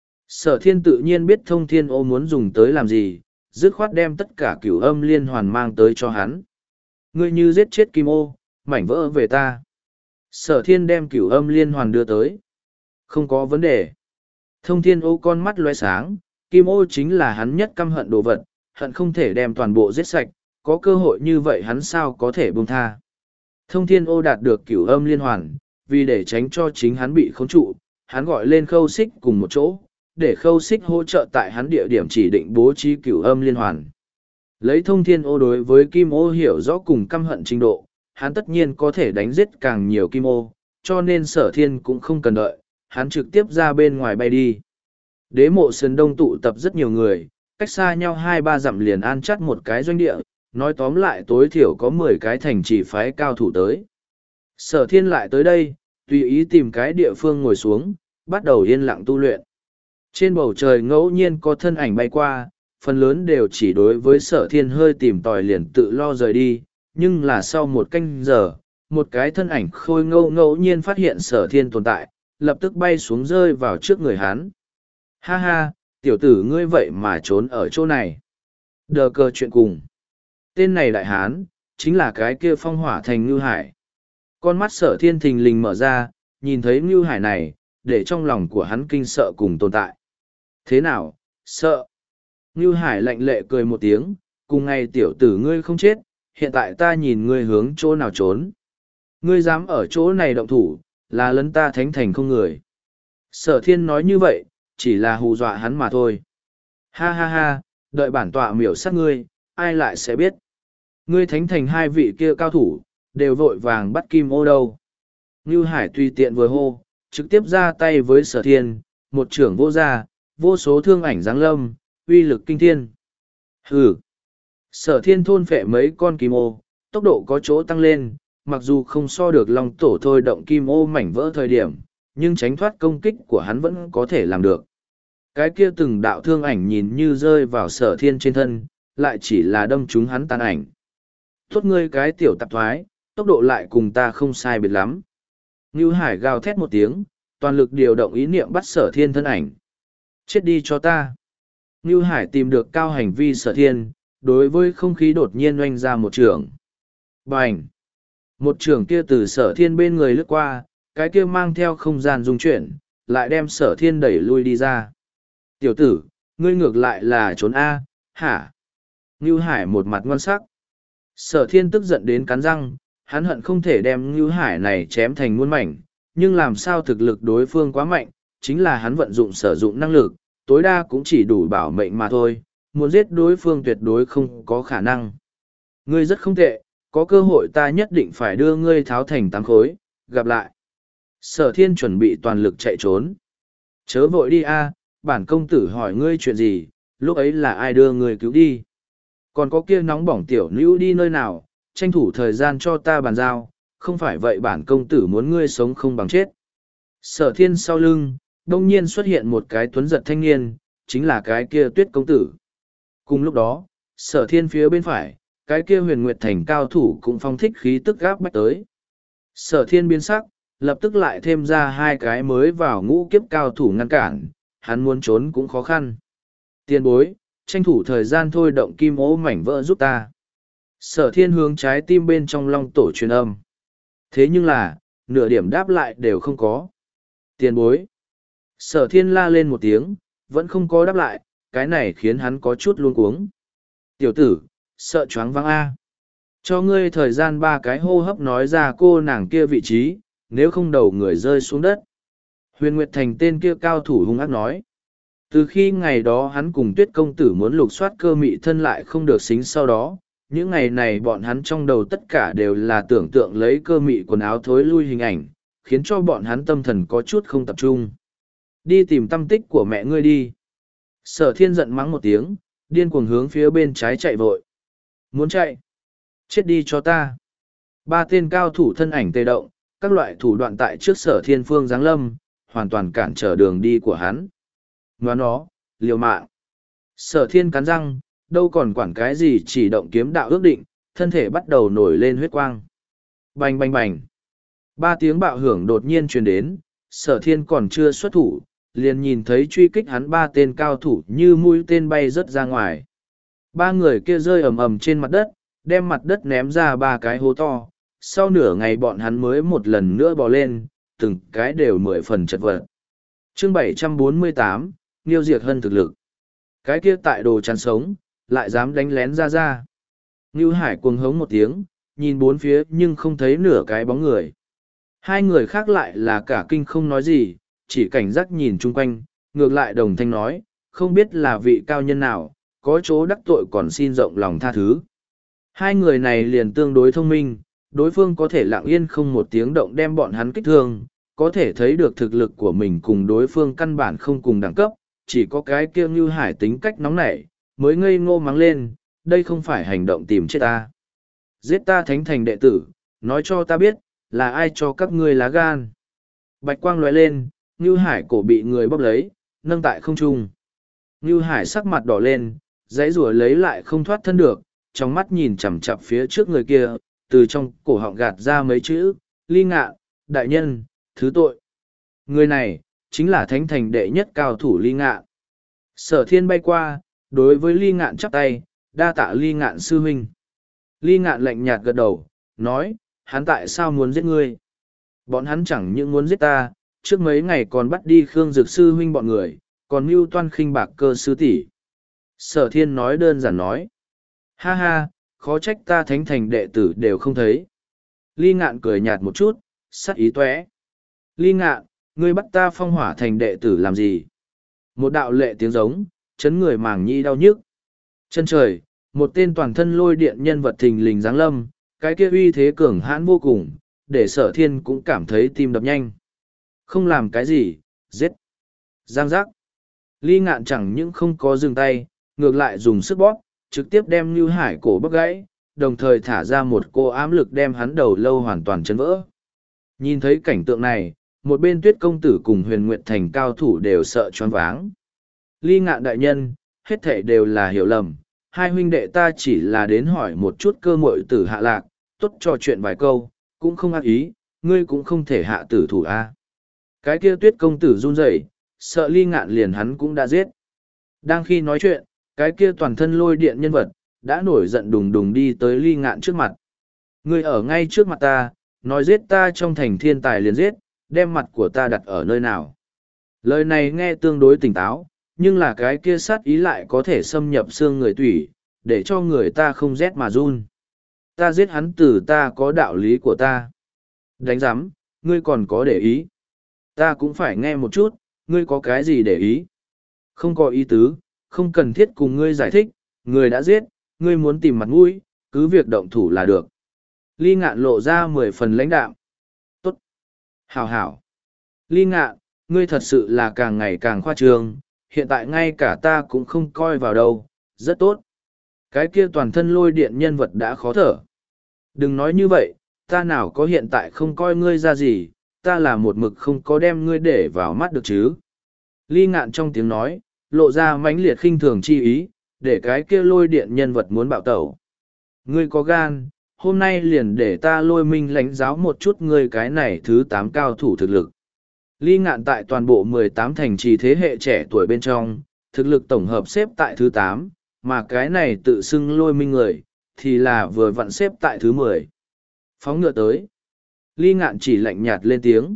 Sở thiên tự nhiên biết thông thiên ô muốn dùng tới làm gì, dứt khoát đem tất cả cửu âm liên hoàn mang tới cho hắn. Ngươi như giết chết kim ô, mảnh vỡ về ta. Sở thiên đem cửu âm liên hoàn đưa tới. Không có vấn đề. Thông thiên ô con mắt loe sáng, kim ô chính là hắn nhất căm hận đồ vật, hận không thể đem toàn bộ giết sạch, có cơ hội như vậy hắn sao có thể buông tha. Thông thiên ô đạt được cửu âm liên hoàn, vì để tránh cho chính hắn bị khống trụ, hắn gọi lên khâu xích cùng một chỗ, để khâu xích hỗ trợ tại hắn địa điểm chỉ định bố trí cửu âm liên hoàn. Lấy thông thiên ô đối với kim ô hiểu rõ cùng căm hận trình độ, hắn tất nhiên có thể đánh giết càng nhiều kim ô, cho nên sở thiên cũng không cần đợi, hắn trực tiếp ra bên ngoài bay đi. Đế mộ sơn đông tụ tập rất nhiều người, cách xa nhau hai ba dặm liền an chắt một cái doanh địa, nói tóm lại tối thiểu có mười cái thành trì phái cao thủ tới. Sở thiên lại tới đây, tùy ý tìm cái địa phương ngồi xuống, bắt đầu yên lặng tu luyện. Trên bầu trời ngẫu nhiên có thân ảnh bay qua, phần lớn đều chỉ đối với sở thiên hơi tìm tòi liền tự lo rời đi, nhưng là sau một canh giờ, một cái thân ảnh khôi ngẫu ngẫu nhiên phát hiện sở thiên tồn tại, lập tức bay xuống rơi vào trước người hắn. Ha ha, tiểu tử ngươi vậy mà trốn ở chỗ này. Đờ cờ chuyện cùng. Tên này đại hán, chính là cái kia phong hỏa thành Ngưu Hải. Con mắt sở thiên thình lình mở ra, nhìn thấy Ngưu Hải này, để trong lòng của hắn kinh sợ cùng tồn tại. Thế nào, sợ? Ngưu Hải lạnh lệ cười một tiếng, cùng ngày tiểu tử ngươi không chết, hiện tại ta nhìn ngươi hướng chỗ nào trốn. Ngươi dám ở chỗ này động thủ, là lấn ta thánh thành không người. Sở thiên nói như vậy, chỉ là hù dọa hắn mà thôi. Ha ha ha, đợi bản tọa miểu sát ngươi, ai lại sẽ biết. Ngươi thánh thành hai vị kia cao thủ, đều vội vàng bắt kim ô đâu. Ngưu Hải tùy tiện vừa hô, trực tiếp ra tay với sở thiên, một trưởng vô gia, vô số thương ảnh giáng lâm, uy lực kinh thiên. Hừ. Sở thiên thôn phệ mấy con kim ô, tốc độ có chỗ tăng lên, mặc dù không so được long tổ thôi động kim ô mảnh vỡ thời điểm, nhưng tránh thoát công kích của hắn vẫn có thể làm được. Cái kia từng đạo thương ảnh nhìn như rơi vào sở thiên trên thân, lại chỉ là đâm trúng hắn tàn ảnh. Tốt ngươi cái tiểu tạp thoái, tốc độ lại cùng ta không sai biệt lắm. Ngưu Hải gào thét một tiếng, toàn lực điều động ý niệm bắt sở thiên thân ảnh. Chết đi cho ta. Ngưu Hải tìm được cao hành vi sở thiên, đối với không khí đột nhiên oanh ra một trường. Bành! Một trường kia từ sở thiên bên người lướt qua, cái kia mang theo không gian dung chuyển, lại đem sở thiên đẩy lui đi ra. Tiểu tử, ngươi ngược lại là trốn A, hả? Ngưu Hải một mặt ngon sắc. Sở thiên tức giận đến cắn răng, hắn hận không thể đem Ngưu Hải này chém thành muôn mảnh, nhưng làm sao thực lực đối phương quá mạnh, chính là hắn vận dụng sử dụng năng lực, tối đa cũng chỉ đủ bảo mệnh mà thôi, muốn giết đối phương tuyệt đối không có khả năng. Ngươi rất không tệ, có cơ hội ta nhất định phải đưa ngươi tháo thành tám khối, gặp lại. Sở thiên chuẩn bị toàn lực chạy trốn. Chớ vội đi a, bản công tử hỏi ngươi chuyện gì, lúc ấy là ai đưa ngươi cứu đi. Còn có kia nóng bỏng tiểu nữ đi nơi nào, tranh thủ thời gian cho ta bàn giao, không phải vậy bản công tử muốn ngươi sống không bằng chết. Sở thiên sau lưng, đông nhiên xuất hiện một cái tuấn giật thanh niên, chính là cái kia tuyết công tử. Cùng lúc đó, sở thiên phía bên phải, cái kia huyền nguyệt thành cao thủ cũng phong thích khí tức gáp bách tới. Sở thiên biến sắc, lập tức lại thêm ra hai cái mới vào ngũ kiếp cao thủ ngăn cản, hắn muốn trốn cũng khó khăn. Tiên bối, tranh thủ thời gian thôi động kim ố mảnh vỡ giúp ta. Sở thiên hướng trái tim bên trong long tổ truyền âm. Thế nhưng là, nửa điểm đáp lại đều không có. Tiền bối. Sở thiên la lên một tiếng, vẫn không có đáp lại, cái này khiến hắn có chút luống cuống. Tiểu tử, sợ choáng váng A. Cho ngươi thời gian ba cái hô hấp nói ra cô nàng kia vị trí, nếu không đầu người rơi xuống đất. Huyền Nguyệt Thành tên kia cao thủ hung ác nói. Từ khi ngày đó hắn cùng tuyết công tử muốn lục soát cơ mị thân lại không được xính sau đó, những ngày này bọn hắn trong đầu tất cả đều là tưởng tượng lấy cơ mị quần áo thối lui hình ảnh, khiến cho bọn hắn tâm thần có chút không tập trung. Đi tìm tâm tích của mẹ ngươi đi. Sở thiên giận mắng một tiếng, điên cuồng hướng phía bên trái chạy vội. Muốn chạy? Chết đi cho ta. Ba tên cao thủ thân ảnh tê động, các loại thủ đoạn tại trước sở thiên phương giáng lâm, hoàn toàn cản trở đường đi của hắn. Ngoá nó, liều mạng. Sở thiên cắn răng, đâu còn quản cái gì chỉ động kiếm đạo ước định, thân thể bắt đầu nổi lên huyết quang. Bành bành bành. Ba tiếng bạo hưởng đột nhiên truyền đến, sở thiên còn chưa xuất thủ, liền nhìn thấy truy kích hắn ba tên cao thủ như mũi tên bay rớt ra ngoài. Ba người kia rơi ầm ầm trên mặt đất, đem mặt đất ném ra ba cái hố to, sau nửa ngày bọn hắn mới một lần nữa bò lên, từng cái đều mười phần chật vật. Chương bảy trăm bốn mươi tám, Niêu Diệt Hân thực lực. Cái kia tại đồ chắn sống, lại dám đánh lén ra ra. Ngưu Hải cuồng hống một tiếng, nhìn bốn phía nhưng không thấy nửa cái bóng người. Hai người khác lại là cả kinh không nói gì, chỉ cảnh giác nhìn chung quanh, ngược lại đồng thanh nói, không biết là vị cao nhân nào, có chỗ đắc tội còn xin rộng lòng tha thứ. Hai người này liền tương đối thông minh, đối phương có thể lặng yên không một tiếng động đem bọn hắn kích thương, có thể thấy được thực lực của mình cùng đối phương căn bản không cùng đẳng cấp, chỉ có cái kia Ngưu Hải tính cách nóng nảy, mới ngây ngô mắng lên, đây không phải hành động tìm chết ta. Giết ta thánh thành đệ tử, nói cho ta biết, là ai cho các ngươi lá gan. Bạch quang lóe lên, Ngưu Hải cổ bị người bóp lấy, nâng tại không trung. Ngưu Hải sắc mặt đỏ lên, dãy rủa lấy lại không thoát thân được, trong mắt nhìn chằm chằm phía trước người kia, từ trong cổ họng gạt ra mấy chữ, Ly Ngạn, đại nhân, thứ tội. Người này, chính là thánh thành đệ nhất cao thủ Ly Ngạn. Sở Thiên bay qua, đối với Ly Ngạn chắp tay, đa tạ Ly Ngạn sư huynh. Ly Ngạn lạnh nhạt gật đầu, nói, hắn tại sao muốn giết ngươi? Bọn hắn chẳng những muốn giết ta, trước mấy ngày còn bắt đi Khương Dực sư huynh bọn người, còn mưu toan khinh bạc cơ sư tỷ. Sở Thiên nói đơn giản nói, ha ha, khó trách ta thánh thành đệ tử đều không thấy. Ly Ngạn cười nhạt một chút, sắc ý toé. Ly Ngạn, ngươi bắt ta phong hỏa thành đệ tử làm gì? Một đạo lệ tiếng giống, chấn người màng nhi đau nhức. Chân trời, một tên toàn thân lôi điện nhân vật thình lình giáng lâm, cái kia uy thế cường hãn vô cùng, để Sở Thiên cũng cảm thấy tim đập nhanh. Không làm cái gì, giết. Giang giác. Ly Ngạn chẳng những không có dừng tay, ngược lại dùng sức bóp, trực tiếp đem Nưu Hải cổ bóp gãy, đồng thời thả ra một cô ám lực đem hắn đầu lâu hoàn toàn chấn vỡ. Nhìn thấy cảnh tượng này, một bên Tuyết công tử cùng Huyền Nguyệt Thành cao thủ đều sợ choáng váng. Ly Ngạn đại nhân, hết thảy đều là hiểu lầm, hai huynh đệ ta chỉ là đến hỏi một chút cơ muội tử hạ lạc, tốt trò chuyện vài câu, cũng không ác ý, ngươi cũng không thể hạ tử thủ a. Cái kia Tuyết công tử run rẩy, sợ Ly Ngạn liền hắn cũng đã giết. Đang khi nói chuyện, cái kia toàn thân lôi điện nhân vật, đã nổi giận đùng đùng đi tới Ly Ngạn trước mặt. Ngươi ở ngay trước mặt ta, nói giết ta trong thành thiên tài liền giết, đem mặt của ta đặt ở nơi nào. Lời này nghe tương đối tỉnh táo, nhưng là cái kia sát ý lại có thể xâm nhập xương người tủy, để cho người ta không rét mà run. Ta giết hắn từ ta có đạo lý của ta. Đánh giám, ngươi còn có để ý. Ta cũng phải nghe một chút, ngươi có cái gì để ý. Không có ý tứ, không cần thiết cùng ngươi giải thích, người đã giết, ngươi muốn tìm mặt mũi, cứ việc động thủ là được. Ly Ngạn lộ ra mười phần lãnh đạm. Tốt. Hảo hảo. Ly Ngạn, ngươi thật sự là càng ngày càng khoa trương, hiện tại ngay cả ta cũng không coi vào đâu, rất tốt. Cái kia toàn thân lôi điện nhân vật đã khó thở. Đừng nói như vậy, ta nào có hiện tại không coi ngươi ra gì, ta là một mực không có đem ngươi để vào mắt được chứ. Ly Ngạn trong tiếng nói, lộ ra mãnh liệt khinh thường chi ý, để cái kia lôi điện nhân vật muốn bạo tẩu. Ngươi có gan, hôm nay liền để ta lôi minh lãnh giáo một chút ngươi cái này thứ tám cao thủ thực lực. Ly Ngạn tại toàn bộ mười tám thành trì thế hệ trẻ tuổi bên trong, thực lực tổng hợp xếp tại thứ tám, mà cái này tự xưng lôi minh người, thì là vừa vặn xếp tại thứ mười. Phóng ngựa tới. Ly Ngạn chỉ lạnh nhạt lên tiếng.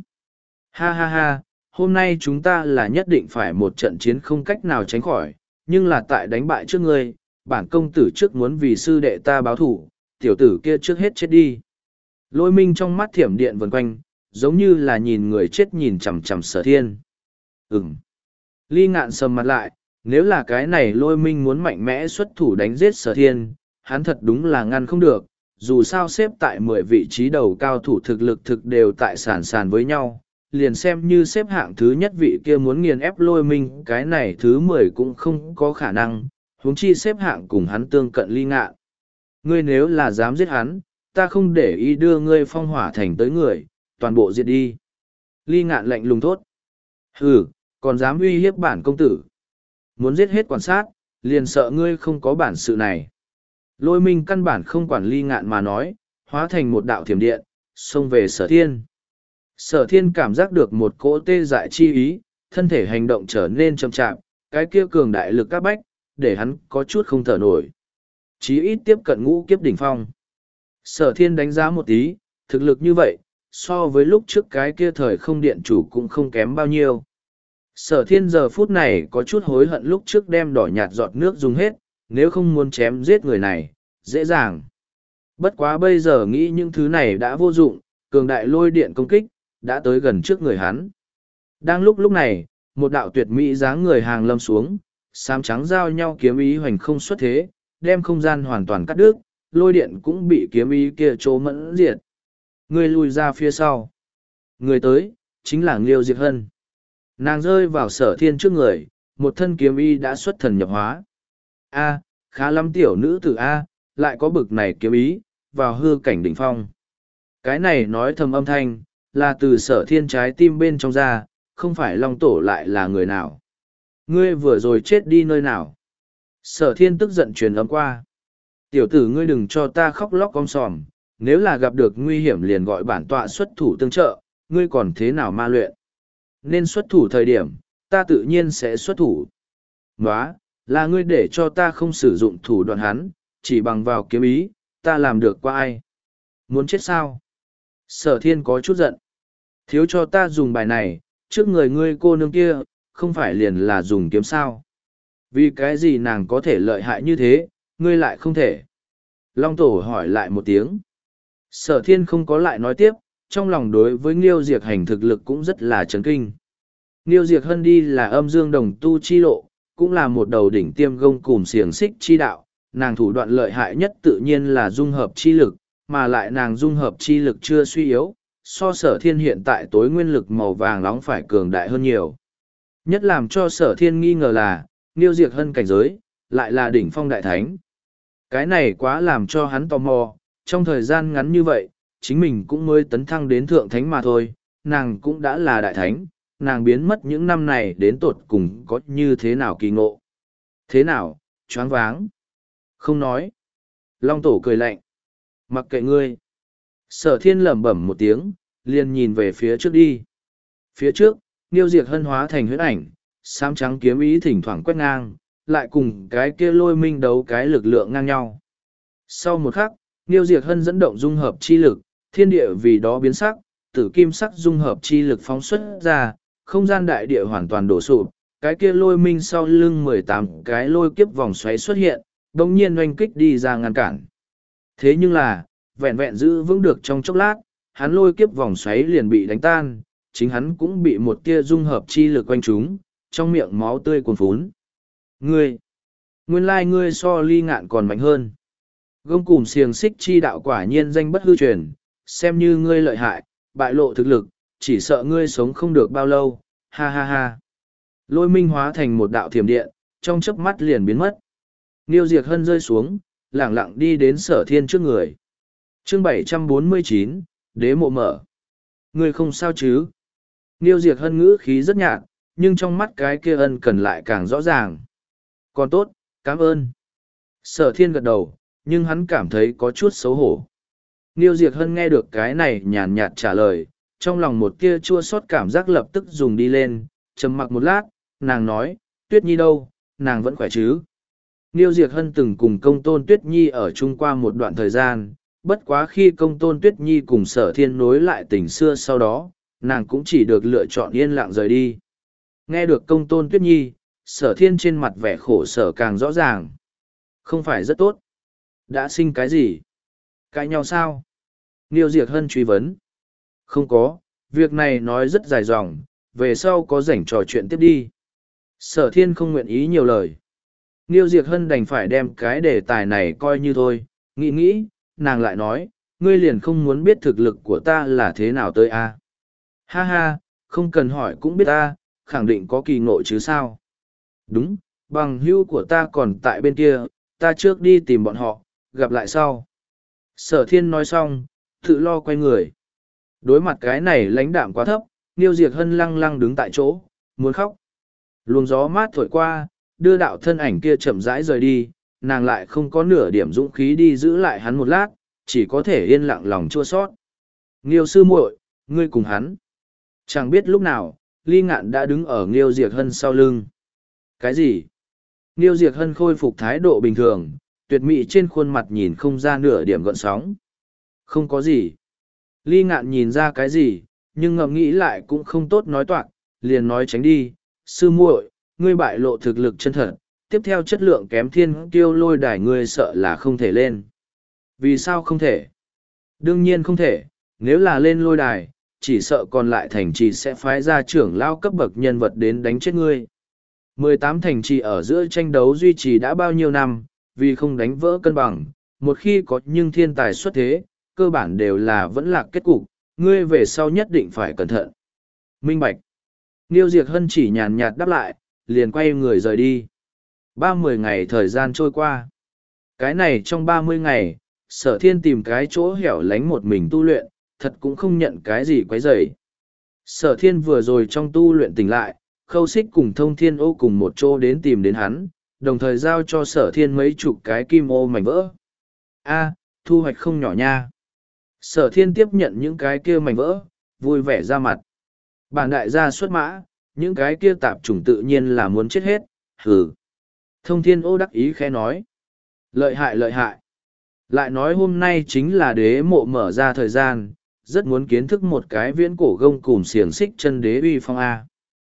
Ha ha ha, hôm nay chúng ta là nhất định phải một trận chiến không cách nào tránh khỏi, nhưng là tại đánh bại trước ngươi, bản công tử trước muốn vì sư đệ ta báo thủ, tiểu tử kia trước hết chết đi. Lôi minh trong mắt thiểm điện vần quanh, giống như là nhìn người chết nhìn chằm chằm Sở Thiên. Ừm. Ly Ngạn sầm mặt lại, nếu là cái này lôi minh muốn mạnh mẽ xuất thủ đánh giết Sở Thiên, hắn thật đúng là ngăn không được, dù sao xếp tại mười vị trí đầu cao thủ thực lực thực đều tại sàn sàn với nhau, liền xem như xếp hạng thứ nhất vị kia muốn nghiền ép lôi minh, cái này thứ mười cũng không có khả năng, huống chi xếp hạng cùng hắn tương cận Ly Ngạn. Ngươi nếu là dám giết hắn, ta không để ý đưa ngươi phong hỏa thành tới người, toàn bộ diệt đi. Ly Ngạn lạnh lùng thốt. Hừ, còn dám uy hiếp bản công tử. Muốn giết hết quan sát, liền sợ ngươi không có bản sự này. Lôi minh căn bản không quản Ly Ngạn mà nói, hóa thành một đạo thiểm điện, xông về Sở Thiên. Sở Thiên cảm giác được một cỗ tê dại chi ý, thân thể hành động trở nên chậm chạp, cái kia cường đại lực các bách, để hắn có chút không thở nổi. Chí ít tiếp cận ngũ kiếp đỉnh phong. Sở Thiên đánh giá một tí, thực lực như vậy, so với lúc trước cái kia thời không điện chủ cũng không kém bao nhiêu. Sở thiên giờ phút này có chút hối hận lúc trước đem đỏ nhạt giọt nước dùng hết, nếu không muốn chém giết người này, dễ dàng. Bất quá bây giờ nghĩ những thứ này đã vô dụng, cường đại lôi điện công kích, đã tới gần trước người hắn. Đang lúc lúc này, một đạo tuyệt mỹ dáng người hàng lâm xuống, xám trắng giao nhau kiếm ý hoành không xuất thế, đem không gian hoàn toàn cắt đứt, lôi điện cũng bị kiếm ý kia trố mẫn diệt. Người lùi ra phía sau. Người tới, chính là Nghiêu Diệt Hân. Nàng rơi vào sở thiên trước người, một thân kiếm ý đã xuất thần nhập hóa. A, khá lắm tiểu nữ tử A, lại có bực này kiếm ý, vào hư cảnh đỉnh phong. Cái này nói thầm âm thanh, là từ sở thiên trái tim bên trong ra, không phải Long Tổ lại là người nào. Ngươi vừa rồi chết đi nơi nào? Sở thiên tức giận truyền âm qua. Tiểu tử ngươi đừng cho ta khóc lóc om sòm, nếu là gặp được nguy hiểm liền gọi bản tọa xuất thủ tương trợ, ngươi còn thế nào ma luyện? Nên xuất thủ thời điểm, ta tự nhiên sẽ xuất thủ. Nóa, là ngươi để cho ta không sử dụng thủ đoạn hắn, chỉ bằng vào kiếm ý, ta làm được qua ai? Muốn chết sao? Sở thiên có chút giận. Thiếu cho ta dùng bài này, trước người ngươi cô nương kia, không phải liền là dùng kiếm sao? Vì cái gì nàng có thể lợi hại như thế, ngươi lại không thể? Long Tổ hỏi lại một tiếng. Sở thiên không có lại nói tiếp, trong lòng đối với Nghiêu Diệt Hành thực lực cũng rất là chấn kinh. Nghiêu Diệt Hân đi là âm dương đồng tu chi lộ, cũng là một đầu đỉnh tiêm gông cùm xiềng xích chi đạo, nàng thủ đoạn lợi hại nhất tự nhiên là dung hợp chi lực, mà lại nàng dung hợp chi lực chưa suy yếu, so sở thiên hiện tại tối nguyên lực màu vàng nóng phải cường đại hơn nhiều. Nhất làm cho sở thiên nghi ngờ là, Nghiêu Diệt Hân cảnh giới, lại là đỉnh phong đại thánh. Cái này quá làm cho hắn tò mò, trong thời gian ngắn như vậy, chính mình cũng mới tấn thăng đến thượng thánh mà thôi, nàng cũng đã là đại thánh, nàng biến mất những năm này đến tột cùng có như thế nào kỳ ngộ. Thế nào, choáng váng? Không nói. Long Tổ cười lạnh. Mặc kệ ngươi. Sở thiên lẩm bẩm một tiếng, liền nhìn về phía trước đi. Phía trước, Nghiêu Diệt Hân hóa thành huyết ảnh, xám trắng kiếm ý thỉnh thoảng quét ngang, lại cùng cái kia lôi minh đấu cái lực lượng ngang nhau. Sau một khắc, Nghiêu Diệt Hân dẫn động dung hợp chi lực, thiên địa vì đó biến sắc, tử kim sắc dung hợp chi lực phóng xuất ra, không gian đại địa hoàn toàn đổ sụp, cái kia lôi minh sau lưng mười tám cái lôi kiếp vòng xoáy xuất hiện, đồng nhiên oanh kích đi ra ngăn cản. Thế nhưng là, vẹn vẹn giữ vững được trong chốc lát, hắn lôi kiếp vòng xoáy liền bị đánh tan, chính hắn cũng bị một tia dung hợp chi lực quanh trúng, trong miệng máu tươi cuồn phún. Ngươi! Nguyên lai ngươi so ly ngạn còn mạnh hơn. Gông cùm xiềng xích chi đạo quả nhiên danh bất hư truyền, xem như ngươi lợi hại, bại lộ thực lực, chỉ sợ ngươi sống không được bao lâu, ha ha ha. Lôi minh hóa thành một đạo thiểm điện, trong chớp mắt liền biến mất. Nghiêu Diệt Hân rơi xuống, lẳng lặng đi đến sở thiên trước người. Chương bảy trăm bốn mươi chín, Đế mộ mở. Ngươi không sao chứ? Nghiêu Diệt Hân ngữ khí rất nhạt, nhưng trong mắt cái kia ân cần lại càng rõ ràng. Còn tốt, cảm ơn. Sở thiên gật đầu, nhưng hắn cảm thấy có chút xấu hổ. Nghiêu Diệt Hân nghe được cái này nhàn nhạt trả lời, trong lòng một tia chua xót cảm giác lập tức dùng đi lên, trầm mặc một lát, nàng nói, Tuyết Nhi đâu, nàng vẫn khỏe chứ? Nghiêu Diệt Hân từng cùng công tôn Tuyết Nhi ở chung qua một đoạn thời gian, bất quá khi công tôn Tuyết Nhi cùng sở thiên nối lại tình xưa sau đó, nàng cũng chỉ được lựa chọn yên lặng rời đi. Nghe được công tôn Tuyết Nhi, sở thiên trên mặt vẻ khổ sở càng rõ ràng. Không phải rất tốt. Đã sinh cái gì? Cãi nhau sao? Nghiêu Diệt Hân truy vấn. Không có, việc này nói rất dài dòng, về sau có rảnh trò chuyện tiếp đi. Sở thiên không nguyện ý nhiều lời. Nghiêu Diệt Hân đành phải đem cái đề tài này coi như thôi, nghĩ nghĩ, nàng lại nói, ngươi liền không muốn biết thực lực của ta là thế nào tới a? À? Ha ha, không cần hỏi cũng biết ta, khẳng định có kỳ ngộ chứ sao? Đúng, bằng hữu của ta còn tại bên kia, ta trước đi tìm bọn họ, gặp lại sau. Sở thiên nói xong, tự lo quay người. Đối mặt cái này lãnh đạm quá thấp, Nghiêu Diệt Hân lăng lăng đứng tại chỗ, muốn khóc. Luồng gió mát thổi qua, đưa đạo thân ảnh kia chậm rãi rời đi, nàng lại không có nửa điểm dũng khí đi giữ lại hắn một lát, chỉ có thể yên lặng lòng chua sót. Nghiêu sư muội, ngươi cùng hắn. Chẳng biết lúc nào, Ly Ngạn đã đứng ở Nghiêu Diệt Hân sau lưng. Cái gì? Nghiêu Diệt Hân khôi phục thái độ bình thường, tuyệt mỹ trên khuôn mặt nhìn không ra nửa điểm gợn sóng. Không có gì. Ly Ngạn nhìn ra cái gì, nhưng ngẫm nghĩ lại cũng không tốt nói toạc, liền nói tránh đi. Sư muội, ngươi bại lộ thực lực chân thật, tiếp theo chất lượng kém thiên kiêu lôi đài ngươi sợ là không thể lên. Vì sao không thể? Đương nhiên không thể, nếu là lên lôi đài, chỉ sợ còn lại thành trì sẽ phái ra trưởng lao cấp bậc nhân vật đến đánh chết ngươi. mười tám thành trì ở giữa tranh đấu duy trì đã bao nhiêu năm, vì không đánh vỡ cân bằng, một khi có nhưng thiên tài xuất thế, cơ bản đều là vẫn lạc kết cục, ngươi về sau nhất định phải cẩn thận. Minh Bạch. Niêu Diệc Hân chỉ nhàn nhạt đáp lại, liền quay người rời đi. Ba mươi ngày thời gian trôi qua. Cái này trong ba mươi ngày, Sở Thiên tìm cái chỗ hẻo lánh một mình tu luyện, thật cũng không nhận cái gì quấy rầy. Sở Thiên vừa rồi trong tu luyện tỉnh lại, Khâu Xích cùng Thông Thiên Ô cùng một chỗ đến tìm đến hắn, đồng thời giao cho Sở Thiên mấy chục cái kim ô mảnh vỡ. A, thu hoạch không nhỏ nha. Sở Thiên tiếp nhận những cái kia mảnh vỡ, vui vẻ ra mặt. Bản đại gia xuất mã, những cái kia tạp chủng tự nhiên là muốn chết hết, hừ. Thông Thiên Ô đắc ý khẽ nói. Lợi hại lợi hại. Lại nói hôm nay chính là đế mộ mở ra thời gian, rất muốn kiến thức một cái viễn cổ gông cùm xiềng xích chân đế uy phong A.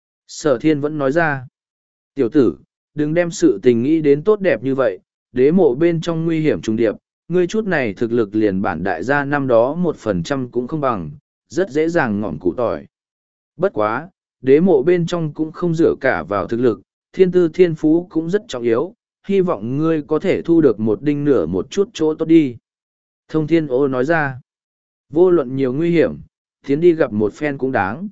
Sở Thiên vẫn nói ra. Tiểu tử, đừng đem sự tình nghĩ đến tốt đẹp như vậy, đế mộ bên trong nguy hiểm trùng điệp, ngươi chút này thực lực liền bản đại gia năm đó một phần trăm cũng không bằng, rất dễ dàng ngọn củ tỏi. Bất quá, đế mộ bên trong cũng không dựa cả vào thực lực, thiên tư thiên phú cũng rất trọng yếu, hy vọng ngươi có thể thu được một đinh nửa một chút chỗ tốt đi. Thông Thiên Ô nói ra, vô luận nhiều nguy hiểm, tiến đi gặp một phen cũng đáng.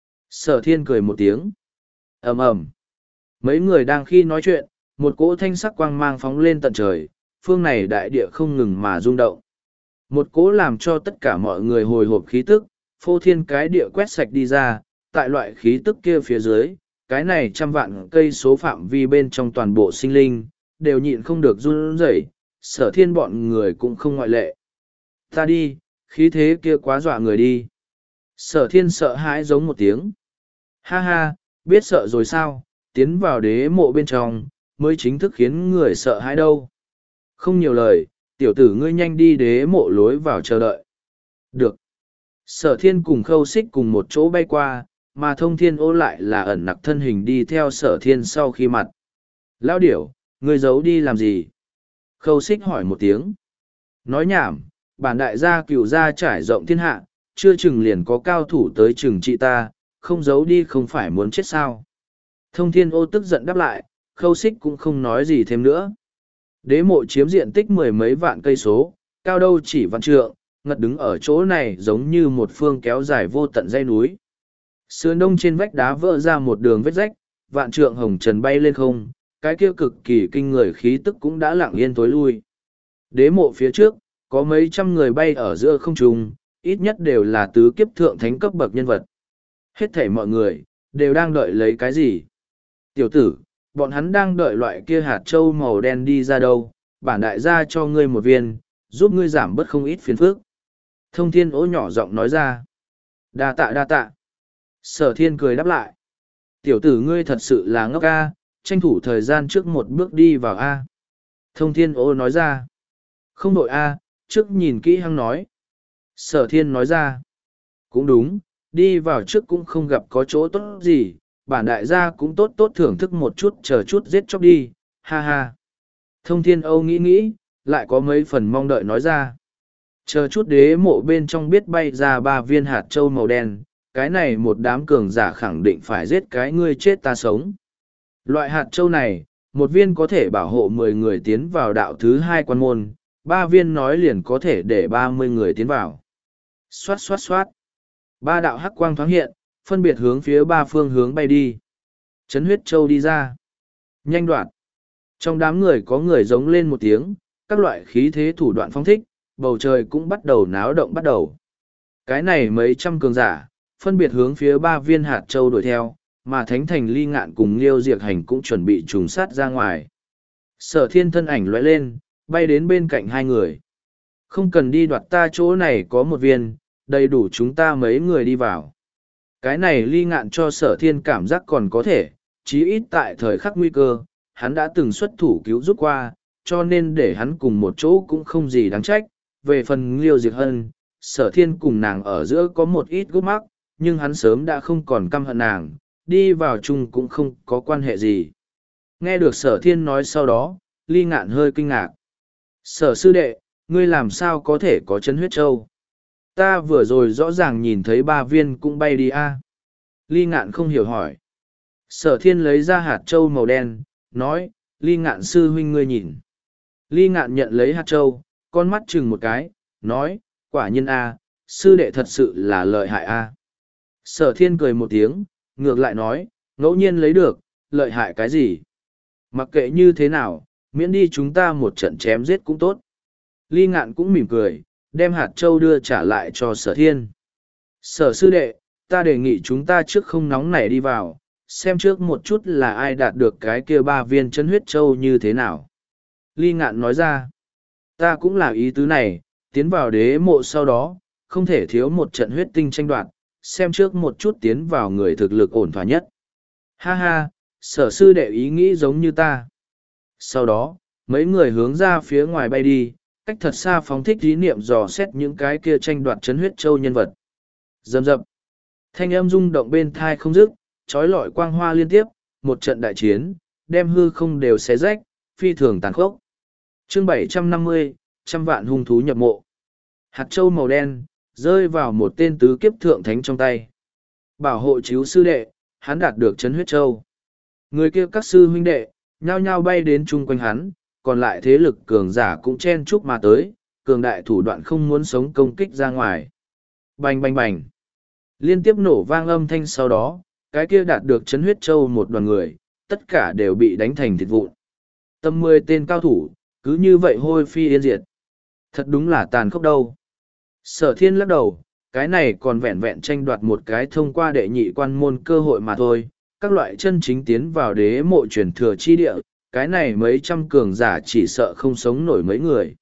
Sở Thiên cười một tiếng. ầm ầm. Mấy người đang khi nói chuyện, một cỗ thanh sắc quang mang phóng lên tận trời, phương này đại địa không ngừng mà rung động. Một cỗ làm cho tất cả mọi người hồi hộp khí tức, phô thiên cái địa quét sạch đi ra, tại loại khí tức kia phía dưới, cái này trăm vạn cây số phạm vi bên trong toàn bộ sinh linh, đều nhịn không được run rẩy, Sở Thiên bọn người cũng không ngoại lệ. Ta đi, khí thế kia quá dọa người đi. Sở Thiên sợ hãi giống một tiếng. Ha ha, biết sợ rồi sao, tiến vào đế mộ bên trong, mới chính thức khiến người sợ hãi đâu. Không nhiều lời, tiểu tử ngươi nhanh đi đế mộ lối vào chờ đợi. Được. Sở Thiên cùng Khâu Xích cùng một chỗ bay qua, mà Thông Thiên Ô lại là ẩn nặc thân hình đi theo Sở Thiên sau khi mặt. Lão điểu, ngươi giấu đi làm gì? Khâu Xích hỏi một tiếng. Nói nhảm, bản đại gia cửu gia trải rộng thiên hạ, chưa chừng liền có cao thủ tới chừng trị ta, không giấu đi không phải muốn chết sao. Thông Thiên Ô tức giận đáp lại, Khâu Xích cũng không nói gì thêm nữa. Đế mộ chiếm diện tích mười mấy vạn cây số, cao đâu chỉ vạn trượng, ngật đứng ở chỗ này giống như một phương kéo dài vô tận dãy núi. Sườn đông trên vách đá vỡ ra một đường vết rách, vạn trượng hồng trần bay lên không, cái kia cực kỳ kinh người khí tức cũng đã lặng yên tối lui. Đế mộ phía trước, có mấy trăm người bay ở giữa không trung, ít nhất đều là tứ kiếp thượng thánh cấp bậc nhân vật. Hết thảy mọi người, đều đang đợi lấy cái gì? Tiểu tử, bọn hắn đang đợi loại kia hạt trâu màu đen đi ra đâu, bản đại gia cho ngươi một viên, giúp ngươi giảm bớt không ít phiền phức. Thông Thiên Ô nhỏ giọng nói ra. Đa tạ đa tạ. Sở Thiên cười đáp lại. Tiểu tử ngươi thật sự là ngốc a, tranh thủ thời gian trước một bước đi vào a. Thông Thiên Ô nói ra. Không đội a, trước nhìn kỹ hăng nói. Sở Thiên nói ra. Cũng đúng, đi vào trước cũng không gặp có chỗ tốt gì, bản đại gia cũng tốt tốt thưởng thức một chút chờ chút giết chóc đi, ha ha. Thông Thiên Âu nghĩ nghĩ, lại có mấy phần mong đợi nói ra. Chờ chút đế mộ bên trong biết bay ra ba viên hạt châu màu đen, cái này một đám cường giả khẳng định phải giết cái ngươi chết ta sống. Loại hạt châu này, một viên có thể bảo hộ mười người tiến vào đạo thứ hai quan môn, ba viên nói liền có thể để ba mươi người tiến vào. Xoát xoát xoát. Ba đạo hắc quang thoáng hiện, phân biệt hướng phía ba phương hướng bay đi. Chấn huyết châu đi ra. Nhanh đoạn. Trong đám người có người giống lên một tiếng, các loại khí thế thủ đoạn phong thích, bầu trời cũng bắt đầu náo động bắt đầu. Cái này mấy trăm cường giả, phân biệt hướng phía ba viên hạt châu đuổi theo, mà Thánh Thành Ly Ngạn cùng Liêu Diệc Hành cũng chuẩn bị trùng sát ra ngoài. Sở Thiên thân ảnh lóe lên, bay đến bên cạnh hai người. Không cần đi đoạt ta chỗ này có một viên, đầy đủ chúng ta mấy người đi vào. Cái này Ly Ngạn cho Sở Thiên cảm giác còn có thể, chí ít tại thời khắc nguy cơ, hắn đã từng xuất thủ cứu giúp qua, cho nên để hắn cùng một chỗ cũng không gì đáng trách. Về phần Liêu Diệc Hân, Sở thiên cùng nàng ở giữa có một ít gút mắc, nhưng hắn sớm đã không còn căm hận nàng, đi vào chung cũng không có quan hệ gì. Nghe được sở thiên nói sau đó, ly ngạn hơi kinh ngạc. Sở sư đệ, ngươi làm sao có thể có chân huyết châu? Ta vừa rồi rõ ràng nhìn thấy ba viên cũng bay đi a. Ly ngạn không hiểu hỏi. Sở thiên lấy ra hạt châu màu đen, nói, ly ngạn sư huynh ngươi nhìn. Ly ngạn nhận lấy hạt châu, con mắt chừng một cái, nói, quả nhiên a, sư đệ thật sự là lợi hại a. Sở thiên cười một tiếng, ngược lại nói, ngẫu nhiên lấy được, lợi hại cái gì? Mặc kệ như thế nào, miễn đi chúng ta một trận chém giết cũng tốt. Ly ngạn cũng mỉm cười, đem hạt châu đưa trả lại cho sở thiên. Sở sư đệ, ta đề nghị chúng ta trước không nóng nảy đi vào, xem trước một chút là ai đạt được cái kia ba viên chân huyết châu như thế nào. Ly ngạn nói ra, ta cũng là ý tứ này, tiến vào đế mộ sau đó, không thể thiếu một trận huyết tinh tranh đoạt, xem trước một chút tiến vào người thực lực ổn thỏa nhất. Ha ha, sở sư đệ ý nghĩ giống như ta. Sau đó, mấy người hướng ra phía ngoài bay đi, cách thật xa phóng thích ý niệm dò xét những cái kia tranh đoạt chấn huyết châu nhân vật. Dầm dập, thanh âm rung động bên thai không dứt, trói lọi quang hoa liên tiếp, một trận đại chiến, đem hư không đều xé rách, phi thường tàn khốc. Chương bảy trăm năm mươi, trăm vạn hung thú nhập mộ. Hạt châu màu đen, rơi vào một tên tứ kiếp thượng thánh trong tay. Bảo hộ chiếu sư đệ, hắn đạt được chấn huyết châu. Người kia các sư huynh đệ, nhao nhao bay đến chung quanh hắn, còn lại thế lực cường giả cũng chen chúc mà tới, cường đại thủ đoạn không muốn sống công kích ra ngoài. Bành bành bành. Liên tiếp nổ vang âm thanh sau đó, cái kia đạt được chấn huyết châu một đoàn người, tất cả đều bị đánh thành thịt vụn. Tầm mười tên cao thủ, cứ như vậy hôi phi yên diệt. Thật đúng là tàn khốc đâu. Sở thiên lắc đầu, cái này còn vẹn vẹn tranh đoạt một cái thông qua đệ nhị quan môn cơ hội mà thôi. Các loại chân chính tiến vào đế mộ truyền thừa chi địa, cái này mấy trăm cường giả chỉ sợ không sống nổi mấy người.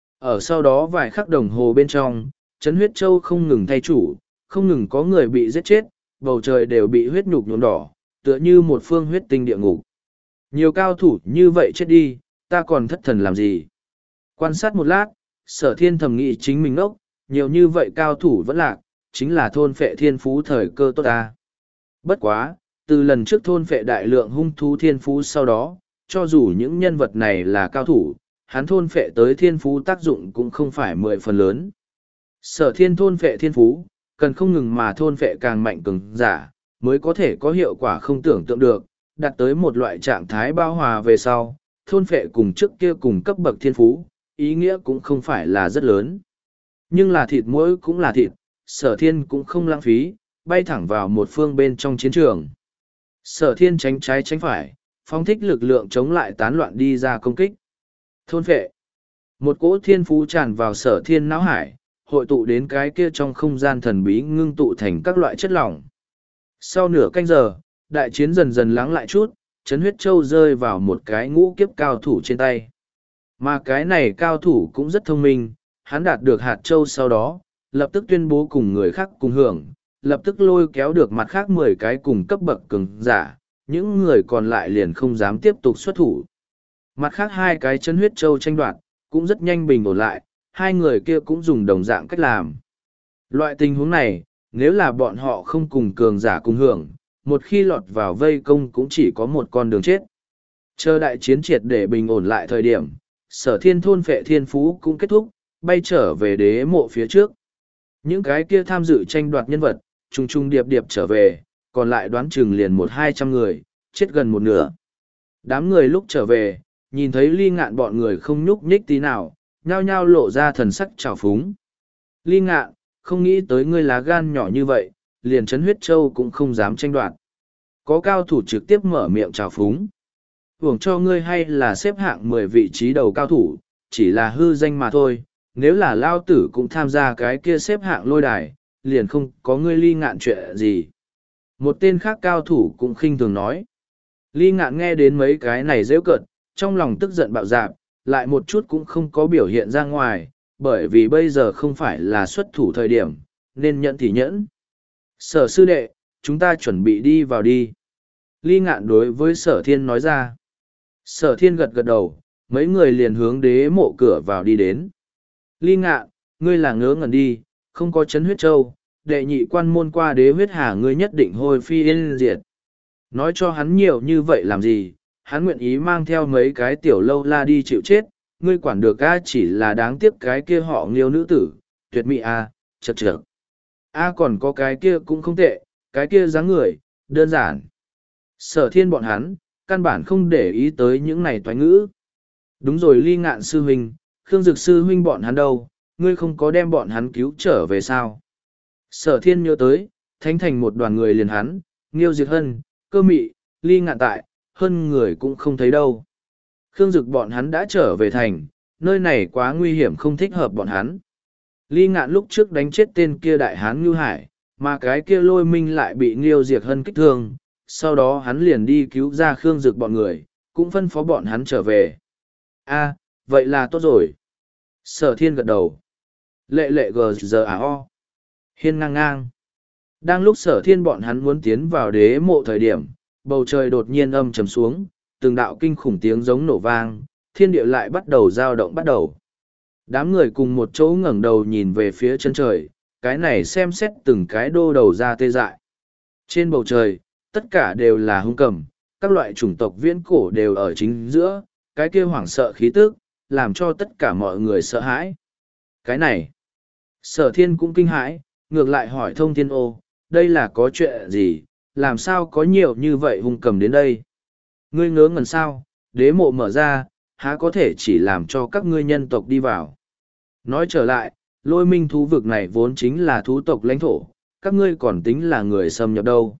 Ở sau đó vài khắc đồng hồ bên trong, chấn huyết châu không ngừng thay chủ, không ngừng có người bị giết chết, bầu trời đều bị huyết nhục nhuộm đỏ, tựa như một phương huyết tinh địa ngục. Nhiều cao thủ như vậy chết đi, ta còn thất thần làm gì? Quan sát một lát, sở thiên thầm nghĩ chính mình ốc, nhiều như vậy cao thủ vẫn lạc, chính là thôn phệ thiên phú thời cơ tốt ta. Bất quá, từ lần trước thôn phệ đại lượng hung thú thiên phú sau đó, cho dù những nhân vật này là cao thủ, hắn thôn phệ tới thiên phú tác dụng cũng không phải mười phần lớn. Sở thiên thôn phệ thiên phú, cần không ngừng mà thôn phệ càng mạnh cường giả, mới có thể có hiệu quả không tưởng tượng được, đạt tới một loại trạng thái bao hòa về sau, thôn phệ cùng trước kia cùng cấp bậc thiên phú, ý nghĩa cũng không phải là rất lớn. Nhưng là thịt mỗi cũng là thịt, sở thiên cũng không lãng phí, bay thẳng vào một phương bên trong chiến trường. Sở thiên tránh trái tránh phải, phóng thích lực lượng chống lại tán loạn đi ra công kích. Thôn phệ. Một cỗ thiên phú tràn vào sở thiên não hải, hội tụ đến cái kia trong không gian thần bí ngưng tụ thành các loại chất lỏng. Sau nửa canh giờ, đại chiến dần dần lắng lại chút, chấn huyết châu rơi vào một cái ngũ kiếp cao thủ trên tay. Mà cái này cao thủ cũng rất thông minh, hắn đạt được hạt châu sau đó, lập tức tuyên bố cùng người khác cùng hưởng, lập tức lôi kéo được mặt khác mười cái cùng cấp bậc cường giả, những người còn lại liền không dám tiếp tục xuất thủ. Mặt khác hai cái chân huyết châu tranh đoạt, cũng rất nhanh bình ổn lại, hai người kia cũng dùng đồng dạng cách làm. Loại tình huống này, nếu là bọn họ không cùng cường giả cùng hưởng, một khi lọt vào vây công cũng chỉ có một con đường chết. Chờ đại chiến triệt để bình ổn lại thời điểm, sở thiên thôn phệ thiên phú cũng kết thúc, bay trở về đế mộ phía trước. Những cái kia tham dự tranh đoạt nhân vật, trùng trùng điệp điệp trở về, còn lại đoán chừng liền một hai trăm người, chết gần một nửa. Đám người lúc trở về, nhìn thấy ly ngạn bọn người không nhúc nhích tí nào, nhao nhao lộ ra thần sắc trào phúng. Ly ngạn, không nghĩ tới ngươi lá gan nhỏ như vậy, liền chấn huyết châu cũng không dám tranh đoạt. Có cao thủ trực tiếp mở miệng trào phúng. Hưởng cho ngươi hay là xếp hạng mười vị trí đầu cao thủ, chỉ là hư danh mà thôi, nếu là lao tử cũng tham gia cái kia xếp hạng lôi đài, liền không có ngươi ly ngạn chuyện gì. Một tên khác cao thủ cũng khinh thường nói. Ly ngạn nghe đến mấy cái này rêu cợt, trong lòng tức giận bạo dạp, lại một chút cũng không có biểu hiện ra ngoài, bởi vì bây giờ không phải là xuất thủ thời điểm, nên nhận thì nhẫn. Sở sư đệ, chúng ta chuẩn bị đi vào đi. Ly ngạn đối với sở thiên nói ra. Sở thiên gật gật đầu, mấy người liền hướng đế mộ cửa vào đi đến. Ly ngạn, ngươi là ngớ ngẩn đi, không có chấn huyết châu, đệ nhị quan môn qua đế huyết hà ngươi nhất định hôi phi yên diệt. Nói cho hắn nhiều như vậy làm gì, hắn nguyện ý mang theo mấy cái tiểu lâu la đi chịu chết, ngươi quản được a chỉ là đáng tiếc cái kia họ nghiêu nữ tử, tuyệt mỹ a, chật chật. A còn có cái kia cũng không tệ, cái kia dáng người, đơn giản. Sở thiên bọn hắn, căn bản không để ý tới những này toái ngữ. Đúng rồi ly ngạn sư huynh, Khương Dực sư huynh bọn hắn đâu, ngươi không có đem bọn hắn cứu trở về sao? Sở thiên nhớ tới, thánh thành một đoàn người liền hắn, Nghiêu Diệt Hân, Cơ Mị, ly ngạn tại, hơn người cũng không thấy đâu. Khương Dực bọn hắn đã trở về thành, nơi này quá nguy hiểm không thích hợp bọn hắn. Ly ngạn lúc trước đánh chết tên kia đại hán Ngưu Hải, mà cái kia lôi minh lại bị Nghiêu Diệt Hân kích thương, sau đó hắn liền đi cứu ra Khương Dực bọn người, cũng phân phó bọn hắn trở về. A, vậy là tốt rồi. Sở thiên gật đầu. Lệ lệ gờ giờ à o. Hiên ngang ngang. Đang lúc sở thiên bọn hắn muốn tiến vào đế mộ thời điểm, bầu trời đột nhiên âm trầm xuống, từng đạo kinh khủng tiếng giống nổ vang, thiên địa lại bắt đầu dao động bắt đầu. Đám người cùng một chỗ ngẩng đầu nhìn về phía chân trời, cái này xem xét từng cái đô đầu ra tê dại. Trên bầu trời, tất cả đều là hung cầm, các loại chủng tộc viễn cổ đều ở chính giữa, cái kia hoảng sợ khí tức, làm cho tất cả mọi người sợ hãi. Cái này, sở thiên cũng kinh hãi, ngược lại hỏi thông thiên ô, đây là có chuyện gì, làm sao có nhiều như vậy hung cầm đến đây? Ngươi ngớ ngẩn sao, đế mộ mở ra, há có thể chỉ làm cho các ngươi nhân tộc đi vào. Nói trở lại, lôi minh thú vực này vốn chính là thú tộc lãnh thổ, các ngươi còn tính là người xâm nhập đâu.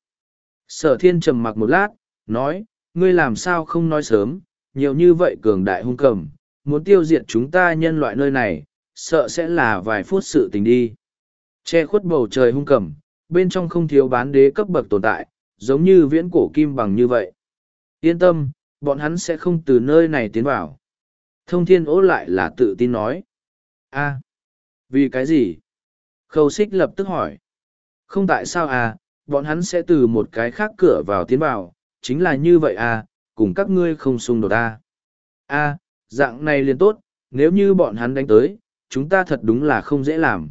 Sở thiên trầm mặc một lát, nói, ngươi làm sao không nói sớm, nhiều như vậy cường đại hung cầm, muốn tiêu diệt chúng ta nhân loại nơi này, sợ sẽ là vài phút sự tình đi. Che khuất bầu trời hung cầm, bên trong không thiếu bán đế cấp bậc tồn tại, giống như viễn cổ kim bằng như vậy. Yên tâm, bọn hắn sẽ không từ nơi này tiến vào. Thông thiên ố lại là tự tin nói. A, vì cái gì? Khâu xích lập tức hỏi. Không tại sao à, bọn hắn sẽ từ một cái khác cửa vào tiến vào, chính là như vậy à, cùng các ngươi không xung đột à. A, dạng này liền tốt, nếu như bọn hắn đánh tới, chúng ta thật đúng là không dễ làm.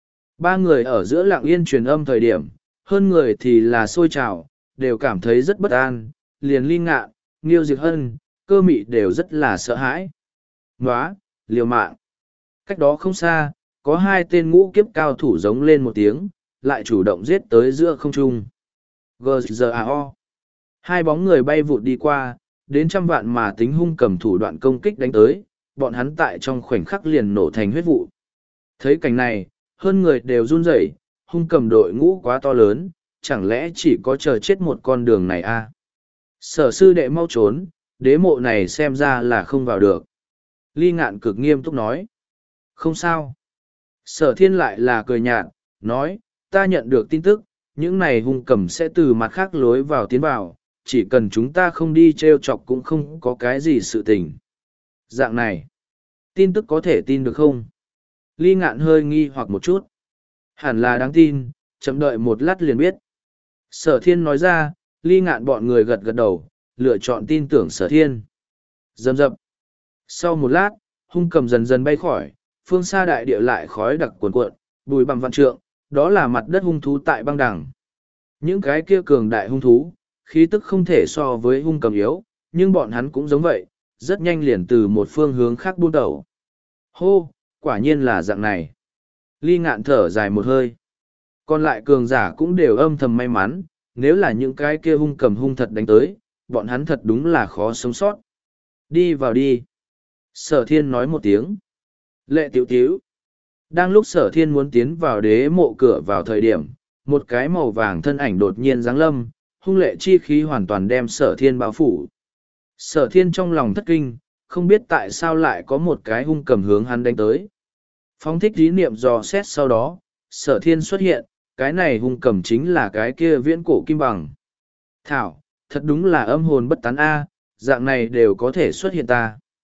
Ba người ở giữa lặng yên truyền âm thời điểm, hơn người thì là sôi trào, đều cảm thấy rất bất an, liền ly ngạn, Nghiêu Diệt Hân, Cơ Mị đều rất là sợ hãi. Nóa, liều mạng. Cách đó không xa, có hai tên ngũ kiếp cao thủ giống lên một tiếng, lại chủ động giết tới giữa không trung. giê giê a o. Hai bóng người bay vụt đi qua, đến trăm vạn mà tính hung cầm thủ đoạn công kích đánh tới, bọn hắn tại trong khoảnh khắc liền nổ thành huyết vụ. Thấy cảnh này, hơn người đều run rẩy, hung cầm đội ngũ quá to lớn, chẳng lẽ chỉ có chờ chết một con đường này à? Sở sư đệ mau trốn, đế mộ này xem ra là không vào được. Ly ngạn cực nghiêm túc nói. Không sao. Sở thiên lại là cười nhạt, nói, ta nhận được tin tức, những này hung cầm sẽ từ mặt khác lối vào tiến vào, chỉ cần chúng ta không đi treo chọc cũng không có cái gì sự tình. Dạng này, tin tức có thể tin được không? Ly ngạn hơi nghi hoặc một chút. Hẳn là đáng tin, chậm đợi một lát liền biết. Sở thiên nói ra, ly ngạn bọn người gật gật đầu, lựa chọn tin tưởng sở thiên. Dầm dập. Sau một lát, hung cầm dần dần bay khỏi, phương xa đại địa lại khói đặc cuồn cuộn, bùi bằng vạn trượng, đó là mặt đất hung thú tại băng đằng. Những cái kia cường đại hung thú, khí tức không thể so với hung cầm yếu, nhưng bọn hắn cũng giống vậy, rất nhanh liền từ một phương hướng khác buôn đầu. Hô, quả nhiên là dạng này. Ly ngạn thở dài một hơi. Còn lại cường giả cũng đều âm thầm may mắn, nếu là những cái kia hung cầm hung thật đánh tới, bọn hắn thật đúng là khó sống sót. Đi vào đi. Sở thiên nói một tiếng. Lệ tiểu tiểu. Đang lúc sở thiên muốn tiến vào đế mộ cửa vào thời điểm, một cái màu vàng thân ảnh đột nhiên giáng lâm, hung lệ chi khí hoàn toàn đem sở thiên bao phủ. Sở thiên trong lòng thất kinh, không biết tại sao lại có một cái hung cầm hướng hắn đánh tới. Phóng thích ý niệm dò xét sau đó, sở thiên xuất hiện, cái này hung cầm chính là cái kia viễn cổ kim bằng. Thảo, thật đúng là âm hồn bất tán a, dạng này đều có thể xuất hiện ta.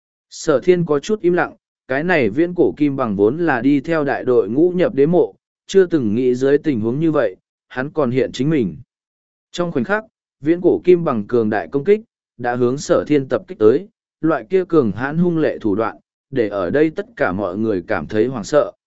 Sở thiên có chút im lặng, cái này viễn cổ kim bằng vốn là đi theo đại đội ngũ nhập đế mộ, chưa từng nghĩ dưới tình huống như vậy, hắn còn hiện chính mình. Trong khoảnh khắc, viễn cổ kim bằng cường đại công kích, đã hướng sở thiên tập kích tới, loại kia cường hãn hung lệ thủ đoạn, để ở đây tất cả mọi người cảm thấy hoảng sợ.